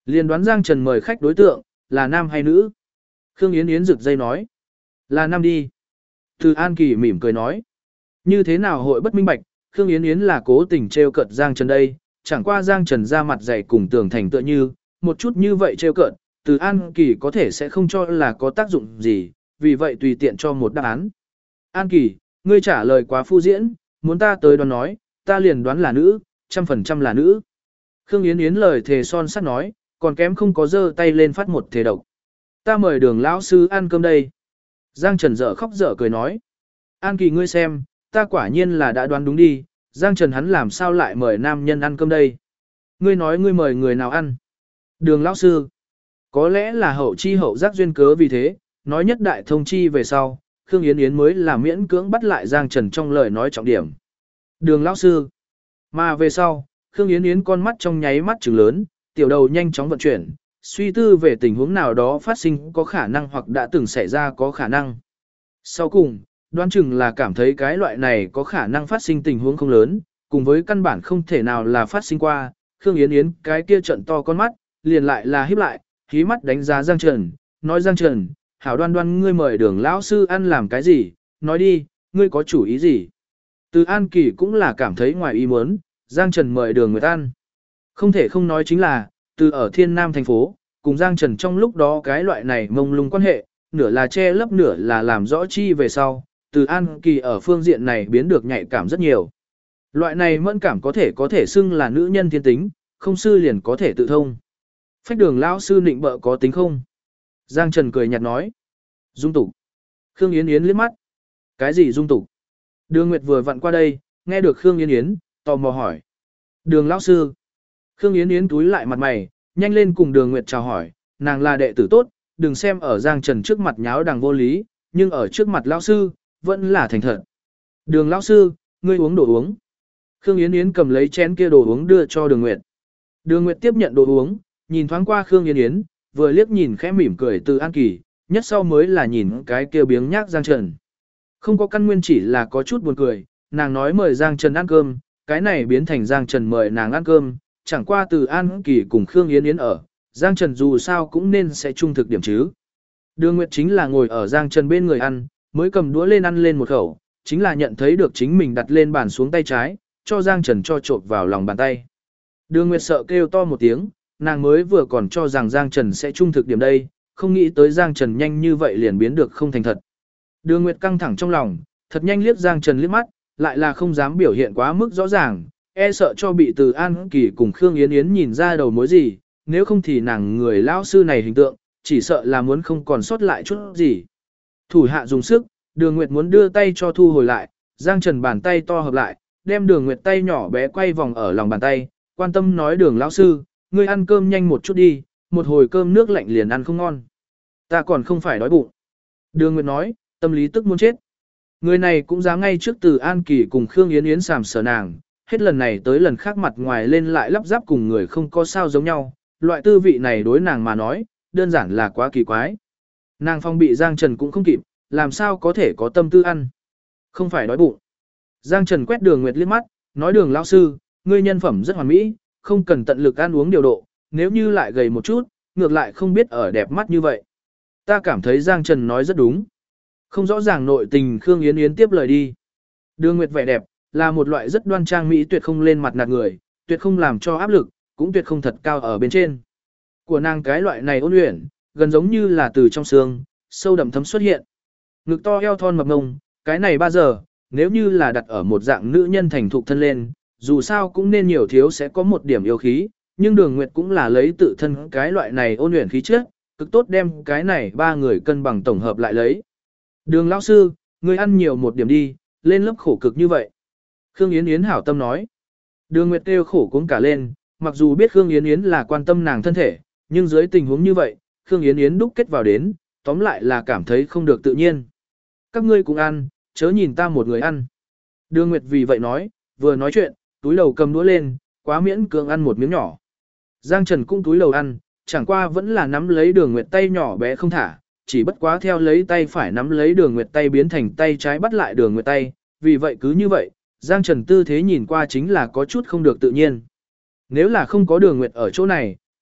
Liền đoán Giang Trần mời khách đối tượng, là nam hay nữ. Khương Yến Yến rực dây nói. Là nam đi. Từ An Kỳ mỉm cười nói. Như thế nào hội bất minh bạch, Khương Yến Yến là cố tình trêu cợt Giang Trần đây, chẳng qua Giang Trần ra mặt dày cùng tường thành tựa như, một chút như vậy trêu cợt, Từ An Kỳ có thể sẽ không cho là có tác dụng gì, vì vậy tùy tiện cho một đáp án. An Kỳ, ngươi trả lời quá phu diễn, muốn ta tới đoán nói, ta liền đoán là nữ, 100% là nữ. Khương Yến Yến lời thề son sắt nói, còn kém không có giơ tay lên phát một thề độc. Ta mời Đường lão sư ăn cơm đây. Giang Trần dở khóc dở cười nói. An Kỳ ngươi xem, ta quả nhiên là đã đoán đúng đi, Giang Trần hắn làm sao lại mời nam nhân ăn cơm đây. Ngươi nói ngươi mời người nào ăn? Đường lão sư. Có lẽ là hậu chi hậu giác duyên cớ vì thế, nói nhất đại thông chi về sau, Khương Yến Yến mới là miễn cưỡng bắt lại Giang Trần trong lời nói trọng điểm. Đường lão sư. Mà về sau, Khương Yến Yến con mắt trong nháy mắt trừng lớn, tiểu đầu nhanh chóng vận chuyển, suy tư về tình huống nào đó phát sinh có khả năng hoặc đã từng xảy ra có khả năng. Sau cùng, đoán chừng là cảm thấy cái loại này có khả năng phát sinh tình huống không lớn, cùng với căn bản không thể nào là phát sinh qua, Khương Yến Yến cái kia trận to con mắt, liền lại là híp lại, hí mắt đánh giá Giang Trần, nói Giang Trần, hảo đoan đoan ngươi mời Đường lão sư ăn làm cái gì, nói đi, ngươi có chủ ý gì. Từ An Kỳ cũng là cảm thấy ngoài ý muốn, Giang Trần mời Đường Nguyệt ăn. Không thể không nói chính là, từ ở Thiên Nam thành phố, cùng Giang Trần trong lúc đó cái loại này mông lung quan hệ, nửa là che lấp nửa là làm rõ chi về sau, từ An Kỳ ở phương diện này biến được nhạy cảm rất nhiều. Loại này mẫn cảm có thể xưng là nữ nhân thiên tính, không sư liền có thể tự thông. Phách Đường lão sư nịnh bợ có tính không? Giang Trần cười nhạt nói. Dung tục. Khương Yến Yến liếc mắt. Cái gì dung tục? Đường Nguyệt vừa vặn qua đây, nghe được Khương Yến Yến, tò mò hỏi. Đường lão sư. Khương Yến Yến túi lại mặt mày, nhanh lên cùng Đường Nguyệt chào hỏi, nàng là đệ tử tốt, đừng xem ở Giang Trần trước mặt nháo đằng vô lý, nhưng ở trước mặt lão sư, vẫn là thành thật. Đường lão sư, ngươi uống đồ uống. Khương Yến Yến cầm lấy chén kia đồ uống đưa cho Đường Nguyệt. Đường Nguyệt tiếp nhận đồ uống, nhìn thoáng qua Khương Yến Yến, vừa liếc nhìn khẽ mỉm cười từ An Kỳ, nhất sau mới là nhìn cái kia biếng nhác Giang Trần. Không có căn nguyên chỉ là có chút buồn cười, nàng nói mời Giang Trần ăn cơm, cái này biến thành Giang Trần mời nàng ăn cơm, chẳng qua từ An Kỳ cùng Khương Yến Yến ở, Giang Trần dù sao cũng nên sẽ trung thực điểm chứ. Đường Nguyệt chính là ngồi ở Giang Trần bên người ăn, mới cầm đũa lên ăn lên một khẩu, chính là nhận thấy được chính mình đặt lên bàn xuống tay trái, cho Giang Trần cho trộn vào lòng bàn tay. Đường Nguyệt sợ kêu to một tiếng, nàng mới vừa còn cho rằng Giang Trần sẽ trung thực điểm đây, không nghĩ tới Giang Trần nhanh như vậy liền biến được không thành thật. Đường Nguyệt căng thẳng trong lòng, thật nhanh liếc Giang Trần liếc mắt, lại là không dám biểu hiện quá mức rõ ràng, e sợ cho bị từ An Kỳ cùng Khương Yến Yến nhìn ra đầu mối gì, nếu không thì nàng người lão sư này hình tượng, chỉ sợ là muốn không còn sót lại chút gì. Thủ hạ dùng sức, Đường Nguyệt muốn đưa tay cho thu hồi lại, Giang Trần bàn tay to hợp lại, đem Đường Nguyệt tay nhỏ bé quay vòng ở lòng bàn tay, quan tâm nói Đường lão sư, ngươi ăn cơm nhanh một chút đi, một hồi cơm nước lạnh liền ăn không ngon. Ta còn không phải đói bụng. Đường Nguyệt nói, tâm lý tức muốn chết. Người này cũng dám ngay trước từ An Kỳ cùng Khương Yến Yến sàm sờ nàng, hết lần này tới lần khác mặt ngoài lên lại lắp ráp cùng người không có sao giống nhau, loại tư vị này đối nàng mà nói, đơn giản là quá kỳ quái. Nàng phong bị Giang Trần cũng không kịp, làm sao có thể có tâm tư ăn. Không phải đói bụng. Giang Trần quét Đường Nguyệt liếc mắt, nói Đường lão sư, ngươi nhân phẩm rất hoàn mỹ, không cần tận lực ăn uống điều độ, nếu như lại gầy một chút, ngược lại không biết ở đẹp mắt như vậy. Ta cảm thấy Giang Trần nói rất đúng. Không rõ ràng nội tình Khương Yến Yến tiếp lời đi. Đường Nguyệt vẻ đẹp, là một loại rất đoan trang mỹ tuyệt không lên mặt nạt người, tuyệt không làm cho áp lực, cũng tuyệt không thật cao ở bên trên. Của nàng cái loại này ôn luyện, gần giống như là từ trong xương, sâu đậm thấm xuất hiện. Ngực to eo thon mập ngông, cái này 3 giờ, nếu như là đặt ở một dạng nữ nhân thành thục thân lên, dù sao cũng nên nhiều thiếu sẽ có một điểm yêu khí, nhưng Đường Nguyệt cũng là lấy tự thân cái loại này ôn luyện khí chất, cực tốt đem cái này 3 người cân bằng tổng hợp lại lấy. Đường lão sư, ngươi ăn nhiều một điểm đi, lên lớp khổ cực như vậy. Khương Yến Yến hảo tâm nói. Đường Nguyệt kêu khổ cuống cả lên, mặc dù biết Khương Yến Yến là quan tâm nàng thân thể, nhưng dưới tình huống như vậy, Khương Yến Yến đúc kết vào đến, tóm lại là cảm thấy không được tự nhiên. Các ngươi cùng ăn, chớ nhìn ta một người ăn. Đường Nguyệt vì vậy nói, vừa nói chuyện, túi đầu cầm đũa lên, quá miễn cưỡng ăn một miếng nhỏ. Giang Trần cũng túi đầu ăn, chẳng qua vẫn là nắm lấy Đường Nguyệt tay nhỏ bé không thả, chỉ bất quá theo lấy tay phải nắm lấy Đường Nguyệt tay biến thành tay trái bắt lại Đường Nguyệt tay, vì vậy cứ như vậy, Giang Trần tư thế nhìn qua chính là có chút không được tự nhiên. Nếu là không có Đường Nguyệt ở chỗ này,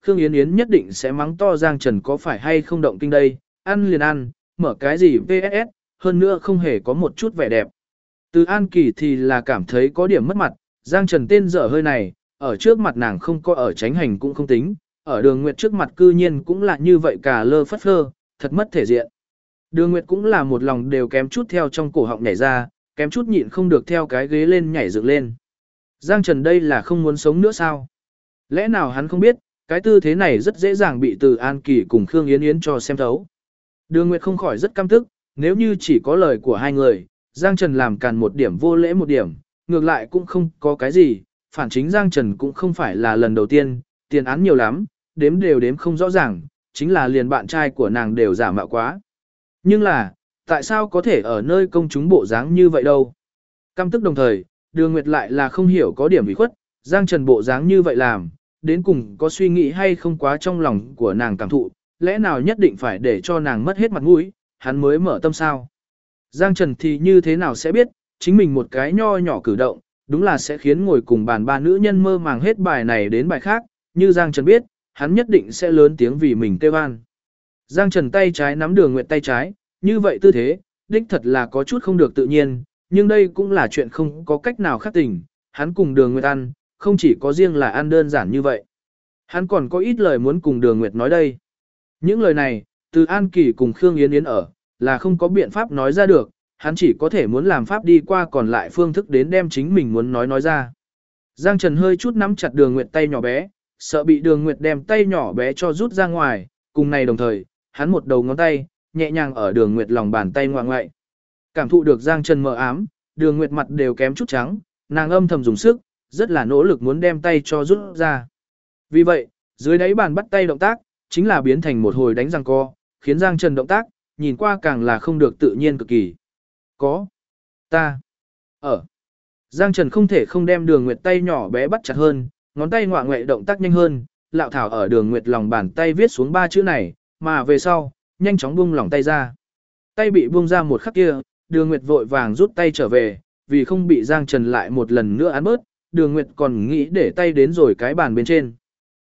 Khương Yến Yến nhất định sẽ mắng to Giang Trần có phải hay không động kinh đây, ăn liền ăn, mở cái gì VSS, hơn nữa không hề có một chút vẻ đẹp. Từ An Kỳ thì là cảm thấy có điểm mất mặt, Giang Trần tên dở hơi này, ở trước mặt nàng không có ở tránh hành cũng không tính, ở Đường Nguyệt trước mặt cư nhiên cũng là như vậy cả lơ phất phơ, thật mất thể diện. Đường Nguyệt cũng là một lòng đều kém chút theo trong cổ họng nhảy ra, kém chút nhịn không được theo cái ghế lên nhảy dựng lên. Giang Trần đây là không muốn sống nữa sao? Lẽ nào hắn không biết, cái tư thế này rất dễ dàng bị Từ An Kỳ cùng Khương Yến Yến cho xem thấu. Đường Nguyệt không khỏi rất căm tức, nếu như chỉ có lời của hai người, Giang Trần làm càn một điểm vô lễ một điểm, ngược lại cũng không có cái gì, phản chính Giang Trần cũng không phải là lần đầu tiên, tiền án nhiều lắm, đếm đều đếm không rõ ràng, chính là liền bạn trai của nàng đều giả mạo quá. Nhưng là, tại sao có thể ở nơi công chúng bộ dáng như vậy đâu? Căm tức đồng thời, Đường Nguyệt lại là không hiểu có điểm ủy khuất, Giang Trần bộ dáng như vậy làm, đến cùng có suy nghĩ hay không quá trong lòng của nàng cảm thụ, lẽ nào nhất định phải để cho nàng mất hết mặt mũi, hắn mới mở tâm sao? Giang Trần thì như thế nào sẽ biết, chính mình một cái nho nhỏ cử động, đúng là sẽ khiến ngồi cùng bàn ba nữ nhân mơ màng hết bài này đến bài khác, như Giang Trần biết, hắn nhất định sẽ lớn tiếng vì mình kêu an. Giang Trần tay trái nắm Đường Nguyệt tay trái, như vậy tư thế, đích thật là có chút không được tự nhiên, nhưng đây cũng là chuyện không có cách nào khác tình, hắn cùng Đường Nguyệt ăn, không chỉ có riêng là ăn đơn giản như vậy. Hắn còn có ít lời muốn cùng Đường Nguyệt nói đây. Những lời này, từ An Kỳ cùng Khương Yến Yến ở, là không có biện pháp nói ra được, hắn chỉ có thể muốn làm pháp đi qua còn lại phương thức đến đem chính mình muốn nói ra. Giang Trần hơi chút nắm chặt Đường Nguyệt tay nhỏ bé, sợ bị Đường Nguyệt đem tay nhỏ bé cho rút ra ngoài, cùng này đồng thời, hắn một đầu ngón tay, nhẹ nhàng ở Đường Nguyệt lòng bàn tay ngoại ngoại. Cảm thụ được Giang Trần mờ ám, Đường Nguyệt mặt đều kém chút trắng, nàng âm thầm dùng sức, rất là nỗ lực muốn đem tay cho rút ra. Vì vậy, dưới đáy bàn bắt tay động tác, chính là biến thành một hồi đánh răng co, khiến Giang Trần động tác, nhìn qua càng là không được tự nhiên cực kỳ. Có. Ta. Ở. Giang Trần không thể không đem Đường Nguyệt tay nhỏ bé bắt chặt hơn, ngón tay ngoạ ngoại động tác nhanh hơn, lạo thảo ở Đường Nguyệt lòng bàn tay viết xuống 3 chữ này, mà về sau, nhanh chóng buông lỏng tay ra. Tay bị buông ra một khắc kia, Đường Nguyệt vội vàng rút tay trở về, vì không bị Giang Trần lại một lần nữa án bớt, Đường Nguyệt còn nghĩ để tay đến rồi cái bàn bên trên.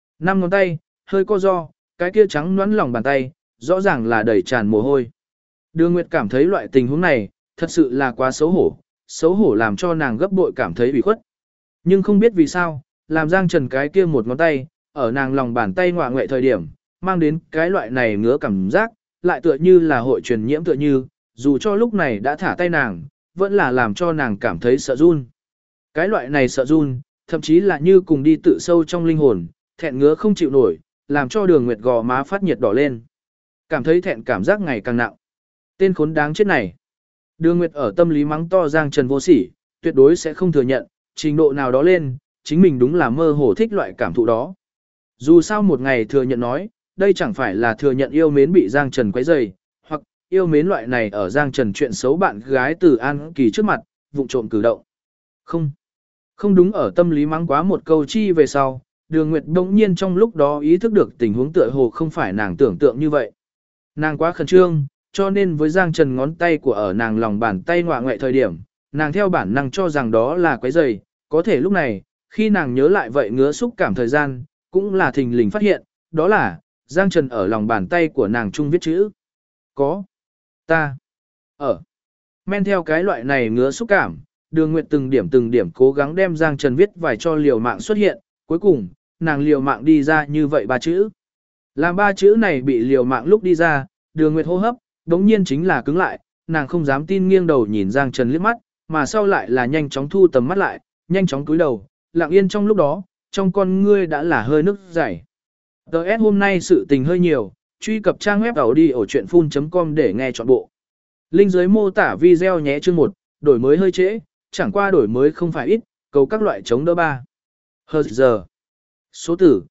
5 ngón tay, hơi co do, cái kia trắng nõn lòng bàn tay, rõ ràng là đầy tràn mồ hôi. Đường Nguyệt cảm thấy loại tình huống này, thật sự là quá xấu hổ làm cho nàng gấp bội cảm thấy bị khuất. Nhưng không biết vì sao, làm Giang Trần cái kia một ngón tay, ở nàng lòng bàn tay ngoạ ngoại thời điểm, mang đến cái loại này ngứa cảm giác, lại tựa như là hội truyền nhiễm tựa như, dù cho lúc này đã thả tay nàng, vẫn là làm cho nàng cảm thấy sợ run. Cái loại này sợ run, thậm chí là như cùng đi tự sâu trong linh hồn, thẹn ngứa không chịu nổi, làm cho Đường Nguyệt gò má phát nhiệt đỏ lên. Cảm thấy thẹn cảm giác ngày càng nặng. Tên khốn đáng chết này. Đường Nguyệt ở tâm lý mắng to Giang Trần vô sỉ, tuyệt đối sẽ không thừa nhận, trình độ nào đó lên, chính mình đúng là mơ hồ thích loại cảm thụ đó. Dù sao một ngày thừa nhận nói, đây chẳng phải là thừa nhận yêu mến bị Giang Trần quấy rầy, hoặc yêu mến loại này ở Giang Trần chuyện xấu bạn gái Từ An Kỳ trước mặt, vụng trộm cử động. Không đúng, ở tâm lý mắng quá một câu chi về sau, Đường Nguyệt bỗng nhiên trong lúc đó ý thức được tình huống tựa hồ không phải nàng tưởng tượng như vậy. Nàng quá khẩn trương, cho nên với Giang Trần ngón tay của ở nàng lòng bàn tay ngoạ ngoại thời điểm, nàng theo bản năng cho rằng đó là quấy rầy, có thể lúc này, khi nàng nhớ lại vậy ngứa xúc cảm thời gian, cũng là thình lình phát hiện, đó là Giang Trần ở lòng bàn tay của nàng chung viết chữ. Có. Ta. Ở. Men theo cái loại này ngứa xúc cảm, Đường Nguyệt từng điểm cố gắng đem Giang Trần viết vài cho liều mạng xuất hiện, cuối cùng, nàng liều mạng đi ra như vậy 3 chữ. Làm 3 chữ này bị liều mạng lúc đi ra, Đường Nguyệt hô hấp, đống nhiên chính là cứng lại, nàng không dám tin nghiêng đầu nhìn Giang Trần liếc mắt, mà sau lại là nhanh chóng thu tầm mắt lại, nhanh chóng cúi đầu, lặng yên trong lúc đó, trong con ngươi đã là hơi nước chảy. Đợt hôm nay sự tình hơi nhiều, truy cập trang web audiochuyenphun.com để nghe trọn bộ. Link dưới mô tả video nhé. Chương 1, đổi mới hơi trễ, chẳng qua đổi mới không phải ít, cầu các loại chống đỡ 3. Giờ. Số tử,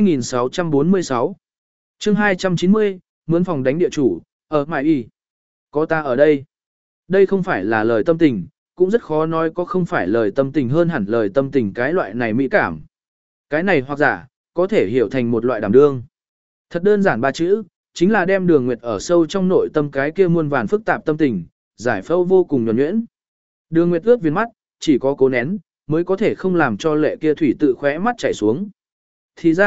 2646. Chương 290, mướn phòng đánh địa chủ, ở Mại Y. Có ta ở đây. Đây không phải là lời tâm tình, cũng rất khó nói có không phải lời tâm tình hơn hẳn lời tâm tình cái loại này mỹ cảm. Cái này hoặc giả, có thể hiểu thành một loại đảm đương. Thật đơn giản 3 chữ, chính là đem Đường Nguyệt ở sâu trong nội tâm cái kia muôn vàn phức tạp tâm tình, giải phẫu vô cùng nhuần nhuyễn. Đường Nguyệt ướt viên mắt, chỉ có cố nén, mới có thể không làm cho lệ kia thủy tự khóe mắt chảy xuống. Thì ra,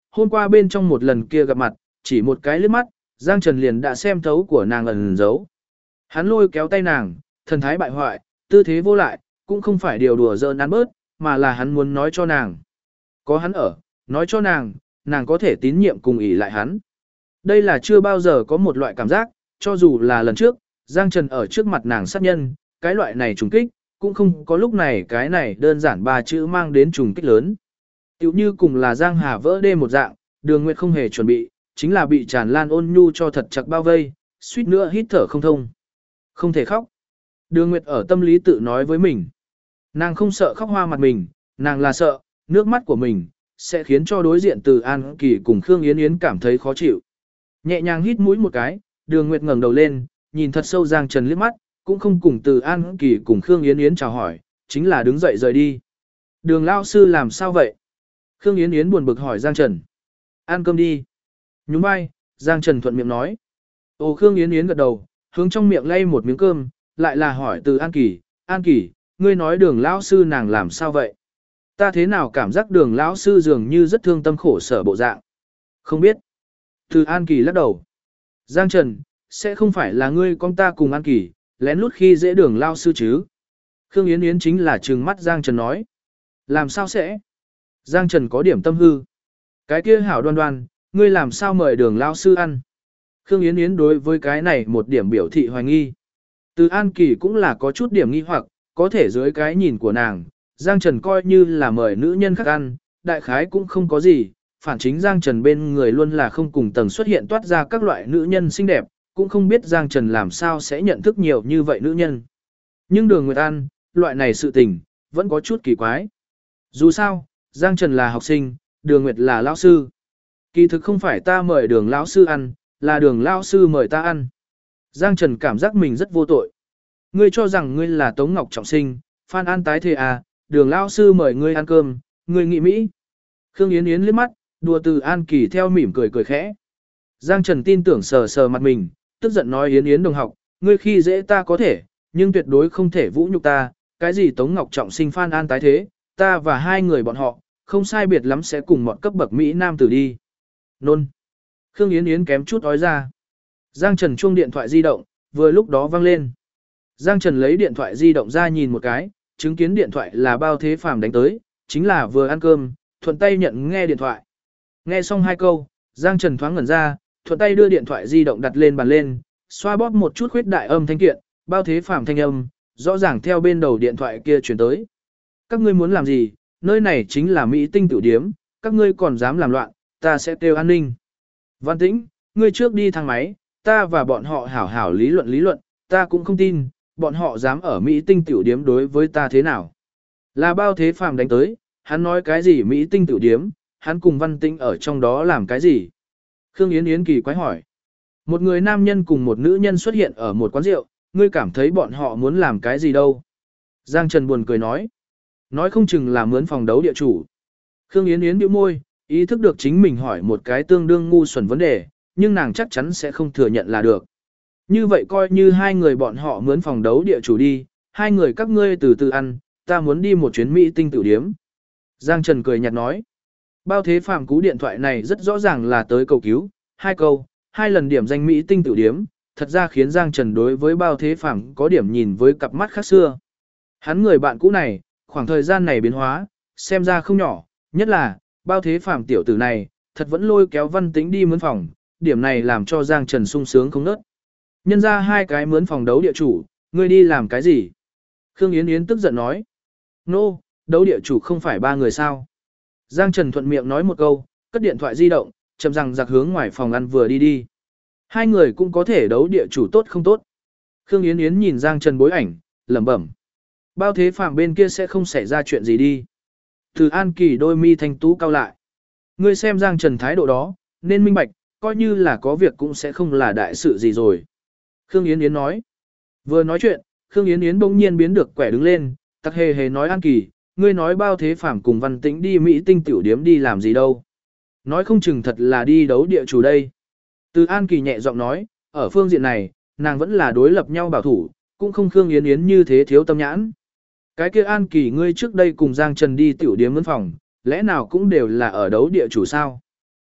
hôm qua bên trong một lần kia gặp mặt, chỉ một cái liếc mắt, Giang Trần liền đã xem thấu của nàng ẩn giấu. Hắn lôi kéo tay nàng, thần thái bại hoại, tư thế vô lại, cũng không phải điều đùa giỡn ăn bớt, mà là hắn muốn nói cho nàng. Có hắn ở, nói cho nàng, nàng có thể tín nhiệm cùng ỷ lại hắn. Đây là chưa bao giờ có một loại cảm giác, cho dù là lần trước, Giang Trần ở trước mặt nàng sát nhân, cái loại này trùng kích, cũng không có lúc này cái này đơn giản ba chữ mang đến trùng kích lớn. Tiểu như cùng là Giang Hà vỡ đê một dạng, Đường Nguyệt không hề chuẩn bị, chính là bị tràn lan ôn nhu cho thật chặt bao vây, suýt nữa hít thở không thông. Không thể khóc. Đường Nguyệt ở tâm lý tự nói với mình. Nàng không sợ khóc hoa mặt mình, nàng là sợ, nước mắt của mình, sẽ khiến cho đối diện Từ An Kỳ cùng Khương Yến Yến cảm thấy khó chịu. Nhẹ nhàng hít mũi một cái, Đường Nguyệt ngẩng đầu lên, nhìn thật sâu Giang Trần liếc mắt, cũng không cùng Từ An Kỳ cùng Khương Yến Yến chào hỏi, chính là đứng dậy rời đi. Đường lão sư làm sao vậy? Khương Yến Yến buồn bực hỏi Giang Trần. Ăn cơm đi. Nhún vai, Giang Trần thuận miệng nói. Ồ, Khương Yến Yến gật đầu, hướng trong miệng lay một miếng cơm, lại là hỏi Từ An Kỳ, An Kỳ, ngươi nói Đường lão sư nàng làm sao vậy? Ta thế nào cảm giác Đường lão sư dường như rất thương tâm khổ sở bộ dạng? Không biết. Từ An Kỳ lắc đầu. Giang Trần, sẽ không phải là ngươi con ta cùng An Kỳ, lén lút khi dễ Đường lão sư chứ? Khương Yến Yến chính là trừng mắt Giang Trần nói. Làm sao sẽ? Giang Trần có điểm tâm hư. Cái kia hảo đoan đoan, ngươi làm sao mời Đường lão sư ăn? Khương Yến Yến đối với cái này một điểm biểu thị hoài nghi. Từ An Kỳ cũng là có chút điểm nghi hoặc, có thể dưới cái nhìn của nàng, Giang Trần coi như là mời nữ nhân khác ăn, đại khái cũng không có gì, phản chính Giang Trần bên người luôn là không cùng tầng xuất hiện toát ra các loại nữ nhân xinh đẹp, cũng không biết Giang Trần làm sao sẽ nhận thức nhiều như vậy nữ nhân. Nhưng Đường Nguyệt ăn, loại này sự tình, vẫn có chút kỳ quái. Dù sao, Giang Trần là học sinh, Đường Nguyệt là lão sư. Kỳ thực không phải ta mời Đường lão sư ăn, là Đường lão sư mời ta ăn. Giang Trần cảm giác mình rất vô tội. Ngươi cho rằng ngươi là Tống Ngọc Trọng Sinh, Phan An tái thế à, Đường lão sư mời ngươi ăn cơm, ngươi nghĩ Mỹ. Khương Yến Yến liếc mắt, đùa Từ An Kỳ theo mỉm cười cười khẽ. Giang Trần tin tưởng sờ sờ mặt mình, tức giận nói Yến Yến đồng học, ngươi khi dễ ta có thể, nhưng tuyệt đối không thể vũ nhục ta, cái gì Tống Ngọc Trọng Sinh Phan An tái thế, ta và hai người bọn họ, không sai biệt lắm sẽ cùng một cấp bậc Mỹ Nam tử đi. Nôn. Khương Yến Yến kém chút ói ra. Giang Trần chuông điện thoại di động, vừa lúc đó vang lên. Giang Trần lấy điện thoại di động ra nhìn một cái, chứng kiến điện thoại là Bao Thế Phàm đánh tới, chính là vừa ăn cơm, thuận tay nhận nghe điện thoại. Nghe xong hai câu, Giang Trần thoáng ngẩn ra, thuận tay đưa điện thoại di động đặt lên bàn lên, xoa bóp một chút khuyết đại âm thanh kiện, Bao Thế Phàm thanh âm, rõ ràng theo bên đầu điện thoại kia chuyển tới. Các ngươi muốn làm gì, nơi này chính là Mỹ Tinh Tiểu Điếm, các ngươi còn dám làm loạn, ta sẽ kêu an ninh. Văn Tĩnh, ngươi trước đi thang máy, ta và bọn họ hảo hảo lý luận, ta cũng không tin, bọn họ dám ở Mỹ Tinh Tiểu Điếm đối với ta thế nào. Là Bao Thế Phàm đánh tới, hắn nói cái gì Mỹ Tinh Tiểu Điếm, hắn cùng Văn Tĩnh ở trong đó làm cái gì. Khương Yến Yến kỳ quái hỏi. Một người nam nhân cùng một nữ nhân xuất hiện ở một quán rượu, ngươi cảm thấy bọn họ muốn làm cái gì đâu. Giang Trần buồn cười nói. Nói không chừng là mướn phòng đấu địa chủ. Khương Yến Yến bĩu môi, ý thức được chính mình hỏi một cái tương đương ngu xuẩn vấn đề, nhưng nàng chắc chắn sẽ không thừa nhận là được. Như vậy coi như hai người bọn họ mướn phòng đấu địa chủ đi, hai người các ngươi từ từ ăn, ta muốn đi một chuyến Mỹ Tinh Tiểu Điếm. Giang Trần cười nhạt nói. Bao Thế Phàm cú điện thoại này rất rõ ràng là tới cầu cứu, hai câu, hai lần điểm danh Mỹ Tinh Tiểu Điếm, thật ra khiến Giang Trần đối với Bao Thế Phàm có điểm nhìn với cặp mắt khác xưa. Hắn người bạn cũ này, khoảng thời gian này biến hóa, xem ra không nhỏ, nhất là, Bao Thế Phàm tiểu tử này, thật vẫn lôi kéo Văn Tĩnh đi mướn phòng, điểm này làm cho Giang Trần sung sướng không nớt. Nhân ra hai cái mướn phòng đấu địa chủ, ngươi đi làm cái gì? Khương Yến Yến tức giận nói. Nô, đấu địa chủ không phải ba người sao? Giang Trần thuận miệng nói một câu, cất điện thoại di động, chậm rằng giặc hướng ngoài phòng ăn vừa đi đi. Hai người cũng có thể đấu địa chủ tốt không tốt. Khương Yến Yến nhìn Giang Trần bối ảnh, lẩm bẩm. Bao Thế Phàm bên kia sẽ không xảy ra chuyện gì đi. Từ An Kỳ đôi mi thanh tú cao lại. Ngươi xem Giang Trần thái độ đó, nên minh bạch, coi như là có việc cũng sẽ không là đại sự gì rồi. Khương Yến Yến nói. Vừa nói chuyện, Khương Yến Yến bỗng nhiên biến được quẻ đứng lên, tặc hề hề nói An Kỳ, ngươi nói Bao Thế Phàm cùng Văn Tĩnh đi Mỹ Tinh Tiểu Điếm đi làm gì đâu. Nói không chừng thật là đi đấu địa chủ đây. Từ An Kỳ nhẹ giọng nói, ở phương diện này, nàng vẫn là đối lập nhau bảo thủ, cũng không Khương Yến Yến như thế thiếu tâm nhãn. Cái kia An Kỳ ngươi trước đây cùng Giang Trần đi tiểu điếm mướn phòng, lẽ nào cũng đều là ở đấu địa chủ sao?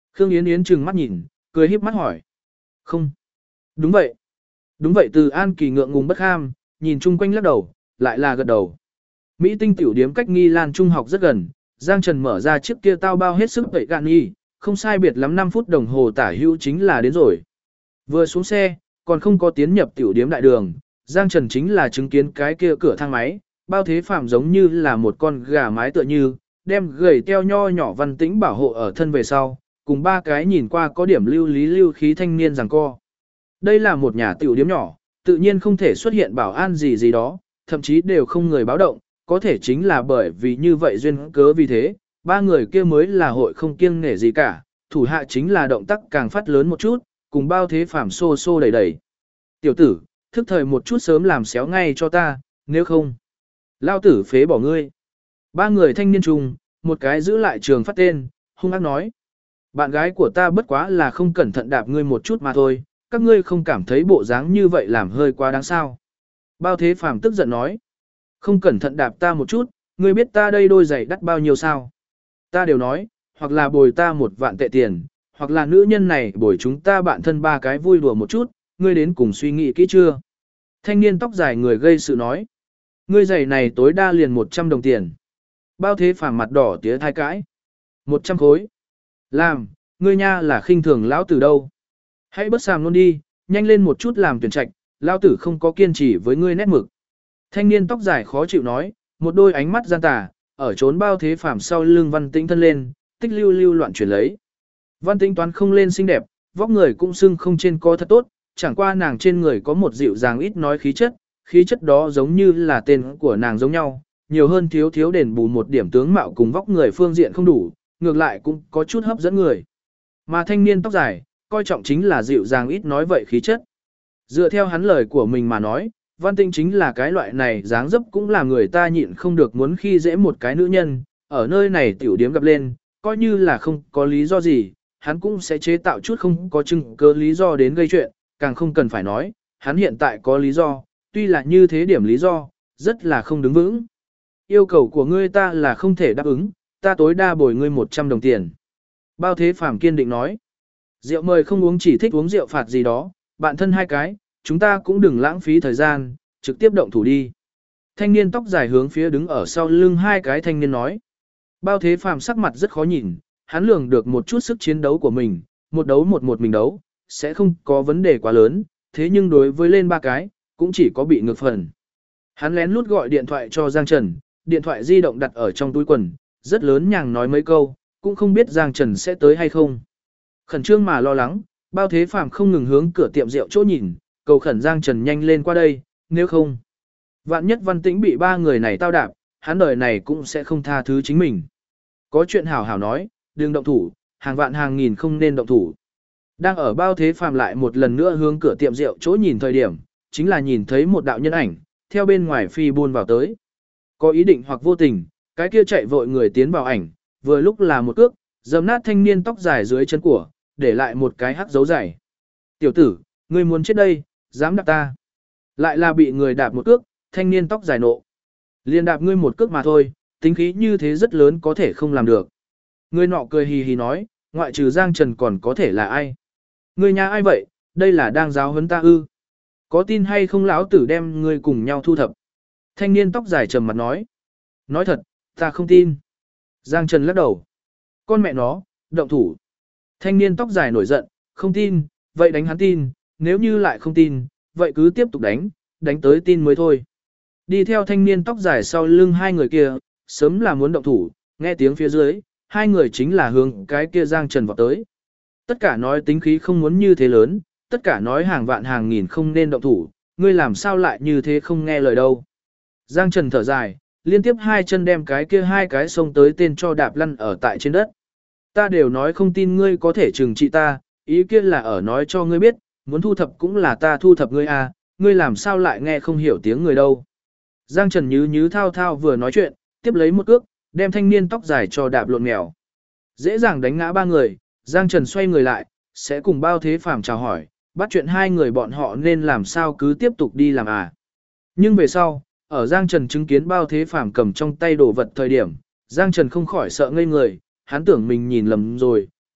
Khương Yến Yến trừng mắt nhìn, cười híp mắt hỏi. Không. Đúng vậy. Đúng vậy, Từ An Kỳ ngượng ngùng bất kham, nhìn chung quanh lắc đầu, lại là gật đầu. Mỹ Tinh tiểu điếm cách Nghi Lan Trung học rất gần, Giang Trần mở ra chiếc kia tao bao hết sức vậy gạn nghi, không sai biệt lắm 5 phút đồng hồ tả hữu chính là đến rồi. Vừa xuống xe, còn không có tiến nhập tiểu điếm đại đường, Giang Trần chính là chứng kiến cái kia cửa thang máy, bao thế phạm giống như là một con gà mái tựa như, đem gầy teo nho nhỏ Văn Tĩnh bảo hộ ở thân về sau, cùng ba cái nhìn qua có điểm lưu lý lưu khí thanh niên giằng co. Đây là một nhà tiểu điếm nhỏ, tự nhiên không thể xuất hiện bảo an gì gì đó, thậm chí đều không người báo động, có thể chính là bởi vì như vậy duyên cớ vì thế, ba người kia mới là hội không kiêng nể gì cả, thủ hạ chính là động tác càng phát lớn một chút, cùng bao thế phạm xô xô đẩy đẩy. Tiểu tử, thức thời một chút sớm làm xéo ngay cho ta, nếu không, lao tử phế bỏ ngươi. Ba người thanh niên chung, một cái giữ lại trường phát tên, hung ác nói. Bạn gái của ta bất quá là không cẩn thận đạp ngươi một chút mà thôi, các ngươi không cảm thấy bộ dáng như vậy làm hơi quá đáng sao. Bao thế phàm tức giận nói. Không cẩn thận đạp ta một chút, ngươi biết ta đây đôi giày đắt bao nhiêu sao. Ta đều nói, hoặc là bồi ta 1 vạn tệ tiền, hoặc là nữ nhân này bồi chúng ta bạn thân ba cái vui đùa một chút, ngươi đến cùng suy nghĩ kỹ chưa. Thanh niên tóc dài người gây sự nói. Ngươi giày này tối đa liền 100 đồng tiền. Bao thế phàm mặt đỏ tía thai cãi. 100 khối. Làm, ngươi nha là khinh thường lão tử đâu. Hãy bớt sàm luôn đi, nhanh lên một chút làm tuyển trạch, lão tử không có kiên trì với ngươi nét mực. Thanh niên tóc dài khó chịu nói, một đôi ánh mắt gian tà, ở trốn bao thế phàm sau lưng Văn Tĩnh thân lên, tích lưu lưu loạn chuyển lấy. Văn Tĩnh toán không lên xinh đẹp, vóc người cũng xưng không trên có thật tốt, chẳng qua nàng trên người có một dịu dàng ít nói khí chất đó giống như là tên của nàng giống nhau, nhiều hơn thiếu thiếu đền bù một điểm tướng mạo cùng vóc người phương diện không đủ, ngược lại cũng có chút hấp dẫn người. Mà thanh niên tóc dài, coi trọng chính là dịu dàng ít nói vậy khí chất. Dựa theo hắn lời của mình mà nói, Văn Tĩnh chính là cái loại này dáng dấp cũng là người ta nhịn không được muốn khi dễ một cái nữ nhân, ở nơi này tiểu điếm gặp lên, coi như là không có lý do gì, hắn cũng sẽ chế tạo chút không có chứng cứ lý do đến gây chuyện, càng không cần phải nói, hắn hiện tại có lý do, tuy là như thế điểm lý do, rất là không đứng vững. Yêu cầu của ngươi ta là không thể đáp ứng, ta tối đa bồi ngươi 100 đồng tiền. Bao thế phàm kiên định nói. Rượu mời không uống, chỉ thích uống rượu phạt gì đó, bạn thân hai cái, chúng ta cũng đừng lãng phí thời gian, trực tiếp động thủ đi. Thanh niên tóc dài hướng phía đứng ở sau lưng hai cái thanh niên nói. Bao thế phàm sắc mặt rất khó nhìn, hắn lường được một chút sức chiến đấu của mình, một đấu một mình đấu, sẽ không có vấn đề quá lớn, thế nhưng đối với lên ba cái, cũng chỉ có bị ngược phần. Hắn lén lút gọi điện thoại cho Giang Trần, điện thoại di động đặt ở trong túi quần, rất lớn nhàng nói mấy câu, cũng không biết Giang Trần sẽ tới hay không. Khẩn trương mà lo lắng, bao thế phàm không ngừng hướng cửa tiệm rượu chỗ nhìn, cầu khẩn Giang Trần nhanh lên qua đây, nếu không. Vạn nhất Văn Tĩnh bị ba người này tao đạp, hắn đời này cũng sẽ không tha thứ chính mình. Có chuyện hảo hảo nói, đừng động thủ, hàng vạn hàng nghìn không nên động thủ. Đang ở bao thế phàm lại một lần nữa hướng cửa tiệm rượu chỗ nhìn thời điểm, chính là nhìn thấy một đạo nhân ảnh, theo bên ngoài phi buôn vào tới. Có ý định hoặc vô tình, cái kia chạy vội người tiến vào ảnh, vừa lúc là một cước, dầm nát thanh niên tóc dài dưới chân của, để lại một cái hắc dấu dày. Tiểu tử, ngươi muốn chết đây, dám đạp ta. Lại là bị người đạp một cước, thanh niên tóc dài nộ. Liên đạp ngươi một cước mà thôi, tính khí như thế rất lớn có thể không làm được. Người nọ cười hì hì nói, ngoại trừ Giang Trần còn có thể là ai. Ngươi nhà ai vậy, đây là đang giáo huấn ta ư. Có tin hay không lão tử đem ngươi cùng nhau thu thập. Thanh niên tóc dài trầm mặt nói. Nói thật, ta không tin. Giang Trần lắc đầu. Con mẹ nó, động thủ. Thanh niên tóc dài nổi giận, không tin, vậy đánh hắn tin, nếu như lại không tin, vậy cứ tiếp tục đánh tới tin mới thôi. Đi theo thanh niên tóc dài sau lưng hai người kia, sớm là muốn động thủ, nghe tiếng phía dưới, hai người chính là hướng cái kia Giang Trần vọt tới. Tất cả nói tính khí không muốn như thế lớn, tất cả nói hàng vạn hàng nghìn không nên động thủ, ngươi làm sao lại như thế không nghe lời đâu. Giang Trần thở dài, liên tiếp hai chân đem cái kia hai cái xông tới tên cho đạp lăn ở tại trên đất. Ta đều nói không tin ngươi có thể trừng trị ta, ý kia là ở nói cho ngươi biết, muốn thu thập cũng là ta thu thập ngươi à, ngươi làm sao lại nghe không hiểu tiếng người đâu. Giang Trần nhứ thao thao vừa nói chuyện, tiếp lấy một cước, đem thanh niên tóc dài cho đạp lộn mèo. Dễ dàng đánh ngã ba người, Giang Trần xoay người lại, sẽ cùng bao thế phàm chào hỏi, bắt chuyện hai người bọn họ nên làm sao cứ tiếp tục đi làm à. Nhưng về sau, ở Giang Trần chứng kiến bao thế phàm cầm trong tay đồ vật thời điểm, Giang Trần không khỏi sợ ngây người, hắn tưởng mình nhìn lầm rồi,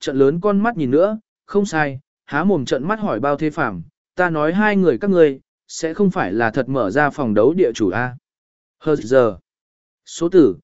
trợn lớn con mắt nhìn nữa, không sai, há mồm trợn mắt hỏi Bao Thế Phàm, ta nói hai người các ngươi, sẽ không phải là thật mở ra phòng đấu địa chủ a? Hờ giờ. Số tử,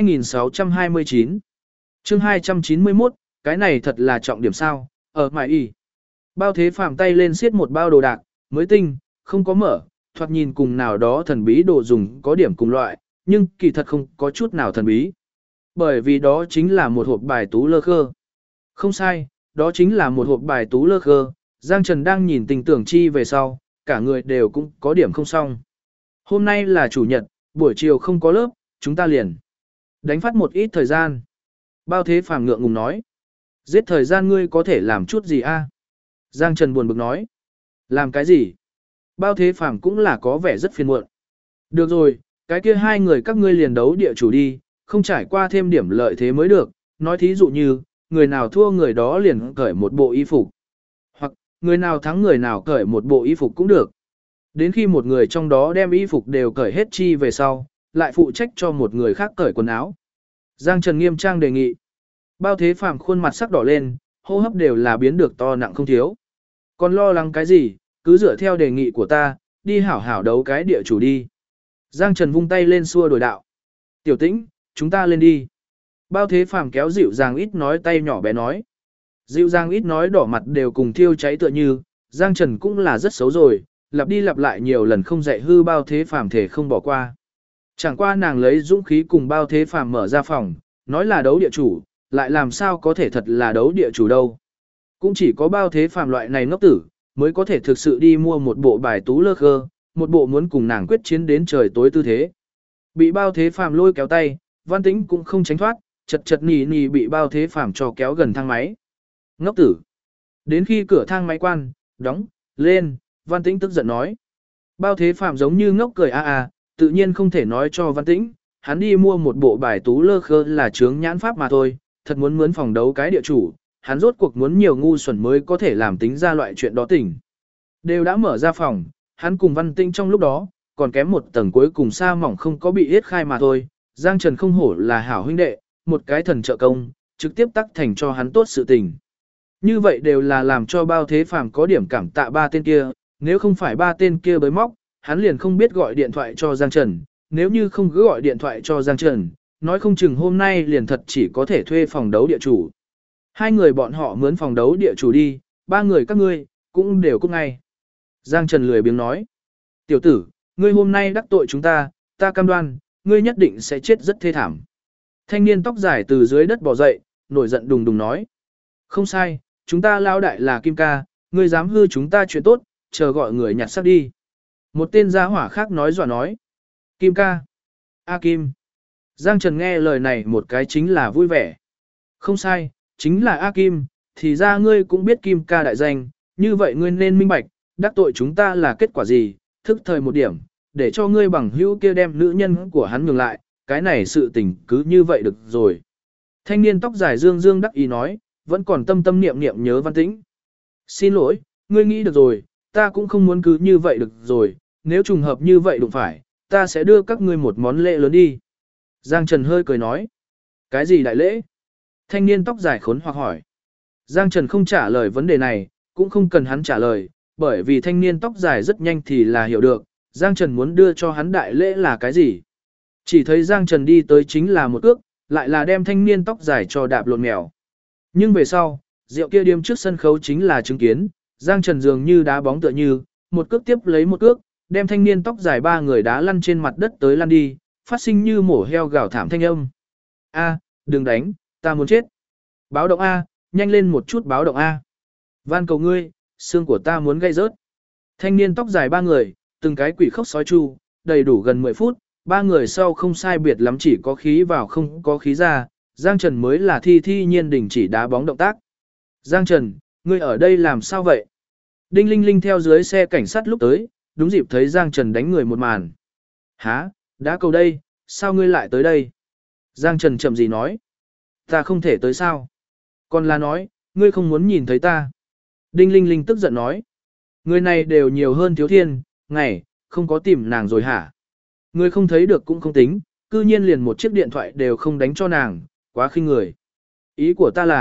2629. Chương 291, cái này thật là trọng điểm sao, ở mại y. Bao Thế Phàm tay lên siết một bao đồ đạc, mới tinh, không có mở, thoạt nhìn cùng nào đó thần bí đồ dùng có điểm cùng loại, nhưng kỳ thật không có chút nào thần bí. Bởi vì đó chính là một hộp bài tú lơ khơ. Không sai, đó chính là một hộp bài tú lơ khơ. Giang Trần đang nhìn Tình Tưởng Chi về sau, cả người đều cũng có điểm không xong. Hôm nay là chủ nhật, buổi chiều không có lớp, chúng ta liền đánh phát một ít thời gian. Bao Thế Phàm ngượng ngùng nói. Giết thời gian ngươi có thể làm chút gì a? Giang Trần buồn bực nói. Làm cái gì? Bao Thế Phàm cũng là có vẻ rất phiền muộn. Được rồi, cái kia hai người các ngươi liền đấu địa chủ đi, không trải qua thêm điểm lợi thế mới được. Nói thí dụ như, người nào thua người đó liền cởi một bộ y phục. Hoặc, người nào thắng người nào cởi một bộ y phục cũng được. Đến khi một người trong đó đem y phục đều cởi hết chi về sau, lại phụ trách cho một người khác cởi quần áo. Giang Trần nghiêm trang đề nghị. Bao Thế Phàm khuôn mặt sắc đỏ lên, hô hấp đều là biến được to nặng không thiếu. Còn lo lắng cái gì, cứ dựa theo đề nghị của ta, đi hảo hảo đấu cái địa chủ đi. Giang Trần vung tay lên xua đổi đạo. Tiểu Tĩnh, chúng ta lên đi. Bao Thế Phàm kéo dịu dàng ít nói tay nhỏ bé nói. Dịu dàng ít nói đỏ mặt đều cùng thiêu cháy tựa như, Giang Trần cũng là rất xấu rồi, lặp đi lặp lại nhiều lần không dạy hư Bao Thế Phàm thể không bỏ qua. Chẳng qua nàng lấy dũng khí cùng Bao Thế Phàm mở ra phòng, nói là đấu địa chủ, lại làm sao có thể thật là đấu địa chủ đâu. Cũng chỉ có Bao Thế Phàm loại này ngốc tử, mới có thể thực sự đi mua một bộ bài tú lơ khơ, một bộ muốn cùng nàng quyết chiến đến trời tối tư thế. Bị Bao Thế Phàm lôi kéo tay, Văn Tĩnh cũng không tránh thoát, chật chật nì nì bị Bao Thế Phàm cho kéo gần thang máy. Ngốc tử. Đến khi cửa thang máy quan, đóng, lên, Văn Tĩnh tức giận nói. Bao Thế Phàm giống như ngốc cười tự nhiên không thể nói cho Văn Tĩnh, hắn đi mua một bộ bài tú lơ khơ là chướng nhãn pháp mà thôi, thật muốn mướn phòng đấu cái địa chủ, hắn rốt cuộc muốn nhiều ngu xuẩn mới có thể làm tính ra loại chuyện đó tỉnh. Đều đã mở ra phòng, hắn cùng Văn Tĩnh trong lúc đó, còn kém một tầng cuối cùng sa mỏng không có bị yết khai mà thôi, Giang Trần không hổ là hảo huynh đệ, một cái thần trợ công, trực tiếp tắc thành cho hắn tốt sự tình. Như vậy đều là làm cho Bao Thế Phàm có điểm cảm tạ ba tên kia, nếu không phải ba tên kia bới móc, hắn liền không biết gọi điện thoại cho Giang Trần, nếu như không cứ gọi điện thoại cho Giang Trần, nói không chừng hôm nay liền thật chỉ có thể thuê phòng đấu địa chủ. Hai người bọn họ mướn phòng đấu địa chủ đi, ba người các ngươi, cũng đều cút ngay. Giang Trần lười biếng nói. Tiểu tử, ngươi hôm nay đắc tội chúng ta, ta cam đoan, ngươi nhất định sẽ chết rất thê thảm. Thanh niên tóc dài từ dưới đất bò dậy, nổi giận đùng đùng nói. Không sai, chúng ta lao đại là Kim ca, ngươi dám hư chúng ta chuyện tốt, chờ gọi người nhặt xác đi. Một tên gia hỏa khác nói dọa nói. Kim ca. A Kim. Giang Trần nghe lời này một cái chính là vui vẻ. Không sai, chính là A Kim, thì ra ngươi cũng biết Kim ca đại danh, như vậy ngươi nên minh bạch, đắc tội chúng ta là kết quả gì, thức thời một điểm, để cho ngươi bằng hữu kia đem nữ nhân của hắn nhường lại, cái này sự tình cứ như vậy được rồi. Thanh niên tóc dài dương dương đắc ý nói, vẫn còn tâm tâm niệm niệm nhớ Văn Tĩnh. Xin lỗi, ngươi nghĩ được rồi, ta cũng không muốn cứ như vậy được rồi, nếu trùng hợp như vậy đụng phải, ta sẽ đưa các ngươi một món lễ lớn đi. Giang Trần hơi cười nói. Cái gì đại lễ? Thanh niên tóc dài khốn hoặc hỏi. Giang Trần không trả lời vấn đề này, cũng không cần hắn trả lời, bởi vì thanh niên tóc dài rất nhanh thì là hiểu được, Giang Trần muốn đưa cho hắn đại lễ là cái gì. Chỉ thấy Giang Trần đi tới chính là một cước, lại là đem thanh niên tóc dài cho đạp lộn mèo. Nhưng về sau, rượu kia điếm trước sân khấu chính là chứng kiến, Giang Trần dường như đá bóng tựa như, một cước tiếp lấy một cước, đem thanh niên tóc dài ba người đá lăn trên mặt đất tới lăn đi, phát sinh như mổ heo gào thảm thanh âm. A, đừng đánh, ta muốn chết. Báo động A, nhanh lên một chút báo động A. Van cầu ngươi, xương của ta muốn gây rớt. Thanh niên tóc dài ba người, từng cái quỷ khóc sói chu, đầy đủ gần 10 phút, ba người sau không sai biệt lắm chỉ có khí vào không có khí ra, Giang Trần mới là thi nhiên đình chỉ đá bóng động tác. Giang Trần, ngươi ở đây làm sao vậy? Đinh Linh Linh theo dưới xe cảnh sát lúc tới, đúng dịp thấy Giang Trần đánh người một màn. Hả, đã cầu đây, sao ngươi lại tới đây? Giang Trần chậm gì nói? Ta không thể tới sao? Còn là nói, ngươi không muốn nhìn thấy ta. Đinh Linh Linh tức giận nói. Người này đều nhiều hơn Thiếu Thiên, ngày, không có tìm nàng rồi hả? Ngươi không thấy được cũng không tính, cư nhiên liền một chiếc điện thoại đều không đánh cho nàng, quá khinh người. Ý của ta là,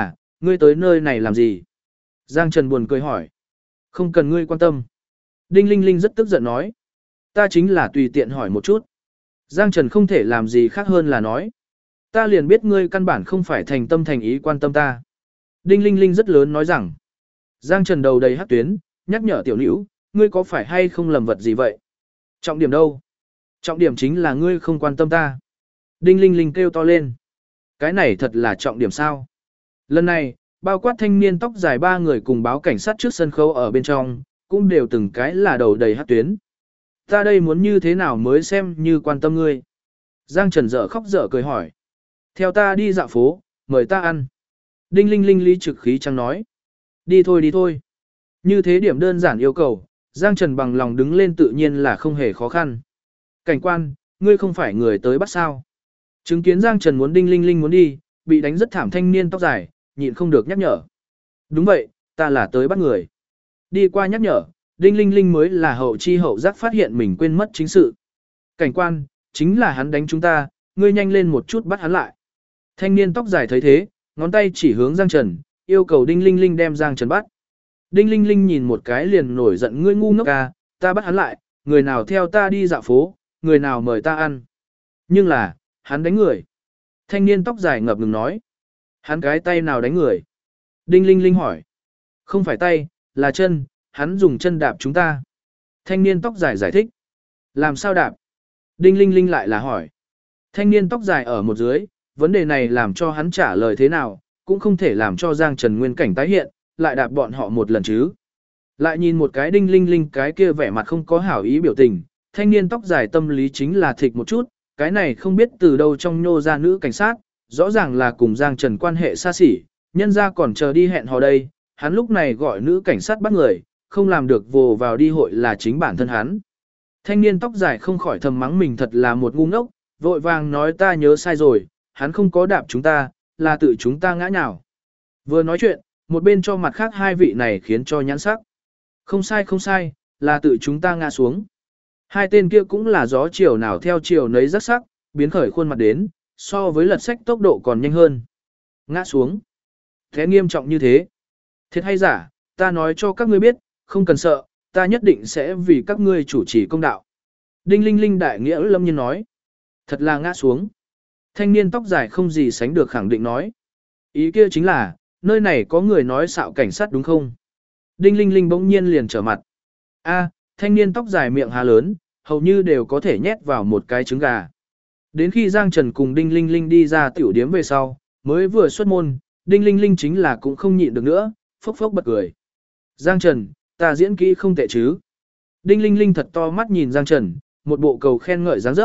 Ngươi tới nơi này làm gì? Giang Trần buồn cười hỏi. Không cần ngươi quan tâm. Đinh Linh Linh rất tức giận nói. Ta chính là tùy tiện hỏi một chút. Giang Trần không thể làm gì khác hơn là nói. Ta liền biết ngươi căn bản không phải thành tâm thành ý quan tâm ta. Đinh Linh Linh rất lớn nói rằng. Giang Trần đầu đầy hắc tuyến, nhắc nhở tiểu nữ, ngươi có phải hay không lầm vật gì vậy? Trọng điểm đâu? Trọng điểm chính là ngươi không quan tâm ta. Đinh Linh Linh kêu to lên. Cái này thật là trọng điểm sao? Lần này, bao quát thanh niên tóc dài 3 người cùng báo cảnh sát trước sân khấu ở bên trong, cũng đều từng cái là đầu đầy hắc tuyến. Ta đây muốn như thế nào mới xem như quan tâm ngươi? Giang Trần dở khóc dở cười hỏi. Theo ta đi dạo phố, mời ta ăn. Đinh Linh Linh lý trực khí chẳng nói. Đi thôi đi thôi. Như thế điểm đơn giản yêu cầu, Giang Trần bằng lòng đứng lên tự nhiên là không hề khó khăn. Cảnh quan, ngươi không phải người tới bắt sao. Chứng kiến Giang Trần muốn Đinh Linh Linh muốn đi, bị đánh rất thảm thanh niên tóc dài, nhịn không được nhắc nhở. Đúng vậy, ta là tới bắt người. Đi qua nhắc nhở, Đinh Linh Linh mới là hậu chi hậu giác phát hiện mình quên mất chính sự. Cảnh quan, chính là hắn đánh chúng ta, ngươi nhanh lên một chút bắt hắn lại. Thanh niên tóc dài thấy thế, ngón tay chỉ hướng Giang Trần, yêu cầu Đinh Linh Linh đem Giang Trần bắt. Đinh Linh Linh nhìn một cái liền nổi giận, ngươi ngu ngốc à, ta bắt hắn lại, người nào theo ta đi dạo phố, người nào mời ta ăn. Nhưng là, hắn đánh người. Thanh niên tóc dài ngập ngừng nói. Hắn cái tay nào đánh người? Đinh Linh Linh hỏi. Không phải tay, là chân, hắn dùng chân đạp chúng ta. Thanh niên tóc dài giải thích. Làm sao đạp? Đinh Linh Linh lại là hỏi. Thanh niên tóc dài ở một dưới, vấn đề này làm cho hắn trả lời thế nào, cũng không thể làm cho Giang Trần nguyên cảnh tái hiện, lại đạp bọn họ một lần chứ. Lại nhìn một cái Đinh Linh Linh cái kia vẻ mặt không có hảo ý biểu tình, thanh niên tóc dài tâm lý chính là thịt một chút, cái này không biết từ đâu trong nhô ra nữ cảnh sát, rõ ràng là cùng Giang Trần quan hệ xa xỉ, nhân ra còn chờ đi hẹn hò đây, hắn lúc này gọi nữ cảnh sát bắt người, không làm được vồ vào đi hội là chính bản thân hắn. Thanh niên tóc dài không khỏi thầm mắng mình thật là một ngu ngốc, vội vàng nói ta nhớ sai rồi, hắn không có đạp chúng ta, là tự chúng ta ngã nhào. Vừa nói chuyện, một bên cho mặt khác hai vị này khiến cho nhãn sắc. Không sai không sai, là tự chúng ta ngã xuống. Hai tên kia cũng là gió chiều nào theo chiều nấy rất sắc, biến khởi khuôn mặt đến, so với lật sách tốc độ còn nhanh hơn. Ngã xuống. Thế nghiêm trọng như thế. Thiệt hay giả, ta nói cho các ngươi biết, không cần sợ, ta nhất định sẽ vì các ngươi chủ trì công đạo. Đinh Linh Linh đại nghĩa lâm nhiên nói. Thật là ngã xuống. Thanh niên tóc dài không gì sánh được khẳng định nói. Ý kia chính là, nơi này có người nói xạo cảnh sát đúng không? Đinh Linh Linh bỗng nhiên liền trở mặt. A, thanh niên tóc dài miệng há lớn, hầu như đều có thể nhét vào một cái trứng gà. Đến khi Giang Trần cùng Đinh Linh Linh đi ra tiểu điếm về sau, mới vừa xuất môn, Đinh Linh Linh chính là cũng không nhịn được nữa, phốc phốc bật cười. Giang Trần, ta diễn kỹ không tệ chứ? Đinh Linh Linh thật to mắt nhìn Giang Trần, một bộ cầu khen ngợi dáng dấp.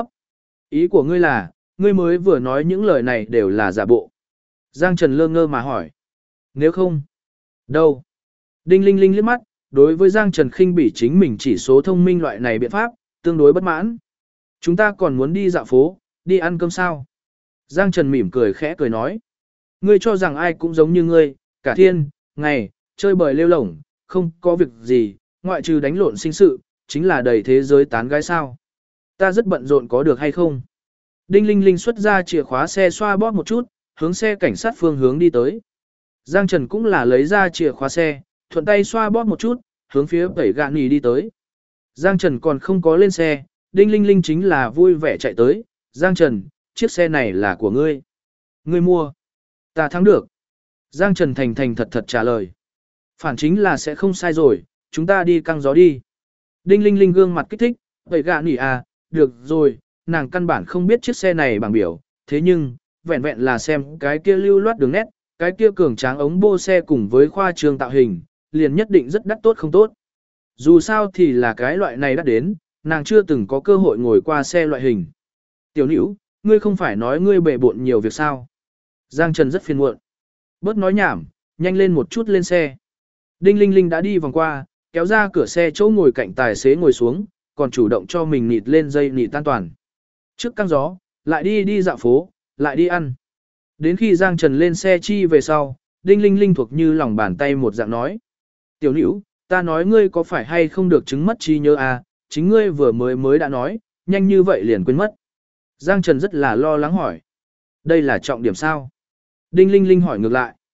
Ý của ngươi là, ngươi mới vừa nói những lời này đều là giả bộ. Giang Trần lơ ngơ mà hỏi. Nếu không, đâu? Đinh Linh Linh liếc mắt, đối với Giang Trần khinh bỉ chính mình chỉ số thông minh loại này biện pháp, tương đối bất mãn. Chúng ta còn muốn đi dạo phố, đi ăn cơm sao? Giang Trần mỉm cười khẽ cười nói. Ngươi cho rằng ai cũng giống như ngươi, cả thiên, ngày, chơi bời lêu lổng, không có việc gì, ngoại trừ đánh lộn sinh sự, chính là đầy thế giới tán gái sao. Ta rất bận rộn có được hay không? Đinh Linh Linh xuất ra chìa khóa xe xoa bóp một chút, hướng xe cảnh sát phương hướng đi tới. Giang Trần cũng là lấy ra chìa khóa xe, thuận tay xoa bóp một chút, hướng phía tẩy gạn nì đi tới. Giang Trần còn không có lên xe, Đinh Linh Linh chính là vui vẻ chạy tới. Giang Trần, chiếc xe này là của ngươi. Ngươi mua. Ta thắng được. Giang Trần thành thành thật thật trả lời. Phản chính là sẽ không sai rồi, chúng ta đi căng gió đi. Đinh Linh Linh gương mặt kích thích, tẩy gạn nì à, được rồi, nàng căn bản không biết chiếc xe này bảng biểu, thế nhưng, vẹn vẹn là xem cái kia lưu loát đường nét, cái kia cường tráng ống bô xe cùng với khoa trương tạo hình, liền nhất định rất đắt tốt không tốt. Dù sao thì là cái loại này đắt đến, nàng chưa từng có cơ hội ngồi qua xe loại hình. Tiểu nữ, ngươi không phải nói ngươi bề bộn nhiều việc sao? Giang Trần rất phiền muộn. Bớt nói nhảm, nhanh lên một chút lên xe. Đinh Linh Linh đã đi vòng qua, kéo ra cửa xe chỗ ngồi cạnh tài xế ngồi xuống, còn chủ động cho mình nịt lên dây nịt an toàn. Trước căng gió, lại đi dạo phố, lại đi ăn. Đến khi Giang Trần lên xe chi về sau, Đinh Linh Linh thuộc như lòng bàn tay một dạng nói. Tiểu nữ, ta nói ngươi có phải hay không được chứng mất trí nhớ à, chính ngươi vừa mới đã nói, nhanh như vậy liền quên mất. Giang Trần rất là lo lắng hỏi. Đây là trọng điểm sao? Đinh Linh Linh hỏi ngược lại.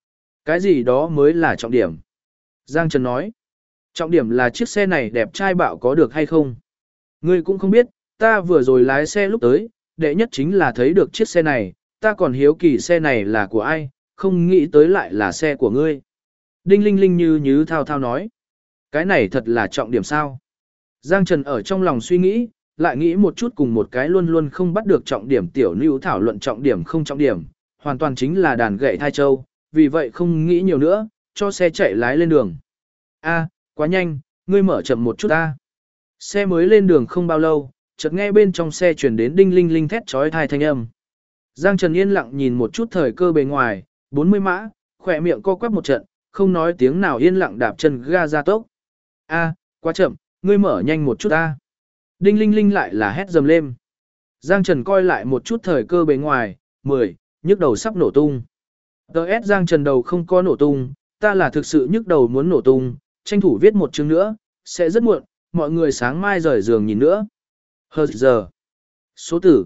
Cái gì đó mới là trọng điểm. Giang Trần nói. Trọng điểm là chiếc xe này đẹp trai bạo có được hay không. Ngươi cũng không biết, ta vừa rồi lái xe lúc tới, đệ nhất chính là thấy được chiếc xe này, ta còn hiếu kỳ xe này là của ai, không nghĩ tới lại là xe của ngươi. Đinh Linh Linh như thao thao nói. Cái này thật là trọng điểm sao. Giang Trần ở trong lòng suy nghĩ, lại nghĩ một chút cùng một cái luôn luôn không bắt được trọng điểm tiểu lưu thảo luận trọng điểm không trọng điểm, hoàn toàn chính là đàn gậy thai châu, vì vậy không nghĩ nhiều nữa, cho xe chạy lái lên đường. A, quá nhanh, ngươi mở chậm một chút ta. Xe mới lên đường không bao lâu, chợt nghe bên trong xe chuyển đến Đinh Linh Linh thét chói tai thanh âm. Giang Trần yên lặng nhìn một chút thời cơ bề ngoài, 40 mã, khỏe miệng co quắp một trận, không nói tiếng nào yên lặng đạp chân ga ra tốc. A, quá chậm, ngươi mở nhanh một chút ta. Đinh Linh Linh lại là hét dầm lên. Giang Trần coi lại một chút thời cơ bề ngoài, 10, nhức đầu sắp nổ tung. DS Giang Trần đầu không có nổ tung, ta là thực sự nhức đầu muốn nổ tung, tranh thủ viết một chương nữa, sẽ rất muộn, mọi người sáng mai rời giường nhìn nữa. Hờ giờ. Số tử,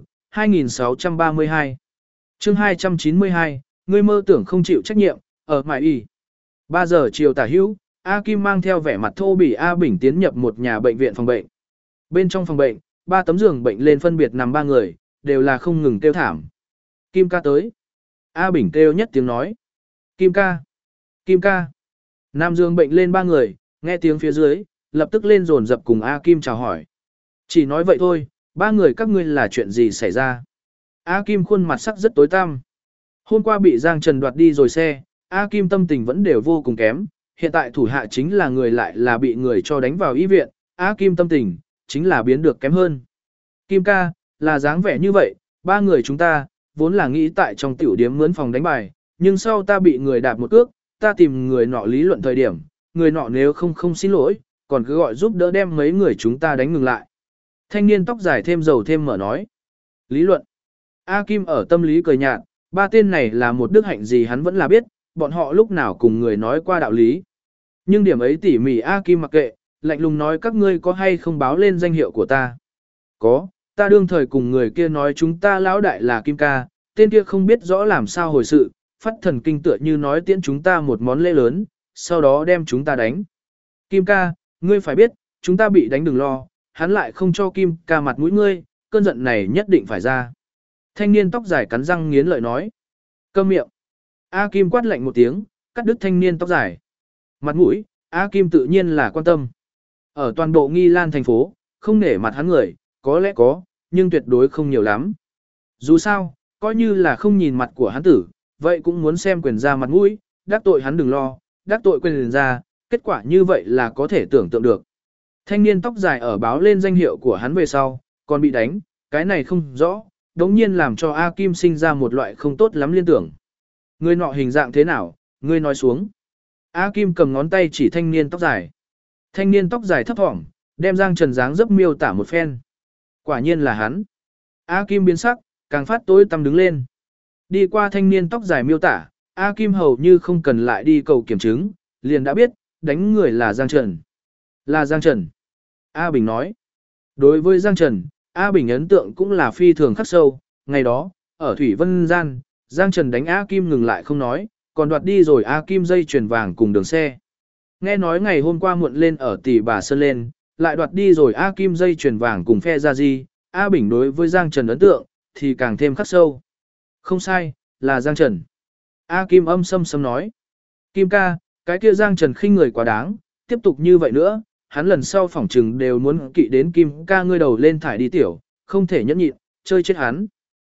2632. Chương 292, ngươi mơ tưởng không chịu trách nhiệm, ở mại y. 3 giờ chiều tả hữu, A Kim mang theo vẻ mặt thô bỉ A Bình tiến nhập một nhà bệnh viện phòng bệnh. Bên trong phòng bệnh, 3 tấm giường bệnh lên phân biệt nằm 3 người, đều là không ngừng kêu thảm. Kim ca tới. A Bình kêu nhất tiếng nói. Kim ca. Kim ca. Nam giường bệnh lên 3 người, nghe tiếng phía dưới, lập tức lên dồn dập cùng A Kim chào hỏi. Chỉ nói vậy thôi, 3 người các ngươi là chuyện gì xảy ra? A Kim khuôn mặt sắc rất tối tăm. Hôm qua bị Giang Trần đoạt đi rồi xe, A Kim tâm tình vẫn đều vô cùng kém, hiện tại thủ hạ chính là người lại là bị người cho đánh vào y viện, A Kim tâm tình, chính là biến được kém hơn. Kim ca, là dáng vẻ như vậy, 3 người chúng ta, vốn là nghĩ tại trong tiểu điếm mướn phòng đánh bài, nhưng sau ta bị người đạp một cước, ta tìm người nọ lý luận thời điểm, người nọ nếu không xin lỗi, còn cứ gọi giúp đỡ đem mấy người chúng ta đánh ngừng lại. Thanh niên tóc dài thêm dầu thêm mở nói. Lý luận. A Kim ở tâm lý cười nhạt, 3 tên này là một đức hạnh gì hắn vẫn là biết, bọn họ lúc nào cùng người nói qua đạo lý. Nhưng điểm ấy tỉ mỉ A Kim mặc kệ, lạnh lùng nói các ngươi có hay không báo lên danh hiệu của ta. Có, ta đương thời cùng người kia nói chúng ta lão đại là Kim ca, tên kia không biết rõ làm sao hồi sự, phát thần kinh tựa như nói tiễn chúng ta một món lễ lớn, sau đó đem chúng ta đánh. Kim ca, ngươi phải biết, chúng ta bị đánh đừng lo, hắn lại không cho Kim ca mặt mũi ngươi, cơn giận này nhất định phải ra. Thanh niên tóc dài cắn răng nghiến lợi nói. Câm miệng. A Kim quát lạnh một tiếng, cắt đứt thanh niên tóc dài. Mặt mũi, A Kim tự nhiên là quan tâm. Ở toàn bộ Nghi Lan thành phố, không nể mặt hắn người, có lẽ có, nhưng tuyệt đối không nhiều lắm. Dù sao, coi như là không nhìn mặt của hắn tử, vậy cũng muốn xem quyền ra mặt mũi, đắc tội hắn đừng lo, đắc tội quyền ra, kết quả như vậy là có thể tưởng tượng được. Thanh niên tóc dài ở báo lên danh hiệu của hắn về sau, còn bị đánh, cái này không rõ, đống nhiên làm cho A Kim sinh ra một loại không tốt lắm liên tưởng. Người nọ hình dạng thế nào, ngươi nói xuống. A Kim cầm ngón tay chỉ thanh niên tóc dài. Thanh niên tóc dài thấp thỏm, đem Giang Trần dáng dấp miêu tả một phen. Quả nhiên là hắn. A Kim biến sắc, càng phát tối tăm đứng lên. Đi qua thanh niên tóc dài miêu tả, A Kim hầu như không cần lại đi cầu kiểm chứng, liền đã biết, đánh người là Giang Trần. Là Giang Trần. A Bình nói. Đối với Giang Trần, A Bình ấn tượng cũng là phi thường khắc sâu. Ngày đó, ở Thủy Vân Gian, Giang Trần đánh A Kim ngừng lại không nói, còn đoạt đi rồi A Kim dây chuyền vàng cùng đường xe. Nghe nói ngày hôm qua muộn lên ở Tỷ Bà Sơn lên, lại đoạt đi rồi A Kim dây chuyền vàng cùng phe ra gì, A Bình đối với Giang Trần ấn tượng, thì càng thêm khắc sâu. Không sai, là Giang Trần. A Kim âm sâm sâm nói. Kim ca, cái kia Giang Trần khinh người quá đáng, tiếp tục như vậy nữa, hắn lần sau phỏng trừng đều muốn kỵ đến Kim ca ngươi đầu lên thải đi tiểu, không thể nhẫn nhịn, chơi chết hắn.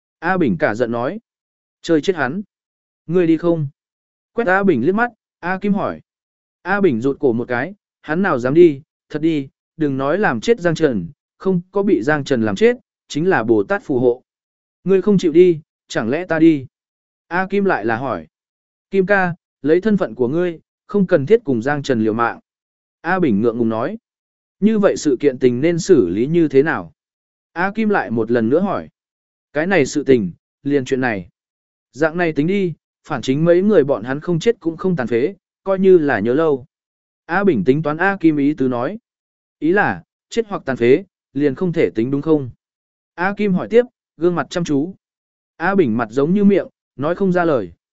A Bình cả giận nói. Chơi chết hắn. Ngươi đi không? Quét A Bình liếc mắt, A Kim hỏi. A Bình rụt cổ một cái, hắn nào dám đi, thật đi, đừng nói làm chết Giang Trần, không có bị Giang Trần làm chết, chính là Bồ Tát phù hộ. Ngươi không chịu đi, chẳng lẽ ta đi? A Kim lại là hỏi. Kim ca, lấy thân phận của ngươi, không cần thiết cùng Giang Trần liều mạng. A Bình ngượng ngùng nói. Như vậy sự kiện tình nên xử lý như thế nào? A Kim lại một lần nữa hỏi. Cái này sự tình, liền chuyện này. Dạng này tính đi, phản chính mấy người bọn hắn không chết cũng không tàn phế, coi như là nhớ lâu. A Bình tính toán A Kim ý tứ nói. Ý là, chết hoặc tàn phế, liền không thể tính đúng không? A Kim hỏi tiếp, gương mặt chăm chú. A Bình mặt giống như miệng, nói không ra lời.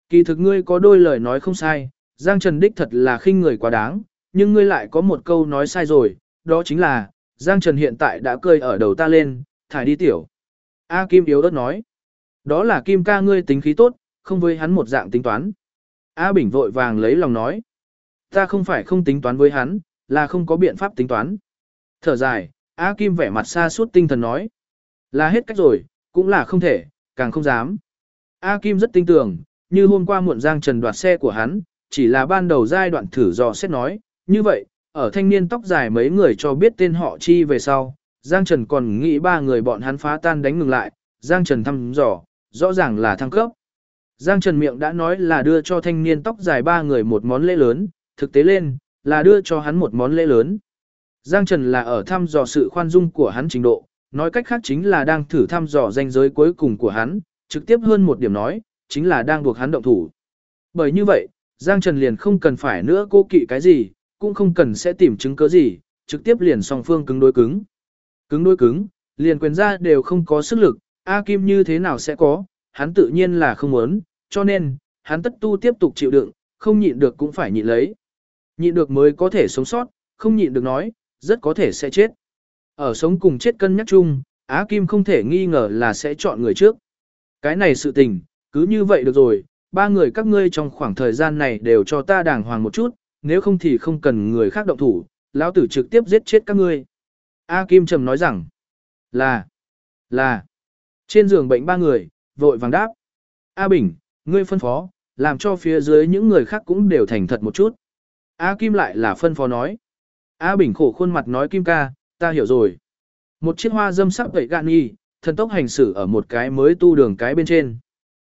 Kỳ thực ngươi có đôi lời nói không sai, Giang Trần đích thật là khinh người quá đáng, nhưng ngươi lại có một câu nói sai rồi, đó chính là, Giang Trần hiện tại đã cơi ở đầu ta lên, thải đi tiểu. A Kim yếu ớt nói, đó là Kim ca ngươi tính khí tốt, không với hắn một dạng tính toán. A Bình vội vàng lấy lòng nói, ta không phải không tính toán với hắn, là không có biện pháp tính toán. Thở dài, A Kim vẻ mặt xa suốt tinh thần nói, là hết cách rồi, cũng là không thể, càng không dám. A Kim rất tin tưởng, như hôm qua muộn Giang Trần đoạt xe của hắn, chỉ là ban đầu giai đoạn thử dò xét nói, như vậy, ở thanh niên tóc dài mấy người cho biết tên họ chi về sau, Giang Trần còn nghĩ ba người bọn hắn phá tan đánh ngừng lại, Giang Trần thăm dò, rõ ràng là thăng cấp. Giang Trần miệng đã nói là đưa cho thanh niên tóc dài ba người một món lễ lớn, thực tế lên, là đưa cho hắn một món lễ lớn. Giang Trần là ở thăm dò sự khoan dung của hắn trình độ, nói cách khác chính là đang thử thăm dò ranh giới cuối cùng của hắn, trực tiếp hơn một điểm nói, chính là đang buộc hắn động thủ. Bởi như vậy, Giang Trần liền không cần phải nữa cố kỵ cái gì, cũng không cần sẽ tìm chứng cứ gì, trực tiếp liền song phương cứng đối cứng. Cứng đối cứng, liền quyền ra đều không có sức lực, A Kim như thế nào sẽ có, hắn tự nhiên là không muốn, cho nên, hắn tất tu tiếp tục chịu đựng, không nhịn được cũng phải nhịn lấy. Nhịn được mới có thể sống sót, không nhịn được nói, rất có thể sẽ chết. Ở sống cùng chết cân nhắc chung, Á Kim không thể nghi ngờ là sẽ chọn người trước. Cái này sự tình, cứ như vậy được rồi, ba người các ngươi trong khoảng thời gian này đều cho ta đàng hoàng một chút, nếu không thì không cần người khác động thủ, lão tử trực tiếp giết chết các ngươi. A Kim trầm nói rằng, là, trên giường bệnh ba người, vội vàng đáp. A Bình, ngươi phân phó, làm cho phía dưới những người khác cũng đều thành thật một chút. A Kim lại là phân phó nói. A Bình khổ khuôn mặt nói Kim ca, ta hiểu rồi. Một chiếc hoa dâm sắc gậy gạn nghi, thần tốc hành xử ở một cái mới tu đường cái bên trên.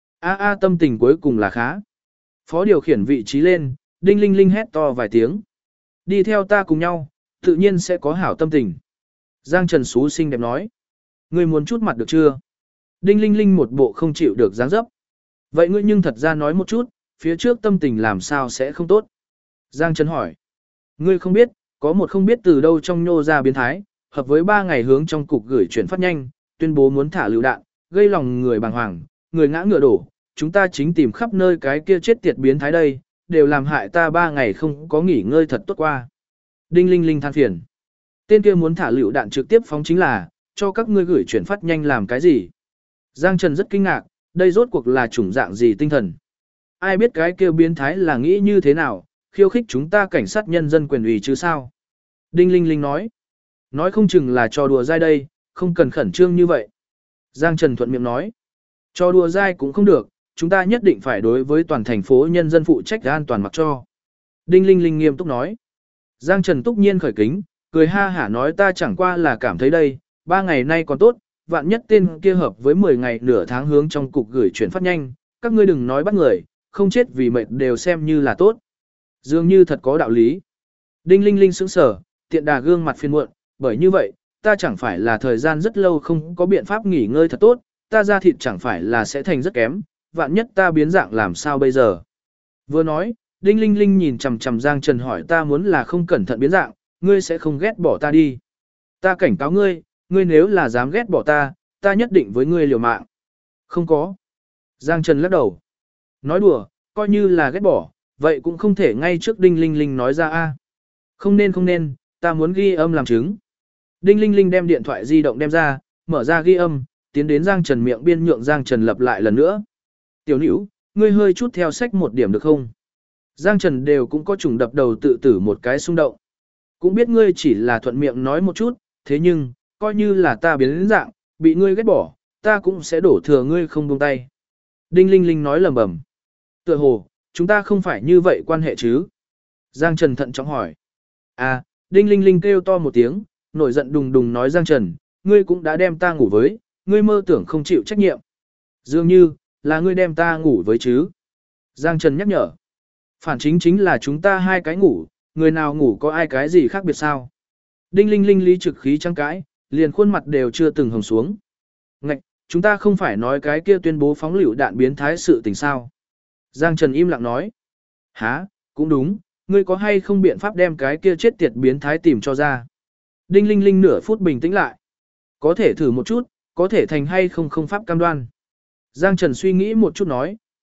A tâm tình cuối cùng là khá. Phó điều khiển vị trí lên, đinh linh linh hét to vài tiếng. Đi theo ta cùng nhau, tự nhiên sẽ có hảo tâm tình. Giang Trần xú xinh đẹp nói. Ngươi muốn chút mặt được chưa? Đinh linh linh một bộ không chịu được dáng dấp. Vậy ngươi nhưng thật ra nói một chút, phía trước tâm tình làm sao sẽ không tốt? Giang Trần hỏi. Ngươi không biết, có một không biết từ đâu trong nhô ra biến thái, hợp với 3 ngày hướng trong cục gửi chuyển phát nhanh, tuyên bố muốn thả lựu đạn, gây lòng người bàng hoàng, người ngã ngựa đổ, chúng ta chính tìm khắp nơi cái kia chết tiệt biến thái đây, đều làm hại ta 3 ngày không có nghỉ ngơi thật tốt qua. Đinh Linh Linh than phiền. Tên kia muốn thả lựu đạn trực tiếp phóng chính là, cho các ngươi gửi chuyển phát nhanh làm cái gì? Giang Trần rất kinh ngạc, đây rốt cuộc là chủng dạng gì tinh thần? Ai biết cái kia biến thái là nghĩ như thế nào, khiêu khích chúng ta cảnh sát nhân dân quyền ủy chứ sao? Đinh Linh Linh nói không chừng là trò đùa dai đây, không cần khẩn trương như vậy. Giang Trần thuận miệng nói, trò đùa dai cũng không được, chúng ta nhất định phải đối với toàn thành phố nhân dân phụ trách an toàn mặc cho. Đinh Linh Linh nghiêm túc nói. Giang Trần túc nhiên khởi kính, cười ha hả nói ta chẳng qua là cảm thấy đây, 3 ngày nay còn tốt, vạn nhất tên kia hợp với 10 ngày nửa tháng hướng trong cục gửi chuyển phát nhanh, các ngươi đừng nói bắt người, không chết vì mệt đều xem như là tốt. Dường như thật có đạo lý. Đinh Linh Linh sững sờ, tiện đà gương mặt phiền muộn, bởi như vậy, ta chẳng phải là thời gian rất lâu không có biện pháp nghỉ ngơi thật tốt, ta ra thịt chẳng phải là sẽ thành rất kém, vạn nhất ta biến dạng làm sao bây giờ. Vừa nói, Đinh Linh Linh nhìn chằm chằm Giang Trần hỏi ta muốn là không cẩn thận biến dạng, ngươi sẽ không ghét bỏ ta đi. Ta cảnh cáo ngươi, ngươi nếu là dám ghét bỏ ta, ta nhất định với ngươi liều mạng. Không có. Giang Trần lắc đầu. Nói đùa, coi như là ghét bỏ, vậy cũng không thể ngay trước Đinh Linh Linh nói ra a. Không nên, ta muốn ghi âm làm chứng. Đinh Linh Linh đem điện thoại di động đem ra, mở ra ghi âm, tiến đến Giang Trần miệng biên nhượng Giang Trần lặp lại lần nữa. Tiểu Nữu, ngươi hơi chút theo sách một điểm được không? Giang Trần đều cũng có chủng đập đầu tự tử một cái xung động. Cũng biết ngươi chỉ là thuận miệng nói một chút, thế nhưng, coi như là ta biến đến dạng, bị ngươi ghét bỏ, ta cũng sẽ đổ thừa ngươi không buông tay. Đinh Linh Linh nói lầm bầm. Tựa hồ, chúng ta không phải như vậy quan hệ chứ? Giang Trần thận trọng hỏi. À, Đinh Linh Linh kêu to một tiếng, nổi giận đùng đùng nói Giang Trần, ngươi cũng đã đem ta ngủ với, ngươi mơ tưởng không chịu trách nhiệm. Dường như, là ngươi đem ta ngủ với chứ? Giang Trần nhắc nhở. Phản chính là chúng ta hai cái ngủ, người nào ngủ có ai cái gì khác biệt sao? Đinh Linh Linh lý trực khí trăng cãi, liền khuôn mặt đều chưa từng hồng xuống. Ngạch, chúng ta không phải nói cái kia tuyên bố phóng lựu đạn biến thái sự tình sao? Giang Trần im lặng nói. Hả, cũng đúng, ngươi có hay không biện pháp đem cái kia chết tiệt biến thái tìm cho ra? Đinh Linh Linh nửa phút bình tĩnh lại. Có thể thử một chút, có thể thành hay không không pháp cam đoan. Giang Trần suy nghĩ một chút nói,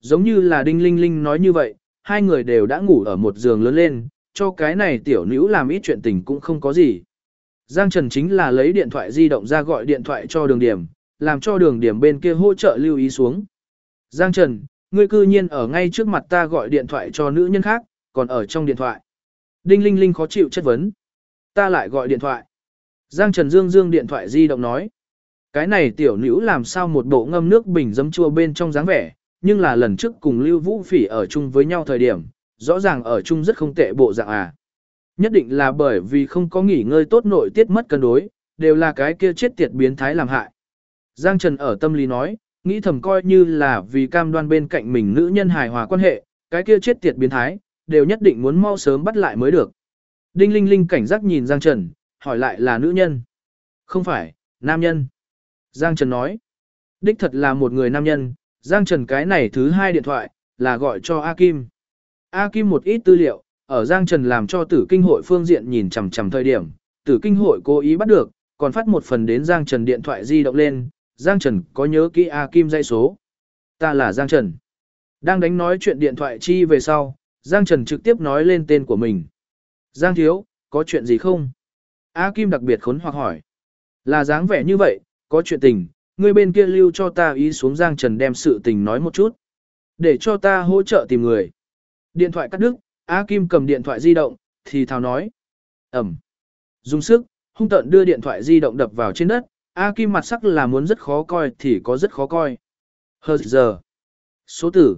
Giống như là Đinh Linh Linh nói như vậy, hai người đều đã ngủ ở một giường lớn lên, cho cái này tiểu nữ làm ít chuyện tình cũng không có gì. Giang Trần chính là lấy điện thoại di động ra gọi điện thoại cho Đường Điểm, làm cho Đường Điểm bên kia hỗ trợ lưu ý xuống. Giang Trần, ngươi cư nhiên ở ngay trước mặt ta gọi điện thoại cho nữ nhân khác, còn ở trong điện thoại. Đinh Linh Linh khó chịu chất vấn. Ta lại gọi điện thoại. Giang Trần dương điện thoại di động nói. Cái này tiểu nữ làm sao một bộ ngâm nước bình giấm chua bên trong dáng vẻ, nhưng là lần trước cùng Lưu Vũ Phỉ ở chung với nhau thời điểm, rõ ràng ở chung rất không tệ bộ dạng à. Nhất định là bởi vì không có nghỉ ngơi tốt nội tiết mất cân đối, đều là cái kia chết tiệt biến thái làm hại. Giang Trần ở tâm lý nói, nghĩ thầm coi như là vì cam đoan bên cạnh mình nữ nhân hài hòa quan hệ, cái kia chết tiệt biến thái, đều nhất định muốn mau sớm bắt lại mới được. Đinh Linh Linh cảnh giác nhìn Giang Trần, hỏi lại là nữ nhân. Không phải, nam nhân. Giang Trần nói, đích thật là một người nam nhân, Giang Trần cái này thứ hai điện thoại, là gọi cho A Kim. A Kim một ít tư liệu, ở Giang Trần làm cho tử kinh hội phương diện nhìn chằm chằm thời điểm, tử kinh hội cố ý bắt được, còn phát một phần đến Giang Trần điện thoại di động lên, Giang Trần có nhớ kỹ A Kim dãy số. Ta là Giang Trần. Đang đánh nói chuyện điện thoại chi về sau, Giang Trần trực tiếp nói lên tên của mình. Giang thiếu, có chuyện gì không? A Kim đặc biệt khốn hoặc hỏi. Là dáng vẻ như vậy, có chuyện tình, người bên kia lưu cho ta ý xuống. Giang Trần đem sự tình nói một chút. Để cho ta hỗ trợ tìm người. Điện thoại cắt đứt, A Kim cầm điện thoại di động, thì thào nói. Ẩm. Dùng sức, hung tợn đưa điện thoại di động đập vào trên đất. A Kim mặt sắc là muốn rất khó coi thì có rất khó coi. Hờ giờ. Số tử,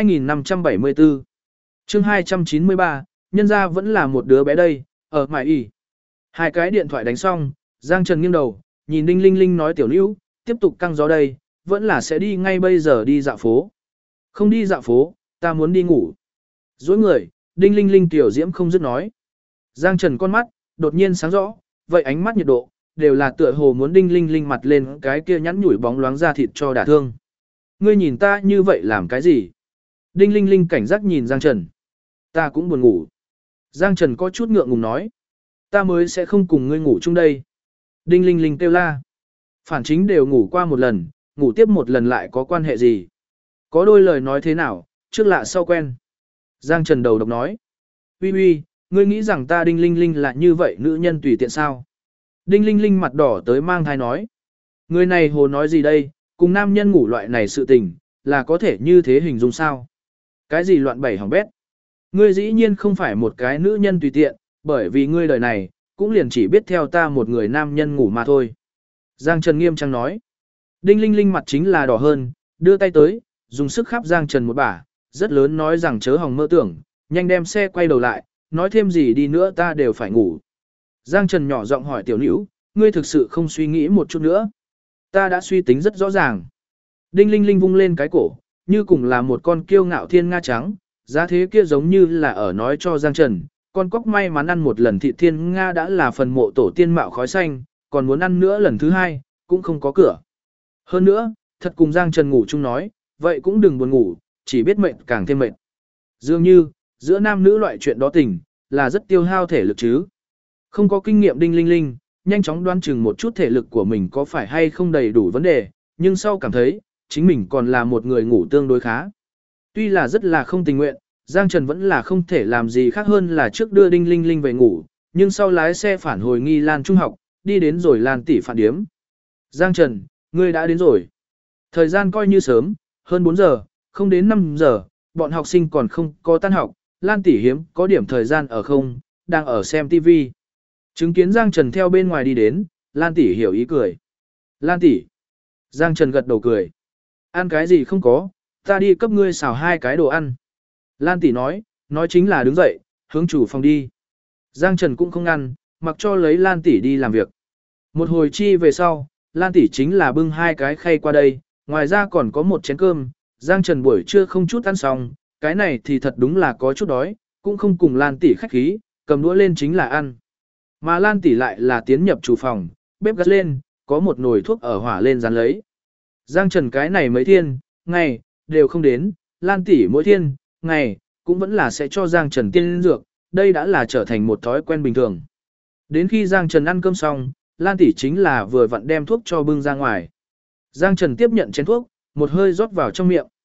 2574. Chương 293, nhân ra vẫn là một đứa bé đây, ở mải ỉ. Hai cái điện thoại đánh xong, Giang Trần nghiêng đầu, nhìn Đinh Linh Linh nói tiểu nữ, tiếp tục căng gió đây, vẫn là sẽ đi ngay bây giờ đi dạo phố. Không đi dạo phố, ta muốn đi ngủ. Dối người, Đinh Linh Linh tiểu diễm không dứt nói. Giang Trần con mắt, đột nhiên sáng rõ, vậy ánh mắt nhiệt độ, đều là tựa hồ muốn Đinh Linh Linh mặt lên cái kia nhắn nhủi bóng loáng ra thịt cho đả thương. Ngươi nhìn ta như vậy làm cái gì? Đinh Linh Linh cảnh giác nhìn Giang Trần. Ta cũng buồn ngủ. Giang Trần có chút ngượng ngùng nói. Ta mới sẽ không cùng ngươi ngủ chung đây. Đinh Linh Linh kêu la. Phản chính đều ngủ qua một lần, ngủ tiếp một lần lại có quan hệ gì? Có đôi lời nói thế nào, trước lạ sau quen. Giang Trần đầu độc nói. Uy uy, ngươi nghĩ rằng ta Đinh Linh Linh là như vậy nữ nhân tùy tiện sao? Đinh Linh Linh mặt đỏ tới mang thai nói. Người này hồ nói gì đây, cùng nam nhân ngủ loại này sự tình, là có thể như thế hình dung sao? Cái gì loạn bảy hỏng bét? Ngươi dĩ nhiên không phải một cái nữ nhân tùy tiện, bởi vì ngươi đời này, cũng liền chỉ biết theo ta một người nam nhân ngủ mà thôi. Giang Trần nghiêm trang nói. Đinh Linh Linh mặt chính là đỏ hơn, đưa tay tới, dùng sức khắp Giang Trần một bả, rất lớn nói rằng chớ hòng mơ tưởng, nhanh đem xe quay đầu lại, nói thêm gì đi nữa ta đều phải ngủ. Giang Trần nhỏ giọng hỏi tiểu nữ, ngươi thực sự không suy nghĩ một chút nữa. Ta đã suy tính rất rõ ràng. Đinh Linh Linh vung lên cái cổ, như cùng là một con kiêu ngạo thiên nga trắng, giá thế kia giống như là ở nói cho Giang Trần, con cóc may mắn ăn một lần thịt thiên nga đã là phần mộ tổ tiên mạo khói xanh, còn muốn ăn nữa lần thứ hai, cũng không có cửa. Hơn nữa, thật cùng Giang Trần ngủ chung nói, vậy cũng đừng buồn ngủ, chỉ biết mệt càng thêm mệt. Dường như, giữa nam nữ loại chuyện đó tình, là rất tiêu hao thể lực chứ. Không có kinh nghiệm Đinh Linh Linh, nhanh chóng đoán chừng một chút thể lực của mình có phải hay không đầy đủ vấn đề, nhưng sau cảm thấy, chính mình còn là một người ngủ tương đối khá. Tuy là rất là không tình nguyện, Giang Trần vẫn là không thể làm gì khác hơn là trước đưa Đinh Linh Linh về ngủ, nhưng sau lái xe phản hồi Nghi Lan Trung học, đi đến rồi Lan tỷ phản điếm. Giang Trần, ngươi đã đến rồi. Thời gian coi như sớm, hơn 4 giờ, không đến 5 giờ, bọn học sinh còn không có tan học, Lan tỷ hiếm có điểm thời gian ở không, đang ở xem TV. Chứng kiến Giang Trần theo bên ngoài đi đến, Lan tỷ hiểu ý cười. Lan tỷ. Giang Trần gật đầu cười. Ăn cái gì không có, ta đi cấp ngươi xào 2 cái đồ ăn. Lan tỷ nói chính là đứng dậy, hướng chủ phòng đi. Giang Trần cũng không ngăn, mặc cho lấy Lan tỷ đi làm việc. Một hồi chi về sau, Lan tỷ chính là bưng 2 cái khay qua đây, ngoài ra còn có một chén cơm. Giang Trần buổi trưa không chút ăn xong, cái này thì thật đúng là có chút đói, cũng không cùng Lan tỷ khách khí, cầm đũa lên chính là ăn. Mà Lan tỷ lại là tiến nhập chủ phòng, bếp gắt lên, có một nồi thuốc ở hỏa lên dán lấy. Giang Trần cái này mấy thiên, ngày, đều không đến, Lan tỷ mỗi thiên, ngày, cũng vẫn là sẽ cho Giang Trần tiên dược, đây đã là trở thành một thói quen bình thường. Đến khi Giang Trần ăn cơm xong, Lan tỷ chính là vừa vặn đem thuốc cho bưng ra ngoài. Giang Trần tiếp nhận chén thuốc, một hơi rót vào trong miệng.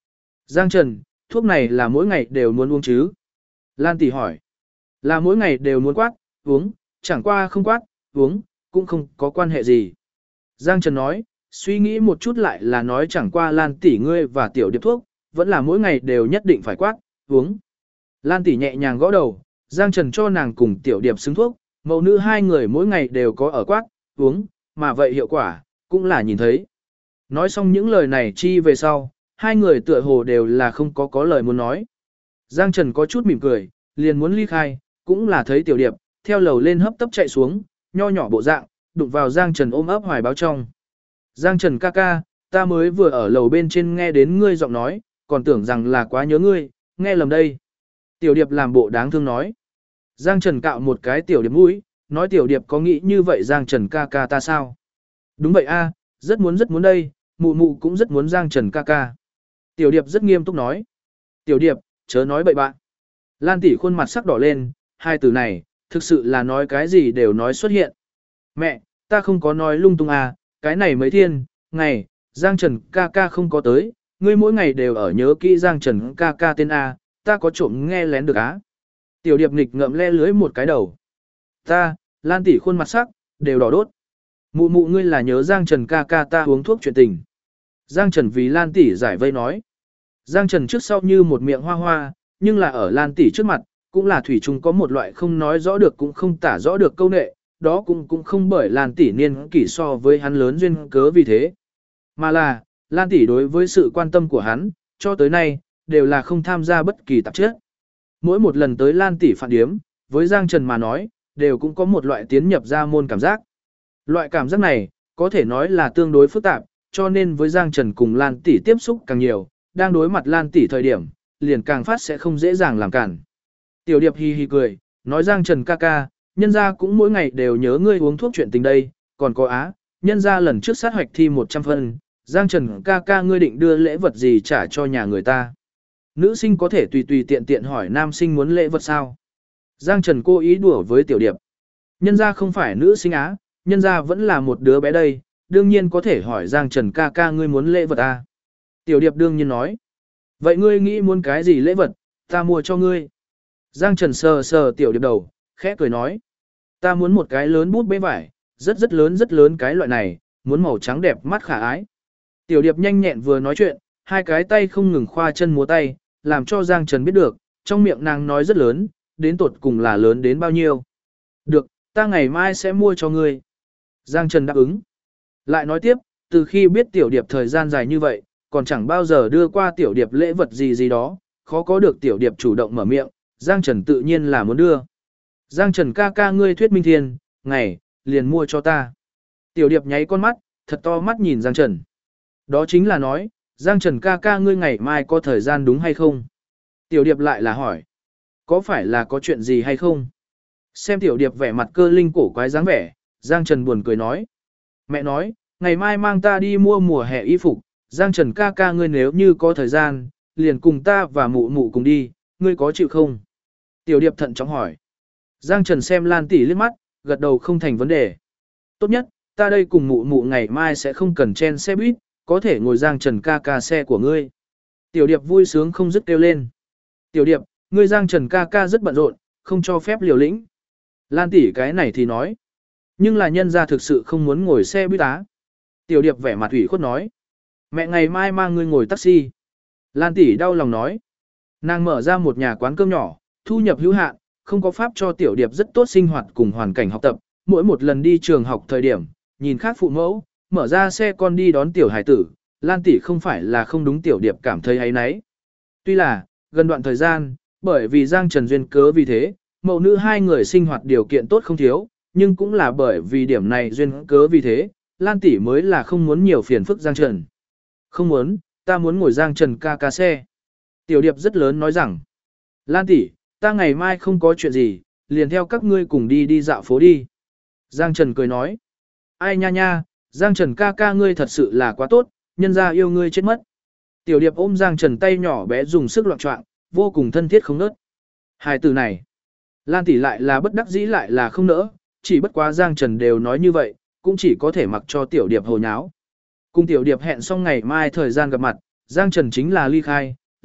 Giang Trần, thuốc này là mỗi ngày đều muốn uống chứ? Lan tỷ hỏi. Là mỗi ngày đều muốn quát, uống, chẳng qua không quát, uống, cũng không có quan hệ gì. Giang Trần nói, suy nghĩ một chút lại là nói chẳng qua Lan tỷ ngươi và tiểu điệp thuốc, vẫn là mỗi ngày đều nhất định phải quát, uống. Lan tỷ nhẹ nhàng gõ đầu, Giang Trần cho nàng cùng tiểu điệp xứng thuốc, mẫu nữ hai người mỗi ngày đều có ở quát, uống, mà vậy hiệu quả, cũng là nhìn thấy. Nói xong những lời này chi về sau, hai người tựa hồ đều là không có lời muốn nói. Giang Trần có chút mỉm cười, liền muốn ly khai, cũng là thấy tiểu điệp, theo lầu lên hấp tấp chạy xuống, nho nhỏ bộ dạng, đụng vào Giang Trần ôm ấp hoài báo trong. Giang Trần ca ca, ta mới vừa ở lầu bên trên nghe đến ngươi giọng nói, còn tưởng rằng là quá nhớ ngươi, nghe lầm đây. Tiểu điệp làm bộ đáng thương nói. Giang Trần cạo một cái tiểu điệp mũi, nói tiểu điệp có nghĩ như vậy Giang Trần ca ca ta sao? Đúng vậy a, rất muốn đây, mụ mụ cũng rất muốn Giang Trần ca ca. Tiểu điệp rất nghiêm túc nói. Tiểu điệp, chớ nói bậy bạn. Lan tỷ khuôn mặt sắc đỏ lên, hai từ này, thực sự là nói cái gì đều nói xuất hiện. Mẹ, ta không có nói lung tung à, cái này mấy thiên, ngày, Giang Trần ca ca không có tới, ngươi mỗi ngày đều ở nhớ kỹ Giang Trần ca ca tên A, ta có trộm nghe lén được á. Tiểu điệp nghịch ngậm le lưới một cái đầu. Ta, Lan tỷ khuôn mặt sắc, đều đỏ đốt. Mụ mụ ngươi là nhớ Giang Trần ca ca ta uống thuốc chuyện tình. Giang Trần vì Lan tỷ giải vây nói. Giang Trần trước sau như một miệng hoa hoa, nhưng là ở Lan tỷ trước mặt, cũng là thủy chung có một loại không nói rõ được cũng không tả rõ được câu nệ, đó cũng không bởi Lan tỷ niên kỷ so với hắn lớn duyên cớ vì thế. Mà là, Lan tỷ đối với sự quan tâm của hắn, cho tới nay, đều là không tham gia bất kỳ tạp chất. Mỗi một lần tới Lan tỷ phản điếm, với Giang Trần mà nói, đều cũng có một loại tiến nhập ra môn cảm giác. Loại cảm giác này, có thể nói là tương đối phức tạp, cho nên với Giang Trần cùng Lan tỷ tiếp xúc càng nhiều, đang đối mặt Lan tỷ thời điểm, liền càng phát sẽ không dễ dàng làm cản. Tiểu điệp hi hi cười, nói Giang Trần ca ca, nhân gia cũng mỗi ngày đều nhớ ngươi uống thuốc chuyện tình đây, còn có á, nhân gia lần trước sát hoạch thi 100 phân, Giang Trần ca ca ngươi định đưa lễ vật gì trả cho nhà người ta. Nữ sinh có thể tùy tùy tiện tiện hỏi nam sinh muốn lễ vật sao. Giang Trần cố ý đùa với tiểu điệp. Nhân gia không phải nữ sinh á, nhân gia vẫn là một đứa bé đây, đương nhiên có thể hỏi Giang Trần ca ca ngươi muốn lễ vật à. Tiểu điệp đương nhiên nói. Vậy ngươi nghĩ muốn cái gì lễ vật, ta mua cho ngươi. Giang Trần sờ sờ tiểu điệp đầu, khẽ cười nói. Ta muốn một cái lớn bút bê vải, rất lớn cái loại này, muốn màu trắng đẹp mắt khả ái. Tiểu điệp nhanh nhẹn vừa nói chuyện, hai cái tay không ngừng khoa chân múa tay, làm cho Giang Trần biết được, trong miệng nàng nói rất lớn, đến tột cùng là lớn đến bao nhiêu. Được, ta ngày mai sẽ mua cho ngươi. Giang Trần đáp ứng. Lại nói tiếp, từ khi biết tiểu điệp thời gian dài như vậy, còn chẳng bao giờ đưa qua tiểu điệp lễ vật gì đó, khó có được tiểu điệp chủ động mở miệng, Giang Trần tự nhiên là muốn đưa. Giang Trần ca ca ngươi thuyết minh thiên, ngày, liền mua cho ta. Tiểu điệp nháy con mắt, thật to mắt nhìn Giang Trần. Đó chính là nói, Giang Trần ca ca ngươi ngày mai có thời gian đúng hay không? Tiểu điệp lại là hỏi, có phải là có chuyện gì hay không? Xem tiểu điệp vẻ mặt cơ linh cổ quái dáng vẻ, Giang Trần buồn cười nói. Mẹ nói, ngày mai mang ta đi mua mùa hè y phục, Giang Trần ca ca ngươi nếu như có thời gian, liền cùng ta và mụ mụ cùng đi, ngươi có chịu không? Tiểu điệp thận trọng hỏi. Giang Trần xem Lan tỷ liếc mắt, gật đầu không thành vấn đề. Tốt nhất, ta đây cùng mụ mụ ngày mai sẽ không cần chen xe buýt, có thể ngồi Giang Trần ca ca xe của ngươi. Tiểu điệp vui sướng không dứt kêu lên. Tiểu điệp, ngươi Giang Trần ca ca rất bận rộn, không cho phép liều lĩnh. Lan tỷ cái này thì nói. Nhưng là nhân gia thực sự không muốn ngồi xe buýt á. Tiểu điệp vẻ mặt ủy khuất nói. Mẹ ngày mai mang ngươi ngồi taxi. Lan tỷ đau lòng nói. Nàng mở ra một nhà quán cơm nhỏ, thu nhập hữu hạn, không có pháp cho tiểu điệp rất tốt sinh hoạt cùng hoàn cảnh học tập. Mỗi một lần đi trường học thời điểm, nhìn khác phụ mẫu, mở ra xe con đi đón tiểu hải tử, Lan tỷ không phải là không đúng tiểu điệp cảm thấy ấy nấy. Tuy là, gần đoạn thời gian, bởi vì Giang Trần duyên cớ vì thế, mẫu nữ hai người sinh hoạt điều kiện tốt không thiếu, nhưng cũng là bởi vì điểm này duyên cớ vì thế, Lan tỷ mới là không muốn nhiều phiền phức Giang Trần. Không muốn, ta muốn ngồi Giang Trần ca ca xe. Tiểu điệp rất lớn nói rằng, Lan tỷ, ta ngày mai không có chuyện gì, liền theo các ngươi cùng đi dạo phố đi. Giang Trần cười nói, ai nha nha, Giang Trần ca ca ngươi thật sự là quá tốt, nhân ra yêu ngươi chết mất. Tiểu điệp ôm Giang Trần tay nhỏ bé dùng sức loạn trọng, vô cùng thân thiết không nớt. Hai từ này, Lan tỷ lại là bất đắc dĩ lại là không nỡ, chỉ bất quá Giang Trần đều nói như vậy, cũng chỉ có thể mặc cho tiểu điệp hồ nháo. Cùng tiểu điệp hẹn xong ngày mai thời gian gặp mặt, Giang Trần chính là ly khai,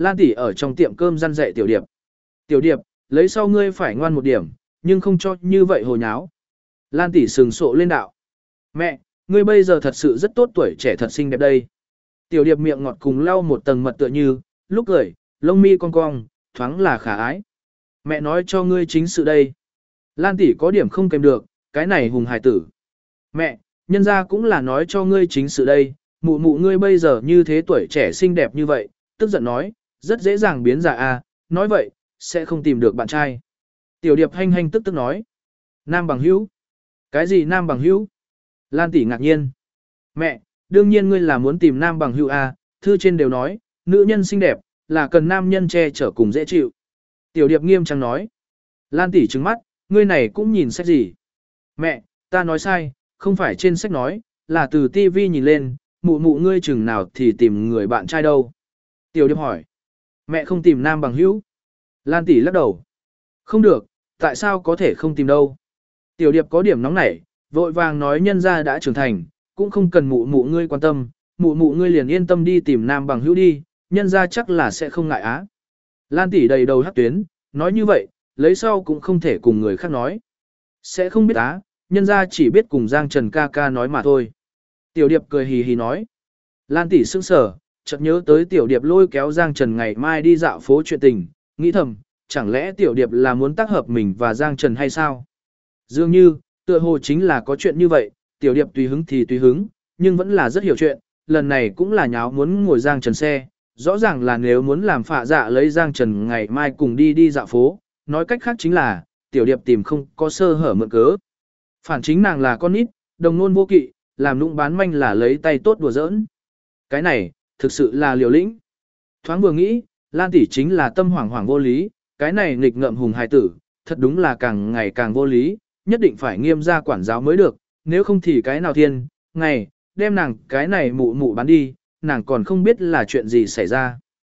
Lan tỷ ở trong tiệm cơm răn dạy Tiểu Điệp. Tiểu Điệp, lấy sau ngươi phải ngoan một điểm, nhưng không cho như vậy hồ nháo. Lan tỷ sừng sộ lên đạo. Mẹ, ngươi bây giờ thật sự rất tốt, tuổi trẻ thật xinh đẹp đây. Tiểu Điệp miệng ngọt cùng lau một tầng mật tựa như, lúc cười, lông mi cong cong, thoáng là khả ái. Mẹ nói cho ngươi chính sự đây. Lan tỷ có điểm không kèm được, cái này hùng hài tử. Mẹ, nhân ra cũng là nói cho ngươi chính sự đây, mụ mụ ngươi bây giờ như thế tuổi trẻ xinh đẹp như vậy, tức giận nói, rất dễ dàng biến già à, nói vậy, sẽ không tìm được bạn trai. Tiểu Điệp hanh hanh tức tức nói. Nam bằng hữu? Cái gì nam bằng hữu? Lan tỷ ngạc nhiên. Mẹ, đương nhiên ngươi là muốn tìm nam bằng hữu à, thư trên đều nói, nữ nhân xinh đẹp, là cần nam nhân che chở cùng dễ chịu. Tiểu Điệp nghiêm trang nói. Lan tỷ trừng mắt, ngươi này cũng nhìn sách gì? Mẹ, ta nói sai, không phải trên sách nói, là từ tivi nhìn lên, mụ mụ ngươi chừng nào thì tìm người bạn trai đâu. Tiểu Điệp hỏi. Mẹ không tìm nam bằng hữu. Lan tỷ lắc đầu. Không được, tại sao có thể không tìm đâu. Tiểu Điệp có điểm nóng nảy, vội vàng nói nhân gia đã trưởng thành, cũng không cần mụ mụ ngươi quan tâm, mụ mụ ngươi liền yên tâm đi tìm nam bằng hữu đi, nhân gia chắc là sẽ không ngại á. Lan tỷ đầy đầu hắc tuyến, nói như vậy, lấy sau cũng không thể cùng người khác nói. Sẽ không biết á, nhân gia chỉ biết cùng Giang Trần ca ca nói mà thôi. Tiểu Điệp cười hì hì nói. Lan tỷ sững sờ, chợt nhớ tới Tiểu Điệp lôi kéo Giang Trần ngày mai đi dạo phố chuyện tình, nghĩ thầm, chẳng lẽ Tiểu Điệp là muốn tác hợp mình và Giang Trần hay sao? Dường như, tựa hồ chính là có chuyện như vậy, Tiểu Điệp tùy hứng thì tùy hứng, nhưng vẫn là rất hiểu chuyện, lần này cũng là nháo muốn ngồi Giang Trần xe, rõ ràng là nếu muốn làm phạ dạ lấy Giang Trần ngày mai cùng đi dạo phố, nói cách khác chính là, Tiểu Điệp tìm không có sơ hở mượn cớ. Phản chính nàng là con nít, đồng nôn vô kỵ, làm nũng bán manh là lấy tay tốt đùa giỡn. Cái này, thực sự là liều lĩnh. Thoáng vừa nghĩ, Lan tỷ chính là tâm hoảng hoảng vô lý, cái này nghịch ngợm hùng hài tử, thật đúng là càng ngày càng vô lý, nhất định phải nghiêm ra quản giáo mới được, nếu không thì cái nào thiên, ngày, đem nàng cái này mụ mụ bán đi, nàng còn không biết là chuyện gì xảy ra.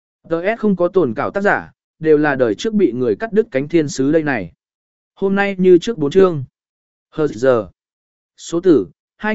DS không có tồn cảo tác giả, đều là đời trước bị người cắt đứt cánh thiên sứ đây này. Hôm nay như trước 4 chương. Hờ giờ. Số tử,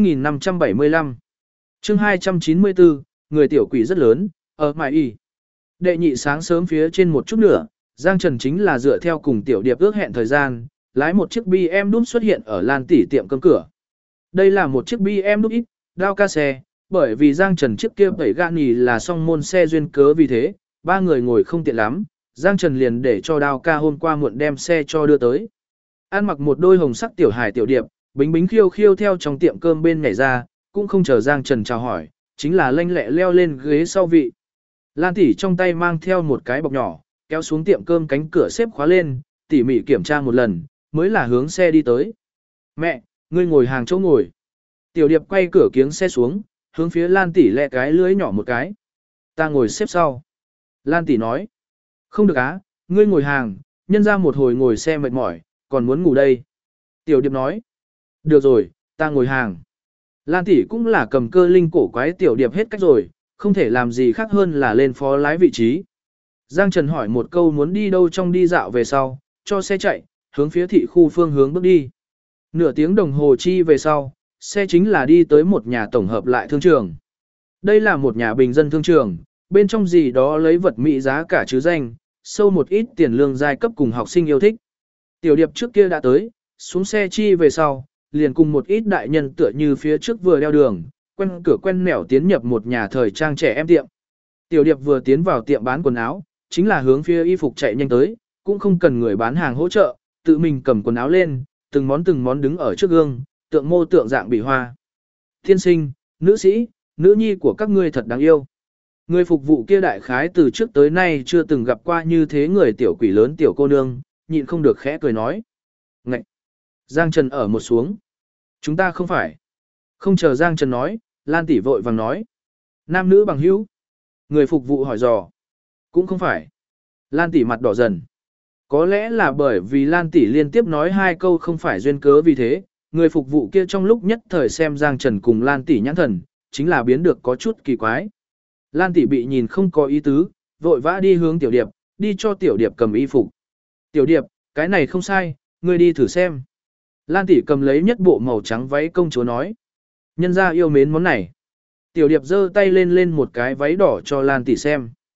2575. Chương 294, người tiểu quỷ rất lớn, ở mại y. Đệ nhị sáng sớm phía trên một chút nữa, Giang Trần chính là dựa theo cùng Tiểu Điệp ước hẹn thời gian, lái một chiếc BMW xuất hiện ở Lan tỷ tiệm cơm cửa. Đây là một chiếc BMW đao ca xe, bởi vì Giang Trần chiếc kia bảy gạ nì là song môn xe duyên cớ, vì thế, ba người ngồi không tiện lắm, Giang Trần liền để cho đao ca hôm qua muộn đem xe cho đưa tới. Ăn mặc một đôi hồng sắc tiểu hài Tiểu Điệp, bính bính khiêu khiêu theo trong tiệm cơm bên nhảy ra, cũng không chờ Giang Trần chào hỏi, chính là lanh lẹ leo lên ghế sau vị. Lan tỷ trong tay mang theo một cái bọc nhỏ, kéo xuống tiệm cơm cánh cửa xếp khóa lên, tỉ mỉ kiểm tra một lần, mới là hướng xe đi tới. Mẹ, ngươi ngồi hàng chỗ ngồi. Tiểu Điệp quay cửa kiếng xe xuống, hướng phía Lan tỷ lẹ cái lưới nhỏ một cái. Ta ngồi xếp sau. Lan tỷ nói. Không được á, ngươi ngồi hàng, nhân ra một hồi ngồi xe mệt mỏi, còn muốn ngủ đây. Tiểu Điệp nói. Được rồi, ta ngồi hàng. Lan tỷ cũng là cầm cơ linh cổ quái Tiểu Điệp hết cách rồi, không thể làm gì khác hơn là lên phó lái vị trí. Giang Trần hỏi một câu muốn đi đâu trong đi dạo về sau, cho xe chạy, hướng phía thị khu phương hướng bước đi. Nửa tiếng đồng hồ chi về sau, xe chính là đi tới một nhà tổng hợp lại thương trường. Đây là một nhà bình dân thương trường, bên trong gì đó lấy vật mỹ giá cả chứ danh, sâu một ít tiền lương giai cấp cùng học sinh yêu thích. Tiểu Điệp trước kia đã tới, xuống xe chi về sau, liền cùng một ít đại nhân tựa như phía trước vừa đeo đường, quen cửa quen nẻo tiến nhập một nhà thời trang trẻ em tiệm. Tiểu Điệp vừa tiến vào tiệm bán quần áo, chính là hướng phía y phục chạy nhanh tới, cũng không cần người bán hàng hỗ trợ, tự mình cầm quần áo lên, từng món đứng ở trước gương, tượng mô tượng dạng bị hoa. Thiên sinh, nữ sĩ, nữ nhi của các ngươi thật đáng yêu. Người phục vụ kia đại khái từ trước tới nay chưa từng gặp qua như thế người tiểu quỷ lớn tiểu cô nương, nhịn không được khẽ cười nói. Ngậy! Giang Trần ở một xuống. Chúng ta không phải. Không chờ Giang Trần nói, Lan tỷ vội vàng nói. Nam nữ bằng hữu. Người phục vụ hỏi dò. Cũng không phải. Lan tỷ mặt đỏ dần. Có lẽ là bởi vì Lan tỷ liên tiếp nói hai câu không phải duyên cớ, vì thế, người phục vụ kia trong lúc nhất thời xem Giang Trần cùng Lan tỷ nhãn thần, chính là biến được có chút kỳ quái. Lan tỷ bị nhìn không có ý tứ, vội vã đi hướng Tiểu Điệp, đi cho Tiểu Điệp cầm y phục. Tiểu Điệp, cái này không sai, ngươi đi thử xem. Lan tỷ cầm lấy nhất bộ màu trắng váy công chúa nói. Nhân gia yêu mến món này. Tiểu Điệp giơ tay lên một cái váy đỏ cho Lan tỷ xem.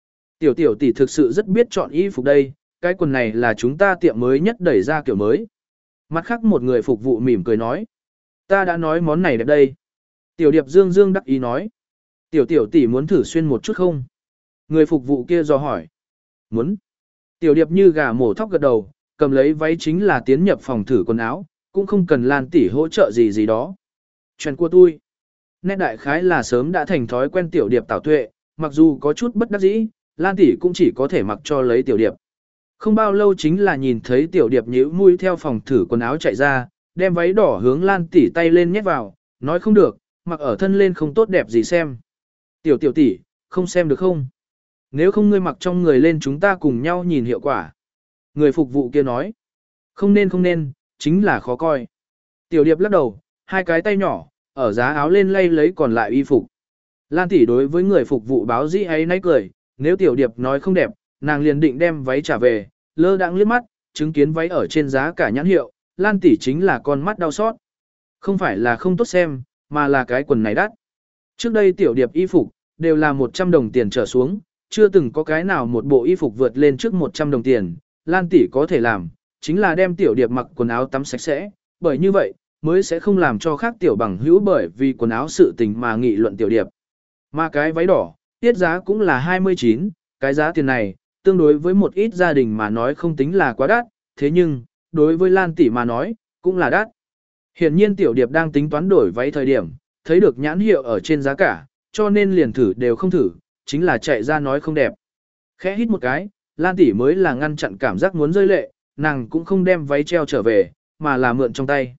Tiểu tiểu tỷ thực sự rất biết chọn y phục đây, cái quần này là chúng ta tiệm mới nhất đẩy ra kiểu mới. Mặt khác một người phục vụ mỉm cười nói. Ta đã nói món này đẹp đây. Tiểu điệp dương dương đắc ý nói. Tiểu tiểu tỷ muốn thử xuyên một chút không? Người phục vụ kia dò hỏi. Muốn. Tiểu điệp như gà mổ thóc gật đầu, cầm lấy váy chính là tiến nhập phòng thử quần áo, cũng không cần Lan tỷ hỗ trợ gì gì đó. Chuyện của tôi. Nét đại khái là sớm đã thành thói quen tiểu điệp tảo tuệ, mặc dù có chút bất đắc dĩ, Lan tỷ cũng chỉ có thể mặc cho lấy tiểu điệp. Không bao lâu chính là nhìn thấy tiểu điệp nhíu mũi theo phòng thử quần áo chạy ra, đem váy đỏ hướng Lan tỷ tay lên nhét vào, nói không được, mặc ở thân lên không tốt đẹp gì xem. Tiểu tiểu tỷ, không xem được không? Nếu không ngươi mặc trong người lên chúng ta cùng nhau nhìn hiệu quả. Người phục vụ kia nói. Không nên, chính là khó coi. Tiểu điệp lắc đầu, hai cái tay nhỏ, ở giá áo lên lay lấy còn lại y phục. Lan tỷ đối với người phục vụ báo dĩ ấy nấy cười, nếu tiểu điệp nói không đẹp, nàng liền định đem váy trả về, lơ đãng liếc mắt, chứng kiến váy ở trên giá cả nhãn hiệu, Lan tỷ chính là con mắt đau xót. Không phải là không tốt xem, mà là cái quần này đắt. Trước đây tiểu điệp y phục, đều là 100 đồng tiền trở xuống, chưa từng có cái nào một bộ y phục vượt lên trước 100 đồng tiền, Lan tỷ có thể làm, chính là đem tiểu điệp mặc quần áo tắm sạch sẽ, bởi như vậy, mới sẽ không làm cho khác tiểu bằng hữu bởi vì quần áo sự tình mà nghị luận tiểu điệp. Mà cái váy đỏ, tiết giá cũng là 29, cái giá tiền này, tương đối với một ít gia đình mà nói không tính là quá đắt, thế nhưng, đối với Lan tỷ mà nói, cũng là đắt. Hiển nhiên tiểu điệp đang tính toán đổi váy thời điểm, thấy được nhãn hiệu ở trên giá cả, cho nên liền thử đều không thử, chính là chạy ra nói không đẹp. Khẽ hít một cái, Lan tỷ mới là ngăn chặn cảm giác muốn rơi lệ, nàng cũng không đem váy treo trở về, mà là mượn trong tay.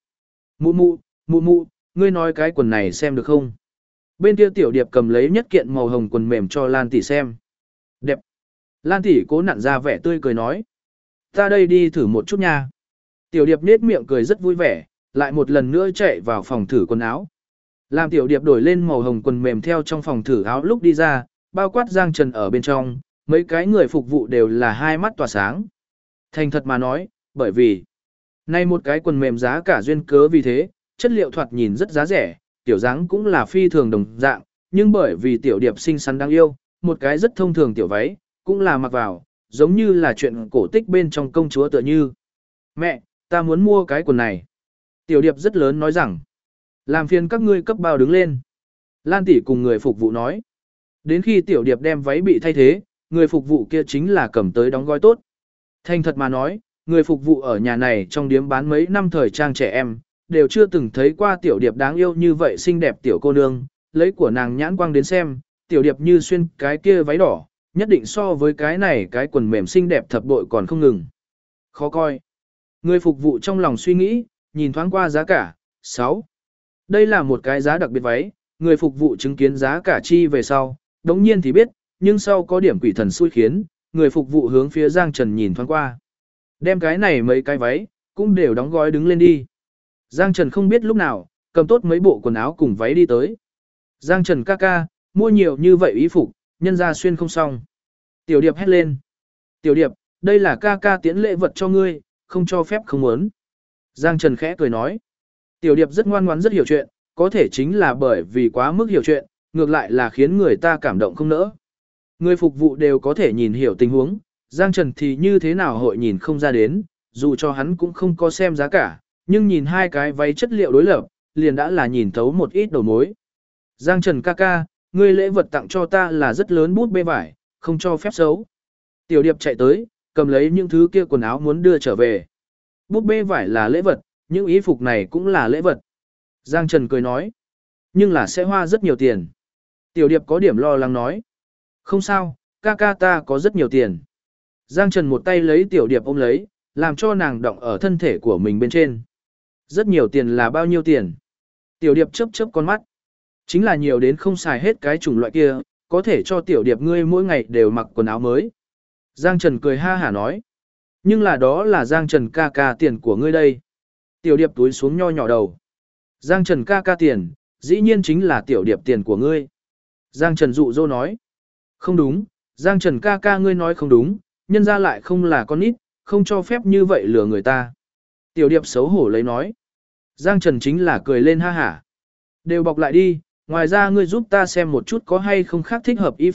Mụ mụ, ngươi nói cái quần này xem được không? Bên kia tiểu điệp cầm lấy nhất kiện màu hồng quần mềm cho Lan tỷ xem. Đẹp. Lan tỷ cố nặn ra vẻ tươi cười nói. Ta đây đi thử một chút nha. Tiểu điệp nết miệng cười rất vui vẻ, lại một lần nữa chạy vào phòng thử quần áo. Làm tiểu điệp đổi lên màu hồng quần mềm theo trong phòng thử áo lúc đi ra, bao quát Giang Trần ở bên trong, mấy cái người phục vụ đều là hai mắt tỏa sáng. Thành thật mà nói, bởi vì nay một cái quần mềm giá cả duyên cớ vì thế, chất liệu thoạt nhìn rất giá rẻ, tiểu dáng cũng là phi thường đồng dạng, nhưng bởi vì tiểu điệp xinh xắn đáng yêu, một cái rất thông thường tiểu váy, cũng là mặc vào, giống như là chuyện cổ tích bên trong công chúa tựa như. Mẹ, ta muốn mua cái quần này. Tiểu điệp rất lớn nói rằng, làm phiền các ngươi cấp bao đứng lên. Lan tỷ cùng người phục vụ nói. Đến khi tiểu điệp đem váy bị thay thế, người phục vụ kia chính là cầm tới đóng gói tốt. Thành thật mà nói, người phục vụ ở nhà này trong điếm bán mấy năm thời trang trẻ em, đều chưa từng thấy qua tiểu điệp đáng yêu như vậy xinh đẹp tiểu cô nương, lấy của nàng nhãn quang đến xem, tiểu điệp như xuyên cái kia váy đỏ, nhất định so với cái này cái quần mềm xinh đẹp thập bội còn không ngừng. Khó coi. Người phục vụ trong lòng suy nghĩ, nhìn thoáng qua giá cả, 6. Đây là một cái giá đặc biệt váy, người phục vụ chứng kiến giá cả chi về sau, đống nhiên thì biết, nhưng sau có điểm quỷ thần xui khiến, người phục vụ hướng phía Giang Trần nhìn thoáng qua. Đem cái này mấy cái váy, cũng đều đóng gói đứng lên đi. Giang Trần không biết lúc nào, cầm tốt mấy bộ quần áo cùng váy đi tới. Giang Trần ca ca, mua nhiều như vậy y phục, nhân ra xuyên không xong. Tiểu điệp hét lên. Tiểu điệp, đây là ca ca tiễn lễ vật cho ngươi, không cho phép không muốn. Giang Trần khẽ cười nói. Tiểu điệp rất ngoan ngoãn rất hiểu chuyện, có thể chính là bởi vì quá mức hiểu chuyện, ngược lại là khiến người ta cảm động không nỡ. Người phục vụ đều có thể nhìn hiểu tình huống, Giang Trần thì như thế nào hội nhìn không ra đến, dù cho hắn cũng không có xem giá cả, nhưng nhìn hai cái váy chất liệu đối lập, liền đã là nhìn thấu một ít đầu mối. Giang Trần ca ca, ngươi lễ vật tặng cho ta là rất lớn bút bê vải, không cho phép xấu. Tiểu điệp chạy tới, cầm lấy những thứ kia quần áo muốn đưa trở về. Bút bê vải là lễ vật, những y phục này cũng là lễ vật. Giang Trần cười nói, nhưng là sẽ hoa rất nhiều tiền. Tiểu điệp có điểm lo lắng nói, không sao, ca ca ta có rất nhiều tiền. Giang Trần một tay lấy tiểu điệp ôm lấy, làm cho nàng động ở thân thể của mình bên trên. Rất nhiều tiền là bao nhiêu tiền? Tiểu điệp chớp chớp con mắt. Chính là nhiều đến không xài hết cái chủng loại kia, có thể cho tiểu điệp ngươi mỗi ngày đều mặc quần áo mới. Giang Trần cười ha hả nói. Nhưng là đó là Giang Trần ca ca tiền của ngươi đây. Tiểu điệp túi xuống nho nhỏ đầu. Giang Trần ca ca tiền, dĩ nhiên chính là tiểu điệp tiền của ngươi. Giang Trần dụ dỗ nói. Không đúng, Giang Trần ca ca ngươi nói không đúng, nhân ra lại không là con nít, không cho phép như vậy lừa người ta. Tiểu điệp xấu hổ lấy nói. Giang Trần chính là cười lên ha hả. Đều bọc lại đi, ngoài ra ngươi giúp ta xem một chút có hay không khác thích hợp y phục,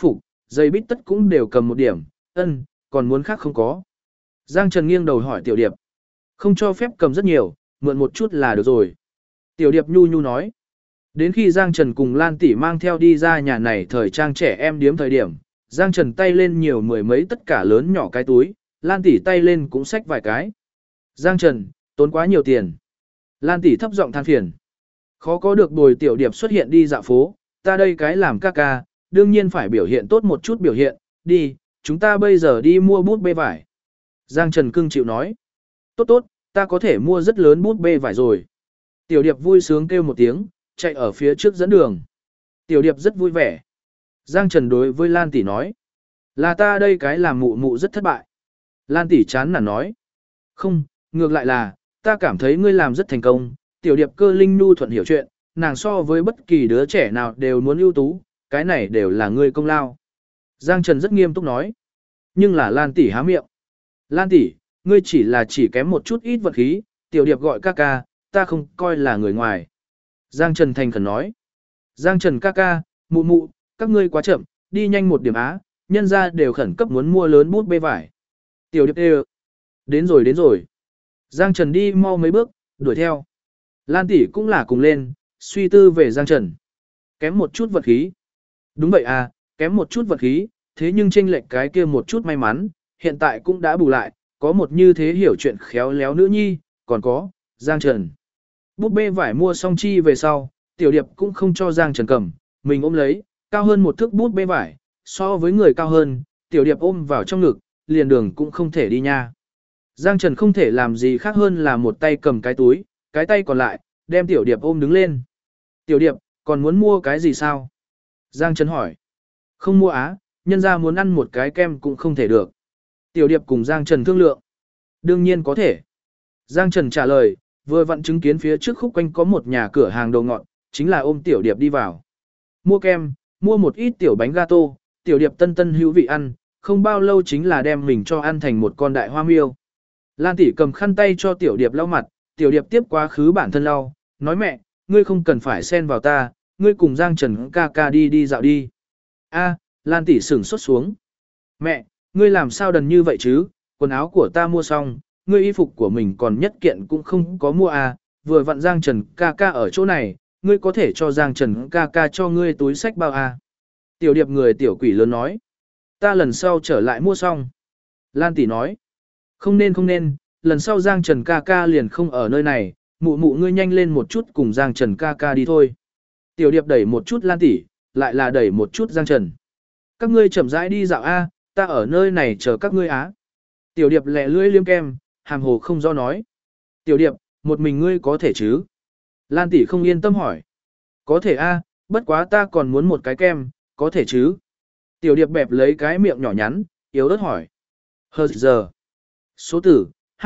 Dây bít tất cũng đều cầm một điểm, còn muốn khác không có. Giang Trần nghiêng đầu hỏi Tiểu Điệp. Không cho phép cầm rất nhiều, mượn một chút là được rồi. Tiểu Điệp nhu nhu nói. Đến khi Giang Trần cùng Lan Tỷ mang theo đi ra nhà này thời trang trẻ em điếm thời điểm, Giang Trần tay lên nhiều mười mấy tất cả lớn nhỏ cái túi, Lan Tỷ tay lên cũng xách vài cái. Giang Trần, tốn quá nhiều tiền. Lan Tỷ thấp giọng than phiền. Khó có được bồi Tiểu Điệp xuất hiện đi dạo phố, ta đây cái làm ca ca, đương nhiên phải biểu hiện tốt một chút biểu hiện, đi, chúng ta bây giờ đi mua bút bê vải. Giang Trần cưng chịu nói. Tốt tốt, ta có thể mua rất lớn bút bê vải rồi. Tiểu Điệp vui sướng kêu một tiếng, chạy ở phía trước dẫn đường. Tiểu Điệp rất vui vẻ. Giang Trần đối với Lan Tỷ nói. Là ta đây cái làm mụ mụ rất thất bại. Lan Tỷ chán nản nói. Không, ngược lại là, ta cảm thấy ngươi làm rất thành công. Tiểu Điệp cơ linh nhu thuận hiểu chuyện, nàng so với bất kỳ đứa trẻ nào đều muốn ưu tú, cái này đều là ngươi công lao. Giang Trần rất nghiêm túc nói. Nhưng là Lan Tỷ há miệng. Lan Tỷ, ngươi chỉ kém một chút ít vật khí, Tiểu Điệp gọi ca ca, ta không coi là người ngoài. Giang Trần thành khẩn nói. Giang Trần ca ca, mụ mụ, các ngươi quá chậm, đi nhanh một điểm á, nhân ra đều khẩn cấp muốn mua lớn bút bê vải. Tiểu Điệp đều. Đến rồi. Giang Trần đi mau mấy bước, đuổi theo. Lan Tỷ cũng là cùng lên, suy tư về Giang Trần. Kém một chút vật khí. Đúng vậy à, kém một chút vật khí, thế nhưng chênh lệch cái kia một chút may mắn, hiện tại cũng đã bù lại, có một như thế hiểu chuyện khéo léo nữ nhi, còn có, Giang Trần. Bút bê vải mua xong chi về sau, Tiểu Điệp cũng không cho Giang Trần cầm, mình ôm lấy, cao hơn một thước bút bê vải, so với người cao hơn, Tiểu Điệp ôm vào trong ngực, liền đường cũng không thể đi nha. Giang Trần không thể làm gì khác hơn là một tay cầm cái túi, cái tay còn lại, đem Tiểu Điệp ôm đứng lên. Tiểu Điệp, còn muốn mua cái gì sao? Giang Trần hỏi. Không mua á, nhân ra muốn ăn một cái kem cũng không thể được. Tiểu Điệp cùng Giang Trần thương lượng. Đương nhiên có thể. Giang Trần trả lời, vừa vặn chứng kiến phía trước khúc quanh có một nhà cửa hàng đồ ngọt, chính là ôm Tiểu Điệp đi vào. Mua kem, mua một ít tiểu bánh gato, Tiểu Điệp tân tân hữu vị ăn, không bao lâu chính là đem mình cho ăn thành một con đại hoa miêu. Lan Tỷ cầm khăn tay cho Tiểu Điệp lau mặt, Tiểu Điệp tiếp quá khứ bản thân lau, nói mẹ, ngươi không cần phải xen vào ta, ngươi cùng Giang Trần ca ca đi dạo đi. A, Lan Tỷ sửng sốt xuống. Mẹ, ngươi làm sao đần như vậy chứ, quần áo của ta mua xong, ngươi y phục của mình còn nhất kiện cũng không có mua à, vừa vặn Giang Trần ca ca ở chỗ này, ngươi có thể cho Giang Trần ca ca cho ngươi túi sách bao à. Tiểu Điệp người tiểu quỷ lớn nói. Ta lần sau trở lại mua xong. Lan Tỷ nói. Không nên, lần sau Giang Trần ca ca liền không ở nơi này, mụ mụ ngươi nhanh lên một chút cùng Giang Trần ca ca đi thôi. Tiểu Điệp đẩy một chút Lan Tỷ, lại là đẩy một chút Giang Trần. Các ngươi chậm rãi đi dạo a, ta ở nơi này chờ các ngươi á. Tiểu Điệp lẹ lưỡi liếm kem, hàm hồ không do nói. Tiểu Điệp, một mình ngươi có thể chứ? Lan Tỷ không yên tâm hỏi. Có thể a, bất quá ta còn muốn một cái kem, có thể chứ? Tiểu Điệp bẹp lấy cái miệng nhỏ nhắn, yếu ớt hỏi. Hờ giờ. Số tử,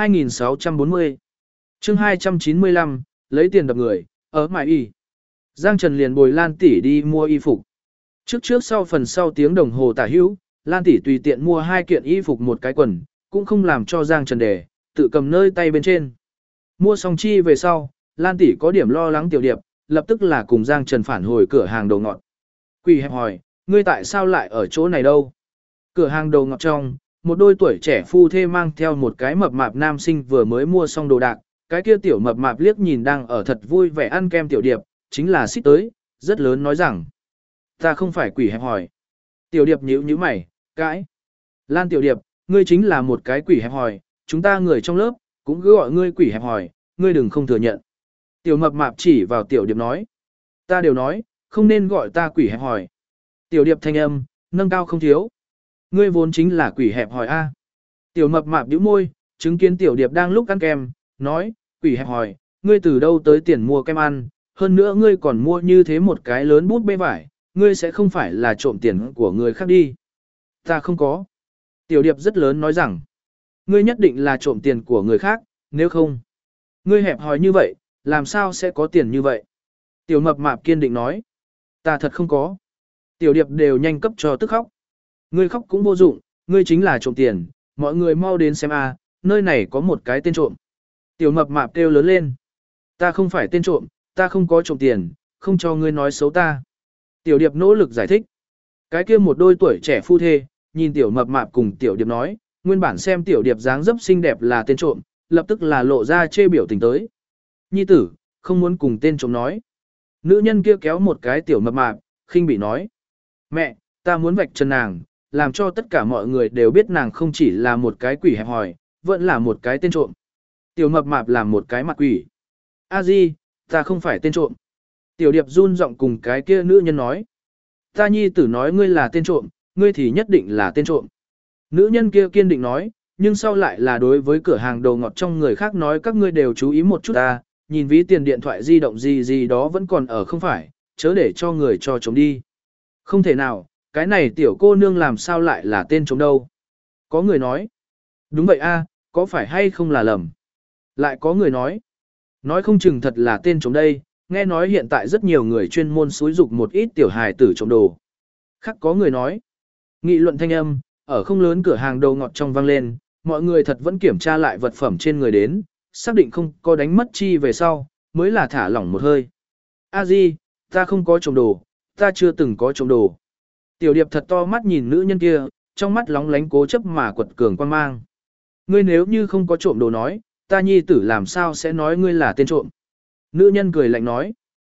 2640. Chương 295, lấy tiền đập người, ở mại y. Giang Trần liền bồi Lan Tỷ đi mua y phục. Trước sau phần sau tiếng đồng hồ tả hữu, Lan Tỷ tùy tiện mua 2 kiện y phục một cái quần, cũng không làm cho Giang Trần để, tự cầm nơi tay bên trên. Mua xong chi về sau, Lan Tỷ có điểm lo lắng Tiểu Điệp, lập tức là cùng Giang Trần phản hồi cửa hàng đồ ngọt. Quỷ hẹp hỏi, ngươi tại sao lại ở chỗ này đâu? Cửa hàng đồ ngọt trong, một đôi tuổi trẻ phu thê mang theo một cái mập mạp nam sinh vừa mới mua xong đồ đạc, cái kia tiểu mập mạp liếc nhìn đang ở thật vui vẻ ăn kem Tiểu Điệp, chính là xích tới, rất lớn nói rằng. Ta không phải quỷ hẹp hỏi. Tiểu Điệp nhíu mày, cãi. Lan Tiểu Điệp, ngươi chính là một cái quỷ hẹp hỏi, chúng ta người trong lớp, cũng cứ gọi ngươi quỷ hẹp hỏi, ngươi đừng không thừa nhận. Tiểu mập mạp chỉ vào Tiểu Điệp nói. Ta đều nói, không nên gọi ta quỷ hẹp hỏi. Tiểu Điệp thanh âm, nâng cao không thiếu. Ngươi vốn chính là quỷ hẹp hỏi a. Tiểu mập mạp bĩu môi, chứng kiến Tiểu Điệp đang lúc ăn kem, nói, quỷ hẹp hỏi, ngươi từ đâu tới tiền mua kem ăn, hơn nữa ngươi còn mua như thế một cái lớn bút bê vải, ngươi sẽ không phải là trộm tiền của người khác đi. Ta không có. Tiểu Điệp rất lớn nói rằng, ngươi nhất định là trộm tiền của người khác, nếu không, ngươi hẹp hòi như vậy, làm sao sẽ có tiền như vậy? Tiểu mập mạp kiên định nói, ta thật không có. Tiểu Điệp đều nhanh cấp cho tức khóc. Ngươi khóc cũng vô dụng, ngươi chính là trộm tiền, mọi người mau đến xem a, nơi này có một cái tên trộm. Tiểu mập mạp kêu lớn lên. Ta không phải tên trộm, ta không có trộm tiền, không cho ngươi nói xấu ta. Tiểu Điệp nỗ lực giải thích. Cái kia một đôi tuổi trẻ phu thê, nhìn tiểu mập mạp cùng tiểu điệp nói, nguyên bản xem tiểu điệp dáng dấp xinh đẹp là tên trộm, lập tức là lộ ra chê biểu tình tới. Nhi tử, không muốn cùng tên trộm nói. Nữ nhân kia kéo một cái tiểu mập mạp, khinh bị nói. Mẹ, ta muốn vạch trần nàng, làm cho tất cả mọi người đều biết nàng không chỉ là một cái quỷ hẹp hòi, vẫn là một cái tên trộm. Tiểu mập mạp làm một cái mặt quỷ. A Di, ta không phải tên trộm. Tiểu điệp run giọng cùng cái kia nữ nhân nói. Ta nhi tử nói ngươi là tên trộm, ngươi thì nhất định là tên trộm. Nữ nhân kia kiên định nói, nhưng sau lại là đối với cửa hàng đồ ngọt trong người khác nói các ngươi đều chú ý một chút ta, nhìn ví tiền điện thoại di động gì gì đó vẫn còn ở không phải, chớ để cho người cho chống đi. Không thể nào, cái này tiểu cô nương làm sao lại là tên trộm đâu. Có người nói, đúng vậy a, có phải hay không là lầm. Lại có người nói không chừng thật là tên trộm đây, nghe nói hiện tại rất nhiều người chuyên môn xúi dục một ít tiểu hài tử trộm đồ. Khác có người nói, nghị luận thanh âm, ở không lớn cửa hàng đồ ngọt trong vang lên, mọi người thật vẫn kiểm tra lại vật phẩm trên người đến, xác định không có đánh mất chi về sau, mới là thả lỏng một hơi. A Di, ta không có trộm đồ, ta chưa từng có trộm đồ. Tiểu điệp thật to mắt nhìn nữ nhân kia, trong mắt lóng lánh cố chấp mà quật cường quan mang. Ngươi nếu như không có trộm đồ nói, ta nhi tử làm sao sẽ nói ngươi là tên trộm. Nữ nhân cười lạnh nói.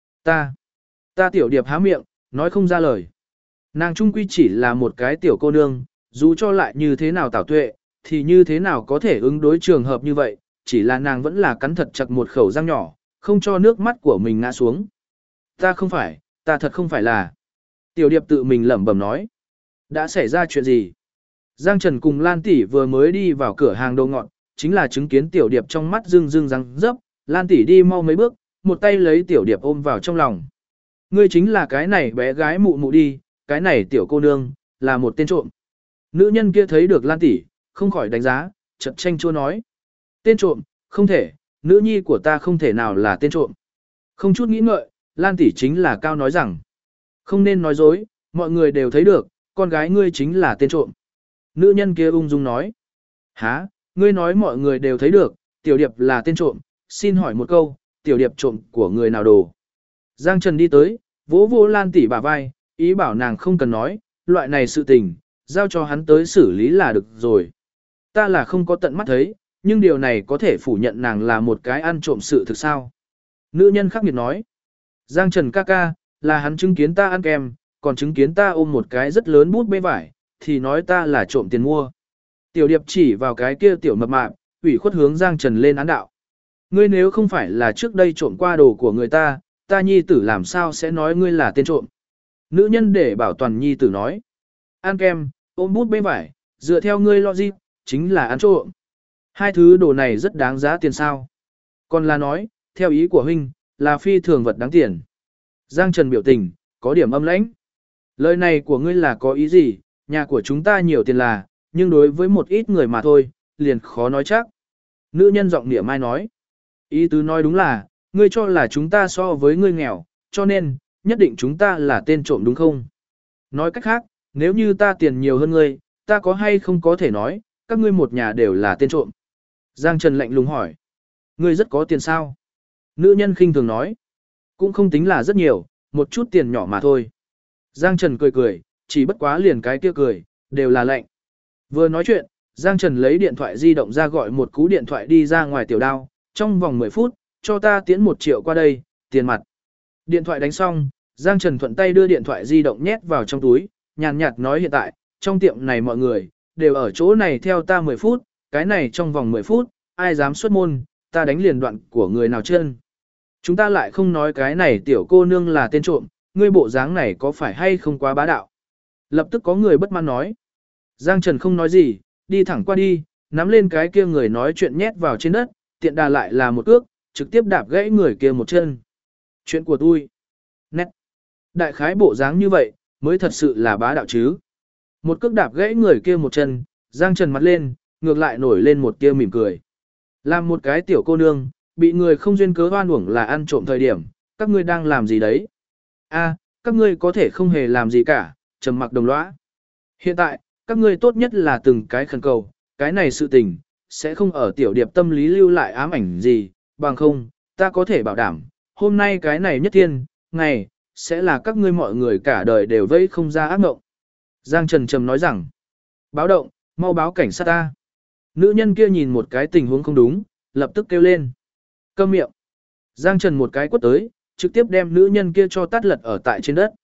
Ta tiểu điệp há miệng, nói không ra lời. Nàng trung quy chỉ là một cái tiểu cô nương, dù cho lại như thế nào tảo tuệ, thì như thế nào có thể ứng đối trường hợp như vậy, chỉ là nàng vẫn là cắn thật chặt một khẩu răng nhỏ, không cho nước mắt của mình ngã xuống. Ta thật không phải là. Tiểu điệp tự mình lẩm bẩm nói. Đã xảy ra chuyện gì? Giang Trần cùng Lan Tỷ vừa mới đi vào cửa hàng đồ ngọt, chính là chứng kiến tiểu điệp trong mắt rưng rưng răng rấp, Lan Tỷ đi mau mấy bước, một tay lấy tiểu điệp ôm vào trong lòng. Ngươi chính là cái này bé gái mụ mụ đi, cái này tiểu cô nương, là một tên trộm. Nữ nhân kia thấy được Lan Tỷ, không khỏi đánh giá, chợt tranh chua nói. Tên trộm, không thể, nữ nhi của ta không thể nào là tên trộm. Không chút nghĩ ngợi, Lan Tỷ chính là cao nói rằng. Không nên nói dối, mọi người đều thấy được, con gái ngươi chính là tên trộm. Nữ nhân kia ung dung nói. Hả, ngươi nói mọi người đều thấy được, tiểu điệp là tên trộm, xin hỏi một câu, tiểu điệp trộm của người nào đồ. Giang Trần đi tới, vỗ vỗ Lan Tỷ bả vai, ý bảo nàng không cần nói, loại này sự tình, giao cho hắn tới xử lý là được rồi. Ta là không có tận mắt thấy, nhưng điều này có thể phủ nhận nàng là một cái ăn trộm sự thực sao. Nữ nhân khắc nghiệt nói. Giang Trần ca ca, là hắn chứng kiến ta ăn kem, còn chứng kiến ta ôm một cái rất lớn bút bê vải, thì nói ta là trộm tiền mua. Tiểu điệp chỉ vào cái kia tiểu mập mạp, ủy khuất hướng Giang Trần lên án đạo. Ngươi nếu không phải là trước đây trộm qua đồ của người ta, ta nhi tử làm sao sẽ nói ngươi là tên trộm. Nữ nhân để bảo toàn nhi tử nói. Ăn kem, ôm bút bê vải, dựa theo ngươi logic, chính là ăn trộm. Hai thứ đồ này rất đáng giá tiền sao. Còn là nói, theo ý của huynh, là phi thường vật đáng tiền. Giang Trần biểu tình, có điểm âm lãnh. Lời này của ngươi là có ý gì, nhà của chúng ta nhiều tiền là, nhưng đối với một ít người mà thôi, liền khó nói chắc. Nữ nhân giọng nịa mai nói. Ý tứ nói đúng là, ngươi cho là chúng ta so với ngươi nghèo, cho nên, nhất định chúng ta là tên trộm đúng không? Nói cách khác, nếu như ta tiền nhiều hơn ngươi, ta có hay không có thể nói, các ngươi một nhà đều là tên trộm. Giang Trần lạnh lùng hỏi. Ngươi rất có tiền sao? Nữ nhân khinh thường nói. Cũng không tính là rất nhiều, một chút tiền nhỏ mà thôi. Giang Trần cười cười, chỉ bất quá liền cái kia cười, đều là lạnh. Vừa nói chuyện, Giang Trần lấy điện thoại di động ra gọi một cú điện thoại đi ra ngoài tiểu đao, trong vòng 10 phút, cho ta tiến 1 triệu qua đây, tiền mặt. Điện thoại đánh xong, Giang Trần thuận tay đưa điện thoại di động nhét vào trong túi, nhàn nhạt nói hiện tại, trong tiệm này mọi người, đều ở chỗ này theo ta 10 phút, cái này trong vòng 10 phút, ai dám xuất môn, ta đánh liền đoạn của người nào chân. Chúng ta lại không nói cái này tiểu cô nương là tên trộm, ngươi bộ dáng này có phải hay không quá bá đạo. Lập tức có người bất mãn nói. Giang Trần không nói gì, đi thẳng qua đi, nắm lên cái kia người nói chuyện nhét vào trên đất, tiện đà lại là một cước, trực tiếp đạp gãy người kia một chân. Chuyện của tôi. Nét. Đại khái bộ dáng như vậy, mới thật sự là bá đạo chứ. Một cước đạp gãy người kia một chân, Giang Trần mặt lên, ngược lại nổi lên một tia mỉm cười. Làm một cái tiểu cô nương, bị người không duyên cớ oan uổng là ăn trộm thời điểm, các ngươi đang làm gì đấy? A, các ngươi có thể không hề làm gì cả, trầm mặc đồng lõa. Hiện tại, các ngươi tốt nhất là từng cái khẩn cầu, cái này sự tình, sẽ không ở tiểu điệp tâm lý lưu lại ám ảnh gì, bằng không, ta có thể bảo đảm, hôm nay cái này nhất thiên, ngày, sẽ là các ngươi mọi người cả đời đều vây không ra ác mộng. Giang Trần trầm nói rằng, báo động, mau báo cảnh sát ta. Nữ nhân kia nhìn một cái tình huống không đúng, lập tức kêu lên. Câm miệng. Giang Trần một cái quất tới, trực tiếp đem nữ nhân kia cho tát lật ở tại trên đất.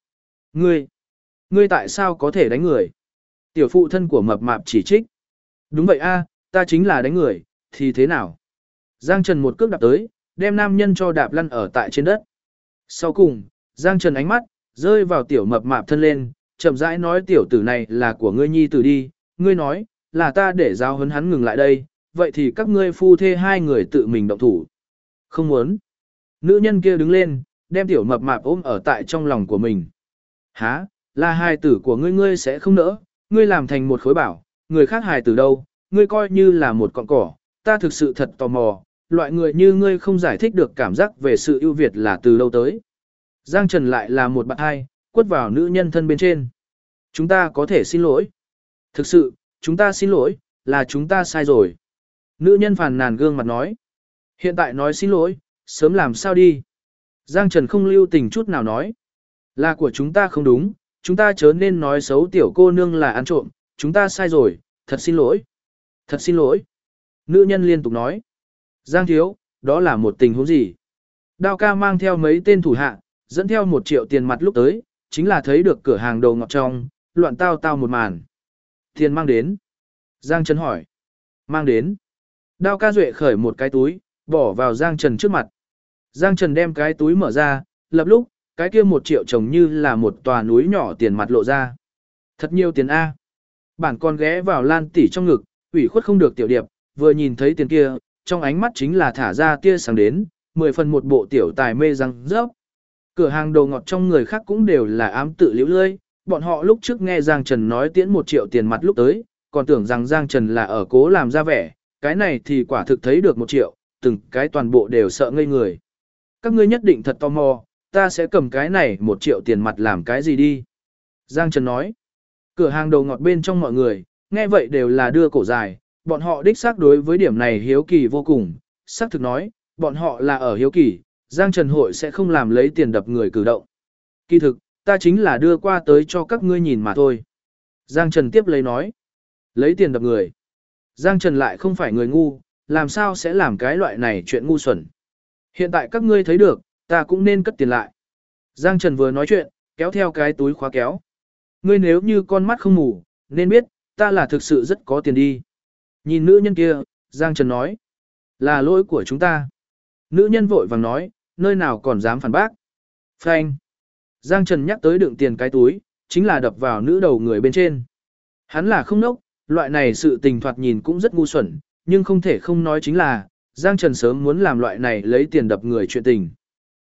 Ngươi tại sao có thể đánh người? Tiểu phụ thân của mập mạp chỉ trích. Đúng vậy a, ta chính là đánh người, thì thế nào? Giang Trần một cước đạp tới, đem nam nhân cho đạp lăn ở tại trên đất. Sau cùng, Giang Trần ánh mắt, rơi vào tiểu mập mạp thân lên, chậm rãi nói tiểu tử này là của ngươi nhi tử đi, ngươi nói, là ta để giáo huấn hắn ngừng lại đây, vậy thì các ngươi phu thê hai người tự mình động thủ. Không muốn. Nữ nhân kia đứng lên, đem tiểu mập mạp ôm ở tại trong lòng của mình. Hả, là hài tử của ngươi sẽ không nỡ, ngươi làm thành một khối bảo, người khác hài tử đâu, ngươi coi như là một cọng cỏ, ta thực sự thật tò mò, loại người như ngươi không giải thích được cảm giác về sự ưu việt là từ đâu tới. Giang Trần lại là một bạn hai, quất vào nữ nhân thân bên trên. Chúng ta có thể xin lỗi. Thực sự, chúng ta xin lỗi, là chúng ta sai rồi. Nữ nhân phàn nàn gương mặt nói. Hiện tại nói xin lỗi, sớm làm sao đi. Giang Trần không lưu tình chút nào nói. Là của chúng ta không đúng, chúng ta chớ nên nói xấu tiểu cô nương là ăn trộm, chúng ta sai rồi, thật xin lỗi. Thật xin lỗi. Nữ nhân liên tục nói. Giang thiếu, đó là một tình huống gì? Đao ca mang theo mấy tên thủ hạ, dẫn theo 1 triệu tiền mặt lúc tới, chính là thấy được cửa hàng đồ ngọt trong, loạn tao tao một màn. Tiền mang đến. Giang Trần hỏi. Mang đến. Đao ca duệ khởi một cái túi, bỏ vào Giang Trần trước mặt. Giang Trần đem cái túi mở ra, lập lúc, cái kia 1 triệu trồng như là một tòa núi nhỏ tiền mặt lộ ra. Thật nhiều tiền A. Bản con ghé vào Lan tỷ trong ngực, ủy khuất không được tiểu điệp, vừa nhìn thấy tiền kia, trong ánh mắt chính là thả ra tia sáng đến, 10 phần một bộ tiểu tài mê răng rớp. Cửa hàng đồ ngọt trong người khác cũng đều là ám tự liễu lơi, bọn họ lúc trước nghe Giang Trần nói tiễn 1 triệu tiền mặt lúc tới, còn tưởng rằng Giang Trần là ở cố làm ra vẻ, cái này thì quả thực thấy được 1 triệu, từng cái toàn bộ đều sợ ngây người. Các ngươi nhất định thật tò mò, ta sẽ cầm cái này 1 triệu tiền mặt làm cái gì đi. Giang Trần nói, cửa hàng đồ ngọt bên trong mọi người, nghe vậy đều là đưa cổ dài, bọn họ đích xác đối với điểm này hiếu kỳ vô cùng, xác thực nói, bọn họ là ở hiếu kỳ, Giang Trần hội sẽ không làm lấy tiền đập người cử động. Kỳ thực, ta chính là đưa qua tới cho các ngươi nhìn mà thôi. Giang Trần tiếp lấy nói, lấy tiền đập người. Giang Trần lại không phải người ngu, làm sao sẽ làm cái loại này chuyện ngu xuẩn. Hiện tại các ngươi thấy được, ta cũng nên cất tiền lại. Giang Trần vừa nói chuyện, kéo theo cái túi khóa kéo. Ngươi nếu như con mắt không mù, nên biết, ta là thực sự rất có tiền đi. Nhìn nữ nhân kia, Giang Trần nói, là lỗi của chúng ta. Nữ nhân vội vàng nói, nơi nào còn dám phản bác. Phanh. Giang Trần nhắc tới đựng tiền cái túi, chính là đập vào nữ đầu người bên trên. Hắn là không nốc, loại này sự tình thoạt nhìn cũng rất ngu xuẩn, nhưng không thể không nói chính là, Giang Trần sớm muốn làm loại này lấy tiền đập người chuyện tình.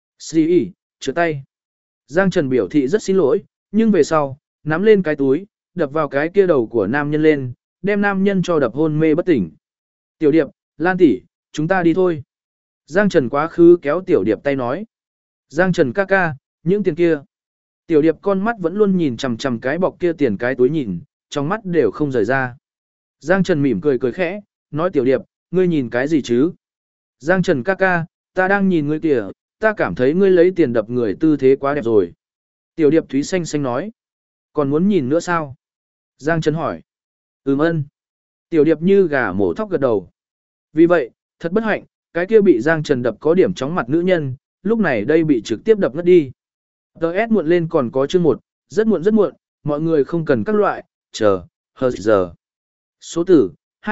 Xì chữa tay. Giang Trần biểu thị rất xin lỗi, nhưng về sau, nắm lên cái túi, đập vào cái kia đầu của nam nhân lên, đem nam nhân cho đập hôn mê bất tỉnh. Tiểu Điệp, Lan tỷ, chúng ta đi thôi. Giang Trần quá khứ kéo Tiểu Điệp tay nói. Giang Trần ca ca, những tiền kia. Tiểu Điệp con mắt vẫn luôn nhìn chằm chằm cái bọc kia tiền cái túi nhìn, trong mắt đều không rời ra. Giang Trần mỉm cười cười khẽ, nói Tiểu Điệp, ngươi nhìn cái gì chứ? Giang Trần ca ca, ta đang nhìn ngươi kìa, ta cảm thấy ngươi lấy tiền đập người tư thế quá đẹp rồi. Tiểu Điệp Thúy xanh xanh nói. Còn muốn nhìn nữa sao? Giang Trần hỏi. Ơn. Tiểu Điệp như gà mổ thóc gật đầu. Vì vậy, thật bất hạnh, cái kia bị Giang Trần đập có điểm chóng mặt nữ nhân, lúc này đây bị trực tiếp đập ngất đi. DS muộn lên còn có chương 1, rất muộn, mọi người không cần các loại, chờ, hờ giờ. Số tử,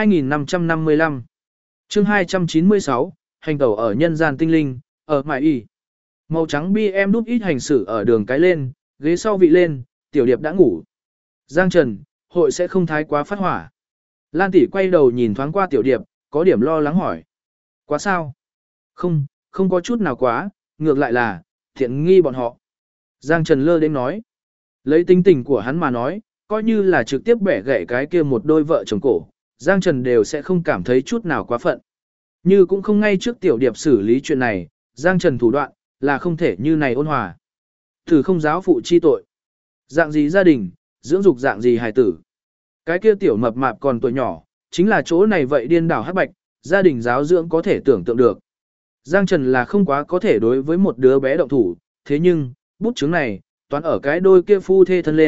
2555. Chương 296, hành tẩu ở nhân gian tinh linh, ở mại y. Màu trắng BM đút ít hành xử ở đường cái lên, ghế sau vị lên, Tiểu Điệp đã ngủ. Giang Trần, hội sẽ không thái quá phát hỏa. Lan tỷ quay đầu nhìn thoáng qua Tiểu Điệp, có điểm lo lắng hỏi. Quá sao? Không có chút nào quá, ngược lại là, thiện nghi bọn họ. Giang Trần lơ đến nói. Lấy tính tình của hắn mà nói, coi như là trực tiếp bẻ gãy cái kia một đôi vợ chồng cổ, Giang Trần đều sẽ không cảm thấy chút nào quá phận. Như cũng không ngay trước Tiểu Điệp xử lý chuyện này, Giang Trần thủ đoạn, là không thể như này ôn hòa. Thử không giáo phụ chi tội. Dạng gì gia đình, dưỡng dục dạng gì hài tử. Cái kia tiểu mập mạp còn tuổi nhỏ, chính là chỗ này vậy điên đảo hắc bạch, gia đình giáo dưỡng có thể tưởng tượng được. Giang Trần là không quá có thể đối với một đứa bé động thủ, thế nhưng, bút chứng này, toán ở cái đôi kia phu thê thân lên,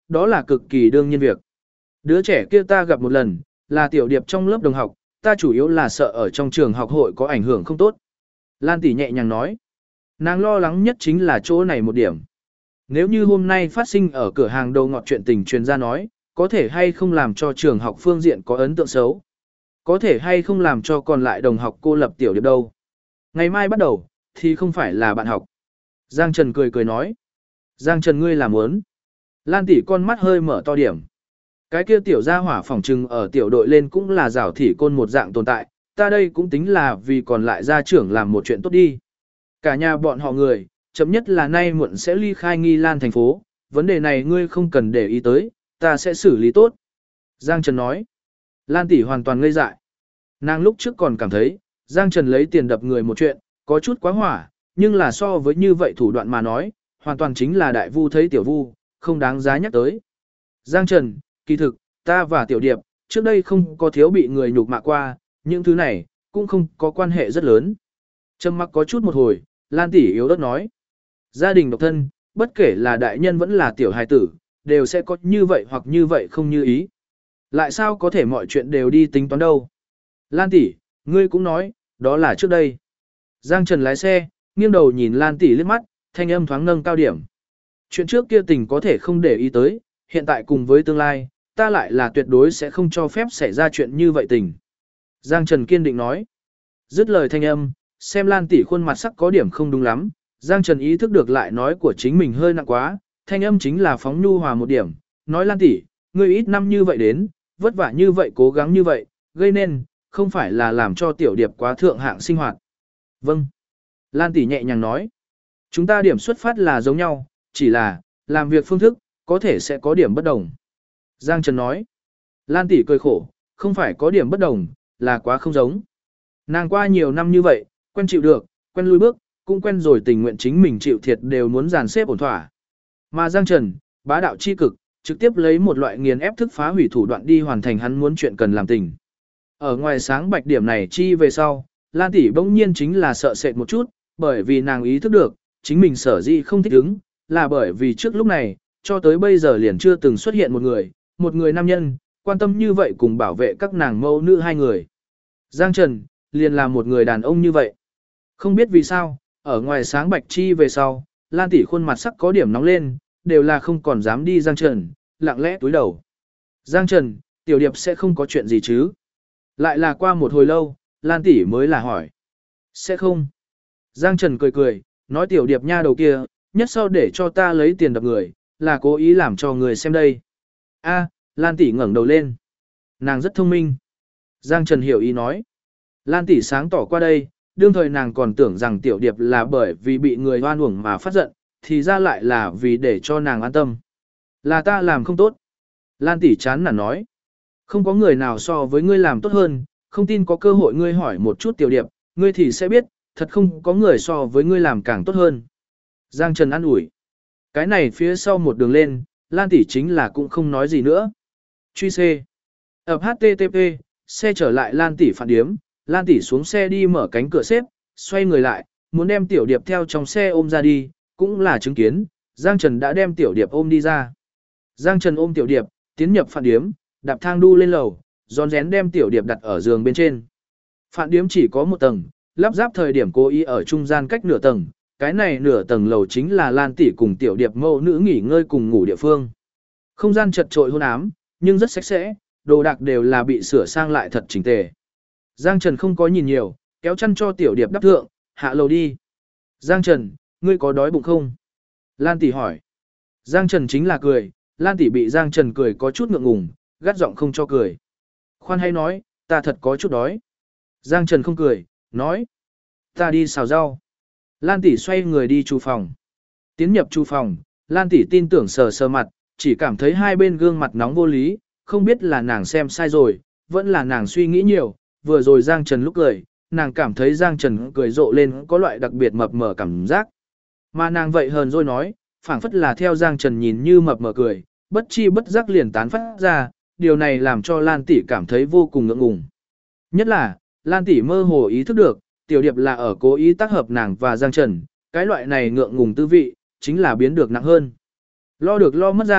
đó là cực kỳ đương nhiên việc. Đứa trẻ kia ta gặp một lần, là tiểu điệp trong lớp đồng học, ta chủ yếu là sợ ở trong trường học hội có ảnh hưởng không tốt. Lan tỷ nhẹ nhàng nói. Nàng lo lắng nhất chính là chỗ này một điểm. Nếu như hôm nay phát sinh ở cửa hàng đầu ngọt chuyện tình truyền ra nói, có thể hay không làm cho trường học phương diện có ấn tượng xấu. Có thể hay không làm cho còn lại đồng học cô lập tiểu điệp đâu. Ngày mai bắt đầu, thì không phải là bạn học. Giang Trần cười cười nói. Giang Trần ngươi làm muốn. Lan tỷ con mắt hơi mở to điểm. Cái kia tiểu gia hỏa phỏng trừng ở tiểu đội lên cũng là rảo thỉ côn một dạng tồn tại, ta đây cũng tính là vì còn lại gia trưởng làm một chuyện tốt đi. Cả nhà bọn họ người, chậm nhất là nay muộn sẽ ly khai Nghi Lan thành phố, vấn đề này ngươi không cần để ý tới, ta sẽ xử lý tốt. Giang Trần nói. Lan tỷ hoàn toàn ngây dại. Nàng lúc trước còn cảm thấy, Giang Trần lấy tiền đập người một chuyện, có chút quá hỏa, nhưng là so với như vậy thủ đoạn mà nói, hoàn toàn chính là đại vu thấy tiểu vu, không đáng giá nhắc tới. Giang Trần, kỳ thực, ta và tiểu điệp, trước đây không có thiếu bị người nhục mạ qua, những thứ này, cũng không có quan hệ rất lớn. Trầm mặc có chút một hồi, Lan tỷ yếu ớt nói. Gia đình độc thân, bất kể là đại nhân vẫn là tiểu hài tử, đều sẽ có như vậy hoặc như vậy không như ý. Lại sao có thể mọi chuyện đều đi tính toán đâu. Lan tỷ, ngươi cũng nói, đó là trước đây. Giang Trần lái xe, nghiêng đầu nhìn Lan tỷ liếc mắt, thanh âm thoáng nâng cao điểm. Chuyện trước kia tình có thể không để ý tới, hiện tại cùng với tương lai, ta lại là tuyệt đối sẽ không cho phép xảy ra chuyện như vậy tình. Giang Trần kiên định nói. Dứt lời thanh âm, xem Lan tỷ khuôn mặt sắc có điểm không đúng lắm, Giang Trần ý thức được lại nói của chính mình hơi nặng quá, thanh âm chính là phóng nhu hòa một điểm, nói Lan tỷ, ngươi ít năm như vậy đến, vất vả như vậy cố gắng như vậy, gây nên, không phải là làm cho tiểu điệp quá thượng hạng sinh hoạt. Vâng. Lan tỷ nhẹ nhàng nói. Chúng ta điểm xuất phát là giống nhau, chỉ là, làm việc phương thức, có thể sẽ có điểm bất đồng. Giang Trần nói. Lan tỷ cười khổ, không phải có điểm bất đồng, là quá không giống. Nàng qua nhiều năm như vậy, quen chịu được, quen lui bước, cũng quen rồi tình nguyện chính mình chịu thiệt đều muốn dàn xếp ổn thỏa. Mà Giang Trần, bá đạo chi cực, trực tiếp lấy một loại nghiền ép thức phá hủy thủ đoạn đi hoàn thành hắn muốn chuyện cần làm tình. Ở ngoài sáng bạch điểm này chi về sau, Lan tỷ bỗng nhiên chính là sợ sệt một chút, bởi vì nàng ý thức được, chính mình sở dĩ không thích ứng, là bởi vì trước lúc này, cho tới bây giờ liền chưa từng xuất hiện một người nam nhân, quan tâm như vậy cùng bảo vệ các nàng mẫu nữ hai người. Giang Trần, liền là một người đàn ông như vậy. Không biết vì sao, ở ngoài sáng bạch chi về sau, Lan tỷ khuôn mặt sắc có điểm nóng lên, đều là không còn dám đi Giang Trần, lặng lẽ túi đầu. Giang Trần, tiểu điệp sẽ không có chuyện gì chứ? Lại là qua một hồi lâu, Lan tỷ mới là hỏi. Sẽ không. Giang Trần cười cười, nói tiểu điệp nha đầu kia, nhất sau để cho ta lấy tiền đập người, là cố ý làm cho người xem đây. A, Lan tỷ ngẩng đầu lên. Nàng rất thông minh. Giang Trần hiểu ý nói. Lan tỷ sáng tỏ qua đây, đương thời nàng còn tưởng rằng tiểu điệp là bởi vì bị người hoan uổng mà phát giận, thì ra lại là vì để cho nàng an tâm. Là ta làm không tốt. Lan tỷ chán nản nói. Không có người nào so với ngươi làm tốt hơn, không tin có cơ hội ngươi hỏi một chút tiểu điệp, ngươi thì sẽ biết, thật không có người so với ngươi làm càng tốt hơn. Giang Trần an ủi. Cái này phía sau một đường lên, Lan tỷ chính là cũng không nói gì nữa. Truy C. Ập HTTP, xe trở lại Lan tỷ phản điếm, Lan tỷ xuống xe đi mở cánh cửa xếp, xoay người lại, muốn đem tiểu điệp theo trong xe ôm ra đi, cũng là chứng kiến, Giang Trần đã đem tiểu điệp ôm đi ra. Giang Trần ôm tiểu điệp, tiến nhập phản điếm, đạp thang đu lên lầu, rón rén đem tiểu điệp đặt ở giường bên trên. Phản điếm chỉ có một tầng, lắp ráp thời điểm cố ý ở trung gian cách nửa tầng, cái này nửa tầng lầu chính là Lan tỷ cùng tiểu điệp mẫu nữ nghỉ ngơi cùng ngủ địa phương. Không gian chật trội hôn ám, nhưng rất sạch sẽ, đồ đạc đều là bị sửa sang lại thật chỉnh tề. Giang Trần không có nhìn nhiều, kéo chăn cho tiểu điệp đắp thượng, hạ lầu đi. Giang Trần, ngươi có đói bụng không? Lan tỷ hỏi. Giang Trần chính là cười, Lan tỷ bị Giang Trần cười có chút ngượng ngùng, gắt giọng không cho cười. Khoan hay nói, ta thật có chút đói. Giang Trần không cười, nói. Ta đi xào rau. Lan tỷ xoay người đi chu phòng. Tiến nhập chu phòng, Lan tỷ tin tưởng sờ sờ mặt, chỉ cảm thấy hai bên gương mặt nóng vô lý, không biết là nàng xem sai rồi, vẫn là nàng suy nghĩ nhiều, vừa rồi Giang Trần lúc cười, nàng cảm thấy Giang Trần cười rộ lên có loại đặc biệt mập mờ cảm giác. Mà nàng vậy hờn rồi nói, phảng phất là theo Giang Trần nhìn như mập mờ cười, bất chi bất giác liền tán phát ra, điều này làm cho Lan tỷ cảm thấy vô cùng ngượng ngùng. Nhất là, Lan tỷ mơ hồ ý thức được, tiểu điệp là ở cố ý tác hợp nàng và Giang Trần, cái loại này ngượng ngùng tư vị, chính là biến được nặng hơn. Lo được lo mất gian,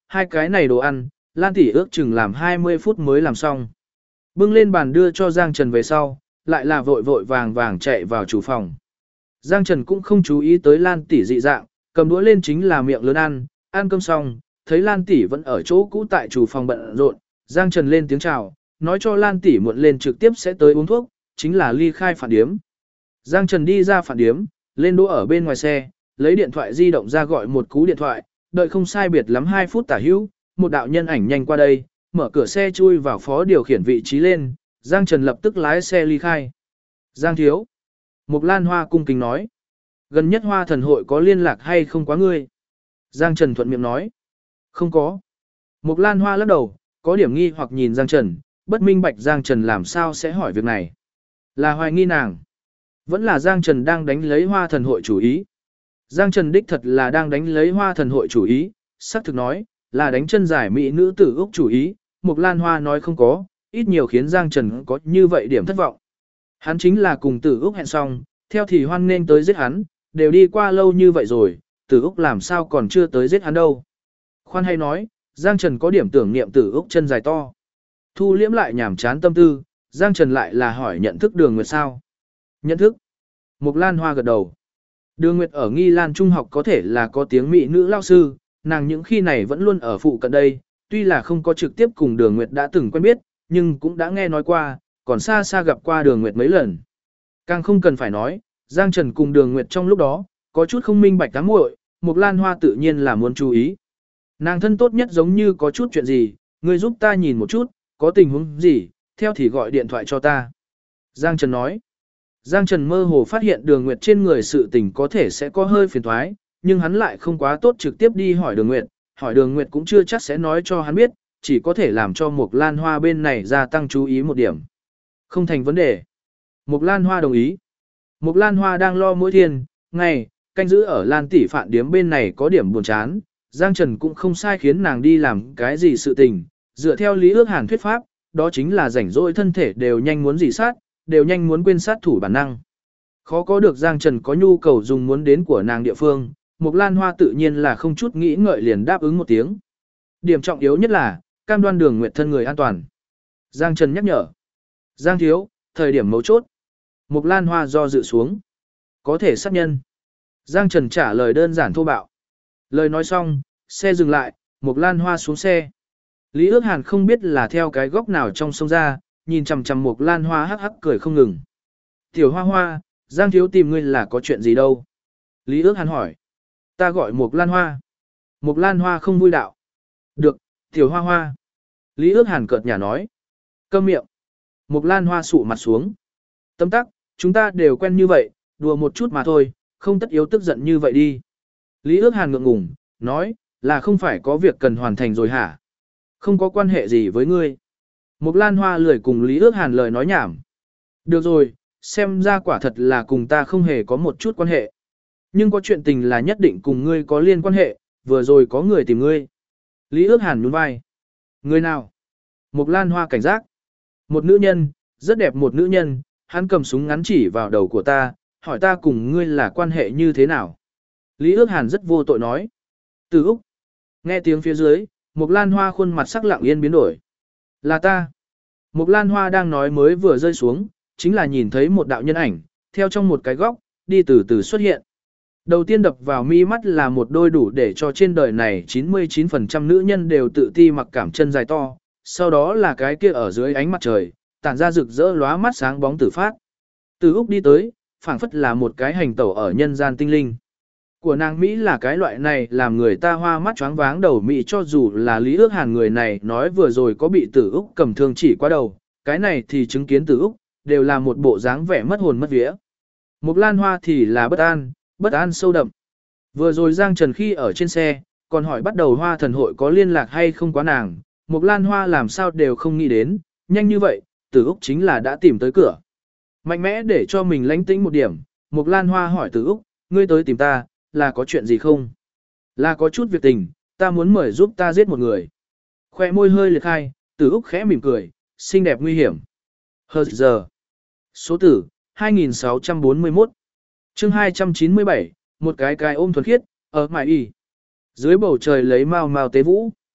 hai cái này đồ ăn, Lan tỷ ước chừng làm 20 phút mới làm xong. Bưng lên bàn đưa cho Giang Trần về sau, lại là vội vội vàng vàng chạy vào chủ phòng. Giang Trần cũng không chú ý tới Lan tỷ dị dạng, cầm đũa lên chính là miệng lớn ăn, ăn cơm xong, thấy Lan tỷ vẫn ở chỗ cũ tại chủ phòng bận rộn, Giang Trần lên tiếng chào, nói cho Lan tỷ muộn lên trực tiếp sẽ tới uống thuốc, chính là ly khai phản điếm. Giang Trần đi ra phản điếm, lên đỗ ở bên ngoài xe, lấy điện thoại di động ra gọi một cú điện thoại, đợi không sai biệt lắm 2 phút tả hữu, một đạo nhân ảnh nhanh qua đây, mở cửa xe chui vào phó điều khiển vị trí lên, Giang Trần lập tức lái xe ly khai. Giang thiếu. Mục Lan Hoa cung kính nói. Gần nhất Hoa Thần hội có liên lạc hay không quá ngươi? Giang Trần thuận miệng nói. Không có. Mục Lan Hoa lắc đầu, có điểm nghi hoặc nhìn Giang Trần, bất minh bạch Giang Trần làm sao sẽ hỏi việc này. Là hoài nghi nàng. Vẫn là Giang Trần đang đánh lấy Hoa Thần hội chủ ý. Giang Trần đích thật là đang đánh lấy Hoa Thần hội chủ ý, xác thực nói, là đánh chân giải mỹ nữ tử Úc chủ ý, Mục Lan Hoa nói không có, ít nhiều khiến Giang Trần có như vậy điểm thất vọng. Hắn chính là cùng tử Úc hẹn xong, theo thì hoan nên tới giết hắn, đều đi qua lâu như vậy rồi, tử Úc làm sao còn chưa tới giết hắn đâu. Khoan hay nói, Giang Trần có điểm tưởng niệm tử Úc chân dài to. Thu liễm lại nhảm chán tâm tư, Giang Trần lại là hỏi nhận thức Đường Nguyệt sao? Nhận thức. Mục Lan Hoa gật đầu. Đường Nguyệt ở Nghi Lan Trung học có thể là có tiếng mỹ nữ lao sư, nàng những khi này vẫn luôn ở phụ cận đây, tuy là không có trực tiếp cùng Đường Nguyệt đã từng quen biết, nhưng cũng đã nghe nói qua, còn xa xa gặp qua Đường Nguyệt mấy lần. Càng không cần phải nói, Giang Trần cùng Đường Nguyệt trong lúc đó, có chút không minh bạch ám muội, Mục Lan Hoa tự nhiên là muốn chú ý. Nàng thân tốt nhất giống như có chút chuyện gì, ngươi giúp ta nhìn một chút, có tình huống gì, theo thì gọi điện thoại cho ta. Giang Trần nói. Giang Trần mơ hồ phát hiện Đường Nguyệt trên người sự tình có thể sẽ có hơi phiền thoái, nhưng hắn lại không quá tốt trực tiếp đi hỏi Đường Nguyệt, hỏi Đường Nguyệt cũng chưa chắc sẽ nói cho hắn biết, chỉ có thể làm cho Mục Lan Hoa bên này gia tăng chú ý một điểm. Không thành vấn đề. Mục Lan Hoa đồng ý. Mục Lan Hoa đang lo mỗi thiên, ngày, canh giữ ở Lan tỷ phạn điếm bên này có điểm buồn chán, Giang Trần cũng không sai khiến nàng đi làm cái gì sự tình, dựa theo lý ước Hàn thuyết pháp, đó chính là rảnh rỗi thân thể đều nhanh muốn dị sát, đều nhanh muốn quên sát thủ bản năng. Khó có được Giang Trần có nhu cầu dùng muốn đến của nàng địa phương, Mục Lan Hoa tự nhiên là không chút nghĩ ngợi liền đáp ứng một tiếng. Điểm trọng yếu nhất là, cam đoan Đường Nguyệt thân người an toàn. Giang Trần nhắc nhở. Giang thiếu, thời điểm mấu chốt. Mục Lan Hoa do dự xuống. Có thể sát nhân. Giang Trần trả lời đơn giản thô bạo. Lời nói xong, xe dừng lại, Mục Lan Hoa xuống xe. Lý ước Hàn không biết là theo cái góc nào trong sông ra, nhìn chằm chằm Mục Lan Hoa hắc hắc cười không ngừng. Tiểu Hoa Hoa, Giang thiếu tìm ngươi là có chuyện gì đâu? Lý ước Hàn hỏi. Ta gọi Mục Lan Hoa. Mục Lan Hoa không vui đạo. Được, Tiểu Hoa Hoa. Lý ước Hàn cợt nhả nói. Câm miệng. Mục Lan Hoa sụ mặt xuống. Tâm tắc, chúng ta đều quen như vậy, đùa một chút mà thôi, không tất yếu tức giận như vậy đi. Lý ước Hàn ngượng ngùng, nói, là không phải có việc cần hoàn thành rồi hả? Không có quan hệ gì với ngươi. Mục Lan Hoa lười cùng Lý ước Hàn lời nói nhảm. Được rồi, xem ra quả thật là cùng ta không hề có một chút quan hệ. Nhưng có chuyện tình là nhất định cùng ngươi có liên quan hệ, vừa rồi có người tìm ngươi. Lý ước Hàn nhún vai. Người nào? Mục Lan Hoa cảnh giác. Một nữ nhân, rất đẹp một nữ nhân, hắn cầm súng ngắn chỉ vào đầu của ta, hỏi ta cùng ngươi là quan hệ như thế nào. Lý ước Hàn rất vô tội nói. Từ Úc. Nghe tiếng phía dưới, Mục Lan Hoa khuôn mặt sắc lặng yên biến đổi. Là ta. Mục Lan Hoa đang nói mới vừa rơi xuống, chính là nhìn thấy một đạo nhân ảnh, theo trong một cái góc, đi từ từ xuất hiện. Đầu tiên đập vào mi mắt là một đôi đủ để cho trên đời này 99% nữ nhân đều tự ti mặc cảm chân dài to, sau đó là cái kia ở dưới ánh mặt trời, tản ra rực rỡ lóa mắt sáng bóng tử phát. Từ Úc đi tới, phảng phất là một cái hành tẩu ở nhân gian tinh linh. Của nàng Mỹ là cái loại này làm người ta hoa mắt choáng váng đầu Mỹ, cho dù là Lý ước Hàn người này nói vừa rồi có bị Tử Úc cầm thương chỉ qua đầu, cái này thì chứng kiến Tử Úc, đều là một bộ dáng vẻ mất hồn mất vía. Mục Lan Hoa thì là bất an sâu đậm. Vừa rồi Giang Trần khi ở trên xe, còn hỏi bắt đầu Hoa Thần hội có liên lạc hay không quá nàng, Mục Lan Hoa làm sao đều không nghĩ đến, nhanh như vậy, Tử Úc chính là đã tìm tới cửa. Mạnh mẽ để cho mình lánh tĩnh một điểm, Mục Lan Hoa hỏi Tử Úc, ngươi tới tìm ta, là có chuyện gì không? Là có chút việc tình, ta muốn mời giúp ta giết một người. Khoe môi hơi liệt khai, Tử Úc khẽ mỉm cười, xinh đẹp nguy hiểm. Hờ giờ. Số tử, 2641. Chương 297, một cái ôm thuần khiết, ở mải y. Dưới bầu trời lấy mau mau tế vũ.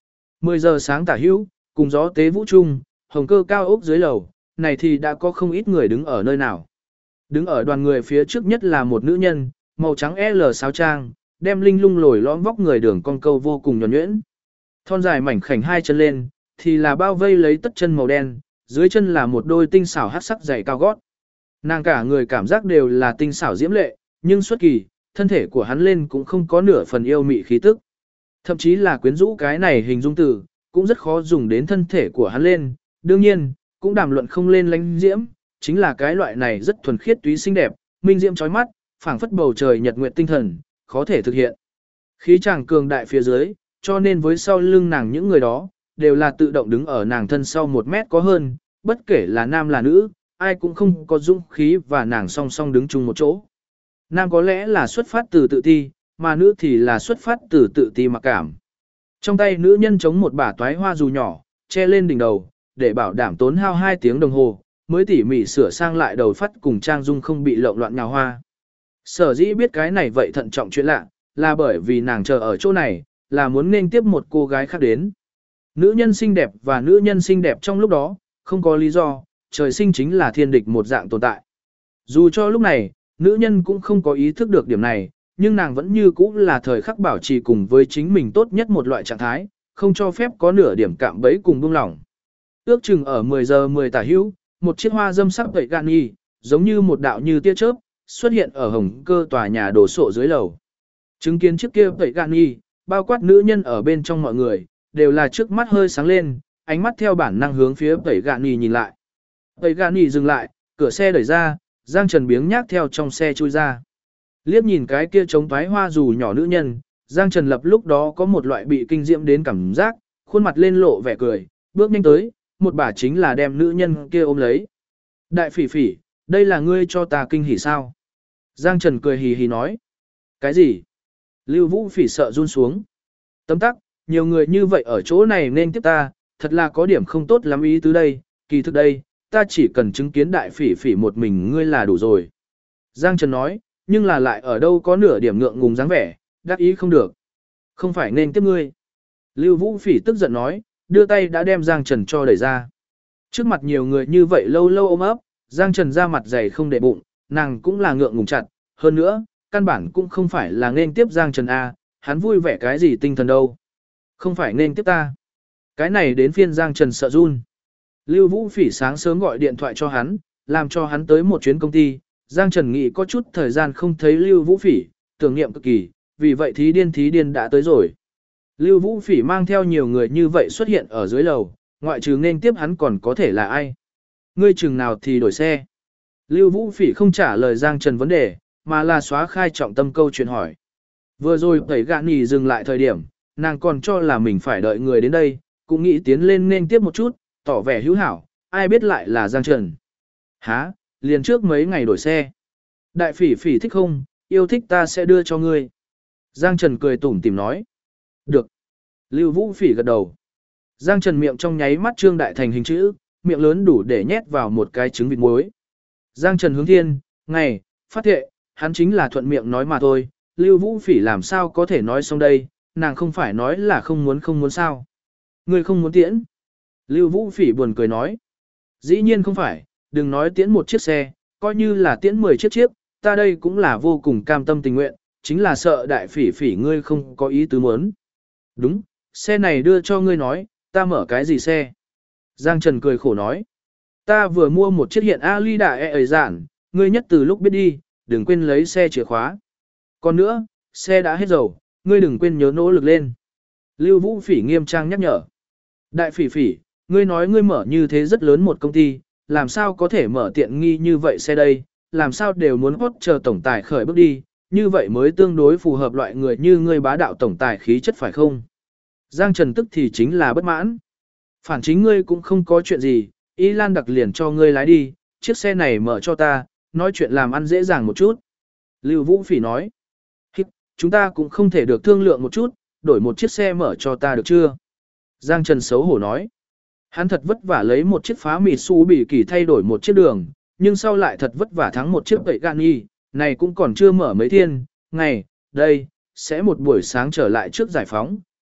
10 giờ sáng tả hữu, cùng gió tế vũ trung, hồng cơ cao ốc dưới lầu, này thì đã có không ít người đứng ở nơi nào. Đứng ở đoàn người phía trước nhất là một nữ nhân, màu trắng L sáo trang, đem linh lung lồi lõm vóc người đường con câu vô cùng nhuần nhuyễn. Thon dài mảnh khảnh hai chân lên, thì là bao vây lấy tất chân màu đen, dưới chân là một đôi tinh xảo hắc sắc giày cao gót. Nàng cả người cảm giác đều là tinh xảo diễm lệ, nhưng xuất kỳ, thân thể của hắn lên cũng không có nửa phần yêu mị khí tức. Thậm chí là quyến rũ cái này hình dung từ, cũng rất khó dùng đến thân thể của hắn lên, đương nhiên, cũng đàm luận không lên lánh diễm, chính là cái loại này rất thuần khiết túy xinh đẹp, minh diễm chói mắt, phảng phất bầu trời nhật nguyệt tinh thần, khó thể thực hiện. Khí chàng cường đại phía dưới, cho nên với sau lưng nàng những người đó, đều là tự động đứng ở nàng thân sau 1 mét có hơn, bất kể là nam là nữ, ai cũng không có dũng khí và nàng song song đứng chung một chỗ. Nam có lẽ là xuất phát từ tự ti, mà nữ thì là xuất phát từ tự ti mặc cảm. Trong tay nữ nhân chống một bả toái hoa dù nhỏ, che lên đỉnh đầu, để bảo đảm tốn hao 2 tiếng đồng hồ, mới tỉ mỉ sửa sang lại đầu phát cùng trang dung không bị lộn loạn nhào hoa. Sở dĩ biết cái này vậy thận trọng chuyện lạ, là bởi vì nàng chờ ở chỗ này, là muốn nên tiếp một cô gái khác đến. Nữ nhân xinh đẹp và nữ nhân xinh đẹp trong lúc đó, không có lý do, trời sinh chính là thiên địch một dạng tồn tại. Dù cho lúc này, nữ nhân cũng không có ý thức được điểm này, nhưng nàng vẫn như cũ là thời khắc bảo trì cùng với chính mình tốt nhất một loại trạng thái, không cho phép có nửa điểm cạm bẫy cùng buông lỏng. Ước chừng ở 10 giờ 10 tả hữu, một chiếc hoa dâm sắc vậy gan y, giống như một đạo như tia chớp, xuất hiện ở hồng cơ tòa nhà đổ sộ dưới lầu. Chứng kiến chiếc kia vậy gan y, bao quát nữ nhân ở bên trong mọi người, đều là trước mắt hơi sáng lên, ánh mắt theo bản năng hướng phía vậy gan y nhìn lại. Vậy gan y dừng lại, cửa xe đẩy ra, Giang Trần biếng nhác theo trong xe chui ra. Liếc nhìn cái kia trống toái hoa dù nhỏ nữ nhân, Giang Trần lập lúc đó có một loại bị kinh diễm đến cảm giác, khuôn mặt lên lộ vẻ cười, bước nhanh tới, một bà chính là đem nữ nhân kia ôm lấy. Đại phỉ phỉ, đây là ngươi cho ta kinh hỉ sao? Giang Trần cười hì hì nói. Cái gì? Lưu Vũ phỉ sợ run xuống. Tấm tắc, nhiều người như vậy ở chỗ này nên tiếp ta, thật là có điểm không tốt lắm ý tứ đây, kỳ thực đây, ta chỉ cần chứng kiến đại phỉ phỉ một mình ngươi là đủ rồi. Giang Trần nói, nhưng là lại ở đâu có nửa điểm ngượng ngùng dáng vẻ, đắc ý không được. Không phải nên tiếp ngươi. Lưu Vũ phỉ tức giận nói, đưa tay đã đem Giang Trần cho đẩy ra. Trước mặt nhiều người như vậy lâu lâu ôm ấp, Giang Trần ra mặt dày không để bụng, nàng cũng là ngượng ngùng chặt, hơn nữa, căn bản cũng không phải là nên tiếp Giang Trần A, hắn vui vẻ cái gì tinh thần đâu. Không phải nên tiếp ta. Cái này đến phiên Giang Trần sợ run. Lưu Vũ phỉ sáng sớm gọi điện thoại cho hắn, làm cho hắn tới một chuyến công ty. Giang Trần nghĩ có chút thời gian không thấy Lưu Vũ phỉ, tưởng niệm cực kỳ, vì vậy thí điên đã tới rồi. Lưu Vũ phỉ mang theo nhiều người như vậy xuất hiện ở dưới lầu, ngoại trừ nên tiếp hắn còn có thể là ai. Ngươi chừng nào thì đổi xe. Lưu Vũ phỉ không trả lời Giang Trần vấn đề, mà là xóa khai trọng tâm câu chuyện hỏi. Vừa rồi tẩy gạn nhì dừng lại thời điểm, nàng còn cho là mình phải đợi người đến đây, cũng nghĩ tiến lên nên tiếp một chút, tỏ vẻ hữu hảo, ai biết lại là Giang Trần. Hả, liền trước mấy ngày đổi xe. Đại phỉ phỉ thích không, yêu thích ta sẽ đưa cho ngươi. Giang Trần cười tủm tỉm nói. Được. Lưu Vũ phỉ gật đầu. Giang Trần miệng trong nháy mắt trương đại thành hình chữ, miệng lớn đủ để nhét vào một cái trứng vịt muối. Giang Trần hướng thiên, ngày, phát thệ, hắn chính là thuận miệng nói mà thôi. Lưu Vũ phỉ làm sao có thể nói xong đây, nàng không phải nói là không muốn sao. Ngươi không muốn tiễn. Lưu Vũ phỉ buồn cười nói. Dĩ nhiên không phải, đừng nói tiễn một chiếc xe, coi như là tiễn 10 chiếc, ta đây cũng là vô cùng cam tâm tình nguyện, chính là sợ đại phỉ phỉ ngươi không có ý tứ muốn. Đúng, xe này đưa cho ngươi nói, ta mở cái gì xe? Giang Trần cười khổ nói. Ta vừa mua một chiếc hiện Ali Đà ấy giản, ngươi nhất từ lúc biết đi, đừng quên lấy xe chìa khóa. Còn nữa, xe đã hết dầu, ngươi đừng quên nhớ nỗ lực lên. Lưu Vũ phỉ nghiêm trang nhắc nhở. Đại phỉ phỉ, ngươi nói ngươi mở như thế rất lớn một công ty, làm sao có thể mở tiện nghi như vậy xe đây, làm sao đều muốn hốt chờ tổng tài khởi bước đi, như vậy mới tương đối phù hợp loại người như ngươi bá đạo tổng tài khí chất phải không? Giang Trần tức thì chính là bất mãn. Phản chính ngươi cũng không có chuyện gì, Y Lan đặc liền cho ngươi lái đi, chiếc xe này mở cho ta, nói chuyện làm ăn dễ dàng một chút. Lưu Vũ phỉ nói. Chúng ta cũng không thể được thương lượng một chút, đổi một chiếc xe mở cho ta được chưa? Giang Trần xấu hổ nói. Hắn thật vất vả lấy một chiếc phá mịt su bị kỳ thay đổi một chiếc đường, nhưng sau lại thật vất vả thắng một chiếc vậy gan y, này cũng còn chưa mở mấy thiên, ngày, đây, sẽ một buổi sáng trở lại trước giải phóng,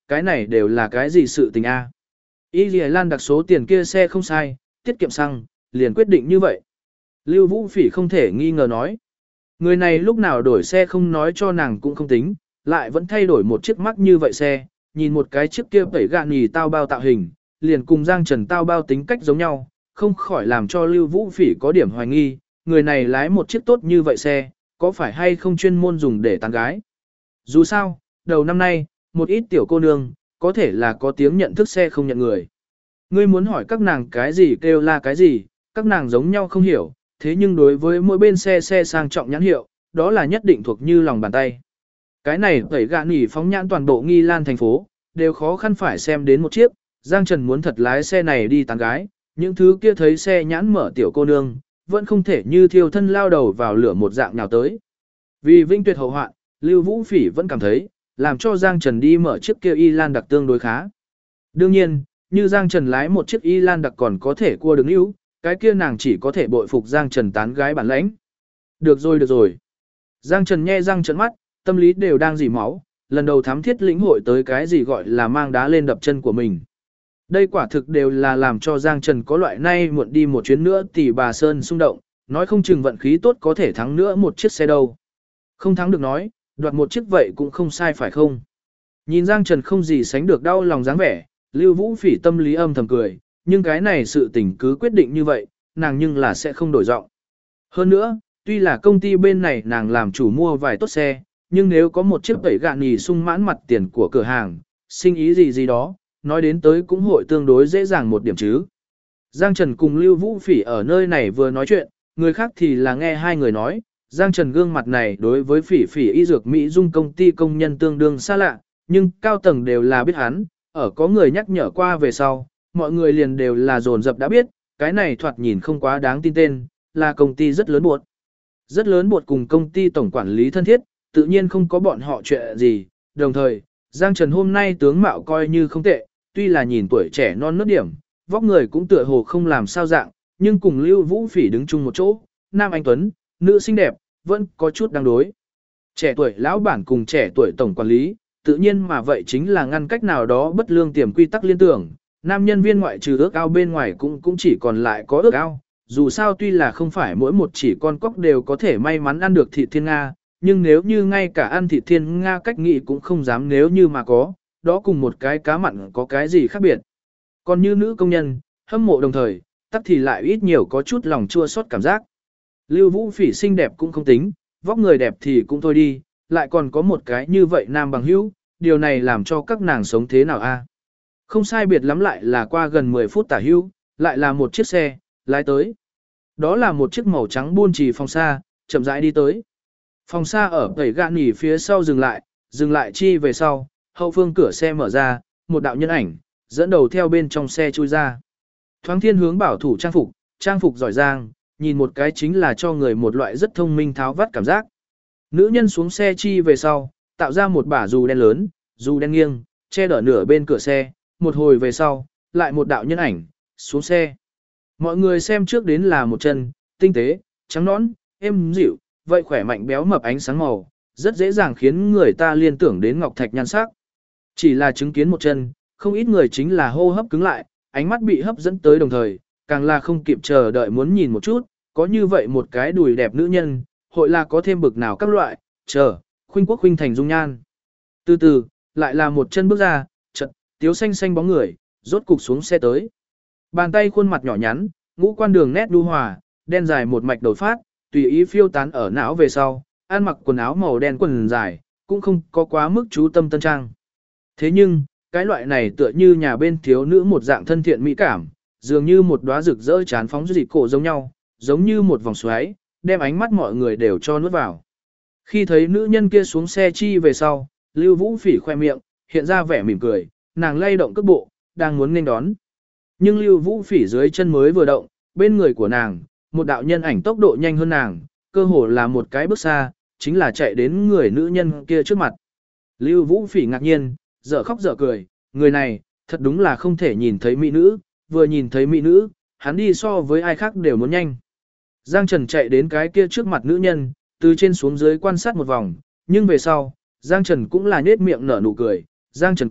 cái này đều là cái gì sự tình a? Y Lì Lan đặc số tiền kia xe không sai, tiết kiệm xăng, liền quyết định như vậy. Lưu Vũ Phỉ không thể nghi ngờ nói. Người này lúc nào đổi xe không nói cho nàng cũng không tính, lại vẫn thay đổi một chiếc mắc như vậy xe, nhìn một cái chiếc kia tẩy gạn nhì tao bao tạo hình, liền cùng Giang Trần tao bao tính cách giống nhau, không khỏi làm cho Lưu Vũ Phỉ có điểm hoài nghi, người này lái một chiếc tốt như vậy xe, có phải hay không chuyên môn dùng để tán gái. Dù sao, đầu năm nay, một ít tiểu cô nương, có thể là có tiếng nhận thức xe không nhận người. Ngươi muốn hỏi các nàng cái gì kêu là cái gì, các nàng giống nhau không hiểu, thế nhưng đối với mỗi bên xe sang trọng nhãn hiệu, đó là nhất định thuộc như lòng bàn tay. Cái này tẩy gạn nhỉ phóng nhãn toàn bộ Nghi Lan thành phố, đều khó khăn phải xem đến một chiếc, Giang Trần muốn thật lái xe này đi tán gái, những thứ kia thấy xe nhãn mở tiểu cô nương, vẫn không thể như thiêu thân lao đầu vào lửa một dạng nào tới. Vì vinh tuyệt hậu hoạn, Lưu Vũ Phỉ vẫn cảm thấy, làm cho Giang Trần đi mở chiếc kia Y Lan đặc tương đối khá. Đương nhiên, như Giang Trần lái một chiếc Y Lan đặc còn có thể cua đứng yếu, cái kia nàng chỉ có thể bội phục Giang Trần tán gái bản lãnh. Được rồi. Giang Trần nhe răng trợn mắt, tâm lý đều đang dỉ máu, lần đầu thám thiết lĩnh hội tới cái gì gọi là mang đá lên đập chân của mình. Đây quả thực đều là làm cho Giang Trần có loại nay muộn đi một chuyến nữa tỷ bà Sơn xung động, nói không chừng vận khí tốt có thể thắng nữa một chiếc xe đâu. Không thắng được nói, đoạt một chiếc vậy cũng không sai phải không? Nhìn Giang Trần không gì sánh được đau lòng dáng vẻ, Lưu Vũ Phỉ tâm lý âm thầm cười, nhưng cái này sự tình cứ quyết định như vậy, nàng nhưng là sẽ không đổi giọng. Hơn nữa, tuy là công ty bên này nàng làm chủ mua vài tốt xe, nhưng nếu có một chiếc tẩy gạn nhì sung mãn mặt tiền của cửa hàng, sinh ý gì đó, nói đến tới cũng hội tương đối dễ dàng một điểm chứ. Giang Trần cùng Lưu Vũ Phỉ ở nơi này vừa nói chuyện, người khác thì là nghe hai người nói, Giang Trần gương mặt này đối với Phỉ Phỉ y dược Mỹ Dung công ty công nhân tương đương xa lạ, nhưng cao tầng đều là biết hắn, ở có người nhắc nhở qua về sau, mọi người liền đều là dồn dập đã biết, cái này thoạt nhìn không quá đáng tin tên, là công ty rất lớn bột. Rất lớn bột cùng công ty tổng quản lý thân thiết, tự nhiên không có bọn họ chuyện gì, đồng thời, Giang Trần hôm nay tướng mạo coi như không tệ, tuy là nhìn tuổi trẻ non nớt điểm, vóc người cũng tựa hồ không làm sao dạng, nhưng cùng Lưu Vũ Phỉ đứng chung một chỗ, nam anh tuấn, nữ xinh đẹp, vẫn có chút đáng đối. Trẻ tuổi lão bản cùng trẻ tuổi tổng quản lý, tự nhiên mà vậy chính là ngăn cách nào đó bất lương tiềm quy tắc liên tưởng, nam nhân viên ngoại trừ ước ao bên ngoài cũng chỉ còn lại có ước ao, dù sao tuy là không phải mỗi một chỉ con cóc đều có thể may mắn ăn được thịt thiên Nga, nhưng nếu như ngay cả ăn thịt thiên Nga cách nghĩ cũng không dám nếu như mà có, đó cùng một cái cá mặn có cái gì khác biệt. Còn như nữ công nhân, hâm mộ đồng thời, tắc thì lại ít nhiều có chút lòng chua xót cảm giác. Lưu Vũ Phỉ xinh đẹp cũng không tính, vóc người đẹp thì cũng thôi đi, lại còn có một cái như vậy nam bằng hữu, điều này làm cho các nàng sống thế nào a? Không sai biệt lắm lại là qua gần 10 phút tả hữu, lại là một chiếc xe, lái tới. Đó là một chiếc màu trắng buôn trì phòng xa, chậm rãi đi tới. Phòng xa ở tẩy gạn nhỉ phía sau dừng lại chi về sau, hậu phương cửa xe mở ra, một đạo nhân ảnh, dẫn đầu theo bên trong xe chui ra. Thoáng thiên hướng bảo thủ trang phục giỏi giang, nhìn một cái chính là cho người một loại rất thông minh tháo vắt cảm giác. Nữ nhân xuống xe chi về sau, tạo ra một bả dù đen lớn, dù đen nghiêng, che đỡ nửa bên cửa xe, một hồi về sau, lại một đạo nhân ảnh, xuống xe. Mọi người xem trước đến là một chân, tinh tế, trắng nõn, êm dịu, vậy khỏe mạnh béo mập ánh sáng màu, rất dễ dàng khiến người ta liên tưởng đến ngọc thạch nhan sắc. Chỉ là chứng kiến một chân, không ít người chính là hô hấp cứng lại, ánh mắt bị hấp dẫn tới đồng thời, càng là không kịp chờ đợi muốn nhìn một chút, có như vậy một cái đùi đẹp nữ nhân, hội là có thêm bực nào các loại, khuynh quốc khuynh thành dung nhan. Từ từ, lại là một chân bước ra, chợt, tiếu xanh xanh bóng người, rốt cục xuống xe tới. Bàn tay khuôn mặt nhỏ nhắn, ngũ quan đường nét đu hòa, đen dài một mạch đầu phát, tùy ý phiêu tán ở não về sau, ăn mặc quần áo màu đen quần dài, cũng không có quá mức chú tâm tân trang. Thế nhưng, cái loại này tựa như nhà bên thiếu nữ một dạng thân thiện mỹ cảm, dường như một đóa rực rỡ chán phóng dị cổ giống nhau, giống như một vòng xoáy, đem ánh mắt mọi người đều cho nuốt vào. Khi thấy nữ nhân kia xuống xe chi về sau, Lưu Vũ Phỉ khoe miệng, hiện ra vẻ mỉm cười, nàng lay động cước bộ, đang muốn nghênh đón. Nhưng Lưu Vũ Phỉ dưới chân mới vừa động, bên người của nàng, một đạo nhân ảnh tốc độ nhanh hơn nàng, cơ hồ là một cái bước xa, chính là chạy đến người nữ nhân kia trước mặt. Lưu Vũ Phỉ ngạc nhiên, dở khóc dở cười, người này, thật đúng là không thể nhìn thấy mỹ nữ, vừa nhìn thấy mỹ nữ, hắn đi so với ai khác đều muốn nhanh. Giang Trần chạy đến cái kia trước mặt nữ nhân, từ trên xuống dưới quan sát một vòng, nhưng về sau, Giang Trần cũng là nhếch miệng nở nụ cười, Giang Trần cười,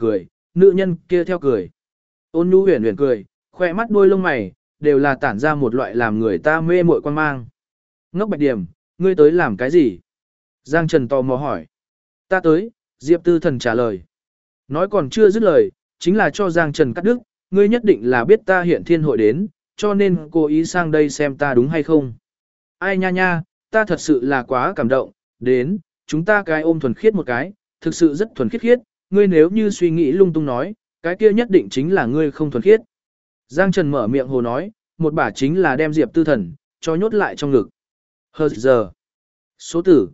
nữ nhân kia theo cười. Ôn nhu huyền huyền cười, khoe mắt đôi lông mày, đều là tản ra một loại làm người ta mê muội quan mang. Ngốc Bạch Điểm, ngươi tới làm cái gì? Giang Trần tò mò hỏi. Ta tới, Diệp Tư Thần trả lời. Nói còn chưa dứt lời, chính là cho Giang Trần cắt đứt, ngươi nhất định là biết ta hiện thiên hội đến, cho nên cố ý sang đây xem ta đúng hay không. Ai nha nha, ta thật sự là quá cảm động, đến, chúng ta cái ôm thuần khiết một cái, thực sự rất thuần khiết khiết, ngươi nếu như suy nghĩ lung tung nói, cái kia nhất định chính là ngươi không thuần khiết. Giang Trần mở miệng hồ nói, một bả chính là đem Diệp Tư Thần, cho nhốt lại trong ngực. Hờ giờ. Số tử,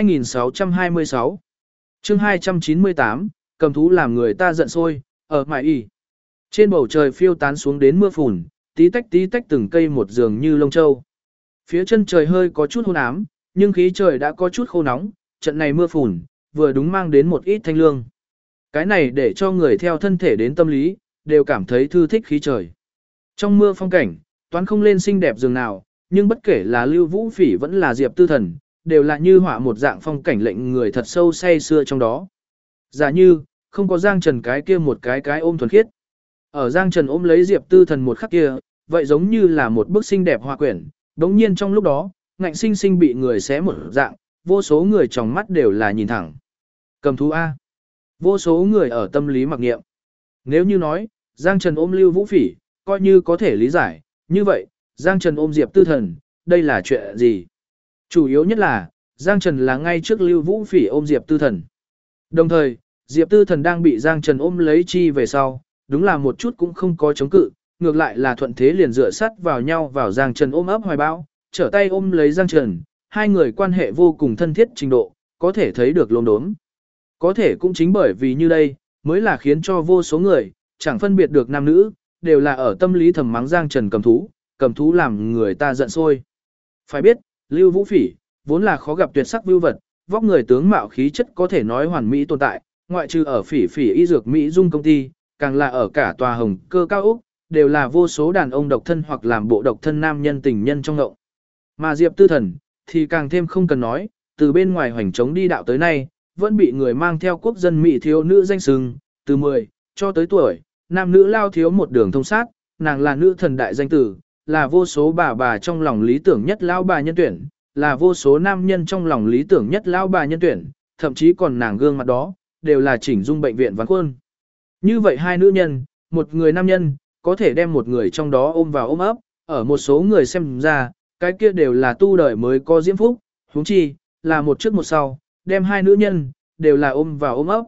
2626. Chương 298, cầm thú làm người ta giận sôi, ở mại y. Trên bầu trời phiêu tán xuống đến mưa phùn, tí tách từng cây một giường như lông châu. Phía chân trời hơi có chút hôn ám, nhưng khí trời đã có chút khô nóng, trận này mưa phùn, vừa đúng mang đến một ít thanh lương. Cái này để cho người theo thân thể đến tâm lý, đều cảm thấy thư thích khí trời. Trong mưa phong cảnh, toán không lên xinh đẹp giường nào, nhưng bất kể là Lưu Vũ Phỉ vẫn là Diệp Tư Thần, đều là như họa một dạng phong cảnh lệnh người thật sâu say xưa trong đó. Giả như, không có Giang Trần cái kia một cái ôm thuần khiết. Ở Giang Trần ôm lấy Diệp Tư Thần một khắc kia, vậy giống như là một bức xinh đẹp hoa quyển, đống nhiên trong lúc đó, ngạnh sinh sinh bị người xé một dạng, vô số người trong mắt đều là nhìn thẳng. Cầm thú A. Vô số người ở tâm lý mặc niệm. Nếu như nói, Giang Trần ôm Lưu Vũ Phỉ, coi như có thể lý giải, như vậy, Giang Trần ôm Diệp Tư Thần, đây là chuyện gì? Chủ yếu nhất là, Giang Trần là ngay trước Lưu Vũ Phỉ ôm Diệp Tư Thần. Đồng thời, Diệp Tư Thần đang bị Giang Trần ôm lấy chi về sau, đúng là một chút cũng không có chống cự, ngược lại là thuận thế liền dựa sát vào nhau vào Giang Trần ôm ấp hoài bão, trở tay ôm lấy Giang Trần, hai người quan hệ vô cùng thân thiết trình độ, có thể thấy được lốm đốm. Có thể cũng chính bởi vì như đây, mới là khiến cho vô số người, chẳng phân biệt được nam nữ, đều là ở tâm lý thầm mắng Giang Trần cầm thú làm người ta giận sôi. Phải biết, Lưu Vũ Phỉ, vốn là khó gặp tuyệt sắc vưu vật, vóc người tướng mạo khí chất có thể nói hoàn mỹ tồn tại, ngoại trừ ở Phỉ Phỉ y dược Mỹ Dung công ty, càng là ở cả tòa hồng cơ cao ốc, đều là vô số đàn ông độc thân hoặc làm bộ độc thân nam nhân tình nhân trong ngộng. Mà Diệp Tư Thần, thì càng thêm không cần nói, từ bên ngoài hoành trống đi đạo tới nay, vẫn bị người mang theo quốc dân Mỹ thiếu nữ danh sừng, từ 10 cho tới tuổi, nam nữ lao thiếu một đường thông sát, nàng là nữ thần đại danh tử, là vô số bà trong lòng lý tưởng nhất lao bà nhân tuyển, là vô số nam nhân trong lòng lý tưởng nhất lao bà nhân tuyển, thậm chí còn nàng gương mặt đó, đều là chỉnh dung bệnh viện ván khuôn. Như vậy hai nữ nhân, một người nam nhân, có thể đem một người trong đó ôm vào ôm ấp, ở một số người xem ra, cái kia đều là tu đời mới có diễm phúc, huống chi, là một trước một sau, đem hai nữ nhân, đều là ôm vào ôm ấp.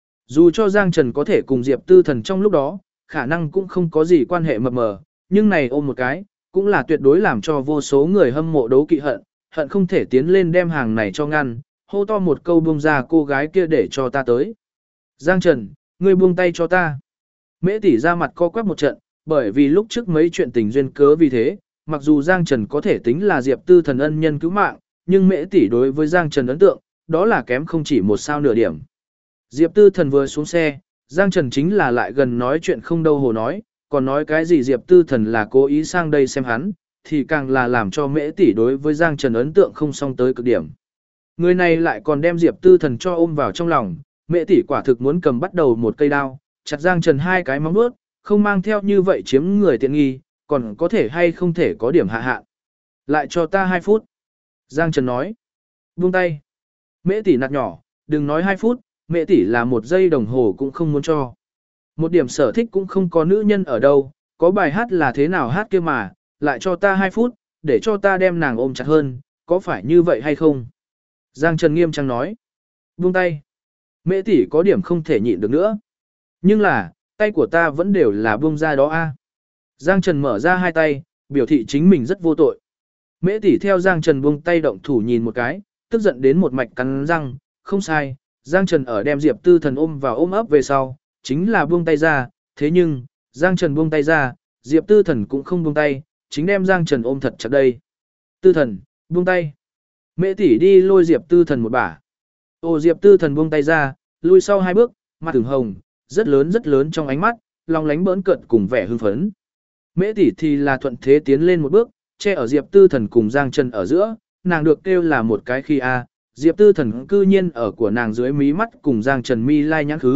Dù cho Giang Trần có thể cùng Diệp Tư Thần trong lúc đó, khả năng cũng không có gì quan hệ mập mờ, nhưng này ôm một cái, cũng là tuyệt đối làm cho vô số người hâm mộ đấu kỵ hận không thể tiến lên đem hàng này cho ngăn, hô to một câu buông ra cô gái kia để cho ta tới. Giang Trần, ngươi buông tay cho ta. Mễ tỷ ra mặt co quắp một trận, bởi vì lúc trước mấy chuyện tình duyên cớ vì thế, mặc dù Giang Trần có thể tính là Diệp Tư Thần ân nhân cứu mạng, nhưng Mễ tỷ đối với Giang Trần ấn tượng, đó là kém không chỉ một sao nửa điểm. Diệp Tư Thần vừa xuống xe, Giang Trần chính là lại gần nói chuyện không đâu hồ nói, còn nói cái gì Diệp Tư Thần là cố ý sang đây xem hắn, thì càng là làm cho Mễ tỷ đối với Giang Trần ấn tượng không song tới cực điểm. Người này lại còn đem Diệp Tư Thần cho ôm vào trong lòng, Mễ tỷ quả thực muốn cầm bắt đầu một cây đao, chặt Giang Trần hai cái móng vuốt, không mang theo như vậy chiếm người tiện nghi, còn có thể hay không thể có điểm hạ hạ. Lại cho ta 2 phút. Giang Trần nói. Buông tay. Mễ tỷ nạt nhỏ, đừng nói 2 phút, Mễ tỷ là 1 giây đồng hồ cũng không muốn cho. Một điểm sở thích cũng không có nữ nhân ở đâu, có bài hát là thế nào hát kia mà, lại cho ta 2 phút, để cho ta đem nàng ôm chặt hơn, có phải như vậy hay không? Giang Trần nghiêm trang nói. Buông tay. Mễ tỷ có điểm không thể nhịn được nữa. Nhưng là, tay của ta vẫn đều là buông ra đó a. Giang Trần mở ra hai tay, biểu thị chính mình rất vô tội. Mễ tỷ theo Giang Trần buông tay động thủ nhìn một cái, tức giận đến một mạch cắn răng, không sai, Giang Trần ở đem Diệp Tư Thần ôm vào ôm ấp về sau, chính là buông tay ra, thế nhưng, Giang Trần buông tay ra, Diệp Tư Thần cũng không buông tay, chính đem Giang Trần ôm thật chặt đây. Tư Thần, buông tay. Mễ tỷ đi lôi Diệp Tư Thần một bả. Ồ, Diệp Tư Thần buông tay ra, lui sau 2 bước, mặt ửng hồng, rất lớn trong ánh mắt, long lánh bỡn cợt cùng vẻ hưng phấn. Mễ tỷ thì là thuận thế tiến lên một bước, che ở Diệp Tư Thần cùng Giang Trần ở giữa, nàng được kêu là một cái khi a, Diệp Tư Thần cư nhiên ở của nàng dưới mí mắt cùng Giang Trần mi lai nhãn khứ,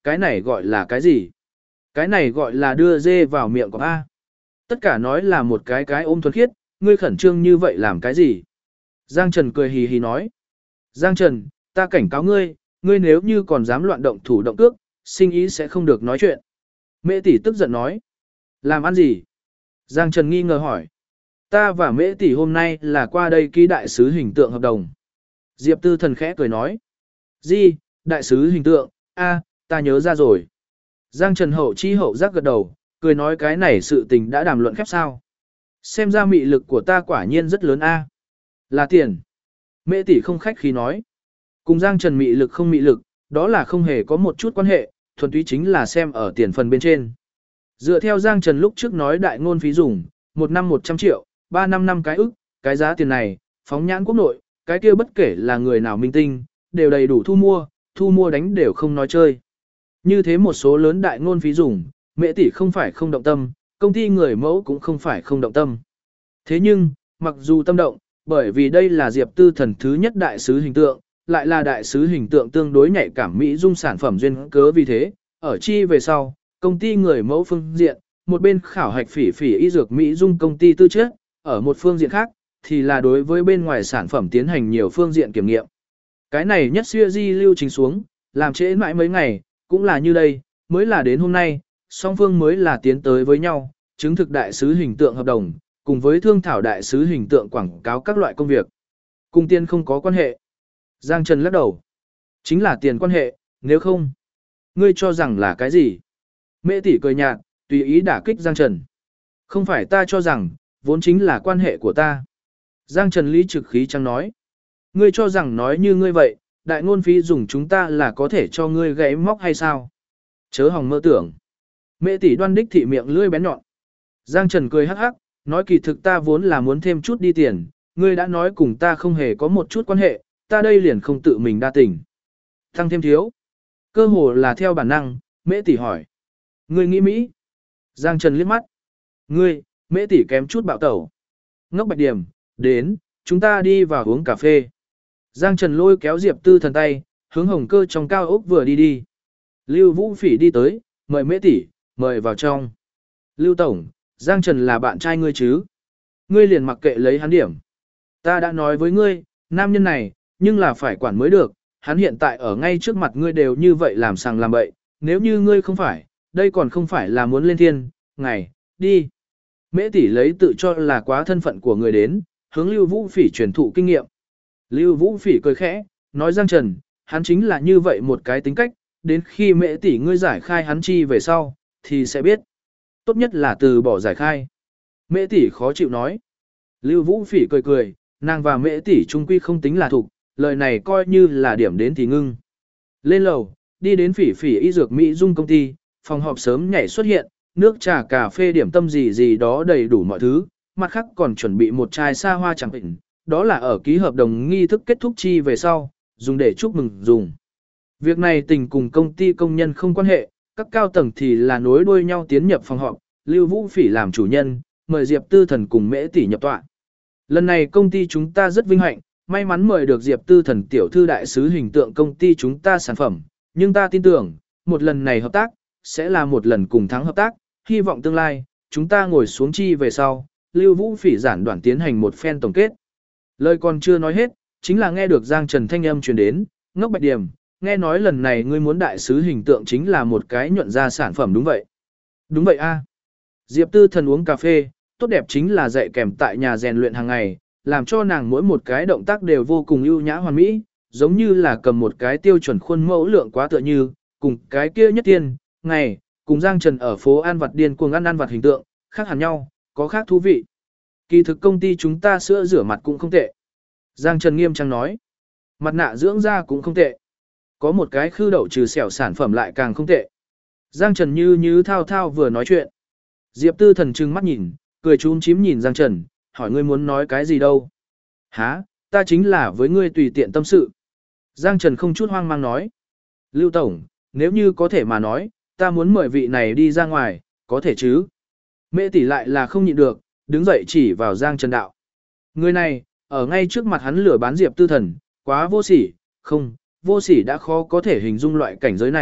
Cái này gọi là cái gì? Cái này gọi là đưa dê vào miệng của A. Tất cả nói là một cái ôm thuần khiết, ngươi khẩn trương như vậy làm cái gì? Giang Trần cười hì hì nói. Giang Trần, ta cảnh cáo ngươi, ngươi nếu như còn dám loạn động thủ động cước, sinh ý sẽ không được nói chuyện. Mễ tỷ tức giận nói. Làm ăn gì? Giang Trần nghi ngờ hỏi. Ta và Mễ tỷ hôm nay là qua đây ký đại sứ hình tượng hợp đồng. Diệp Tư Thần khẽ cười nói. Gì, đại sứ hình tượng, a, ta nhớ ra rồi. Giang Trần hậu chi hậu giác gật đầu, cười nói cái này sự tình đã đàm luận khép sao. Xem ra mị lực của ta quả nhiên rất lớn a. Là tiền. Mễ tỷ không khách khí nói. Cùng Giang Trần mị lực không mị lực, đó là không hề có một chút quan hệ, thuần túy chính là xem ở tiền phần bên trên. Dựa theo Giang Trần lúc trước nói đại ngôn phí dùng, 1 năm 100 triệu, 3 năm 5 cái ức, cái giá tiền này, phóng nhãn quốc nội, cái kia bất kể là người nào minh tinh, đều đầy đủ thu mua đánh đều không nói chơi. Như thế một số lớn đại ngôn phí dùng, Mễ tỷ không phải không động tâm, công ty người mẫu cũng không phải không động tâm. Thế nhưng, mặc dù tâm động, bởi vì đây là Diệp Tư Thần thứ nhất đại sứ hình tượng, lại là đại sứ hình tượng tương đối nhạy cảm mỹ dung sản phẩm duyên cớ vì thế, ở chi về sau, công ty người mẫu phương diện, một bên khảo hạch phỉ phỉ y dược mỹ dung công ty tư chất, ở một phương diện khác, thì là đối với bên ngoài sản phẩm tiến hành nhiều phương diện kiểm nghiệm. Cái này nhất xưa di lưu trình xuống, làm trễ mãi mấy ngày, cũng là như đây, mới là đến hôm nay, song phương mới là tiến tới với nhau, chứng thực đại sứ hình tượng hợp đồng, cùng với thương thảo đại sứ hình tượng quảng cáo các loại công việc. Cùng tiền không có quan hệ. Giang Trần lắc đầu. Chính là tiền quan hệ, nếu không, ngươi cho rằng là cái gì? Mễ tỷ cười nhạt, tùy ý đả kích Giang Trần. Không phải ta cho rằng, vốn chính là quan hệ của ta. Giang Trần lý trực khí trắng nói. Ngươi cho rằng nói như ngươi vậy, đại ngôn phí dùng chúng ta là có thể cho ngươi gãy móc hay sao? Chớ hòng mơ tưởng. Mễ tỷ đoan đích thị miệng lưỡi bén nhọn. Giang Trần cười hắc hắc, nói kỳ thực ta vốn là muốn thêm chút đi tiền, ngươi đã nói cùng ta không hề có một chút quan hệ, ta đây liền không tự mình đa tình. Tăng thêm thiếu. Cơ hồ là theo bản năng, Mễ tỷ hỏi. Ngươi nghĩ Mỹ? Giang Trần liếc mắt. Ngươi, Mễ tỷ kém chút bạo tẩu. Ngốc Bạch Điểm, đến, chúng ta đi vào uống cà phê. Giang Trần lôi kéo Diệp Tư Thần tay, hướng Hồng Cơ trong cao ốc vừa đi đi. Lưu Vũ Phỉ đi tới, mời Mễ tỷ, mời vào trong. Lưu Tổng, Giang Trần là bạn trai ngươi chứ? Ngươi liền mặc kệ lấy hắn điểm. Ta đã nói với ngươi, nam nhân này, nhưng là phải quản mới được, hắn hiện tại ở ngay trước mặt ngươi đều như vậy làm sằng làm bậy, nếu như ngươi không phải, đây còn không phải là muốn lên thiên, ngày, đi. Mễ tỷ lấy tự cho là quá thân phận của người đến, hướng Lưu Vũ Phỉ truyền thụ kinh nghiệm. Lưu Vũ Phỉ cười khẽ, nói Giang Trần, hắn chính là như vậy một cái tính cách, đến khi Mễ tỷ ngươi giải khai hắn chi về sau, thì sẽ biết. Tốt nhất là từ bỏ giải khai. Mễ tỷ khó chịu nói. Lưu Vũ Phỉ cười cười, nàng và Mễ tỷ trung quy không tính là thục, lời này coi như là điểm đến thì ngưng. Lên lầu, đi đến Phỉ Phỉ y dược mỹ dung công ty, phòng họp sớm nhảy xuất hiện, nước trà cà phê điểm tâm gì gì đó đầy đủ mọi thứ, mặt khác còn chuẩn bị một chai xa hoa chẳng bệnh, đó là ở ký hợp đồng nghi thức kết thúc chi về sau, dùng để chúc mừng dùng. Việc này tình cùng công ty công nhân không quan hệ, các cao tầng thì là nối đuôi nhau tiến nhập phòng họp, Lưu Vũ Phỉ làm chủ nhân, mời Diệp Tư Thần cùng Mễ tỷ nhập tọa. Lần này công ty chúng ta rất vinh hạnh, may mắn mời được Diệp Tư Thần tiểu thư đại sứ hình tượng công ty chúng ta sản phẩm, nhưng ta tin tưởng, một lần này hợp tác, sẽ là một lần cùng thắng hợp tác, hy vọng tương lai, chúng ta ngồi xuống chi về sau, Lưu Vũ Phỉ giản đoạn tiến hành một phen tổng kết. Lời còn chưa nói hết, chính là nghe được Giang Trần thanh âm truyền đến, Ngốc Bạch Điểm, nghe nói lần này ngươi muốn đại sứ hình tượng chính là một cái nhuận ra sản phẩm đúng vậy. Đúng vậy a. Diệp Tư Thần uống cà phê, tốt đẹp chính là dạy kèm tại nhà rèn luyện hàng ngày, làm cho nàng mỗi một cái động tác đều vô cùng ưu nhã hoàn mỹ, giống như là cầm một cái tiêu chuẩn khuôn mẫu lượng quá tựa như, cùng cái kia nhất tiên, ngày, cùng Giang Trần ở phố ăn vặt điên cuồng ăn vặt hình tượng, khác hẳn nhau, có khác thú vị. Kỳ thực công ty chúng ta sữa rửa mặt cũng không tệ. Giang Trần nghiêm trang nói, mặt nạ dưỡng da cũng không tệ. Có một cái khư đậu trừ sẹo sản phẩm lại càng không tệ. Giang Trần như thao thao vừa nói chuyện. Diệp Tư Thần trừng mắt nhìn, cười chúm chím nhìn Giang Trần, hỏi ngươi muốn nói cái gì đâu. Hả, ta chính là với ngươi tùy tiện tâm sự. Giang Trần không chút hoang mang nói. Lưu Tổng, nếu như có thể mà nói, ta muốn mời vị này đi ra ngoài, có thể chứ. Mễ tỷ lại là không nhịn được, đứng dậy chỉ vào Giang Trần đạo. Người này, ở ngay trước mặt hắn lừa bán Diệp Tư Thần, quá vô sỉ, không, vô sỉ đã khó có thể hình dung loại cảnh giới này,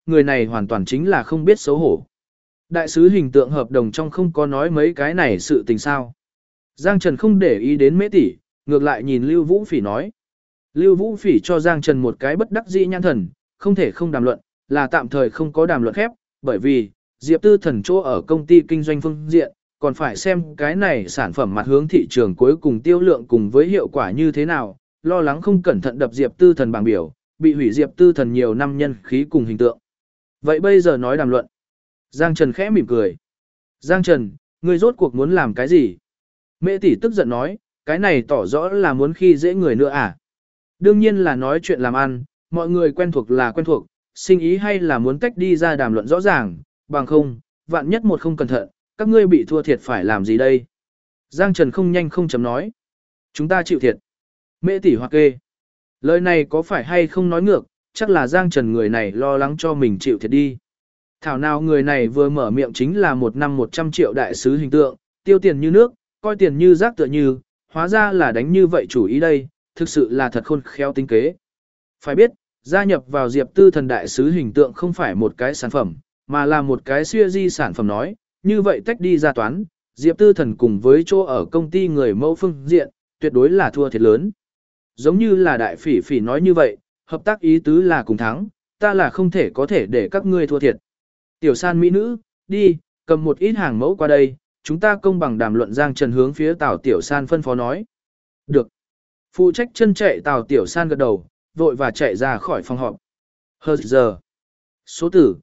người này hoàn toàn chính là không biết xấu hổ. Đại sứ hình tượng hợp đồng trong không có nói mấy cái này sự tình sao. Giang Trần không để ý đến Mễ tỷ, ngược lại nhìn Lưu Vũ Phỉ nói. Lưu Vũ Phỉ cho Giang Trần một cái bất đắc dĩ nhãn thần, không thể không đàm luận, là tạm thời không có đàm luận phép, bởi vì, Diệp Tư Thần chỗ ở công ty kinh doanh phương diện, còn phải xem cái này sản phẩm mặt hướng thị trường cuối cùng tiêu lượng cùng với hiệu quả như thế nào, lo lắng không cẩn thận đập Diệp Tư Thần bảng biểu, bị hủy Diệp Tư Thần nhiều năm nhân khí cùng hình tượng. Vậy bây giờ nói đàm luận. Giang Trần khẽ mỉm cười. Giang Trần, ngươi rốt cuộc muốn làm cái gì? Mễ tỷ tức giận nói, cái này tỏ rõ là muốn khi dễ người nữa à? Đương nhiên là nói chuyện làm ăn, mọi người quen thuộc là quen thuộc, sinh ý hay là muốn tách đi ra đàm luận rõ ràng, bằng không, vạn nhất một không cẩn thận, các ngươi bị thua thiệt phải làm gì đây? Giang Trần không nhanh không chấm nói. Chúng ta chịu thiệt. Mễ tỷ hoặc kê. Lời này có phải hay không nói ngược, chắc là Giang Trần người này lo lắng cho mình chịu thiệt đi. Thảo nào người này vừa mở miệng chính là một năm 100 triệu đại sứ hình tượng, tiêu tiền như nước, coi tiền như rác tựa như, hóa ra là đánh như vậy chủ ý đây, thực sự là thật khôn khéo tính kế. Phải biết, gia nhập vào Diệp Tư Thần đại sứ hình tượng không phải một cái sản phẩm, mà là một cái siêu di sản phẩm nói, như vậy tách đi ra toán, Diệp Tư Thần cùng với chỗ ở công ty người mẫu phương diện, tuyệt đối là thua thiệt lớn. Giống như là đại phỉ phỉ nói như vậy, hợp tác ý tứ là cùng thắng, ta là không thể có thể để các ngươi thua thiệt. Tiểu San mỹ nữ, đi, cầm một ít hàng mẫu qua đây, chúng ta công bằng đàm luận. Giang Trần hướng phía Tào Tiểu San phân phó nói. Được. Phụ trách chân chạy Tào Tiểu San gật đầu, vội và chạy ra khỏi phòng họp. Hờ giờ. Số tử,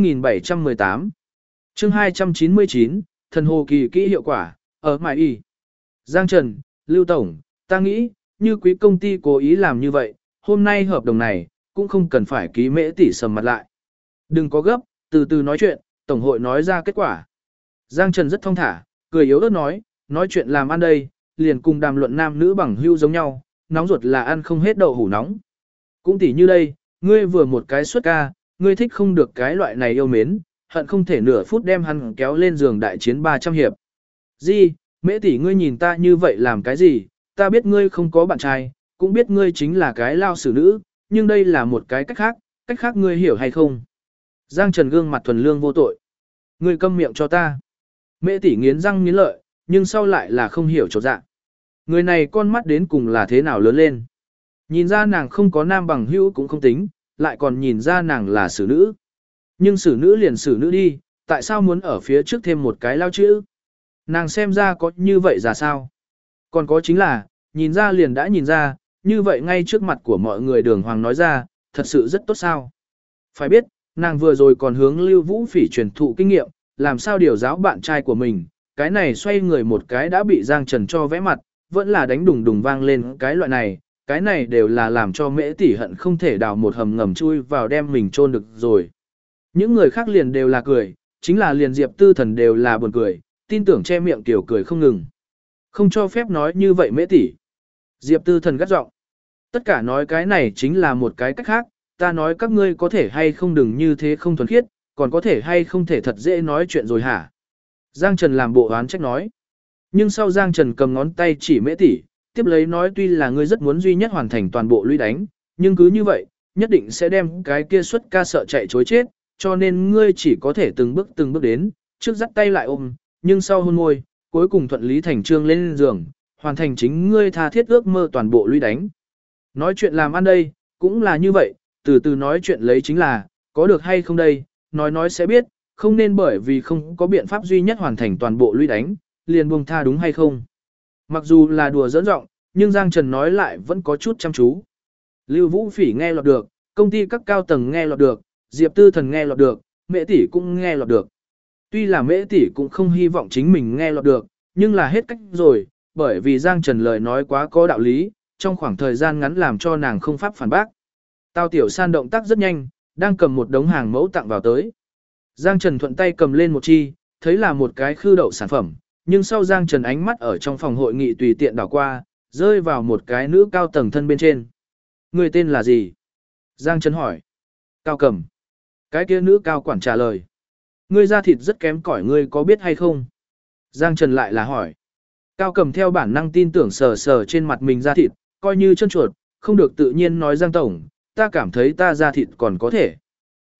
2718. Chương 299, thần hồ kỳ kỹ hiệu quả, ở Mại Y. Giang Trần, Lưu Tổng, ta nghĩ, như quý công ty cố ý làm như vậy, hôm nay hợp đồng này, cũng không cần phải ký Mễ tỷ sầm mặt lại. Đừng có gấp, từ từ nói chuyện, Tổng hội nói ra kết quả. Giang Trần rất thong thả, cười yếu ớt nói chuyện làm ăn đây, liền cùng đàm luận nam nữ bằng hữu giống nhau, nóng ruột là ăn không hết đậu hủ nóng. Cũng tỉ như đây, ngươi vừa một cái xuất ca, ngươi thích không được cái loại này yêu mến, hận không thể nửa phút đem hắn kéo lên giường đại chiến 300 hiệp. Gì, Mễ tỷ ngươi nhìn ta như vậy làm cái gì, ta biết ngươi không có bạn trai, cũng biết ngươi chính là cái lao xử nữ, nhưng đây là một cái cách khác ngươi hiểu hay không? Giang Trần gương mặt thuần lương vô tội. Ngươi câm miệng cho ta. Mễ tỷ nghiến răng nghiến lợi, nhưng sau lại là không hiểu chột dạ. Người này con mắt đến cùng là thế nào lớn lên. Nhìn ra nàng không có nam bằng hữu cũng không tính, lại còn nhìn ra nàng là xử nữ. Nhưng xử nữ liền xử nữ đi, tại sao muốn ở phía trước thêm một cái lao chữ? Nàng xem ra có như vậy ra sao? Còn có chính là, nhìn ra liền đã nhìn ra, như vậy ngay trước mặt của mọi người đường hoàng nói ra, thật sự rất tốt sao? Phải biết, nàng vừa rồi còn hướng Lưu Vũ Phỉ truyền thụ kinh nghiệm, làm sao điều giáo bạn trai của mình, cái này xoay người một cái đã bị Giang Trần cho vẽ mặt, vẫn là đánh đùng đùng vang lên cái loại này, cái này đều là làm cho Mễ tỷ hận không thể đào một hầm ngầm chui vào đem mình chôn được rồi. Những người khác liền đều là cười, chính là liền Diệp Tư Thần đều là buồn cười, tin tưởng che miệng tiểu cười không ngừng. Không cho phép nói như vậy Mễ tỷ. Diệp Tư Thần gắt giọng. Tất cả nói cái này chính là một cái cách khác, ta nói các ngươi có thể hay không đừng như thế không thuần khiết, còn có thể hay không thể thật dễ nói chuyện rồi hả? Giang Trần làm bộ oán trách nói. Nhưng sau Giang Trần cầm ngón tay chỉ Mễ tỷ, tiếp lấy nói tuy là ngươi rất muốn duy nhất hoàn thành toàn bộ lũy đánh, nhưng cứ như vậy, nhất định sẽ đem cái kia xuất ca sợ chạy chối chết, cho nên ngươi chỉ có thể từng bước đến, trước dắt tay lại ôm, nhưng sau hôn môi, cuối cùng thuận lý thành trương lên giường, hoàn thành chính ngươi tha thiết ước mơ toàn bộ lũy đánh. Nói chuyện làm ăn đây, cũng là như vậy, từ từ nói chuyện lấy chính là, có được hay không đây, nói sẽ biết, không nên bởi vì không có biện pháp duy nhất hoàn thành toàn bộ lũy đánh, liền buông tha đúng hay không. Mặc dù là đùa giỡn giọng, nhưng Giang Trần nói lại vẫn có chút chăm chú. Lưu Vũ Phỉ nghe lọt được, công ty các cao tầng nghe lọt được, Diệp Tư Thần nghe lọt được, Mễ tỷ cũng nghe lọt được. Tuy là Mễ tỷ cũng không hy vọng chính mình nghe lọt được, nhưng là hết cách rồi, bởi vì Giang Trần lời nói quá có đạo lý, trong khoảng thời gian ngắn làm cho nàng không pháp phản bác. Tào Tiểu San động tác rất nhanh, đang cầm một đống hàng mẫu tặng vào tới. Giang Trần thuận tay cầm lên một chi, thấy là một cái khư đậu sản phẩm, nhưng sau Giang Trần ánh mắt ở trong phòng hội nghị tùy tiện đảo qua, rơi vào một cái nữ cao tầng thân bên trên. Người tên là gì? Giang Trần hỏi. Cao Cầm. Cái kia nữ cao quản trả lời. Ngươi da thịt rất kém cỏi, ngươi có biết hay không? Giang Trần lại là hỏi. Cao Cầm theo bản năng tin tưởng sờ sờ trên mặt mình da thịt, coi như chân chuột, không được tự nhiên nói Giang Tổng, ta cảm thấy ta da thịt còn có thể.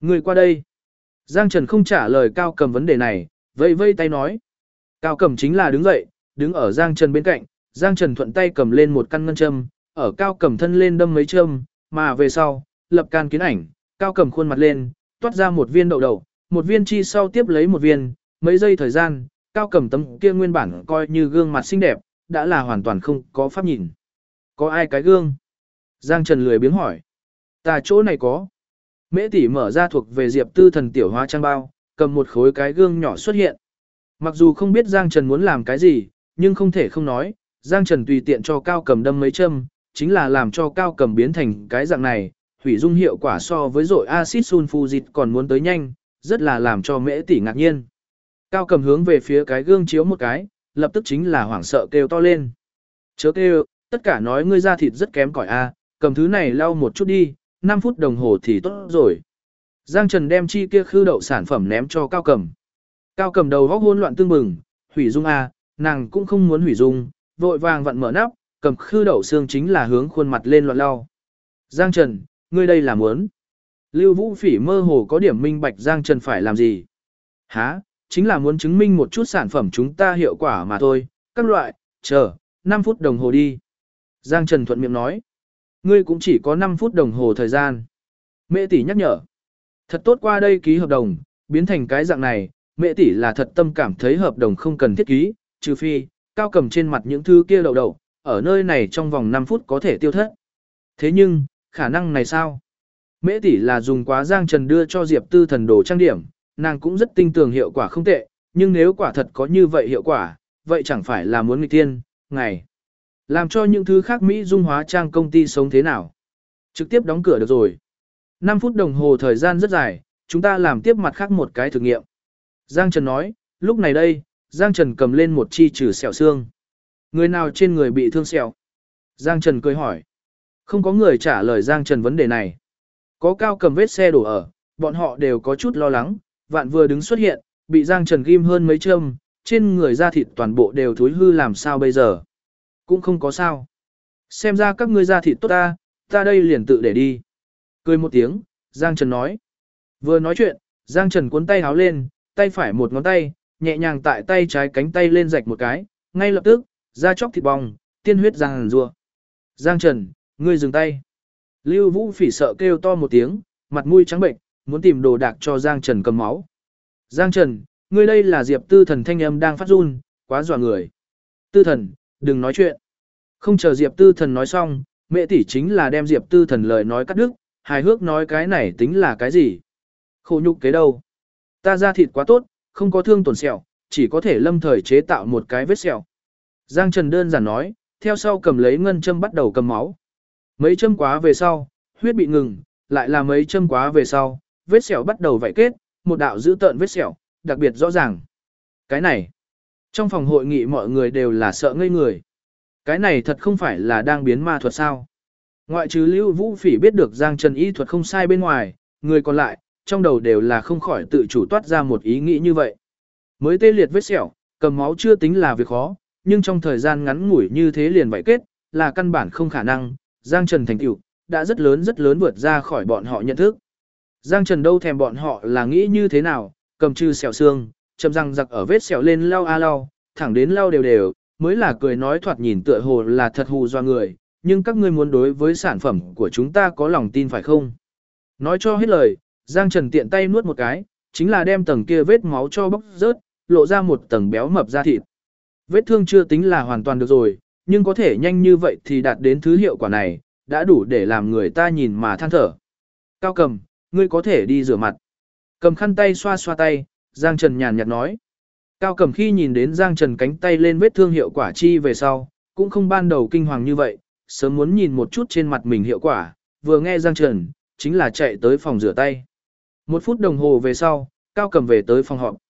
Người qua đây. Giang Trần không trả lời Cao Cầm vấn đề này, vây vây tay nói. Cao Cầm chính là đứng dậy, đứng ở Giang Trần bên cạnh, Giang Trần thuận tay cầm lên một căn ngân châm, ở Cao Cầm thân lên đâm mấy châm, mà về sau, lập can kiến ảnh, Cao Cầm khuôn mặt lên, toát ra một viên đậu đậu, một viên chi sau tiếp lấy một viên, mấy giây thời gian, Cao Cầm tấm kia nguyên bản coi như gương mặt xinh đẹp, đã là hoàn toàn không có pháp nhìn. Có ai cái gương? Giang Trần lười biếng hỏi. Ta chỗ này có. Mễ tỷ mở ra thuộc về Diệp Tư Thần tiểu hóa trang bao, cầm một khối cái gương nhỏ xuất hiện. Mặc dù không biết Giang Trần muốn làm cái gì, nhưng không thể không nói, Giang Trần tùy tiện cho Cao Cầm đâm mấy châm, chính là làm cho Cao Cầm biến thành cái dạng này, hủy dung hiệu quả so với rội axit sulfuric còn muốn tới nhanh, rất là làm cho Mễ tỷ ngạc nhiên. Cao Cầm hướng về phía cái gương chiếu một cái, lập tức chính là hoảng sợ kêu to lên. Chớ kêu, tất cả nói ngươi da thịt rất kém cỏi a, cầm thứ này lau một chút đi, 5 phút đồng hồ thì tốt rồi. Giang Trần đem chi kia khư đậu sản phẩm ném cho Cao Cầm. Cao Cầm đầu góc hỗn loạn tương bừng, hủy dung a, nàng cũng không muốn hủy dung, vội vàng vặn mở nắp, cầm khư đậu xương chính là hướng khuôn mặt lên loạn lau. Giang Trần, ngươi đây là muốn? Lưu Vũ Phỉ mơ hồ có điểm minh bạch Giang Trần phải làm gì? Hả? Chính là muốn chứng minh một chút sản phẩm chúng ta hiệu quả mà thôi, các loại, chờ, 5 phút đồng hồ đi. Giang Trần thuận miệng nói, ngươi cũng chỉ có 5 phút đồng hồ thời gian. Mẹ tỷ nhắc nhở, thật tốt qua đây ký hợp đồng, biến thành cái dạng này, mẹ tỷ là thật tâm cảm thấy hợp đồng không cần thiết ký, trừ phi, Cao Cầm trên mặt những thứ kia đậu đậu, ở nơi này trong vòng 5 phút có thể tiêu thất. Thế nhưng, khả năng này sao? Mễ tỷ là dùng quá Giang Trần đưa cho Diệp Tư Thần đồ trang điểm, nàng cũng rất tin tưởng hiệu quả không tệ, nhưng nếu quả thật có như vậy hiệu quả, vậy chẳng phải là muốn nghịch tiên, ngày. Làm cho những thứ khác Mỹ dung hóa trang công ty sống thế nào? Trực tiếp đóng cửa được rồi. 5 phút đồng hồ thời gian rất dài, chúng ta làm tiếp mặt khác một cái thử nghiệm. Giang Trần nói, lúc này đây, Giang Trần cầm lên một chi trừ sẹo xương. Người nào trên người bị thương sẹo? Giang Trần cười hỏi. Không có người trả lời Giang Trần vấn đề này. Có Cao Cầm vết xe đổ ở, bọn họ đều có chút lo lắng, vạn vừa đứng xuất hiện, bị Giang Trần ghim hơn mấy châm, trên người da thịt toàn bộ đều thối hư làm sao bây giờ. Cũng không có sao. Xem ra các ngươi da thịt tốt ta đây liền tự để đi. Cười một tiếng, Giang Trần nói. Vừa nói chuyện, Giang Trần cuốn tay háo lên, tay phải một ngón tay, nhẹ nhàng tại tay trái cánh tay lên rạch một cái, ngay lập tức, da chóc thịt bong, tiên huyết giang rùa. Giang Trần, ngươi dừng tay. Lưu Vũ Phỉ sợ kêu to một tiếng, mặt mũi trắng bệnh, muốn tìm đồ đạc cho Giang Trần cầm máu. Giang Trần, ngươi đây là Diệp Tư Thần thanh âm đang phát run, quá dọa người. Tư Thần, đừng nói chuyện. Không chờ Diệp Tư Thần nói xong, mẹ tỷ chính là đem Diệp Tư Thần lời nói cắt đứt, hài hước nói cái này tính là cái gì? Khổ nhục kế đâu? Ta da thịt quá tốt, không có thương tổn sẹo, chỉ có thể lâm thời chế tạo một cái vết sẹo. Giang Trần đơn giản nói, theo sau cầm lấy ngân châm bắt đầu cầm máu. Mấy châm quá về sau, huyết bị ngừng, lại là mấy châm quá về sau, vết sẹo bắt đầu vảy kết, một đạo dữ tợn vết sẹo, đặc biệt rõ ràng. Cái này, trong phòng hội nghị mọi người đều là sợ ngây người. Cái này thật không phải là đang biến ma thuật sao? Ngoại trừ Lưu Vũ Phỉ biết được Giang Trần y thuật không sai bên ngoài, người còn lại, trong đầu đều là không khỏi tự chủ toát ra một ý nghĩ như vậy. Mới tê liệt vết sẹo, cầm máu chưa tính là việc khó, nhưng trong thời gian ngắn ngủi như thế liền vảy kết, là căn bản không khả năng. Giang Trần thành tựu đã rất lớn vượt ra khỏi bọn họ nhận thức. Giang Trần đâu thèm bọn họ là nghĩ như thế nào, cầm trừ sẹo xương, châm răng giặc ở vết sẹo lên lau a lau, thẳng đến lau đều đều, mới là cười nói thoạt nhìn tựa hồ là thật hù do người, nhưng các ngươi muốn đối với sản phẩm của chúng ta có lòng tin phải không? Nói cho hết lời, Giang Trần tiện tay nuốt một cái, chính là đem tầng kia vết máu cho bóc rớt, lộ ra một tầng béo mập da thịt. Vết thương chưa tính là hoàn toàn được rồi, nhưng có thể nhanh như vậy thì đạt đến thứ hiệu quả này, đã đủ để làm người ta nhìn mà than thở. Cao Cầm, ngươi có thể đi rửa mặt. Cầm khăn tay xoa xoa tay, Giang Trần nhàn nhạt nói. Cao Cầm khi nhìn đến Giang Trần cánh tay lên vết thương hiệu quả chi về sau, cũng không ban đầu kinh hoàng như vậy, sớm muốn nhìn một chút trên mặt mình hiệu quả, vừa nghe Giang Trần, chính là chạy tới phòng rửa tay. 1 phút đồng hồ về sau, Cao Cầm về tới phòng họp.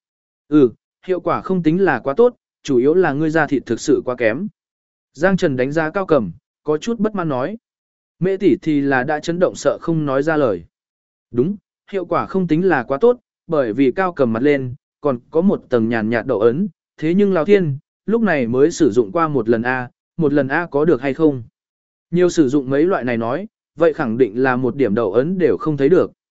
Hiệu quả không tính là quá tốt, chủ yếu là ngươi da thịt thực sự quá kém. Giang Trần đánh giá Cao Cầm, có chút bất mãn nói. Mẹ tỷ thì là đã chấn động sợ không nói ra lời. Đúng, hiệu quả không tính là quá tốt, bởi vì Cao Cầm mặt lên, còn có một tầng nhàn nhạt đậu ấn, thế nhưng Lão Thiên, lúc này mới sử dụng qua một lần A có được hay không? Nhiều sử dụng mấy loại này nói, vậy khẳng định là một điểm đậu ấn đều không thấy được.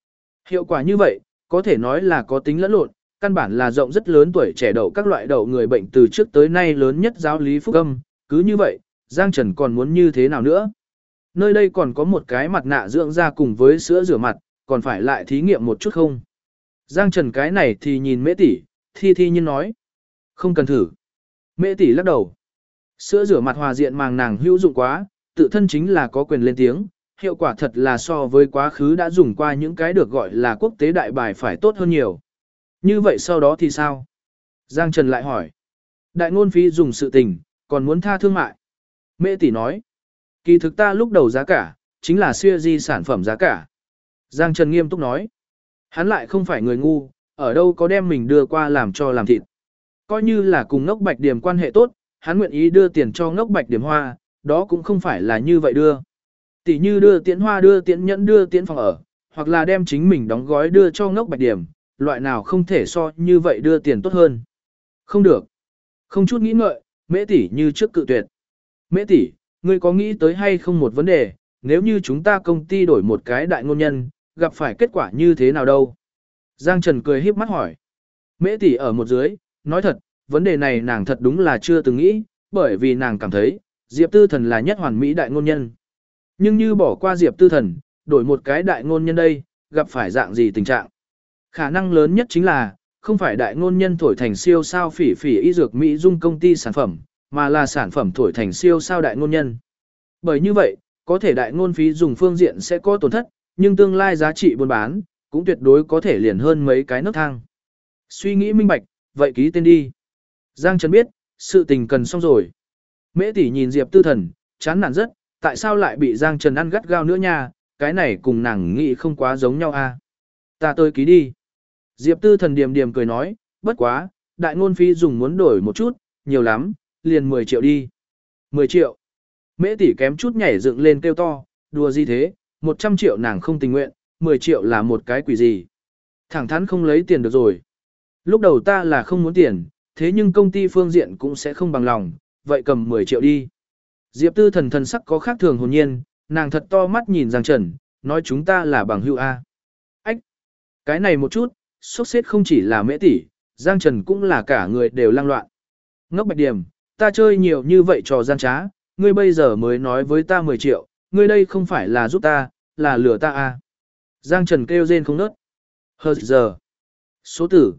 Hiệu quả như vậy, có thể nói là có tính lẫn lộn, căn bản là rộng rất lớn tuổi trẻ đậu các loại đậu người bệnh từ trước tới nay lớn nhất giáo lý phúc âm, cứ như vậy, Giang Trần còn muốn như thế nào nữa? Nơi đây còn có một cái mặt nạ dưỡng da cùng với sữa rửa mặt, còn phải lại thí nghiệm một chút không? Giang Trần cái này thì nhìn Mễ tỷ, thi nhiên nói. Không cần thử. Mễ tỷ lắc đầu. Sữa rửa mặt hòa diện màng nàng hữu dụng quá, tự thân chính là có quyền lên tiếng, hiệu quả thật là so với quá khứ đã dùng qua những cái được gọi là quốc tế đại bài phải tốt hơn nhiều. Như vậy sau đó thì sao? Giang Trần lại hỏi. Đại ngôn phí dùng sự tình, còn muốn tha thương mại. Mễ tỷ nói. Kỳ thực ta lúc đầu giá cả, chính là siêu di sản phẩm giá cả. Giang Trần nghiêm túc nói. Hắn lại không phải người ngu, ở đâu có đem mình đưa qua làm cho làm thịt. Coi như là cùng ngốc bạch điểm quan hệ tốt, hắn nguyện ý đưa tiền cho ngốc bạch điểm hoa, đó cũng không phải là như vậy đưa. Tỷ như đưa tiễn hoa đưa tiễn nhẫn đưa tiễn phòng ở, hoặc là đem chính mình đóng gói đưa cho ngốc bạch điểm, loại nào không thể so như vậy đưa tiền tốt hơn. Không được. Không chút nghĩ ngợi, Mễ tỷ như trước cự tuyệt. Mễ tỷ, ngươi có nghĩ tới hay không một vấn đề, nếu như chúng ta công ty đổi một cái đại ngôn nhân, gặp phải kết quả như thế nào đâu? Giang Trần cười híp mắt hỏi. Mễ tỷ ở một dưới, nói thật, vấn đề này nàng thật đúng là chưa từng nghĩ, bởi vì nàng cảm thấy, Diệp Tư Thần là nhất hoàn mỹ đại ngôn nhân. Nhưng như bỏ qua Diệp Tư Thần, đổi một cái đại ngôn nhân đây, gặp phải dạng gì tình trạng? Khả năng lớn nhất chính là, không phải đại ngôn nhân thổi thành siêu sao phỉ phỉ y dược Mỹ dung công ty sản phẩm, mà là sản phẩm thổi thành siêu sao đại ngôn nhân. Bởi như vậy, có thể đại ngôn phí dùng phương diện sẽ có tổn thất, nhưng tương lai giá trị buôn bán, cũng tuyệt đối có thể liền hơn mấy cái nấc thang. Suy nghĩ minh bạch, vậy ký tên đi. Giang Trần biết, sự tình cần xong rồi. Mễ tỷ nhìn Diệp Tư Thần, chán nản rất, tại sao lại bị Giang Trần ăn gắt gao nữa nha, cái này cùng nàng nghĩ không quá giống nhau a. Ta tới ký đi. Diệp Tư Thần điềm điềm cười nói, bất quá, đại ngôn phí dùng muốn đổi một chút, nhiều lắm, liền 10 triệu đi. 10 triệu. Mễ tỷ kém chút nhảy dựng lên kêu to, đùa gì thế, 100 triệu nàng không tình nguyện, 10 triệu là một cái quỷ gì. Thẳng thắn không lấy tiền được rồi. Lúc đầu ta là không muốn tiền, thế nhưng công ty phương diện cũng sẽ không bằng lòng, vậy cầm 10 triệu đi. Diệp Tư Thần thần sắc có khác thường hồn nhiên, nàng thật to mắt nhìn Giang Trần, nói chúng ta là bằng hữu A. Ách! Cái này một chút, sốc xếp không chỉ là Mễ tỷ, Giang Trần cũng là cả người đều lang loạn. Ngốc Bạch Điểm, ta chơi nhiều như vậy trò gian trá, ngươi bây giờ mới nói với ta 10 triệu, ngươi đây không phải là giúp ta, là lừa ta A. Giang Trần kêu rên không nớt. Hờ giờ. Số tử,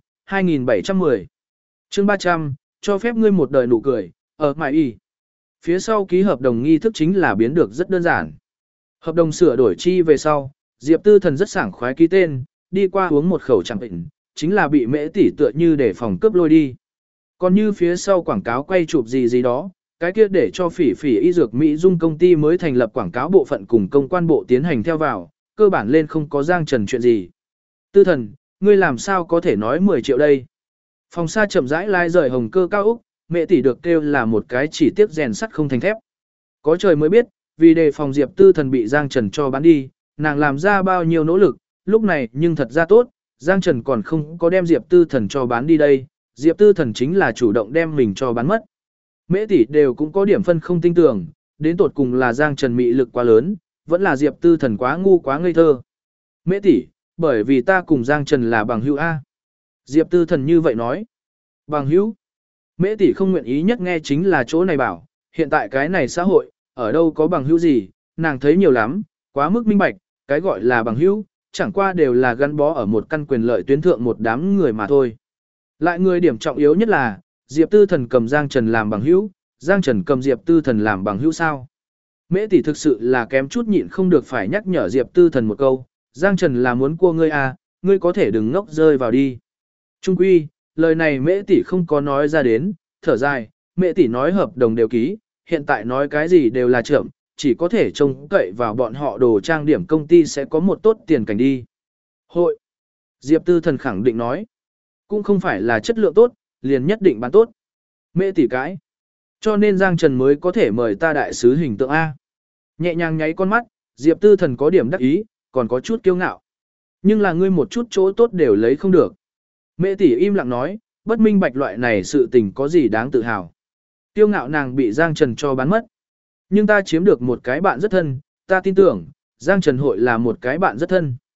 2710. Chương 300, cho phép ngươi một đời nụ cười, ở mại y. Phía sau ký hợp đồng nghi thức chính là biến được rất đơn giản. Hợp đồng sửa đổi chi về sau, Diệp Tư Thần rất sảng khoái ký tên, đi qua uống một khẩu chẳng bệnh, chính là bị Mễ tỷ tựa như để phòng cướp lôi đi. Còn như phía sau quảng cáo quay chụp gì đó, cái kia để cho phỉ phỉ y dược Mỹ Dung công ty mới thành lập quảng cáo bộ phận cùng công quan bộ tiến hành theo vào, cơ bản lên không có Giang Trần chuyện gì. Tư Thần, ngươi làm sao có thể nói 10 triệu đây? Phòng xa chậm rãi lai rời hồng cơ cao Úc, Mẹ tỷ được kêu là một cái chỉ tiếc rèn sắt không thành thép. Có trời mới biết, vì đề phòng Diệp Tư Thần bị Giang Trần cho bán đi, nàng làm ra bao nhiêu nỗ lực, lúc này nhưng thật ra tốt, Giang Trần còn không có đem Diệp Tư Thần cho bán đi đây, Diệp Tư Thần chính là chủ động đem mình cho bán mất. Mễ tỷ đều cũng có điểm phân không tin tưởng, đến tột cùng là Giang Trần mị lực quá lớn, vẫn là Diệp Tư Thần quá ngu quá ngây thơ. Mễ tỷ, bởi vì ta cùng Giang Trần là bằng hữu A. Diệp Tư Thần như vậy nói. Bằng hữu. Mễ tỷ không nguyện ý nhất nghe chính là chỗ này bảo, hiện tại cái này xã hội, ở đâu có bằng hữu gì, nàng thấy nhiều lắm, quá mức minh bạch, cái gọi là bằng hữu, chẳng qua đều là gắn bó ở một căn quyền lợi tuyến thượng một đám người mà thôi. Lại người điểm trọng yếu nhất là, Diệp Tư Thần cầm Giang Trần làm bằng hữu, Giang Trần cầm Diệp Tư Thần làm bằng hữu sao. Mễ tỷ thực sự là kém chút nhịn không được phải nhắc nhở Diệp Tư Thần một câu, Giang Trần là muốn cua ngươi à, ngươi có thể đừng ngốc rơi vào đi. Trung quy, lời này Mễ tỷ không có nói ra đến, thở dài, Mễ tỷ nói hợp đồng đều ký, hiện tại nói cái gì đều là chậm, chỉ có thể trông cậy vào bọn họ đồ trang điểm công ty sẽ có một tốt tiền cảnh đi. Hội. Diệp Tư Thần khẳng định nói, cũng không phải là chất lượng tốt, liền nhất định bán tốt. Mễ tỷ cãi. Cho nên Giang Trần mới có thể mời ta đại sứ hình tượng A. Nhẹ nhàng nháy con mắt, Diệp Tư Thần có điểm đắc ý, còn có chút kiêu ngạo. Nhưng là ngươi một chút chỗ tốt đều lấy không được. Mễ tỷ im lặng nói, bất minh bạch loại này sự tình có gì đáng tự hào. Kiêu ngạo nàng bị Giang Trần cho bán mất. Nhưng ta chiếm được một cái bạn rất thân, ta tin tưởng, Giang Trần hội là một cái bạn rất thân.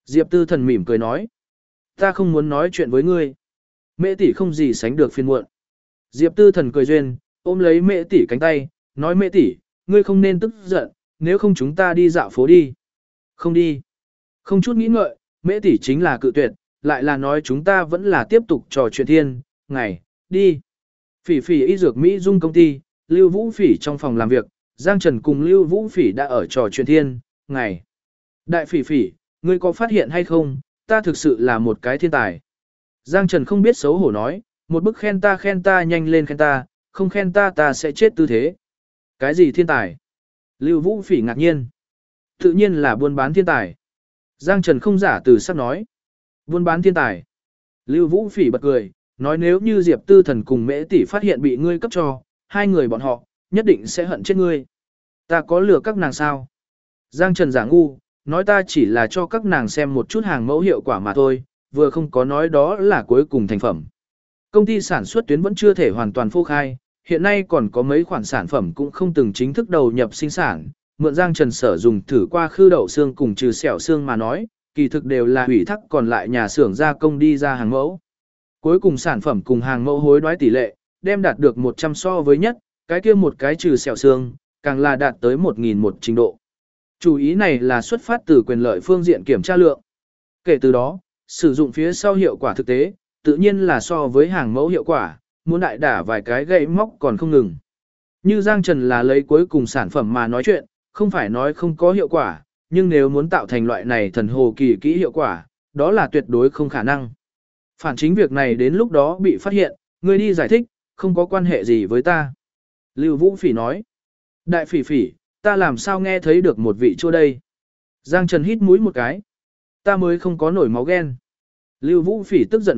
Diệp Tư Thần mỉm cười nói. Ta không muốn nói chuyện với ngươi. Mễ tỷ không gì sánh được phiền muộn. Diệp Tư Thần cười duyên, ôm lấy Mễ tỷ cánh tay, nói Mễ tỷ, ngươi không nên tức giận, nếu không chúng ta đi dạo phố đi. Không đi. Không chút nghĩ ngợi, Mễ tỷ chính là cự tuyệt, lại là nói chúng ta vẫn là tiếp tục trò chuyện thiên, ngày, đi. Phỉ phỉ y dược Mỹ Dung công ty, Lưu Vũ Phỉ trong phòng làm việc, Giang Trần cùng Lưu Vũ Phỉ đã ở trò chuyện thiên, ngày. Đại phỉ phỉ, ngươi có phát hiện hay không, ta thực sự là một cái thiên tài. Giang Trần không biết xấu hổ nói, một bức khen ta nhanh lên khen ta, không khen ta sẽ chết tư thế. Cái gì thiên tài? Lưu Vũ Phỉ ngạc nhiên. Tự nhiên là buôn bán thiên tài. Giang Trần không giả từ sắc nói. Buôn bán thiên tài. Lưu Vũ Phỉ bật cười, nói nếu như Diệp Tư Thần cùng Mễ tỷ phát hiện bị ngươi cấp cho, hai người bọn họ, nhất định sẽ hận chết ngươi. Ta có lừa các nàng sao? Giang Trần giả ngu, nói ta chỉ là cho các nàng xem một chút hàng mẫu hiệu quả mà thôi, vừa không có nói đó là cuối cùng thành phẩm. Công ty sản xuất tuyến vẫn chưa thể hoàn toàn phô khai, hiện nay còn có mấy khoản sản phẩm cũng không từng chính thức đầu nhập sinh sản. Mượn Giang Trần sở dùng thử qua khư đậu xương cùng trừ xẻo xương mà nói, kỳ thực đều là ủy thác còn lại nhà xưởng gia công đi ra hàng mẫu. Cuối cùng sản phẩm cùng hàng mẫu hối đoái tỷ lệ, đem đạt được 100 so với nhất, cái kia một cái trừ xẻo xương, càng là đạt tới 1001 trình độ. Chủ ý này là xuất phát từ quyền lợi phương diện kiểm tra lượng. Kể từ đó, sử dụng phía sau hiệu quả thực tế, tự nhiên là so với hàng mẫu hiệu quả, muốn đại đả vài cái gậy móc còn không ngừng. Như Giang Trần là lấy cuối cùng sản phẩm mà nói chuyện, không phải nói không có hiệu quả, nhưng nếu muốn tạo thành loại này thần hồ kỳ kỹ hiệu quả, đó là tuyệt đối không khả năng. Phản chính việc này đến lúc đó bị phát hiện, người đi giải thích, không có quan hệ gì với ta. Lưu Vũ Phỉ nói, đại phỉ phỉ, ta làm sao nghe thấy được một vị chua đây. Giang Trần hít mũi một cái, ta mới không có nổi máu ghen. Lưu Vũ Phỉ tức giận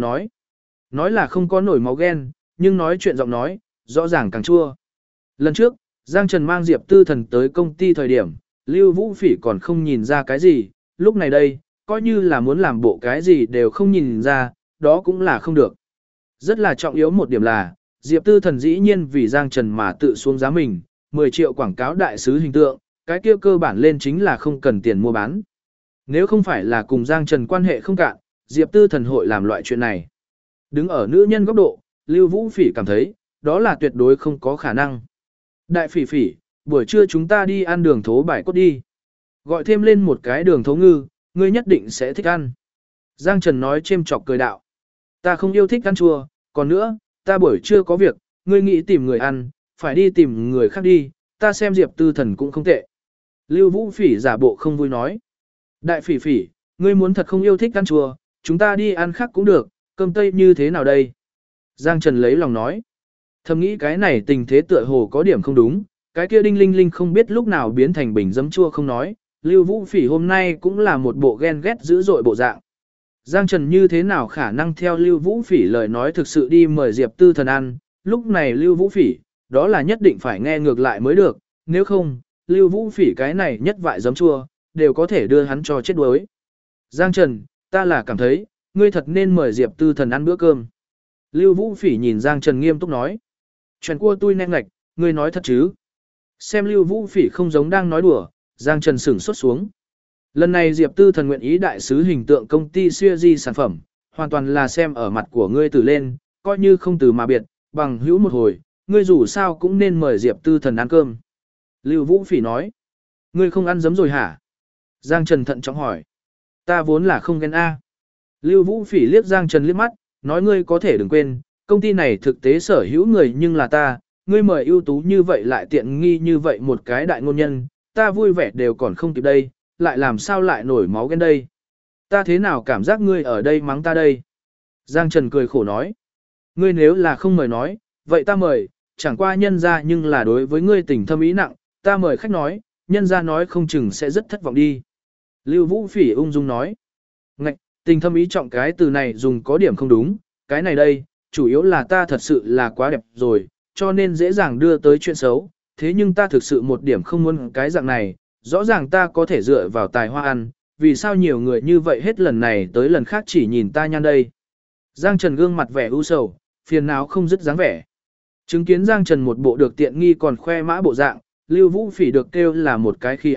nói là không có nổi máu ghen, nhưng nói chuyện giọng nói, rõ ràng càng chua. Lần trước, Giang Trần mang Diệp Tư Thần tới công ty thời điểm, Lưu Vũ Phỉ còn không nhìn ra cái gì, lúc này đây, coi như là muốn làm bộ cái gì đều không nhìn ra, đó cũng là không được. Rất là trọng yếu một điểm là, Diệp Tư Thần dĩ nhiên vì Giang Trần mà tự xuống giá mình, 10 triệu quảng cáo đại sứ hình tượng, cái kia cơ bản lên chính là không cần tiền mua bán. Nếu không phải là cùng Giang Trần quan hệ không cạn, Diệp Tư Thần hội làm loại chuyện này. Đứng ở nữ nhân góc độ, Lưu Vũ Phỉ cảm thấy, đó là tuyệt đối không có khả năng. Đại phỉ phỉ, buổi trưa chúng ta đi ăn đường thố bài cốt đi. Gọi thêm lên một cái đường thố ngư, ngươi nhất định sẽ thích ăn. Giang Trần nói chêm chọc cười đạo. Ta không yêu thích ăn chua, còn nữa, ta buổi trưa có việc, ngươi nghĩ tìm người ăn, phải đi tìm người khác đi, ta xem Diệp Tư Thần cũng không tệ. Lưu Vũ Phỉ giả bộ không vui nói. Đại phỉ phỉ, ngươi muốn thật không yêu thích ăn chua, chúng ta đi ăn khác cũng được, cơm tây như thế nào đây? Giang Trần lấy lòng nói. Thầm nghĩ cái này tình thế tựa hồ có điểm không đúng, cái kia đinh linh linh không biết lúc nào biến thành bình giấm chua không nói, Lưu Vũ Phỉ hôm nay cũng là một bộ ghen ghét dữ dội bộ dạng. Giang Trần như thế nào khả năng theo Lưu Vũ Phỉ lời nói thực sự đi mời Diệp Tư Thần ăn, lúc này Lưu Vũ Phỉ, đó là nhất định phải nghe ngược lại mới được, nếu không, Lưu Vũ Phỉ cái này nhất vại giấm chua, đều có thể đưa hắn cho chết đuối. Giang Trần, ta là cảm thấy, ngươi thật nên mời Diệp Tư Thần ăn bữa cơm. Lưu Vũ Phỉ nhìn Giang Trần nghiêm túc nói. Chuyện cua tôi nén ngạch, ngươi nói thật chứ? Xem Lưu Vũ Phỉ không giống đang nói đùa, Giang Trần sửng sốt xuống. Lần này Diệp Tư Thần nguyện ý đại sứ hình tượng công ty Suzy sản phẩm, hoàn toàn là xem ở mặt của ngươi từ lên, coi như không từ mà biệt, bằng hữu một hồi, ngươi dù sao cũng nên mời Diệp Tư Thần ăn cơm. Lưu Vũ Phỉ nói. Ngươi không ăn giấm rồi hả? Giang Trần thận trọng hỏi. Ta vốn là không ghen A. Lưu Vũ Phỉ liếc Giang Trần liếc mắt, nói ngươi có thể đừng quên, công ty này thực tế sở hữu người nhưng là ta, ngươi mời ưu tú như vậy lại tiện nghi như vậy một cái đại ngôn nhân, ta vui vẻ đều còn không kịp đây, lại làm sao lại nổi máu ghen đây. Ta thế nào cảm giác ngươi ở đây mắng ta đây? Giang Trần cười khổ nói. Ngươi nếu là không mời nói, vậy ta mời, chẳng qua nhân ra nhưng là đối với ngươi tình thâm ý nặng, ta mời khách nói, nhân ra nói không chừng sẽ rất thất vọng đi. Lưu Vũ Phỉ ung dung nói. Ngạch, tình thâm ý trọng cái từ này dùng có điểm không đúng, cái này đây, chủ yếu là ta thật sự là quá đẹp rồi, cho nên dễ dàng đưa tới chuyện xấu, thế nhưng ta thực sự một điểm không muốn cái dạng này, rõ ràng ta có thể dựa vào tài hoa ăn, vì sao nhiều người như vậy hết lần này tới lần khác chỉ nhìn ta nhan đây. Giang Trần gương mặt vẻ u sầu, phiền não không dứt dáng vẻ. Chứng kiến Giang Trần một bộ được tiện nghi còn khoe mã bộ dạng, Lưu Vũ Phỉ được kêu là một cái khi a,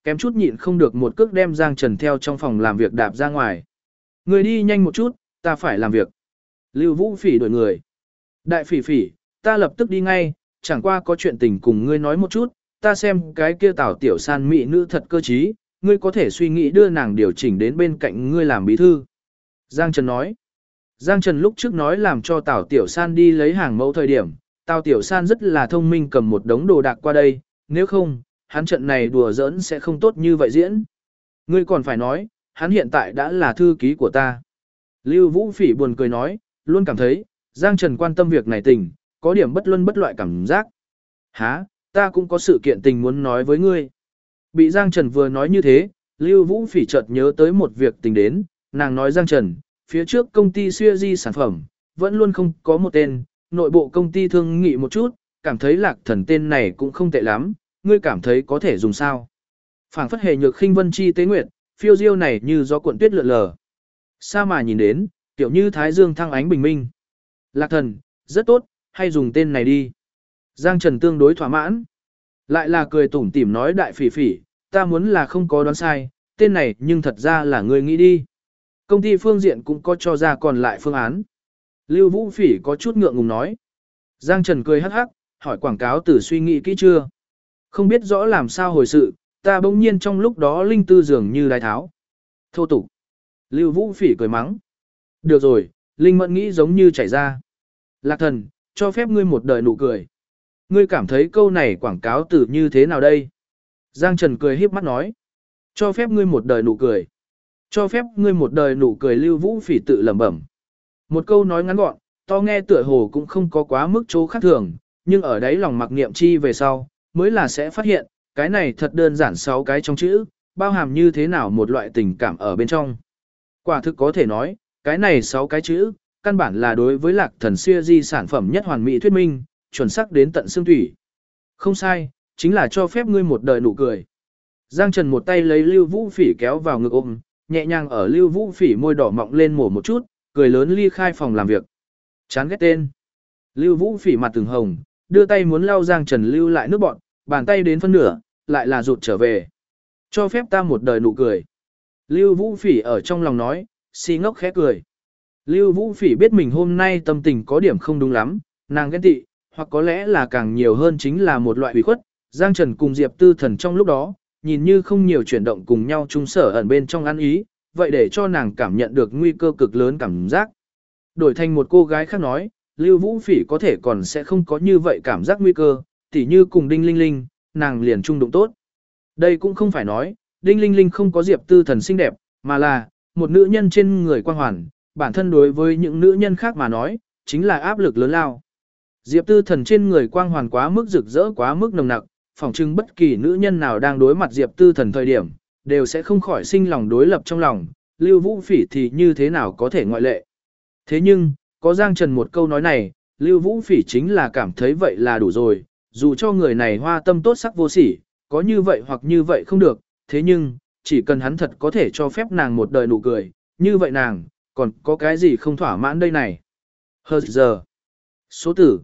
kém chút nhịn không được một cước đem Giang Trần theo trong phòng làm việc đạp ra ngoài. Người đi nhanh một chút, ta phải làm việc. Lưu Vũ Phỉ đuổi người. Đại Phỉ Phỉ, ta lập tức đi ngay, chẳng qua có chuyện tình cùng ngươi nói một chút, ta xem cái kia Tào Tiểu San mỹ nữ thật cơ trí, ngươi có thể suy nghĩ đưa nàng điều chỉnh đến bên cạnh ngươi làm bí thư. Giang Trần nói. Giang Trần lúc trước nói làm cho Tào Tiểu San đi lấy hàng mẫu thời điểm, Tào Tiểu San rất là thông minh cầm một đống đồ đạc qua đây, nếu không, hắn trận này đùa giỡn sẽ không tốt như vậy diễn. Ngươi còn phải nói, hắn hiện tại đã là thư ký của ta. Lưu Vũ Phỉ buồn cười nói, luôn cảm thấy, Giang Trần quan tâm việc này tình, có điểm bất luân bất loại cảm giác. Hả, ta cũng có sự kiện tình muốn nói với ngươi. Bị Giang Trần vừa nói như thế, Lưu Vũ Phỉ chợt nhớ tới một việc tình đến, nàng nói Giang Trần, phía trước công ty Xuya Di sản phẩm, vẫn luôn không có một tên, nội bộ công ty thương nghị một chút, cảm thấy Lạc Thần tên này cũng không tệ lắm, ngươi cảm thấy có thể dùng sao. Phảng phất hề nhược khinh vân chi tế nguyệt, phiêu diêu này như gió cuộn tuyết lượn lờ. Sa mà nhìn đến, kiểu như thái dương thăng ánh bình minh. Lạc Thần, rất tốt, hay dùng tên này đi. Giang Trần tương đối thỏa mãn. Lại là cười tủm tỉm nói Đại Phỉ Phỉ, ta muốn là không có đoán sai, tên này nhưng thật ra là ngươi nghĩ đi. Công ty phương diện cũng có cho ra còn lại phương án. Lưu Vũ Phỉ có chút ngượng ngùng nói. Giang Trần cười hắc hắc, hỏi quảng cáo từ suy nghĩ kỹ chưa? Không biết rõ làm sao hồi sự, ta bỗng nhiên trong lúc đó linh tư dường như đái tháo. Thô tục. Lưu Vũ Phỉ cười mắng. Được rồi, Linh Mẫn nghĩ giống như chảy ra. Lạc Thần, cho phép ngươi một đời nụ cười. Ngươi cảm thấy câu này quảng cáo từ như thế nào đây? Giang Trần cười híp mắt nói. Cho phép ngươi một đời nụ cười. Cho phép ngươi một đời nụ cười. Lưu Vũ Phỉ tự lẩm bẩm. Một câu nói ngắn gọn, to nghe tựa hồ cũng không có quá mức chỗ khác thường, nhưng ở đấy lòng mặc niệm chi về sau, mới là sẽ phát hiện, cái này thật đơn giản 6 cái trong chữ, bao hàm như thế nào một loại tình cảm ở bên trong. Quả thực có thể nói, cái này 6 cái chữ, căn bản là đối với Lạc Thần Xuya Di sản phẩm nhất hoàn mỹ thuyết minh, chuẩn xác đến tận xương thủy. Không sai, chính là cho phép ngươi một đời nụ cười. Giang Trần một tay lấy Lưu Vũ Phỉ kéo vào ngực ôm, nhẹ nhàng ở Lưu Vũ Phỉ môi đỏ mọng lên mổ một chút, cười lớn ly khai phòng làm việc. Chán ghét tên. Lưu Vũ Phỉ mặt từng hồng, đưa tay muốn lau Giang Trần lưu lại nước bọn, bàn tay đến phân nửa, lại là rụt trở về. Cho phép ta một đời nụ cười. Lưu Vũ Phỉ ở trong lòng nói, si ngốc khẽ cười. Lưu Vũ Phỉ biết mình hôm nay tâm tình có điểm không đúng lắm, nàng ghen tị, hoặc có lẽ là càng nhiều hơn chính là một loại ủy khuất. Giang Trần cùng Diệp Tư Thần trong lúc đó, nhìn như không nhiều chuyển động cùng nhau chung sở ẩn bên trong ăn ý, vậy để cho nàng cảm nhận được nguy cơ cực lớn cảm giác. Đổi thành một cô gái khác nói, Lưu Vũ Phỉ có thể còn sẽ không có như vậy cảm giác nguy cơ, tỉ như cùng Đinh Linh Linh, nàng liền trung đụng tốt. Đây cũng không phải nói, Đinh Linh Linh không có Diệp Tư Thần xinh đẹp, mà là, một nữ nhân trên người quang hoàn, bản thân đối với những nữ nhân khác mà nói, chính là áp lực lớn lao. Diệp Tư Thần trên người quang hoàn quá mức rực rỡ quá mức nồng nặc, phỏng chừng bất kỳ nữ nhân nào đang đối mặt Diệp Tư Thần thời điểm, đều sẽ không khỏi sinh lòng đối lập trong lòng, Lưu Vũ Phỉ thì như thế nào có thể ngoại lệ. Thế nhưng, có Giang Trần một câu nói này, Lưu Vũ Phỉ chính là cảm thấy vậy là đủ rồi, dù cho người này hoa tâm tốt sắc vô sỉ, có như vậy hoặc như vậy không được, thế nhưng, chỉ cần hắn thật có thể cho phép nàng một đời nụ cười, như vậy nàng, còn có cái gì không thỏa mãn đây này. Hờ giờ. Số tử,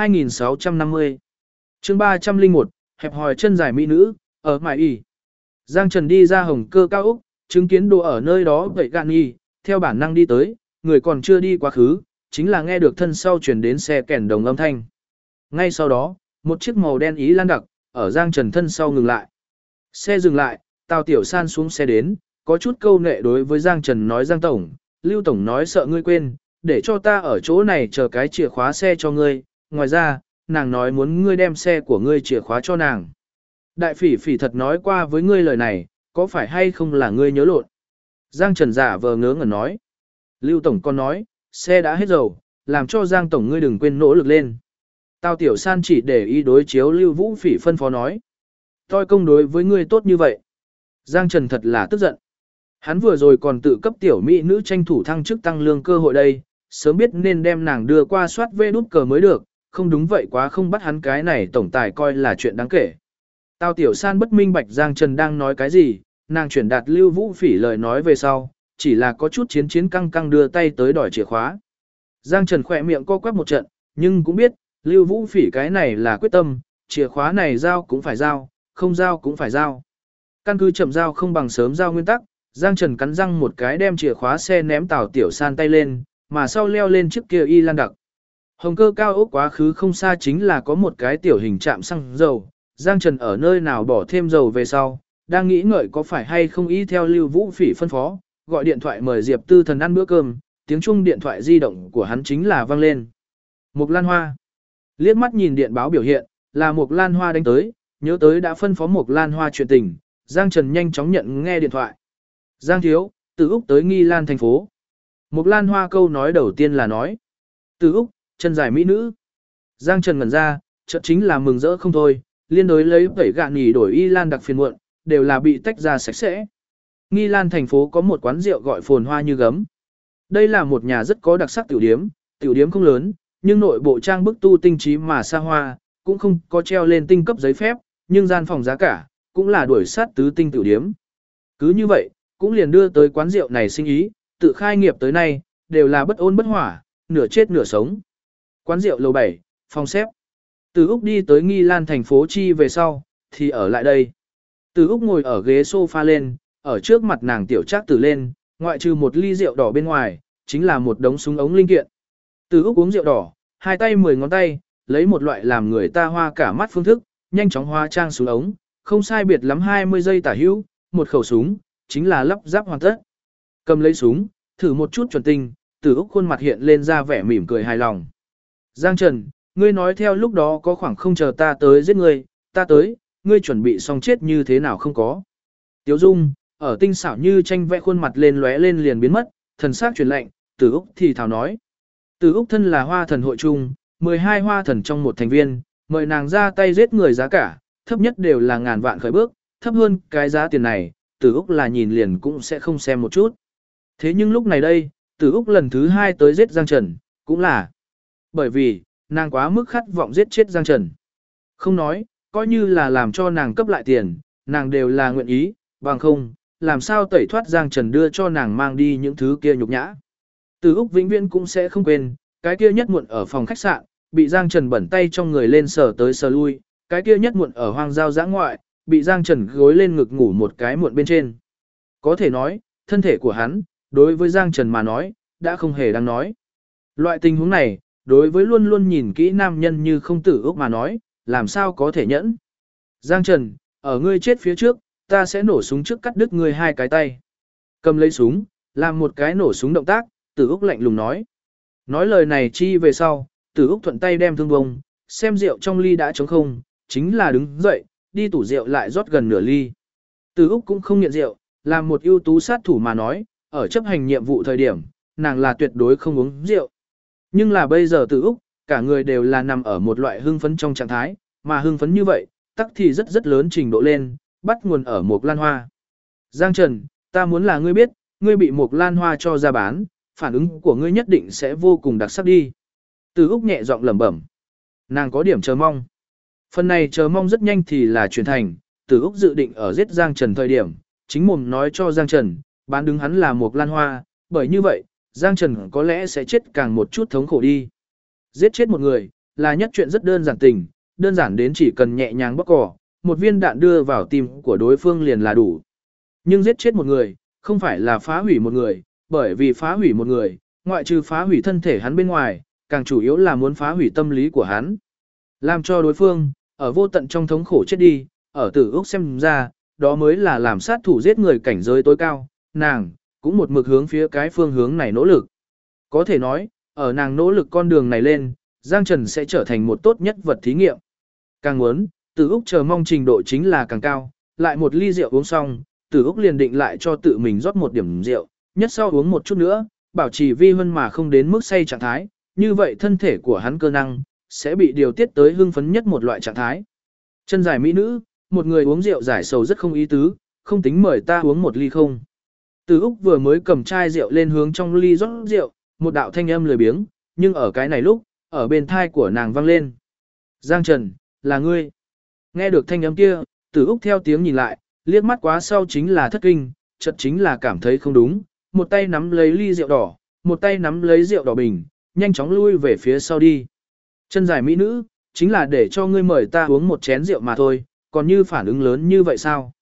2650. chương 301, hẹp hòi chân dài mỹ nữ, ở Mại Y. Giang Trần đi ra Hồng Cơ cao Úc, chứng kiến đồ ở nơi đó vậy gạn y, theo bản năng đi tới, người còn chưa đi quá khứ, chính là nghe được thân sau chuyển đến xe kèn đồng âm thanh. Ngay sau đó, một chiếc màu đen ý lan đặc, ở Giang Trần thân sau ngừng lại. Xe dừng lại, Tào Tiểu San xuống xe đến, có chút câu nệ đối với Giang Trần nói Giang Tổng, Lưu Tổng nói sợ ngươi quên, để cho ta ở chỗ này chờ cái chìa khóa xe cho ngươi, ngoài ra, nàng nói muốn ngươi đem xe của ngươi chìa khóa cho nàng. Đại Phỉ Phỉ thật nói qua với ngươi lời này, có phải hay không là ngươi nhớ lộn? Giang Trần giả vờ ngớ ngẩn nói. Lưu Tổng còn nói, xe đã hết dầu, làm cho Giang Tổng ngươi đừng quên nỗ lực lên. Tào Tiểu San chỉ để ý đối chiếu Lưu Vũ Phỉ phân phó nói. Tôi công đối với ngươi tốt như vậy. Giang Trần thật là tức giận. Hắn vừa rồi còn tự cấp tiểu mỹ nữ tranh thủ thăng chức tăng lương cơ hội đây, sớm biết nên đem nàng đưa qua soát vê đút cờ mới được, không đúng vậy quá không bắt hắn cái này tổng tài coi là chuyện đáng kể. Tào Tiểu San bất minh bạch Giang Trần đang nói cái gì, nàng chuyển đạt Lưu Vũ Phỉ lời nói về sau, chỉ là có chút chiến căng căng đưa tay tới đòi chìa khóa. Giang Trần khỏe miệng co quắp một trận, nhưng cũng biết, Lưu Vũ Phỉ cái này là quyết tâm, chìa khóa này giao cũng phải giao, không giao cũng phải giao. Căn cứ chậm giao không bằng sớm giao nguyên tắc, Giang Trần cắn răng một cái đem chìa khóa xe ném Tào Tiểu San tay lên, mà sau leo lên chiếc kia y lan đặc. Hồng Cơ cao ốc quá khứ không xa chính là có một cái tiểu hình trạm xăng dầu, Giang Trần ở nơi nào bỏ thêm dầu về sau, đang nghĩ ngợi có phải hay không y theo Lưu Vũ Phỉ phân phó, gọi điện thoại mời Diệp Tư Thần ăn bữa cơm, tiếng chuông điện thoại di động của hắn chính là vang lên. Mục Lan Hoa. Liếc mắt nhìn điện báo biểu hiện, là Mục Lan Hoa đánh tới, nhớ tới đã phân phó Mục Lan Hoa chuyện tình, Giang Trần nhanh chóng nhận nghe điện thoại. Giang thiếu, từ Úc tới Nghi Lan thành phố. Mục Lan Hoa câu nói đầu tiên là nói. Từ Úc, chân dài mỹ nữ. Giang Trần ngẩn ra, chợt chính là mừng rỡ không thôi, liên đối lấy tẩy gạn nhì đổi y lan đặc phiền muộn, đều là bị tách ra sạch sẽ. Nghi Lan thành phố có một quán rượu gọi Phồn Hoa như gấm. Đây là một nhà rất có đặc sắc tiểu điếm không lớn, nhưng nội bộ trang bức tu tinh trí mà xa hoa, cũng không có treo lên tinh cấp giấy phép, nhưng gian phòng giá cả, cũng là đuổi sát tứ tinh tiểu điếm. Cứ như vậy, cũng liền đưa tới quán rượu này sinh ý, tự khai nghiệp tới nay, đều là bất ôn bất hỏa, nửa chết nửa sống. Quán rượu lầu 7, phòng xếp. Từ Úc đi tới Nghi Lan thành phố Chi về sau, thì ở lại đây. Từ Úc ngồi ở ghế sofa lên, ở trước mặt nàng tiểu trác tử lên, ngoại trừ một ly rượu đỏ bên ngoài, chính là một đống súng ống linh kiện. Từ Úc uống rượu đỏ, hai tay 10 ngón tay, lấy một loại làm người ta hoa cả mắt phương thức, nhanh chóng hóa trang súng ống, không sai biệt lắm 20 giây tả hữu, một khẩu súng, chính là lắp ráp hoàn tất. Cầm lấy súng, thử một chút chuẩn tinh, Từ Úc khuôn mặt hiện lên ra vẻ mỉm cười hài lòng. Giang Trần, ngươi nói theo lúc đó có khoảng không chờ ta tới giết ngươi, ta tới, ngươi chuẩn bị xong chết như thế nào không có. Tiếu Dung, ở tinh xảo như tranh vẽ khuôn mặt lên lóe lên liền biến mất, thần sắc chuyển lạnh, Từ Úc thì thào nói. Từ Úc thân là hoa thần hội chung, 12 hoa thần trong một thành viên, mời nàng ra tay giết người giá cả, thấp nhất đều là ngàn vạn khởi bước, thấp hơn cái giá tiền này, Từ Úc là nhìn liền cũng sẽ không xem một chút. Thế nhưng lúc này đây, Từ Úc lần thứ 2 tới giết Giang Trần, cũng là bởi vì, nàng quá mức khát vọng giết chết Giang Trần. Không nói, coi như là làm cho nàng cấp lại tiền, nàng đều là nguyện ý, bằng không, làm sao tẩy thoát Giang Trần đưa cho nàng mang đi những thứ kia nhục nhã. Từ Úc vĩnh viễn cũng sẽ không quên, cái kia nhất muộn ở phòng khách sạn, bị Giang Trần bẩn tay trong người lên sờ tới sờ lui, cái kia nhất muộn ở hoang giao giã ngoại, bị Giang Trần gối lên ngực ngủ một cái muộn bên trên. Có thể nói, thân thể của hắn, đối với Giang Trần mà nói, đã không hề đang nói. Loại tình huống này, đối với luôn luôn nhìn kỹ nam nhân như không Tử Úc mà nói, làm sao có thể nhẫn. Giang Trần, ở ngươi chết phía trước, ta sẽ nổ súng trước cắt đứt ngươi hai cái tay. Cầm lấy súng, làm một cái nổ súng động tác, Tử Úc lạnh lùng nói. Nói lời này chi về sau, Tử Úc thuận tay đem thương bông, xem rượu trong ly đã trống không, chính là đứng dậy, đi tủ rượu lại rót gần nửa ly. Tử Úc cũng không nghiện rượu, làm một ưu tú sát thủ mà nói, ở chấp hành nhiệm vụ thời điểm, nàng là tuyệt đối không uống rượu. Nhưng là bây giờ Tử Úc, cả người đều là nằm ở một loại hưng phấn trong trạng thái, mà hưng phấn như vậy, tắc thì rất rất lớn trình độ lên, bắt nguồn ở Mộc Lan Hoa. Giang Trần, ta muốn là ngươi biết, ngươi bị Mộc Lan Hoa cho ra bán, phản ứng của ngươi nhất định sẽ vô cùng đặc sắc đi. Tử Úc nhẹ giọng lẩm bẩm. Nàng có điểm chờ mong. Phần này chờ mong rất nhanh thì là truyền thành, Tử Úc dự định ở giết Giang Trần thời điểm, chính mồm nói cho Giang Trần, bán đứng hắn là Mộc Lan Hoa, bởi như vậy, Giang Trần có lẽ sẽ chết càng một chút thống khổ đi. Giết chết một người, là nhất chuyện rất đơn giản tình, đơn giản đến chỉ cần nhẹ nhàng bóc cỏ, một viên đạn đưa vào tim của đối phương liền là đủ. Nhưng giết chết một người, không phải là phá hủy một người, bởi vì phá hủy một người, ngoại trừ phá hủy thân thể hắn bên ngoài, càng chủ yếu là muốn phá hủy tâm lý của hắn. Làm cho đối phương, ở vô tận trong thống khổ chết đi, ở Tử Úc xem ra, đó mới là làm sát thủ giết người cảnh giới tối cao, nàng, cũng một mực hướng phía cái phương hướng này nỗ lực. Có thể nói, ở nàng nỗ lực con đường này lên, Giang Trần sẽ trở thành một tốt nhất vật thí nghiệm. Càng muốn, Tử Úc chờ mong trình độ chính là càng cao, lại một ly rượu uống xong, Tử Úc liền định lại cho tự mình rót một điểm rượu, nhất sau uống một chút nữa, bảo trì vi hơn mà không đến mức say trạng thái, như vậy thân thể của hắn cơ năng, sẽ bị điều tiết tới hưng phấn nhất một loại trạng thái. Chân dài mỹ nữ, một người uống rượu giải sầu rất không ý tứ, không tính mời ta uống một ly không. Từ Úc vừa mới cầm chai rượu lên hướng trong ly rót rượu, một đạo thanh âm lười biếng, nhưng ở cái này lúc, ở bên thai của nàng vang lên. Giang Trần, là ngươi. Nghe được thanh âm kia, Từ Úc theo tiếng nhìn lại, liếc mắt quá sau chính là thất kinh, chợt chính là cảm thấy không đúng, một tay nắm lấy ly rượu đỏ, một tay nắm lấy rượu đỏ bình, nhanh chóng lui về phía sau đi. Chân dài mỹ nữ, chính là để cho ngươi mời ta uống một chén rượu mà thôi, còn như phản ứng lớn như vậy sao?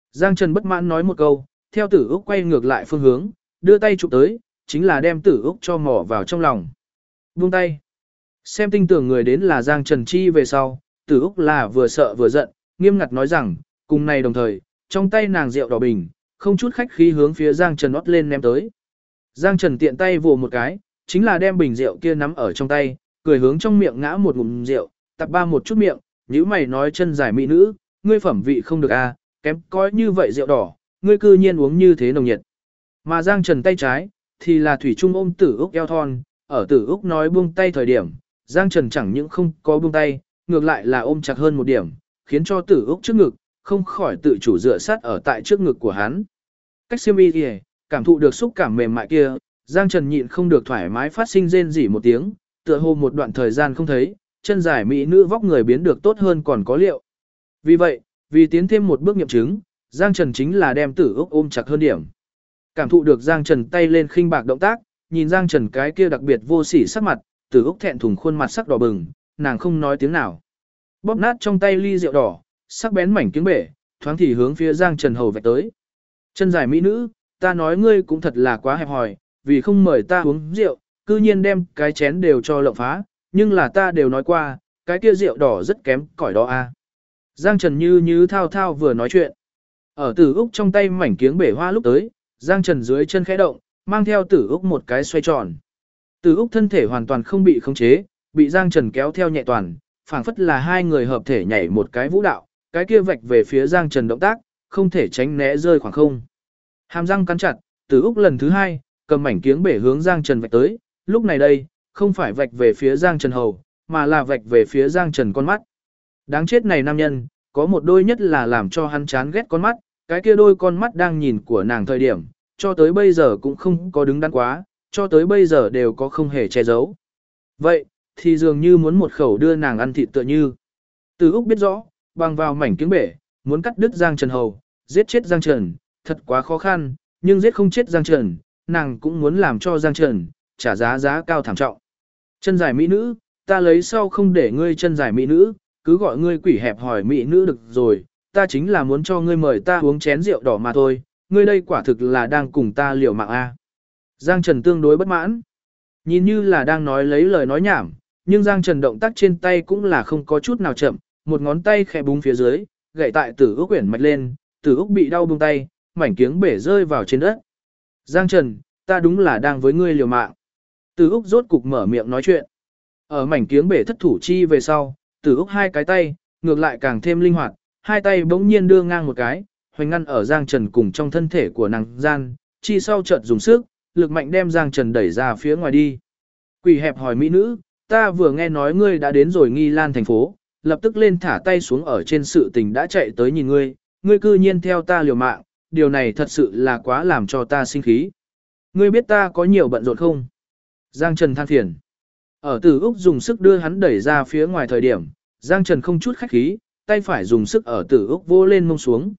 Giang Trần bất mãn nói một câu, theo Tử Úc quay ngược lại phương hướng, đưa tay chụp tới, chính là đem Tử Úc cho mỏ vào trong lòng. Buông tay. Xem tinh tưởng người đến là Giang Trần chi về sau, Tử Úc là vừa sợ vừa giận, nghiêm ngặt nói rằng, cùng này đồng thời, trong tay nàng rượu đỏ bình, không chút khách khí hướng phía Giang Trần ót lên ném tới. Giang Trần tiện tay vồ một cái, chính là đem bình rượu kia nắm ở trong tay, cười hướng trong miệng ngã một ngụm rượu, tạp ba một chút miệng, nhíu mày nói chân dài mỹ nữ, ngươi phẩm vị không được à, kém coi như vậy rượu đỏ, ngươi cư nhiên uống như thế nồng nhiệt. Mà Giang Trần tay trái, thì là thủy trung ôm Tử Úc eo thon, ở Tử Úc nói buông tay thời điểm, Giang Trần chẳng những không có buông tay, ngược lại là ôm chặt hơn một điểm, khiến cho Tử Úc trước ngực, không khỏi tự chủ dựa sát ở tại trước ngực của hắn. Cách xiêm y kìa, cảm thụ được xúc cảm mềm mại kia, Giang Trần nhịn không được thoải mái phát sinh rên rỉ một tiếng, tựa hồ một đoạn thời gian không thấy, chân dài mỹ nữ vóc người biến được tốt hơn còn có liệu. Vì vậy, vì tiến thêm một bước nghiệm chứng, Giang Trần chính là đem Tử Úc ôm chặt hơn điểm. Cảm thụ được Giang Trần tay lên khinh bạc động tác, nhìn Giang Trần cái kia đặc biệt vô sỉ sắc mặt, Tử Úc thẹn thùng khuôn mặt sắc đỏ bừng, nàng không nói tiếng nào. Bóp nát trong tay ly rượu đỏ, sắc bén mảnh kiếng bể, thoáng thì hướng phía Giang Trần hầu vạch tới. Chân dài mỹ nữ, ta nói ngươi cũng thật là quá hẹp hòi, vì không mời ta uống rượu, cư nhiên đem cái chén đều cho lộng phá, nhưng là ta đều nói qua, cái kia rượu đỏ rất kém cỏi đó a. Giang Trần như thao thao vừa nói chuyện. Ở Tử Úc trong tay mảnh kiếng bể hoa lúc tới, Giang Trần dưới chân khẽ động, mang theo Tử Úc một cái xoay tròn. Tử Úc thân thể hoàn toàn không bị khống chế, bị Giang Trần kéo theo nhẹ toàn, phảng phất là hai người hợp thể nhảy một cái vũ đạo, cái kia vạch về phía Giang Trần động tác, không thể tránh né rơi khoảng không. Hàm răng cắn chặt, Tử Úc lần thứ hai, cầm mảnh kiếng bể hướng Giang Trần vạch tới, lúc này đây, không phải vạch về phía Giang Trần hầu, mà là vạch về phía Giang Trần con mắt. Đáng chết này nam nhân, có một đôi nhất là làm cho hắn chán ghét con mắt, cái kia đôi con mắt đang nhìn của nàng thời điểm, cho tới bây giờ cũng không có đứng đắn quá, cho tới bây giờ đều có không hề che giấu. Vậy, thì dường như muốn một khẩu đưa nàng ăn thịt tựa như. Từ Úc biết rõ, bằng vào mảnh kiếng bể, muốn cắt đứt Giang Trần hầu, giết chết Giang Trần, thật quá khó khăn, nhưng giết không chết Giang Trần, nàng cũng muốn làm cho Giang Trần, trả giá cao thảm trọng. Chân dài mỹ nữ, ta lấy sau không để ngươi chân dài mỹ nữ, cứ gọi ngươi quỷ hẹp hỏi mỹ nữ được rồi, ta chính là muốn cho ngươi mời ta uống chén rượu đỏ mà thôi, ngươi đây quả thực là đang cùng ta liều mạng a. Giang Trần tương đối bất mãn, nhìn như là đang nói lấy lời nói nhảm, nhưng Giang Trần động tác trên tay cũng là không có chút nào chậm, một ngón tay khẽ búng phía dưới, gậy tại Tử Úc quyển mạch lên, Tử Úc bị đau buông tay, mảnh kiếng bể rơi vào trên đất. Giang Trần, ta đúng là đang với ngươi liều mạng. Tử Úc rốt cục mở miệng nói chuyện. Ở mảnh kiếng bể thất thủ chi về sau, Tử Úc hai cái tay, ngược lại càng thêm linh hoạt, hai tay bỗng nhiên đưa ngang một cái, hoành ngăn ở Giang Trần cùng trong thân thể của nàng gian, chi sau chợt dùng sức, lực mạnh đem Giang Trần đẩy ra phía ngoài đi. Quỷ hẹp hỏi mỹ nữ, ta vừa nghe nói ngươi đã đến rồi Nghi Lan thành phố, lập tức lên thả tay xuống ở trên sự tình đã chạy tới nhìn ngươi, ngươi cư nhiên theo ta liều mạng, điều này thật sự là quá làm cho ta sinh khí. Ngươi biết ta có nhiều bận rộn không? Giang Trần than phiền. Ở Tử Úc dùng sức đưa hắn đẩy ra phía ngoài thời điểm, Giang Trần không chút khách khí, tay phải dùng sức ở Tử Úc vô lên mông xuống.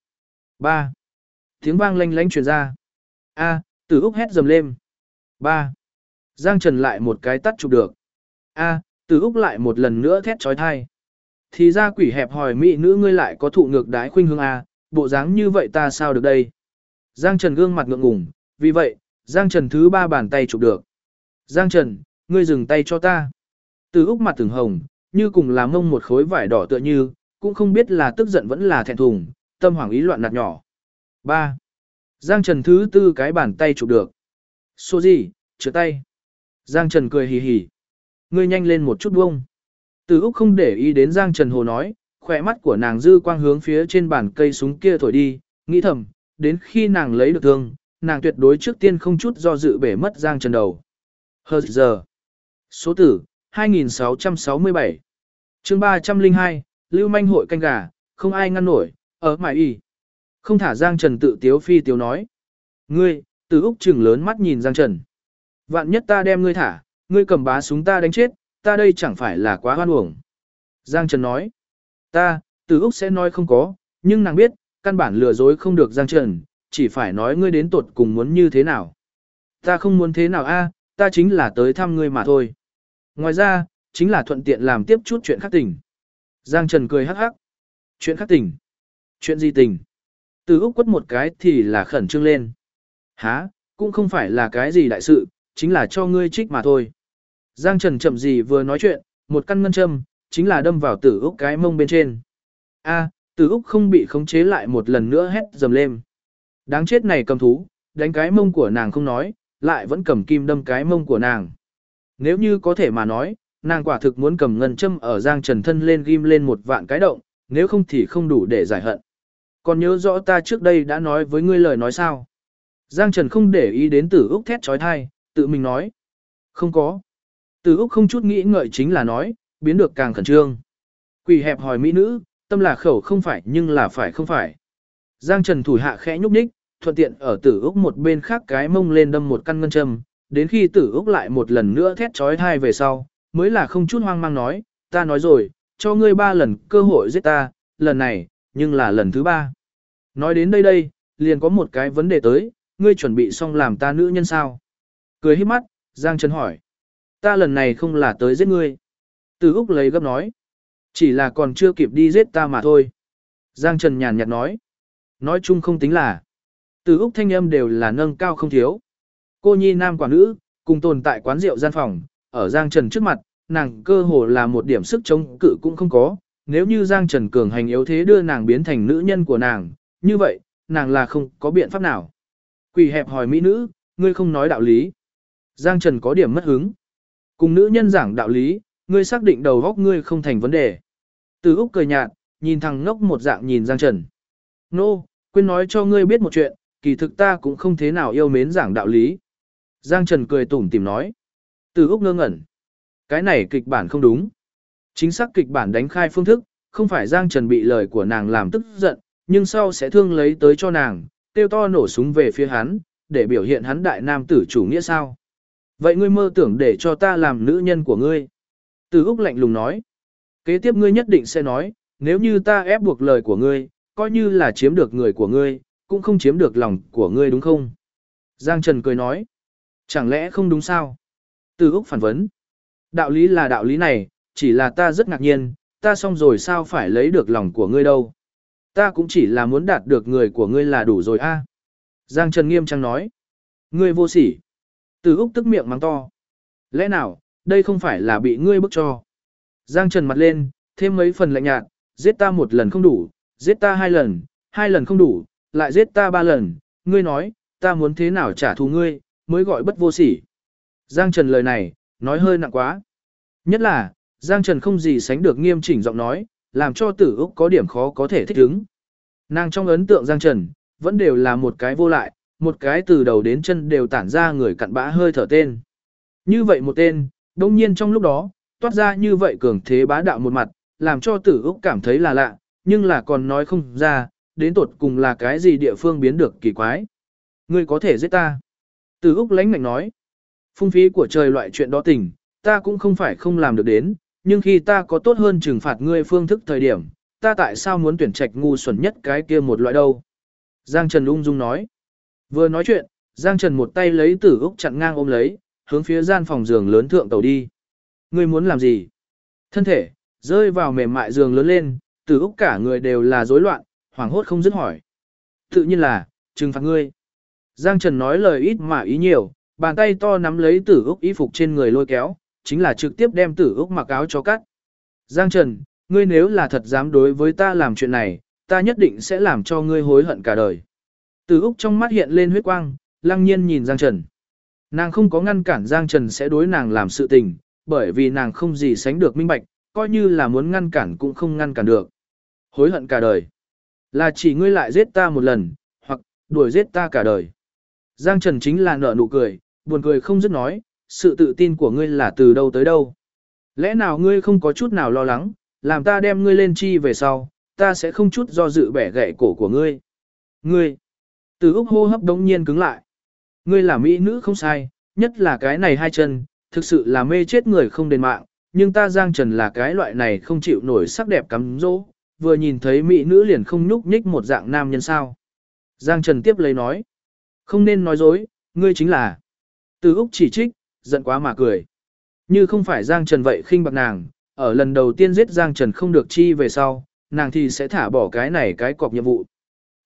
3. Tiếng vang lanh lánh truyền ra. A, Tử Úc hét dầm lên. 3. Giang Trần lại một cái tắt chụp được. A, Tử Úc lại một lần nữa thét trói thai. Thì ra quỷ hẹp hòi mỹ nữ ngươi lại có thụ ngược đái khuynh hướng A, bộ dáng như vậy ta sao được đây? Giang Trần gương mặt ngượng ngùng, vì vậy, Giang Trần thứ 3 bàn tay chụp được. Giang Trần, ngươi dừng tay cho ta. Tử Úc mặt từng hồng, như cùng là mông một khối vải đỏ tựa như, cũng không biết là tức giận vẫn là thẹn thùng, tâm hoảng ý loạn nạt nhỏ. 3. Giang Trần thứ 4 cái bàn tay chụp được. Số gì, chữa tay. Giang Trần cười hì hì. Ngươi nhanh lên một chút buông. Tử Úc không để ý đến Giang Trần hồ nói, khỏe mắt của nàng dư quang hướng phía trên bàn cây súng kia thổi đi, nghĩ thầm, đến khi nàng lấy được thương, nàng tuyệt đối trước tiên không chút do dự bể mất Giang Trần đầu. Hờ giờ. Số tử, 2667. chương 302, Lưu manh hội canh gà, không ai ngăn nổi, ở mải y. Không thả Giang Trần tự tiếu phi tiếu nói. Ngươi, Tử Úc trừng lớn mắt nhìn Giang Trần. Vạn nhất ta đem ngươi thả, ngươi cầm bá súng ta đánh chết, ta đây chẳng phải là quá hoan uổng. Giang Trần nói. Tử Úc sẽ nói không có, nhưng nàng biết, căn bản lừa dối không được Giang Trần, chỉ phải nói ngươi đến tột cùng muốn như thế nào. Ta không muốn thế nào a, ta chính là tới thăm ngươi mà thôi. Ngoài ra, chính là thuận tiện làm tiếp chút chuyện khác tình. Giang Trần cười hắc hắc. Chuyện khác tình? Chuyện gì tình? Từ Úc quất một cái thì là khẩn trương lên. Hả, cũng không phải là cái gì đại sự, chính là cho ngươi trích mà thôi. Giang Trần chậm gì vừa nói chuyện, một căn ngân châm, chính là đâm vào Tử Úc cái mông bên trên. A, Tử Úc không bị khống chế lại một lần nữa hét dầm lên. Đáng chết này cầm thú, đánh cái mông của nàng không nói, lại vẫn cầm kim đâm cái mông của nàng. Nếu như có thể mà nói, nàng quả thực muốn cầm ngân châm ở Giang Trần thân lên ghim lên một vạn cái động, nếu không thì không đủ để giải hận. Còn nhớ rõ ta trước đây đã nói với ngươi lời nói sao? Giang Trần không để ý đến Tử Úc thét trói thai, tự mình nói. Không có. Tử Úc không chút nghĩ ngợi chính là nói, biến được càng khẩn trương. Quỷ hẹp hỏi mỹ nữ, tâm là khẩu không phải nhưng là phải không phải. Giang Trần thủ hạ khẽ nhúc nhích, thuận tiện ở Tử Úc một bên khác cái mông lên đâm một căn ngân châm, đến khi Tử Úc lại một lần nữa thét trói thai về sau, mới là không chút hoang mang nói, ta nói rồi, cho ngươi 3 lần cơ hội giết ta, lần này, nhưng là lần thứ 3. Nói đến đây, liền có một cái vấn đề tới, ngươi chuẩn bị xong làm ta nữ nhân sao? Cười híp mắt, Giang Trần hỏi, ta lần này không là tới giết ngươi. Tử Úc lấy gấp nói, chỉ là còn chưa kịp đi giết ta mà thôi. Giang Trần nhàn nhạt nói chung không tính là. Tử Úc thanh âm đều là nâng cao không thiếu. Cô nhi nam quả nữ, cùng tồn tại quán rượu gian phòng, ở Giang Trần trước mặt, nàng cơ hồ là một điểm sức chống cự cũng không có. Nếu như Giang Trần cường hành yếu thế đưa nàng biến thành nữ nhân của nàng, như vậy, nàng là không có biện pháp nào. Quỷ hẹp hỏi mỹ nữ, ngươi không nói đạo lý. Giang Trần có điểm mất hứng. Cùng nữ nhân giảng đạo lý, ngươi xác định đầu góc ngươi không thành vấn đề. Từ Úc cười nhạt, nhìn thằng ngốc một dạng nhìn Giang Trần. Nô, quên nói cho ngươi biết một chuyện, kỳ thực ta cũng không thế nào yêu mến giảng đạo lý. Giang Trần cười tủm tỉm nói. Từ Úc ngơ ngẩn. Cái này kịch bản không đúng. Chính xác kịch bản đánh khai phương thức, không phải Giang Trần bị lời của nàng làm tức giận, nhưng sau sẽ thương lấy tới cho nàng, tiêu to nổ súng về phía hắn, để biểu hiện hắn đại nam tử chủ nghĩa sao. Vậy ngươi mơ tưởng để cho ta làm nữ nhân của ngươi. Từ Úc lạnh lùng nói. Kế tiếp ngươi nhất định sẽ nói, nếu như ta ép buộc lời của ngươi, coi như là chiếm được người của ngươi, cũng không chiếm được lòng của ngươi đúng không? Giang Trần cười nói. Chẳng lẽ không đúng sao? Từ Úc phản vấn. Đạo lý là đạo lý này, chỉ là ta rất ngạc nhiên, ta xong rồi sao phải lấy được lòng của ngươi đâu. Ta cũng chỉ là muốn đạt được người của ngươi là đủ rồi a. Giang Trần nghiêm trang nói. Ngươi vô sỉ. Từ Úc tức miệng mắng to. Lẽ nào, đây không phải là bị ngươi bức cho. Giang Trần mặt lên, thêm mấy phần lạnh nhạt, giết ta 1 lần không đủ, giết ta 2 lần, 2 lần không đủ, lại giết ta 3 lần, ngươi nói, ta muốn thế nào trả thù ngươi, mới gọi bất vô sỉ. Giang Trần lời này, nói hơi nặng quá. Nhất là, Giang Trần không gì sánh được nghiêm chỉnh giọng nói, làm cho Tử Úc có điểm khó có thể thích ứng. Nàng trong ấn tượng Giang Trần, vẫn đều là một cái vô lại, một cái từ đầu đến chân đều tản ra người cặn bã hơi thở tên. Như vậy một tên, đông nhiên trong lúc đó, toát ra như vậy cường thế bá đạo một mặt, làm cho Tử Úc cảm thấy là lạ, nhưng là còn nói không ra, đến tột cùng là cái gì địa phương biến được kỳ quái. Ngươi có thể giết ta. Tử Úc lãnh ngạnh nói. Phung phí của trời loại chuyện đó tình, ta cũng không phải không làm được đến, nhưng khi ta có tốt hơn trừng phạt ngươi phương thức thời điểm, ta tại sao muốn tuyển trạch ngu xuẩn nhất cái kia một loại đâu. Giang Trần ung dung nói. Vừa nói chuyện, Giang Trần một tay lấy Tử Úc chặn ngang ôm lấy, hướng phía gian phòng giường lớn thượng tàu đi. Ngươi muốn làm gì? Thân thể, rơi vào mềm mại giường lớn lên, Tử Úc cả người đều là rối loạn, hoảng hốt không dứt hỏi. Tự nhiên là, trừng phạt ngươi. Giang Trần nói lời ít mà ý nhiều, bàn tay to nắm lấy Tử Úc y phục trên người lôi kéo, chính là trực tiếp đem Tử Úc mặc áo cho cắt. Giang Trần, ngươi nếu là thật dám đối với ta làm chuyện này, ta nhất định sẽ làm cho ngươi hối hận cả đời. Tử Úc trong mắt hiện lên huyết quang, lăng nhiên nhìn Giang Trần. Nàng không có ngăn cản Giang Trần sẽ đối nàng làm sự tình, bởi vì nàng không gì sánh được minh bạch, coi như là muốn ngăn cản cũng không ngăn cản được. Hối hận cả đời. Là chỉ ngươi lại giết ta một lần, hoặc đuổi giết ta cả đời. Giang Trần chính là nở nụ cười, buồn cười không dứt nói, sự tự tin của ngươi là từ đâu tới đâu. Lẽ nào ngươi không có chút nào lo lắng, làm ta đem ngươi lên chi về sau, ta sẽ không chút do dự bẻ gãy cổ của ngươi. Ngươi, Từ Úc hô hấp đống nhiên cứng lại. Ngươi là mỹ nữ không sai, nhất là cái này 2 chân, thực sự là mê chết người không đền mạng, nhưng ta Giang Trần là cái loại này không chịu nổi sắc đẹp cắm dỗ, vừa nhìn thấy mỹ nữ liền không nhúc nhích một dạng nam nhân sao. Giang Trần tiếp lấy nói, không nên nói dối, ngươi chính là. Từ Úc chỉ trích, giận quá mà cười. Như không phải Giang Trần vậy khinh bạc nàng, ở lần đầu tiên giết Giang Trần không được chi về sau, nàng thì sẽ thả bỏ cái này cái cọc nhiệm vụ.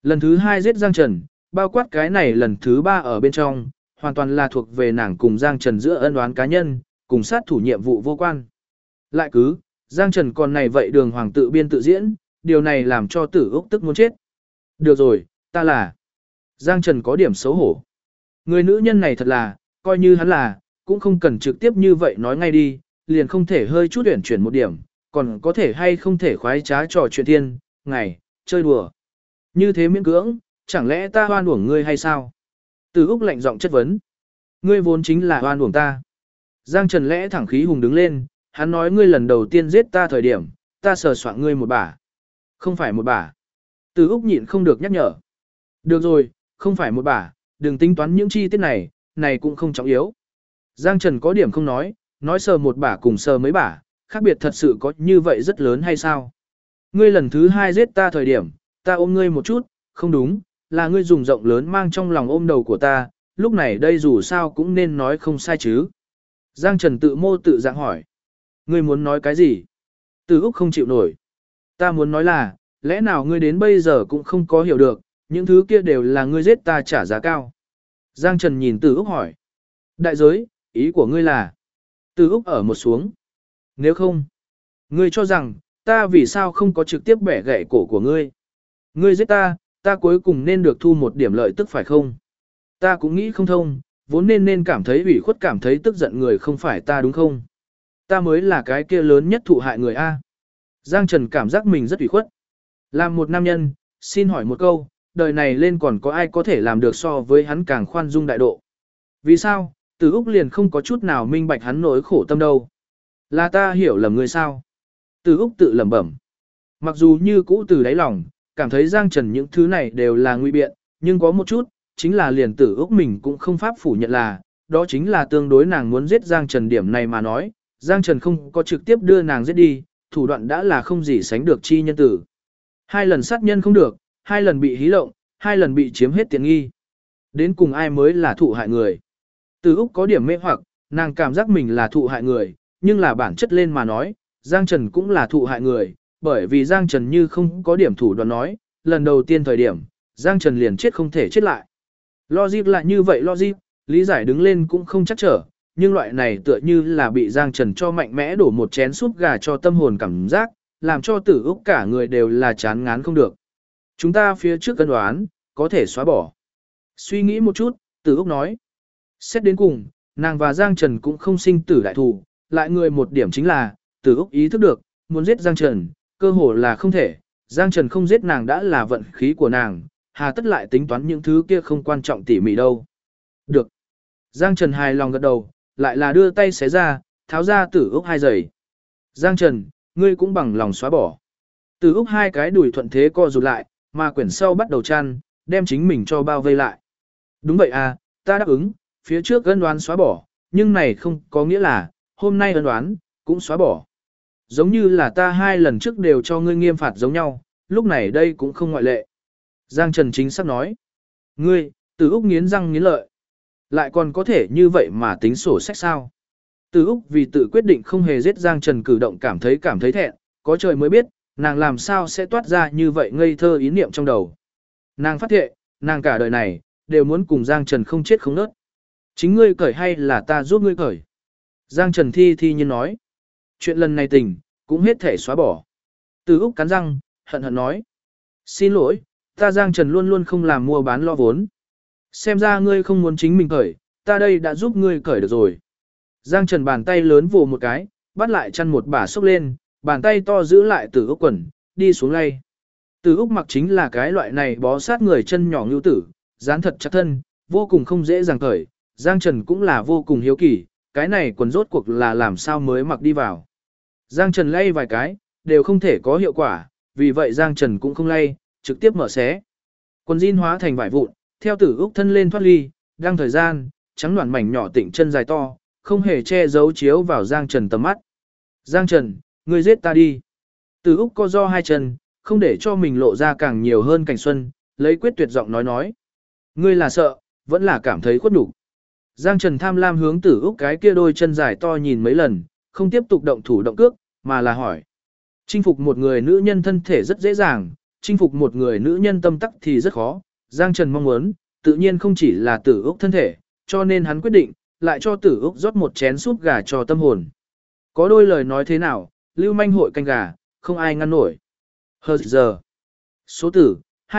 Lần thứ 2 giết Giang Trần, bao quát cái này lần thứ 3 ở bên trong, hoàn toàn là thuộc về nàng cùng Giang Trần giữa ân oán cá nhân, cùng sát thủ nhiệm vụ vô quan. Lại cứ, Giang Trần còn này vậy đường hoàng tự biên tự diễn, điều này làm cho Tử Úc tức muốn chết. Được rồi, ta là. Giang Trần có điểm xấu hổ. Người nữ nhân này thật là, coi như hắn là, cũng không cần trực tiếp như vậy nói ngay đi, liền không thể hơi chút uyển chuyển một điểm, còn có thể hay không thể khoái trá trò chuyện thiên, ngày, chơi đùa. Như thế miễn cưỡng, chẳng lẽ ta hoan uổng ngươi hay sao? Từ Úc lạnh giọng chất vấn. Ngươi vốn chính là hoan uổng ta. Giang Trần lẽ thẳng khí hùng đứng lên, hắn nói ngươi lần đầu tiên giết ta thời điểm, ta sờ soạn ngươi một bả. Không phải một bả. Từ Úc nhịn không được nhắc nhở. Được rồi, không phải một bả, đừng tính toán những chi tiết này, này cũng không trọng yếu. Giang Trần có điểm không nói sờ một bả cùng sờ mấy bả, khác biệt thật sự có như vậy rất lớn hay sao? Ngươi lần thứ 2 giết ta thời điểm, ta ôm ngươi một chút, không đúng, là ngươi dùng rộng lớn mang trong lòng ôm đầu của ta, lúc này đây dù sao cũng nên nói không sai chứ. Giang Trần tự mô tự dạng hỏi. Ngươi muốn nói cái gì? Từ Úc không chịu nổi. Ta muốn nói là, lẽ nào ngươi đến bây giờ cũng không có hiểu được, những thứ kia đều là ngươi giết ta trả giá cao. Giang Trần nhìn Từ Úc hỏi. Đại giới, ý của ngươi là? Từ Úc ở một xuống. Nếu không, ngươi cho rằng, ta vì sao không có trực tiếp bẻ gãy cổ của ngươi? Ngươi giết ta, ta cuối cùng nên được thu một điểm lợi tức phải không? Ta cũng nghĩ không thông, vốn nên cảm thấy ủy khuất cảm thấy tức giận người không phải ta đúng không? Ta mới là cái kia lớn nhất thụ hại người A. Giang Trần cảm giác mình rất ủy khuất. Làm một nam nhân, xin hỏi một câu, đời này lên còn có ai có thể làm được so với hắn càng khoan dung đại độ? Vì sao, Từ Úc liền không có chút nào minh bạch hắn nỗi khổ tâm đâu? Là ta hiểu lầm người sao? Từ Úc tự lẩm bẩm. Mặc dù như cũ từ đáy lòng, cảm thấy Giang Trần những thứ này đều là nguy biện, nhưng có một chút, chính là liền Tử Úc mình cũng không pháp phủ nhận là, đó chính là tương đối nàng muốn giết Giang Trần điểm này mà nói, Giang Trần không có trực tiếp đưa nàng giết đi, thủ đoạn đã là không gì sánh được chi nhân tử. 2 lần sát nhân không được, 2 lần bị hí lộng, 2 lần bị chiếm hết tiện nghi. Đến cùng ai mới là thụ hại người? Từ Úc có điểm mê hoặc, nàng cảm giác mình là thụ hại người, nhưng là bản chất lên mà nói, Giang Trần cũng là thụ hại người, bởi vì Giang Trần như không có điểm thủ đoạn nói, lần đầu tiên thời điểm, Giang Trần liền chết không thể chết lại. Logic là như vậy logic, lý giải đứng lên cũng không chắc trở, nhưng loại này tựa như là bị Giang Trần cho mạnh mẽ đổ một chén súp gà cho tâm hồn cảm giác, làm cho Tử Úc cả người đều là chán ngán không được. Chúng ta phía trước cân đoán, có thể xóa bỏ. Suy nghĩ một chút, Tử Úc nói. Xét đến cùng, nàng và Giang Trần cũng không sinh tử đại thù, lại người một điểm chính là, Tử Úc ý thức được, muốn giết Giang Trần, cơ hồ là không thể, Giang Trần không giết nàng đã là vận khí của nàng, hà tất lại tính toán những thứ kia không quan trọng tỉ mỉ đâu. Được. Giang Trần hài lòng gật đầu, lại là đưa tay xé ra, tháo ra Tử Úc 2 giày. Giang Trần, ngươi cũng bằng lòng xóa bỏ. Tử Úc 2 cái đùi thuận thế co rụt lại, mà quyển sau bắt đầu chăn, đem chính mình cho bao vây lại. Đúng vậy à, ta đáp ứng, phía trước ân đoán xóa bỏ, nhưng này không có nghĩa là, hôm nay ân đoán, cũng xóa bỏ. Giống như là ta 2 lần trước đều cho ngươi nghiêm phạt giống nhau, lúc này đây cũng không ngoại lệ. Giang Trần chính xác nói. Ngươi, Từ Úc nghiến răng nghiến lợi. Lại còn có thể như vậy mà tính sổ sách sao? Từ Úc vì tự quyết định không hề giết Giang Trần cử động cảm thấy thẹn, có trời mới biết, nàng làm sao sẽ toát ra như vậy ngây thơ ý niệm trong đầu. Nàng phát thệ, nàng cả đời này, đều muốn cùng Giang Trần không chết không nớt. Chính ngươi cởi hay là ta giúp ngươi cởi? Giang Trần thi nhiên nói. Chuyện lần này tình, cũng hết thể xóa bỏ. Từ Úc cắn răng, hận hận nói. Xin lỗi, ta Giang Trần luôn luôn không làm mua bán lo vốn. Xem ra ngươi không muốn chính mình cởi, ta đây đã giúp ngươi cởi được rồi. Giang Trần bàn tay lớn vồ một cái, bắt lại chăn một bả xốc lên, bàn tay to giữ lại Từ Úc quần, đi xuống lay. Từ Úc mặc chính là cái loại này bó sát người chân nhỏ ngưu tử, dán thật chắc thân, vô cùng không dễ dàng cởi. Giang Trần cũng là vô cùng hiếu kỳ, cái này quần rốt cuộc là làm sao mới mặc đi vào. Giang Trần lay vài cái, đều không thể có hiệu quả, vì vậy Giang Trần cũng không lay, trực tiếp mở xé. Quần jean hóa thành vải vụn, theo Tử Úc thân lên thoát ly, đang thời gian, trắng noản mảnh nhỏ tịnh chân dài to, không hề che giấu chiếu vào Giang Trần tầm mắt. Giang Trần, ngươi giết ta đi. Tử Úc co do 2 chân, không để cho mình lộ ra càng nhiều hơn cảnh xuân, lấy quyết tuyệt giọng nói. Ngươi là sợ, vẫn là cảm thấy khuất nhục. Giang Trần tham lam hướng Tử Úc cái kia đôi chân dài to nhìn mấy lần, không tiếp tục động thủ động cước, mà là hỏi. Chinh phục một người nữ nhân thân thể rất dễ dàng, Chinh phục một người nữ nhân tâm tắc thì rất khó, Giang Trần mong muốn, tự nhiên không chỉ là Tử Úc thân thể, cho nên hắn quyết định, lại cho Tử Úc rót một chén súp gà cho tâm hồn. Có đôi lời nói thế nào, lưu manh hội canh gà, không ai ngăn nổi. Hờ giờ. Số tử,